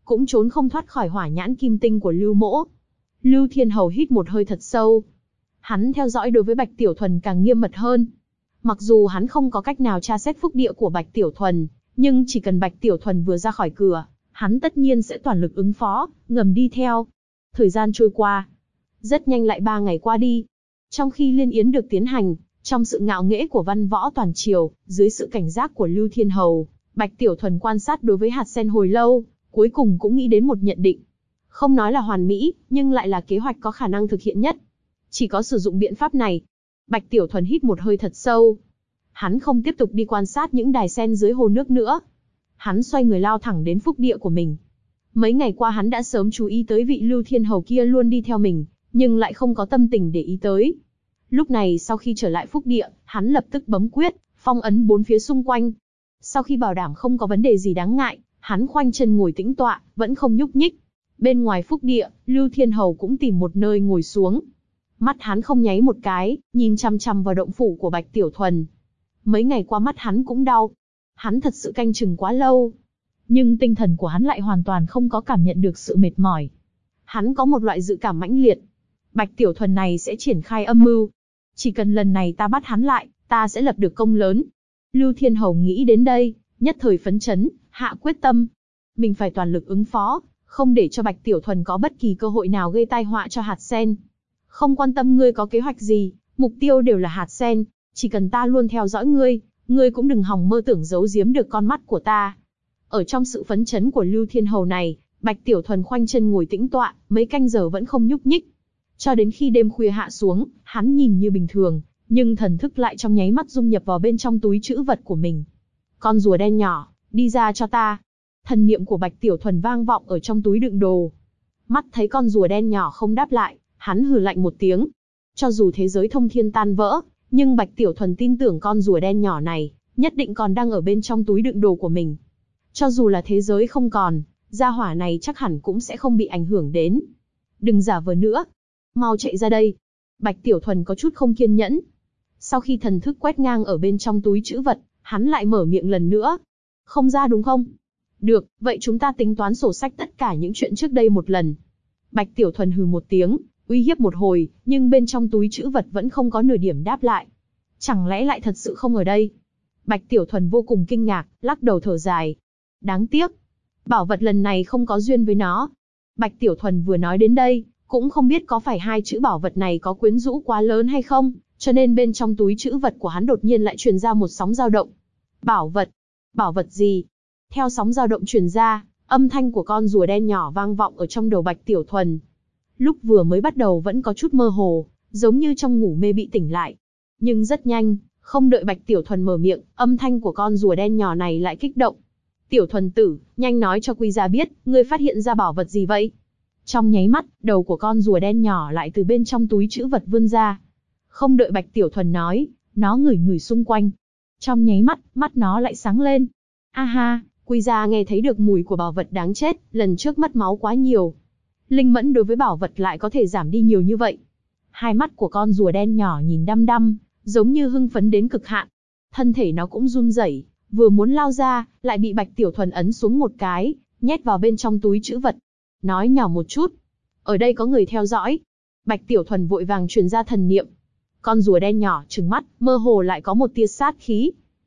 cũng trốn không thoát khỏi hỏa nhãn kim tinh của Lưu Mỗ. Lưu Thiên Hầu hít một hơi thật sâu. Hắn theo dõi đối với Bạch Tiểu Thuần càng nghiêm mật hơn. Mặc dù hắn không có cách nào tra xét phúc địa của Bạch Tiểu Thuần, nhưng chỉ cần Bạch Tiểu Thuần vừa ra khỏi cửa, hắn tất nhiên sẽ toàn lực ứng phó, ngầm đi theo. Thời gian trôi qua. Rất nhanh lại 3 ngày qua đi. Trong khi liên yến được tiến hành, trong sự ngạo nghễ của văn võ toàn triều, dưới sự cảnh giác của Lưu Thiên Hầu, Bạch Tiểu Thuần quan sát đối với hạt sen hồi lâu, cuối cùng cũng nghĩ đến một nhận định. Không nói là hoàn mỹ, nhưng lại là kế hoạch có khả năng thực hiện nhất. Chỉ có sử dụng biện pháp này. Bạch Tiểu Thuần hít một hơi thật sâu. Hắn không tiếp tục đi quan sát những đài sen dưới hồ nước nữa. Hắn xoay người lao thẳng đến phúc địa của mình. Mấy ngày qua hắn đã sớm chú ý tới vị Lưu Thiên Hầu kia luôn đi theo mình, nhưng lại không có tâm tình để ý tới. Lúc này sau khi trở lại phúc địa, hắn lập tức bấm quyết, phong ấn 4 phía xung quanh. Sau khi bảo đảm không có vấn đề gì đáng ngại, hắn khoanh chân ngồi tĩnh tọa, vẫn không nhúc nhích. Bên ngoài phúc địa, Lưu Thiên Hầu cũng tìm một nơi ngồi xuống. Mắt hắn không nháy một cái, nhìn chằm chằm vào động phủ của Bạch Tiểu Thuần. Mấy ngày qua mắt hắn cũng đau. Hắn thật sự canh chừng quá lâu. Nhưng tinh thần của hắn lại hoàn toàn không có cảm nhận được sự mệt mỏi. Hắn có một loại dự cảm mãnh liệt. Bạch Tiểu Thuần này sẽ triển khai âm mưu. Chỉ cần lần này ta bắt hắn lại, ta sẽ lập được công lớn. Lưu Thiên Hầu nghĩ đến đây, nhất thời phấn chấn, hạ quyết tâm. Mình phải toàn lực ứng phó, không để cho Bạch Tiểu Thuần có bất kỳ cơ hội nào gây tai họa cho hạt sen. Không quan tâm ngươi có kế hoạch gì, mục tiêu đều là hạt sen. Chỉ cần ta luôn theo dõi ngươi, ngươi cũng đừng hòng mơ tưởng giấu giếm được con mắt của ta. Ở trong sự phấn chấn của Lưu Thiên Hầu này, Bạch Tiểu Thuần khoanh chân ngồi tĩnh tọa, mấy canh giờ vẫn không nhúc nhích. Cho đến khi đêm khuya hạ xuống, hắn nhìn như bình thường, nhưng thần thức lại trong nháy mắt dung nhập vào bên trong túi trữ vật của mình. Con rùa đen nhỏ, đi ra cho ta. Thần niệm của Bạch Tiểu Thuần vang vọng ở trong túi đựng đồ. Mắt thấy con rùa đen nhỏ không đáp lại, hắn hừ lạnh một tiếng. Cho dù thế giới thông thiên tan vỡ, nhưng Bạch Tiểu Thuần tin tưởng con rùa đen nhỏ này, nhất định còn đang ở bên trong túi đựng đồ của mình. Cho dù là thế giới không còn, gia hỏa này chắc hẳn cũng sẽ không bị ảnh hưởng đến. Đừng giả vờ nữa. Mau chạy ra đây. Bạch Tiểu Thuần có chút không kiên nhẫn. Sau khi thần thức quét ngang ở bên trong túi trữ vật, hắn lại mở miệng lần nữa. Không ra đúng không? Được, vậy chúng ta tính toán sổ sách tất cả những chuyện trước đây một lần. Bạch Tiểu Thuần hừ một tiếng, uy hiếp một hồi, nhưng bên trong túi trữ vật vẫn không có nửa điểm đáp lại. Chẳng lẽ lại thật sự không ở đây? Bạch Tiểu Thuần vô cùng kinh ngạc, lắc đầu thở dài. Đáng tiếc, bảo vật lần này không có duyên với nó. Bạch Tiểu Thuần vừa nói đến đây, cũng không biết có phải hai chữ bảo vật này có quyến rũ quá lớn hay không, cho nên bên trong túi trữ vật của hắn đột nhiên lại truyền ra một sóng dao động. Bảo vật? Bảo vật gì? Theo sóng dao động truyền ra, âm thanh của con rùa đen nhỏ vang vọng ở trong đầu Bạch Tiểu Thuần. Lúc vừa mới bắt đầu vẫn có chút mơ hồ, giống như trong ngủ mê bị tỉnh lại. Nhưng rất nhanh, không đợi Bạch Tiểu Thuần mở miệng, âm thanh của con rùa đen nhỏ này lại kích động. Tiểu Thuần tử, nhanh nói cho Quy gia biết, ngươi phát hiện ra bảo vật gì vậy? Trong nháy mắt, đầu của con rùa đen nhỏ lại từ bên trong túi trữ vật vươn ra. Không đợi Bạch Tiểu Thuần nói, nó ngửi ngửi xung quanh. Trong nháy mắt, mắt nó lại sáng lên. A ha, Quy gia nghe thấy được mùi của bảo vật đáng chết, lần trước mất máu quá nhiều. Linh mẫn đối với bảo vật lại có thể giảm đi nhiều như vậy. Hai mắt của con rùa đen nhỏ nhìn đăm đăm, giống như hưng phấn đến cực hạn. Thân thể nó cũng run rẩy, vừa muốn lao ra, lại bị Bạch Tiểu Thuần ấn xuống một cái, nhét vào bên trong túi trữ vật. Nói nhỏ một chút. Ở đây có người theo dõi. Bạch Tiểu Thuần vội vàng truyền ra thần niệm. Con rùa đen nhỏ trừng mắt, mơ hồ lại có một tia sát khí.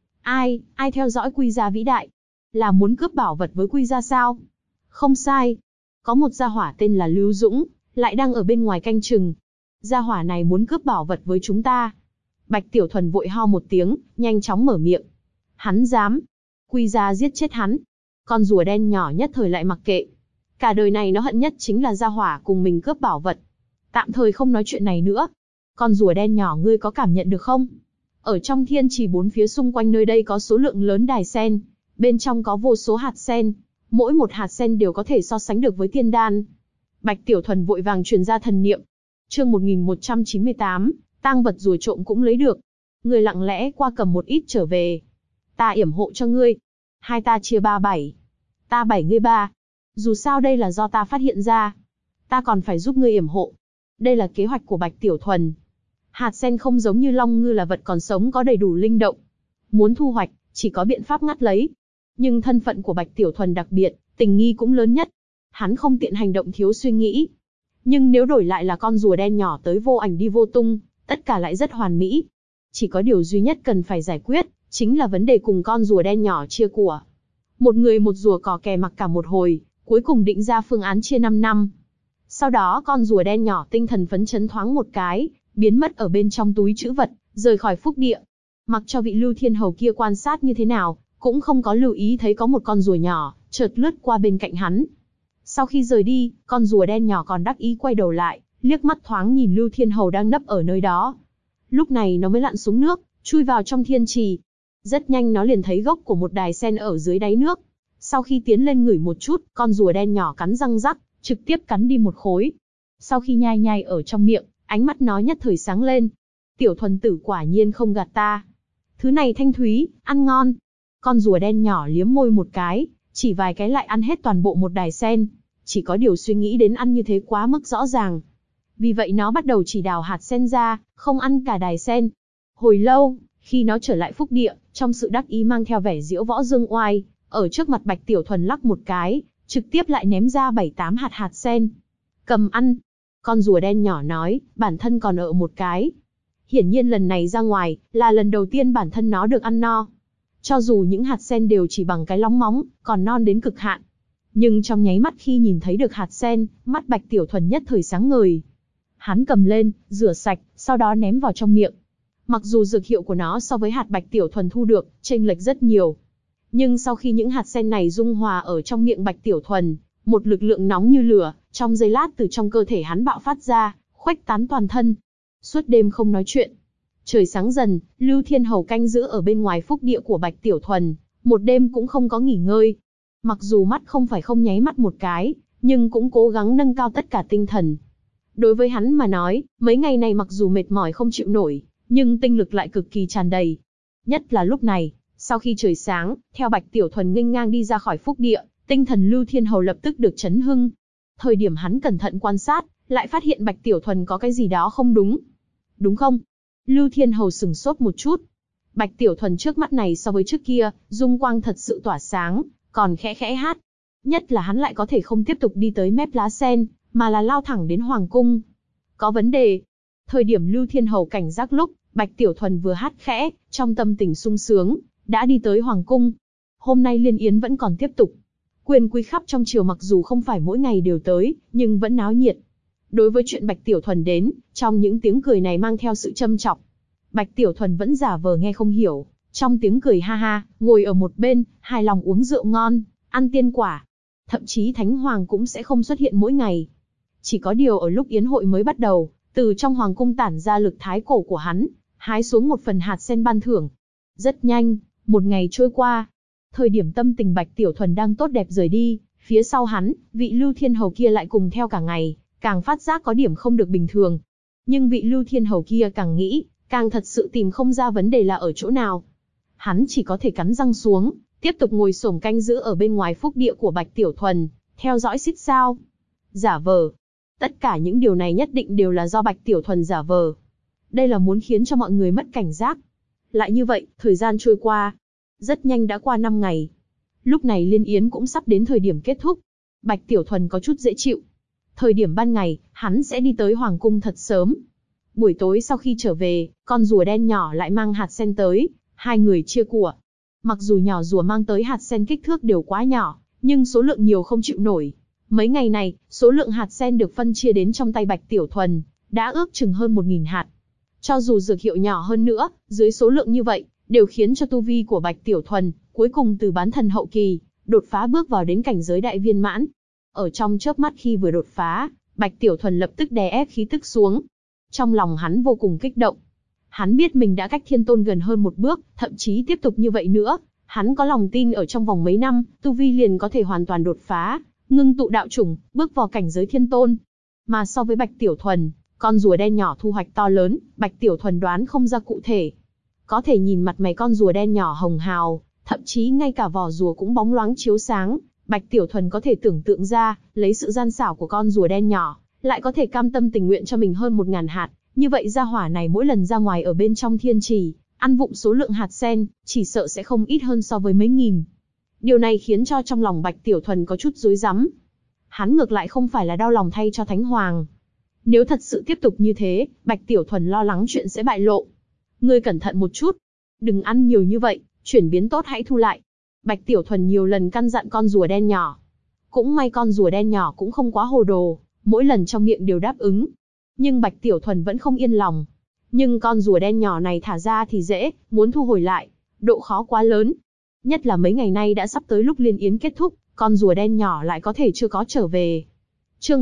Ai theo dõi Quy gia vĩ đại? Là muốn cướp bảo vật với Quy gia sao? Không sai. Có một gia hỏa tên là Lưu Dũng, lại đang ở bên ngoài canh chừng. Gia hỏa này muốn cướp bảo vật với chúng ta. Bạch Tiểu Thuần vội ho một tiếng, nhanh chóng mở miệng. Hắn dám. Quy gia giết chết hắn. Con rùa đen nhỏ nhất thời lại mặc kệ. Cả đời này nó hận nhất chính là gia hỏa cùng mình cướp bảo vật. Tạm thời không nói chuyện này nữa. Con rùa đen nhỏ ngươi có cảm nhận được không? Ở trong thiên trì 4 phía xung quanh nơi đây có số lượng lớn đài sen. Bên trong có vô số hạt sen. Mỗi một hạt sen đều có thể so sánh được với tiên đan. Bạch Tiểu Thuần vội vàng truyền ra thần niệm. Chương 1198, tang vật rùa trộm cũng lấy được. Ngươi lặng lẽ qua cầm một ít trở về. Ta yểm hộ cho ngươi. Hai ta chia 3-7. Ta 7 ngươi 3. Dù sao đây là do ta phát hiện ra. Ta còn phải giúp ngươi yểm hộ. Đây là kế hoạch của Bạch Tiểu Thuần. Hạt sen không giống như long ngư là vật còn sống có đầy đủ linh động. Muốn thu hoạch, chỉ có biện pháp ngắt lấy. Nhưng thân phận của Bạch Tiểu Thuần đặc biệt, tình nghi cũng lớn nhất. hắn không tiện hành động thiếu suy nghĩ. Nhưng nếu đổi lại là con rùa đen nhỏ tới vô ảnh đi vô tung, tất cả lại rất hoàn mỹ. Chỉ có điều duy nhất cần phải giải quyết, chính là vấn đề cùng con rùa đen nhỏ chia của. Một người một rùa cò kè mặc cả một hồi, cuối cùng định ra phương án chia 5 năm. Sau đó con rùa đen nhỏ tinh thần phấn chấn thoáng một cái, biến mất ở bên trong túi trữ vật, rời khỏi phúc địa. Mặc cho vị Lưu Thiên Hầu kia quan sát như thế nào, cũng không có lưu ý thấy có một con rùa nhỏ, chợt lướt qua bên cạnh hắn. Sau khi rời đi, con rùa đen nhỏ còn đắc ý quay đầu lại, liếc mắt thoáng nhìn Lưu Thiên Hầu đang nấp ở nơi đó. Lúc này nó mới lặn xuống nước, chui vào trong thiên trì. Rất nhanh nó liền thấy gốc của một đài sen ở dưới đáy nước. Sau khi tiến lên ngửi một chút, con rùa đen nhỏ cắn răng rắc, trực tiếp cắn đi một khối. Sau khi nhai nhai ở trong miệng, ánh mắt nó nhất thời sáng lên. Tiểu Thuần tử quả nhiên không gạt ta. Thứ này thanh thúy, ăn ngon. Con rùa đen nhỏ liếm môi một cái, chỉ vài cái lại ăn hết toàn bộ một đài sen. Chỉ có điều suy nghĩ đến ăn như thế quá mức rõ ràng. Vì vậy nó bắt đầu chỉ đào hạt sen ra, không ăn cả đài sen. Hồi lâu, khi nó trở lại phúc địa, trong sự đắc ý mang theo vẻ diễu võ dương oai, ở trước mặt Bạch Tiểu Thuần lắc một cái, trực tiếp lại ném ra 7-8 hạt sen. Cầm ăn. Con rùa đen nhỏ nói, bản thân còn ở một cái. Hiển nhiên lần này ra ngoài, là lần đầu tiên bản thân nó được ăn no. Cho dù những hạt sen đều chỉ bằng cái lóng móng, còn non đến cực hạn. Nhưng trong nháy mắt khi nhìn thấy được hạt sen, mắt Bạch Tiểu Thuần nhất thời sáng ngời. Hắn cầm lên, rửa sạch, sau đó ném vào trong miệng. Mặc dù dược hiệu của nó so với hạt Bạch Tiểu Thuần thu được, chênh lệch rất nhiều. Nhưng sau khi những hạt sen này dung hòa ở trong miệng Bạch Tiểu Thuần, một lực lượng nóng như lửa, trong giây lát từ trong cơ thể hắn bạo phát ra, khuếch tán toàn thân. Suốt đêm không nói chuyện. Trời sáng dần, Lưu Thiên Hầu canh giữ ở bên ngoài phúc địa của Bạch Tiểu Thuần, một đêm cũng không có nghỉ ngơi. Mặc dù mắt không phải không nháy mắt một cái, nhưng cũng cố gắng nâng cao tất cả tinh thần. Đối với hắn mà nói, mấy ngày này mặc dù mệt mỏi không chịu nổi, nhưng tinh lực lại cực kỳ tràn đầy. Nhất là lúc này, sau khi trời sáng, theo Bạch Tiểu Thuần nghênh ngang đi ra khỏi phúc địa, tinh thần Lưu Thiên Hầu lập tức được chấn hưng. Thời điểm hắn cẩn thận quan sát, lại phát hiện Bạch Tiểu Thuần có cái gì đó không đúng. Đúng không? Lưu Thiên Hầu sửng sốt một chút. Bạch Tiểu Thuần trước mắt này so với trước kia, dung quang thật sự tỏa sáng, còn khẽ khẽ hát. Nhất là hắn lại có thể không tiếp tục đi tới mép lá sen, mà là lao thẳng đến Hoàng Cung. Có vấn đề. Thời điểm Lưu Thiên Hầu cảnh giác lúc, Bạch Tiểu Thuần vừa hát khẽ, trong tâm tình sung sướng, đã đi tới Hoàng Cung. Hôm nay liên yến vẫn còn tiếp tục. Quyền quý khắp trong triều mặc dù không phải mỗi ngày đều tới, nhưng vẫn náo nhiệt. Đối với chuyện Bạch Tiểu Thuần đến, trong những tiếng cười này mang theo sự châm chọc. Bạch Tiểu Thuần vẫn giả vờ nghe không hiểu, trong tiếng cười ha ha, ngồi ở một bên, hài lòng uống rượu ngon, ăn tiên quả. Thậm chí Thánh Hoàng cũng sẽ không xuất hiện mỗi ngày. Chỉ có điều ở lúc yến hội mới bắt đầu, từ trong Hoàng Cung tản ra lực thái cổ của hắn, hái xuống một phần hạt sen ban thưởng. Rất nhanh, một ngày trôi qua. Thời điểm tâm tình Bạch Tiểu Thuần đang tốt đẹp rời đi, phía sau hắn, vị Lưu Thiên Hầu kia lại cùng theo cả ngày, càng phát giác có điểm không được bình thường. Nhưng vị Lưu Thiên Hầu kia càng nghĩ, càng thật sự tìm không ra vấn đề là ở chỗ nào. Hắn chỉ có thể cắn răng xuống, tiếp tục ngồi xổm canh giữ ở bên ngoài phúc địa của Bạch Tiểu Thuần, theo dõi xích sao. Giả vờ. Tất cả những điều này nhất định đều là do Bạch Tiểu Thuần giả vờ. Đây là muốn khiến cho mọi người mất cảnh giác. Lại như vậy, thời gian trôi qua. Rất nhanh đã qua 5 ngày. Lúc này liên yến cũng sắp đến thời điểm kết thúc. Bạch Tiểu Thuần có chút dễ chịu. Thời điểm ban ngày, hắn sẽ đi tới Hoàng Cung thật sớm. Buổi tối sau khi trở về, con rùa đen nhỏ lại mang hạt sen tới, hai người chia của. Mặc dù nhỏ rùa mang tới hạt sen kích thước đều quá nhỏ, nhưng số lượng nhiều không chịu nổi. Mấy ngày này, số lượng hạt sen được phân chia đến trong tay Bạch Tiểu Thuần, đã ước chừng hơn 1000 hạt. Cho dù dược hiệu nhỏ hơn nữa, dưới số lượng như vậy, đều khiến cho tu vi của Bạch Tiểu Thuần, cuối cùng từ bán thần hậu kỳ, đột phá bước vào đến cảnh giới đại viên mãn. Ở trong chớp mắt khi vừa đột phá, Bạch Tiểu Thuần lập tức đè ép khí tức xuống. Trong lòng hắn vô cùng kích động. Hắn biết mình đã cách Thiên Tôn gần hơn một bước, thậm chí tiếp tục như vậy nữa, hắn có lòng tin ở trong vòng mấy năm, tu vi liền có thể hoàn toàn đột phá, ngưng tụ đạo chủng, bước vào cảnh giới Thiên Tôn. Mà so với Bạch Tiểu Thuần, con rùa đen nhỏ thu hoạch to lớn, Bạch Tiểu Thuần đoán không ra cụ thể. Có thể nhìn mặt mày con rùa đen nhỏ hồng hào, thậm chí ngay cả vỏ rùa cũng bóng loáng chiếu sáng, Bạch Tiểu Thuần có thể tưởng tượng ra, lấy sự gian xảo của con rùa đen nhỏ, lại có thể cam tâm tình nguyện cho mình hơn 1000 hạt, như vậy gia hỏa này mỗi lần ra ngoài ở bên trong thiên trì, ăn vụng số lượng hạt sen, chỉ sợ sẽ không ít hơn so với mấy nghìn. Điều này khiến cho trong lòng Bạch Tiểu Thuần có chút rối rắm. Hắn ngược lại không phải là đau lòng thay cho Thánh Hoàng. Nếu thật sự tiếp tục như thế, Bạch Tiểu Thuần lo lắng chuyện sẽ bại lộ. Ngươi cẩn thận một chút. Đừng ăn nhiều như vậy, chuyển biến tốt hãy thu lại. Bạch Tiểu Thuần nhiều lần căn dặn con rùa đen nhỏ. Cũng may con rùa đen nhỏ cũng không quá hồ đồ, mỗi lần trong miệng đều đáp ứng. Nhưng Bạch Tiểu Thuần vẫn không yên lòng. Nhưng con rùa đen nhỏ này thả ra thì dễ, muốn thu hồi lại, độ khó quá lớn. Nhất là mấy ngày nay đã sắp tới lúc liên yến kết thúc, con rùa đen nhỏ lại có thể chưa có trở về. Chương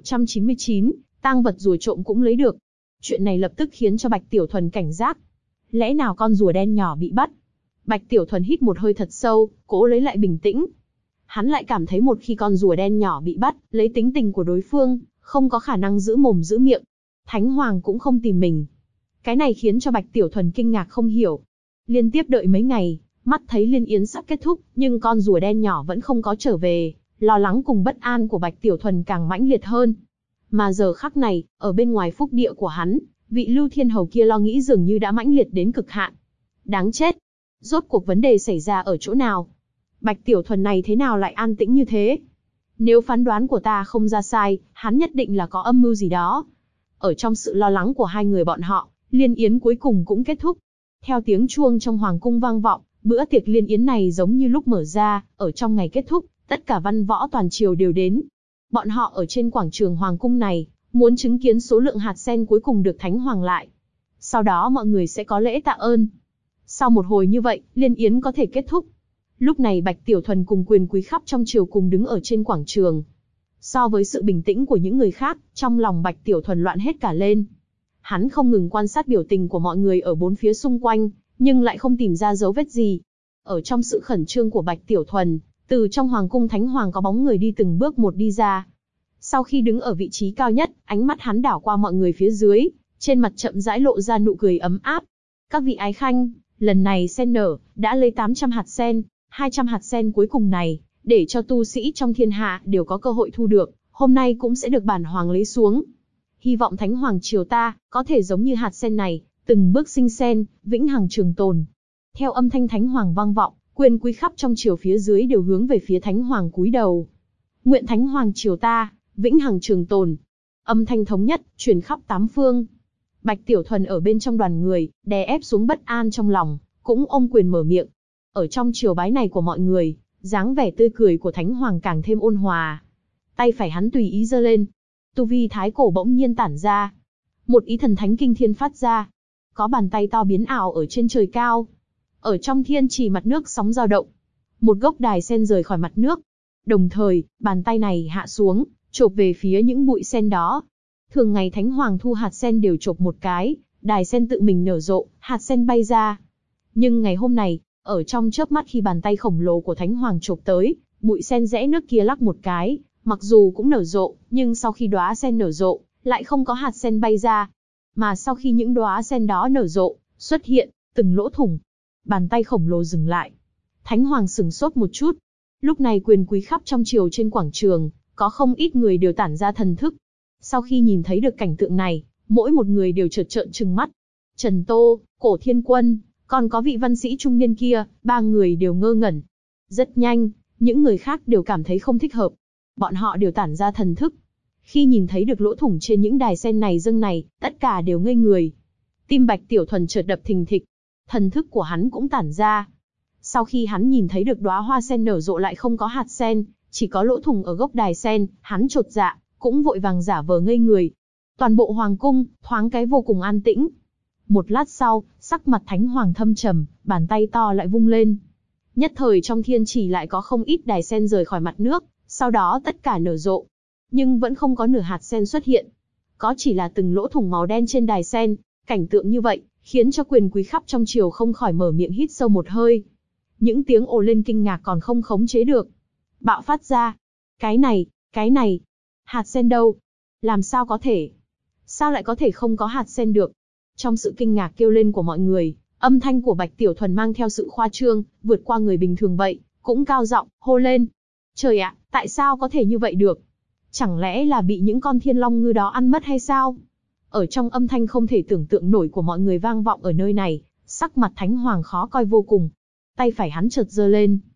1199, tang vật rùa trộm cũng lấy được. Chuyện này lập tức khiến cho Bạch Tiểu Thuần cảnh giác. Lẽ nào con rùa đen nhỏ bị bắt? Bạch Tiểu Thuần hít một hơi thật sâu, cố lấy lại bình tĩnh. Hắn lại cảm thấy một khi con rùa đen nhỏ bị bắt, lấy tính tình của đối phương, không có khả năng giữ mồm giữ miệng. Thánh Hoàng cũng không tìm mình. Cái này khiến cho Bạch Tiểu Thuần kinh ngạc không hiểu. Liên tiếp đợi mấy ngày, mắt thấy liên yến sắp kết thúc, nhưng con rùa đen nhỏ vẫn không có trở về, lo lắng cùng bất an của Bạch Tiểu Thuần càng mãnh liệt hơn. Mà giờ khắc này, ở bên ngoài phúc địa của hắn, vị Lưu Thiên Hầu kia lo nghĩ dường như đã mãnh liệt đến cực hạn. Đáng chết! Rốt cuộc vấn đề xảy ra ở chỗ nào? Bạch Tiểu Thuần này thế nào lại an tĩnh như thế? Nếu phán đoán của ta không ra sai, hắn nhất định là có âm mưu gì đó. Ở trong sự lo lắng của hai người bọn họ, liên yến cuối cùng cũng kết thúc. Theo tiếng chuông trong hoàng cung vang vọng, bữa tiệc liên yến này giống như lúc mở ra, ở trong ngày kết thúc, tất cả văn võ toàn triều đều đến. Bọn họ ở trên quảng trường hoàng cung này, muốn chứng kiến số lượng hạt sen cuối cùng được Thánh Hoàng lại. Sau đó mọi người sẽ có lễ tạ ơn. Sau một hồi như vậy, liên yến có thể kết thúc. Lúc này Bạch Tiểu Thuần cùng quyền quý khắp trong triều cùng đứng ở trên quảng trường. So với sự bình tĩnh của những người khác, trong lòng Bạch Tiểu Thuần loạn hết cả lên. Hắn không ngừng quan sát biểu tình của mọi người ở bốn phía xung quanh, nhưng lại không tìm ra dấu vết gì. Ở trong sự khẩn trương của Bạch Tiểu Thuần, từ trong hoàng cung Thánh Hoàng có bóng người đi từng bước một đi ra. Sau khi đứng ở vị trí cao nhất, ánh mắt hắn đảo qua mọi người phía dưới, trên mặt chậm rãi lộ ra nụ cười ấm áp. Các vị ái khanh, lần này sen nở, đã lấy 800 hạt sen, 200 hạt sen cuối cùng này, để cho tu sĩ trong thiên hạ đều có cơ hội thu được, hôm nay cũng sẽ được bản hoàng lấy xuống. Hy vọng Thánh Hoàng triều ta, có thể giống như hạt sen này, từng bước sinh sen, vĩnh hằng trường tồn. Theo âm thanh Thánh Hoàng vang vọng, quyền quý khắp trong triều phía dưới đều hướng về phía Thánh Hoàng cúi đầu. Nguyện Thánh Hoàng triều ta, vĩnh hằng trường tồn. Âm thanh thống nhất, truyền khắp tám phương. Bạch Tiểu Thuần ở bên trong đoàn người, đè ép xuống bất an trong lòng, cũng ôm quyền mở miệng. Ở trong triều bái này của mọi người, dáng vẻ tươi cười của Thánh Hoàng càng thêm ôn hòa. Tay phải hắn tùy ý giơ lên. Tu vi thái cổ bỗng nhiên tản ra. Một ý thần thánh kinh thiên phát ra. Có bàn tay to biến ảo ở trên trời cao. Ở trong thiên trì mặt nước sóng dao động. Một gốc đài sen rời khỏi mặt nước. Đồng thời, bàn tay này hạ xuống, chộp về phía những bụi sen đó. Thường ngày Thánh Hoàng thu hạt sen đều chộp một cái, đài sen tự mình nở rộ, hạt sen bay ra. Nhưng ngày hôm nay, ở trong chớp mắt khi bàn tay khổng lồ của Thánh Hoàng chộp tới, bụi sen rẽ nước kia lắc một cái, mặc dù cũng nở rộ, nhưng sau khi đóa sen nở rộ, lại không có hạt sen bay ra. Mà sau khi những đóa sen đó nở rộ, xuất hiện từng lỗ thủng, bàn tay khổng lồ dừng lại. Thánh Hoàng sửng sốt một chút. Lúc này quyền quý khắp trong triều trên quảng trường, có không ít người đều tản ra thần thức. Sau khi nhìn thấy được cảnh tượng này, mỗi một người đều trợn trừng mắt. Trần Tô, Cổ Thiên Quân, còn có vị văn sĩ trung niên kia, ba người đều ngơ ngẩn. Rất nhanh, những người khác đều cảm thấy không thích hợp. Bọn họ đều tản ra thần thức. Khi nhìn thấy được lỗ thủng trên những đài sen này dâng này, tất cả đều ngây người. Tim Bạch Tiểu Thuần chợt đập thình thịch. Thần thức của hắn cũng tản ra. Sau khi hắn nhìn thấy được đóa hoa sen nở rộ lại không có hạt sen, chỉ có lỗ thủng ở gốc đài sen, hắn chột dạ, cũng vội vàng giả vờ ngây người. Toàn bộ hoàng cung, thoáng cái vô cùng an tĩnh. Một lát sau, sắc mặt Thánh Hoàng thâm trầm, bàn tay to lại vung lên. Nhất thời trong thiên chỉ lại có không ít đài sen rời khỏi mặt nước, sau đó tất cả nở rộ. Nhưng vẫn không có nửa hạt sen xuất hiện. Có chỉ là từng lỗ thủng màu đen trên đài sen. Cảnh tượng như vậy, khiến cho quyền quý khắp trong triều không khỏi mở miệng hít sâu một hơi. Những tiếng ồ lên kinh ngạc còn không khống chế được. Bạo phát ra. Cái này, hạt sen đâu? Làm sao có thể? Sao lại có thể không có hạt sen được? Trong sự kinh ngạc kêu lên của mọi người, âm thanh của Bạch Tiểu Thuần mang theo sự khoa trương, vượt qua người bình thường vậy, cũng cao giọng hô lên. Trời ạ, tại sao có thể như vậy được? Chẳng lẽ là bị những con thiên long ngư đó ăn mất hay sao? Ở trong âm thanh không thể tưởng tượng nổi của mọi người vang vọng ở nơi này, sắc mặt Thánh Hoàng khó coi vô cùng. Tay phải hắn chợt giơ lên.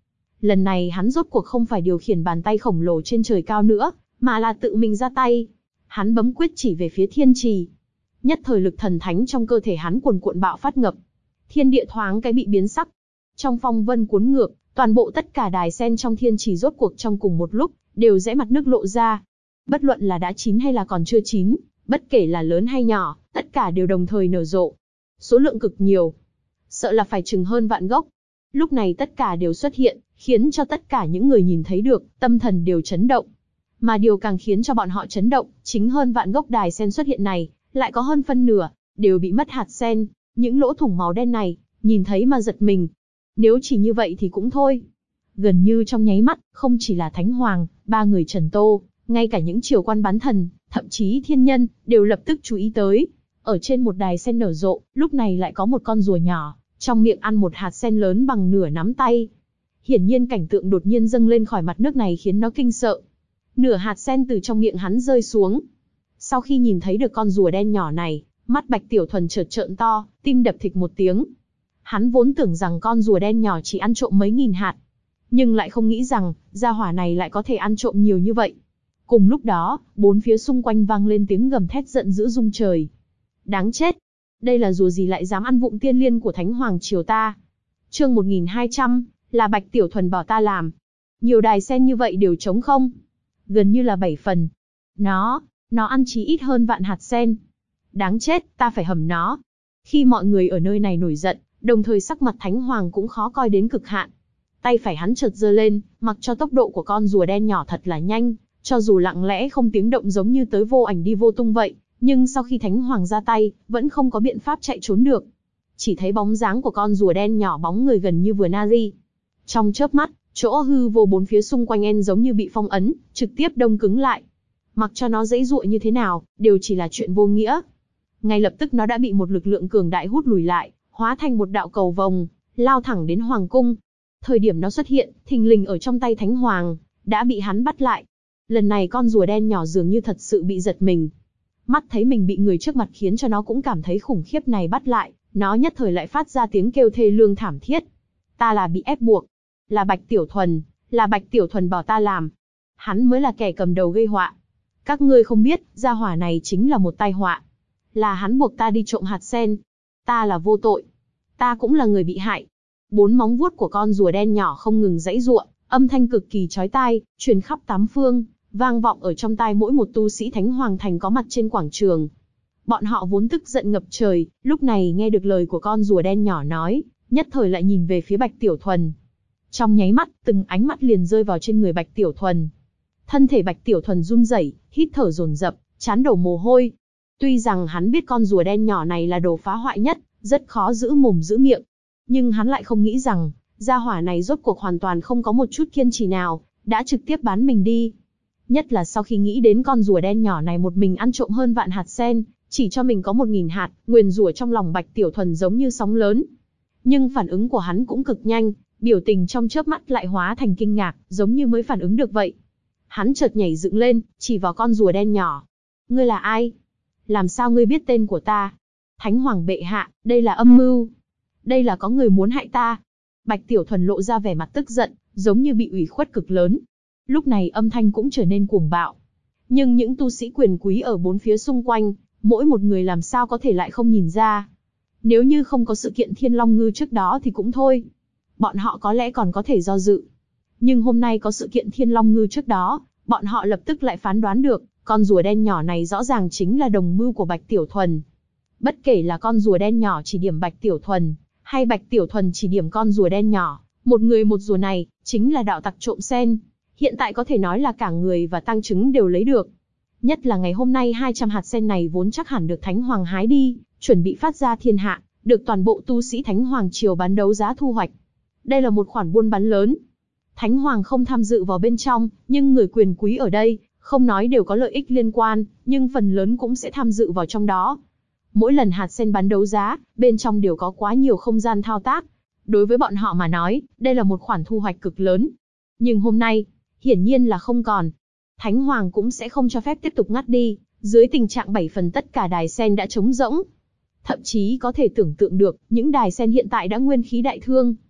Lần này hắn rốt cuộc không phải điều khiển bàn tay khổng lồ trên trời cao nữa, mà là tự mình ra tay. Hắn bấm quyết chỉ về phía thiên trì. Nhất thời lực thần thánh trong cơ thể hắn cuồn cuộn bạo phát ngập. Thiên địa thoáng cái bị biến sắc. Trong phong vân cuốn ngược, toàn bộ tất cả đài sen trong thiên trì rốt cuộc trong cùng một lúc, đều rẽ mặt nước lộ ra. Bất luận là đã chín hay là còn chưa chín, bất kể là lớn hay nhỏ, tất cả đều đồng thời nở rộ. Số lượng cực nhiều. Sợ là phải chừng hơn vạn gốc. Lúc này tất cả đều xuất hiện, khiến cho tất cả những người nhìn thấy được, tâm thần đều chấn động. Mà điều càng khiến cho bọn họ chấn động, chính hơn vạn gốc đài sen xuất hiện này, lại có hơn phân nửa, đều bị mất hạt sen. Những lỗ thủng màu đen này, nhìn thấy mà giật mình. Nếu chỉ như vậy thì cũng thôi. Gần như trong nháy mắt, không chỉ là Thánh Hoàng, ba người Trần Tô, ngay cả những triều quan bán thần, thậm chí thiên nhân, đều lập tức chú ý tới. Ở trên một đài sen nở rộ, lúc này lại có một con rùa nhỏ, trong miệng ăn một hạt sen lớn bằng nửa nắm tay. Hiển nhiên cảnh tượng đột nhiên dâng lên khỏi mặt nước này khiến nó kinh sợ. Nửa hạt sen từ trong miệng hắn rơi xuống. Sau khi nhìn thấy được con rùa đen nhỏ này, mắt Bạch Tiểu Thuần chợt trợn to, tim đập thịch một tiếng. Hắn vốn tưởng rằng con rùa đen nhỏ chỉ ăn trộm mấy nghìn hạt, nhưng lại không nghĩ rằng, gia hỏa này lại có thể ăn trộm nhiều như vậy. Cùng lúc đó, bốn phía xung quanh vang lên tiếng gầm thét giận dữ rung trời. Đáng chết! Đây là rùa gì lại dám ăn vụng tiên liên của Thánh Hoàng triều ta? Chương 1200, là Bạch Tiểu Thuần bảo ta làm. Nhiều đài sen như vậy đều trống không? Gần như là 7 phần. Nó ăn chí ít hơn vạn hạt sen. Đáng chết, ta phải hầm nó. Khi mọi người ở nơi này nổi giận, đồng thời sắc mặt Thánh Hoàng cũng khó coi đến cực hạn. Tay phải hắn chợt giơ lên, mặc cho tốc độ của con rùa đen nhỏ thật là nhanh, cho dù lặng lẽ không tiếng động giống như tới vô ảnh đi vô tung vậy, nhưng sau khi Thánh Hoàng ra tay, vẫn không có biện pháp chạy trốn được. Chỉ thấy bóng dáng của con rùa đen nhỏ bóng người gần như vừa nari. Trong chớp mắt, chỗ hư vô bốn phía xung quanh en giống như bị phong ấn, trực tiếp đông cứng lại. Mặc cho nó giãy giụa như thế nào, đều chỉ là chuyện vô nghĩa. Ngay lập tức nó đã bị một lực lượng cường đại hút lùi lại, hóa thành một đạo cầu vồng, lao thẳng đến hoàng cung. Thời điểm nó xuất hiện, thình lình ở trong tay Thánh Hoàng, đã bị hắn bắt lại. Lần này con rùa đen nhỏ dường như thật sự bị giật mình. Mắt thấy mình bị người trước mặt khiến cho nó cũng cảm thấy khủng khiếp này bắt lại, nó nhất thời lại phát ra tiếng kêu thê lương thảm thiết. Ta là bị ép buộc. Là Bạch Tiểu Thuần bảo ta làm. Hắn mới là kẻ cầm đầu gây họa. Các ngươi không biết, gia hỏa này chính là một tai họa. Là hắn buộc ta đi trộm hạt sen. Ta là vô tội. Ta cũng là người bị hại. Bốn móng vuốt của con rùa đen nhỏ không ngừng giãy giụa, âm thanh cực kỳ chói tai, truyền khắp tám phương, vang vọng ở trong tai mỗi một tu sĩ Thánh Hoàng Thành có mặt trên quảng trường. Bọn họ vốn tức giận ngập trời, lúc này nghe được lời của con rùa đen nhỏ nói, nhất thời lại nhìn về phía Bạch Tiểu Thuần. Trong nháy mắt, từng ánh mắt liền rơi vào trên người Bạch Tiểu Thuần. Thân thể Bạch Tiểu Thuần run rẩy, hít thở dồn dập, trán đổ mồ hôi. Tuy rằng hắn biết con rùa đen nhỏ này là đồ phá hoại nhất, rất khó giữ mồm giữ miệng, nhưng hắn lại không nghĩ rằng, gia hỏa này rốt cuộc hoàn toàn không có một chút kiên trì nào, đã trực tiếp bán mình đi. Nhất là sau khi nghĩ đến con rùa đen nhỏ này một mình ăn trộm hơn vạn hạt sen, chỉ cho mình có 1000 hạt, nguyền rủa trong lòng Bạch Tiểu Thuần giống như sóng lớn. Nhưng phản ứng của hắn cũng cực nhanh, biểu tình trong chớp mắt lại hóa thành kinh ngạc, giống như mới phản ứng được vậy. Hắn chợt nhảy dựng lên, chỉ vào con rùa đen nhỏ. Ngươi là ai? Làm sao ngươi biết tên của ta? Thánh Hoàng bệ hạ, đây là âm mưu. Đây là có người muốn hại ta. Bạch Tiểu Thuần lộ ra vẻ mặt tức giận, giống như bị ủy khuất cực lớn. Lúc này âm thanh cũng trở nên cuồng bạo. Nhưng những tu sĩ quyền quý ở bốn phía xung quanh, mỗi một người làm sao có thể lại không nhìn ra. Nếu như không có sự kiện Thiên Long Ngư trước đó thì cũng thôi. Bọn họ có lẽ còn có thể do dự. Nhưng hôm nay có sự kiện Thiên Long Ngư trước đó, bọn họ lập tức lại phán đoán được, con rùa đen nhỏ này rõ ràng chính là đồng mưu của Bạch Tiểu Thuần. Bất kể là con rùa đen nhỏ chỉ điểm Bạch Tiểu Thuần, hay Bạch Tiểu Thuần chỉ điểm con rùa đen nhỏ, một người một rùa này, chính là đạo tặc trộm sen. Hiện tại có thể nói là cả người và tang chứng đều lấy được. Nhất là ngày hôm nay 200 hạt sen này vốn chắc hẳn được Thánh Hoàng hái đi, chuẩn bị phát ra thiên hạ, được toàn bộ tu sĩ Thánh Hoàng triều bán đấu giá thu hoạch. Đây là một khoản buôn bán lớn. Thánh Hoàng không tham dự vào bên trong, nhưng người quyền quý ở đây, không nói đều có lợi ích liên quan, nhưng phần lớn cũng sẽ tham dự vào trong đó. Mỗi lần hạt sen bán đấu giá, bên trong đều có quá nhiều không gian thao tác. Đối với bọn họ mà nói, đây là một khoản thu hoạch cực lớn. Nhưng hôm nay, hiển nhiên là không còn. Thánh Hoàng cũng sẽ không cho phép tiếp tục ngắt đi, dưới tình trạng 7 phần tất cả đài sen đã trống rỗng. Thậm chí có thể tưởng tượng được, những đài sen hiện tại đã nguyên khí đại thương.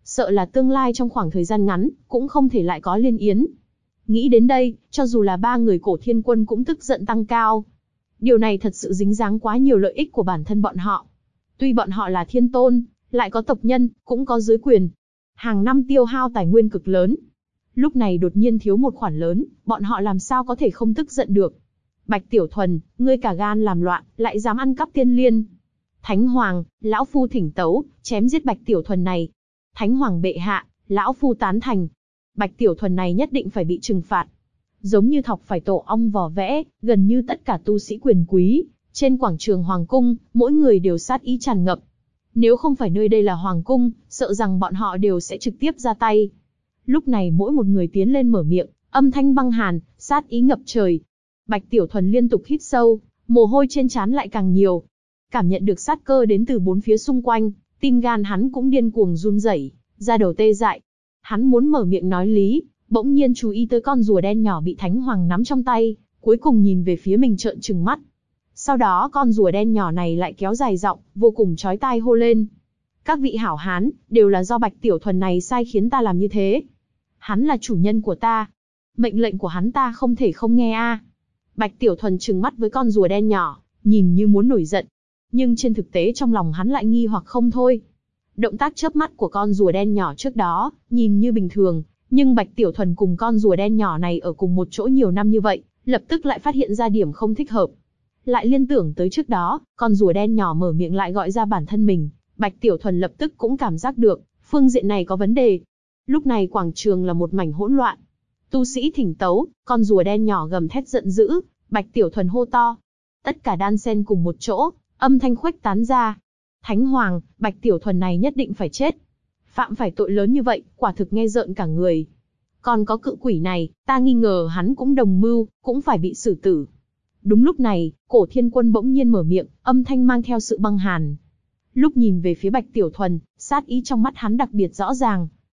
Sợ là tương lai trong khoảng thời gian ngắn, cũng không thể lại có liên yến. Nghĩ đến đây, cho dù là 3 người Cổ Thiên Quân cũng tức giận tăng cao. Điều này thật sự dính dáng quá nhiều lợi ích của bản thân bọn họ. Tuy bọn họ là thiên tôn, lại có tộc nhân, cũng có dưới quyền. Hàng năm tiêu hao tài nguyên cực lớn. Lúc này đột nhiên thiếu một khoản lớn, bọn họ làm sao có thể không tức giận được. Bạch Tiểu Thuần, ngươi cả gan làm loạn, lại dám ăn cắp tiên liên. Thánh Hoàng, lão phu thỉnh tấu, chém giết Bạch Tiểu Thuần này. Thánh Hoàng bệ hạ, lão phu tán thành. Bạch Tiểu Thuần này nhất định phải bị trừng phạt. Giống như thọc phải tổ ong vò vẽ, gần như tất cả tu sĩ quyền quý, trên quảng trường Hoàng Cung, mỗi người đều sát ý tràn ngập. Nếu không phải nơi đây là Hoàng Cung, sợ rằng bọn họ đều sẽ trực tiếp ra tay. Lúc này mỗi một người tiến lên mở miệng, âm thanh băng hàn, sát ý ngập trời. Bạch Tiểu Thuần liên tục hít sâu, mồ hôi trên trán lại càng nhiều. Cảm nhận được sát cơ đến từ bốn phía xung quanh, tim gan hắn cũng điên cuồng run rẩy, da đầu tê dại. Hắn muốn mở miệng nói lý, bỗng nhiên chú ý tới con rùa đen nhỏ bị Thánh Hoàng nắm trong tay, cuối cùng nhìn về phía mình trợn trừng mắt. Sau đó con rùa đen nhỏ này lại kéo dài giọng, vô cùng chói tai hô lên. Các vị hảo hán, đều là do Bạch Tiểu Thuần này sai khiến ta làm như thế. Hắn là chủ nhân của ta. Mệnh lệnh của hắn ta không thể không nghe a. Bạch Tiểu Thuần trừng mắt với con rùa đen nhỏ, nhìn như muốn nổi giận. Nhưng trên thực tế trong lòng hắn lại nghi hoặc không thôi. Động tác chớp mắt của con rùa đen nhỏ trước đó, nhìn như bình thường, nhưng Bạch Tiểu Thuần cùng con rùa đen nhỏ này ở cùng một chỗ nhiều năm như vậy, lập tức lại phát hiện ra điểm không thích hợp. Lại liên tưởng tới trước đó, con rùa đen nhỏ mở miệng lại gọi ra bản thân mình, Bạch Tiểu Thuần lập tức cũng cảm giác được, phương diện này có vấn đề. Lúc này quảng trường là một mảnh hỗn loạn. Tu sĩ thỉnh tấu, con rùa đen nhỏ gầm thét giận dữ, Bạch Tiểu Thuần hô to. Tất cả đan xen cùng một chỗ, âm thanh khuếch tán ra. Thánh Hoàng, Bạch Tiểu Thuần này nhất định phải chết. Phạm phải tội lớn như vậy, quả thực nghe rợn cả người. Còn có cự quỷ này, ta nghi ngờ hắn cũng đồng mưu, cũng phải bị xử tử. Đúng lúc này, Cổ Thiên Quân bỗng nhiên mở miệng, âm thanh mang theo sự băng hàn. Lúc nhìn về phía Bạch Tiểu Thuần, sát ý trong mắt hắn đặc biệt rõ ràng,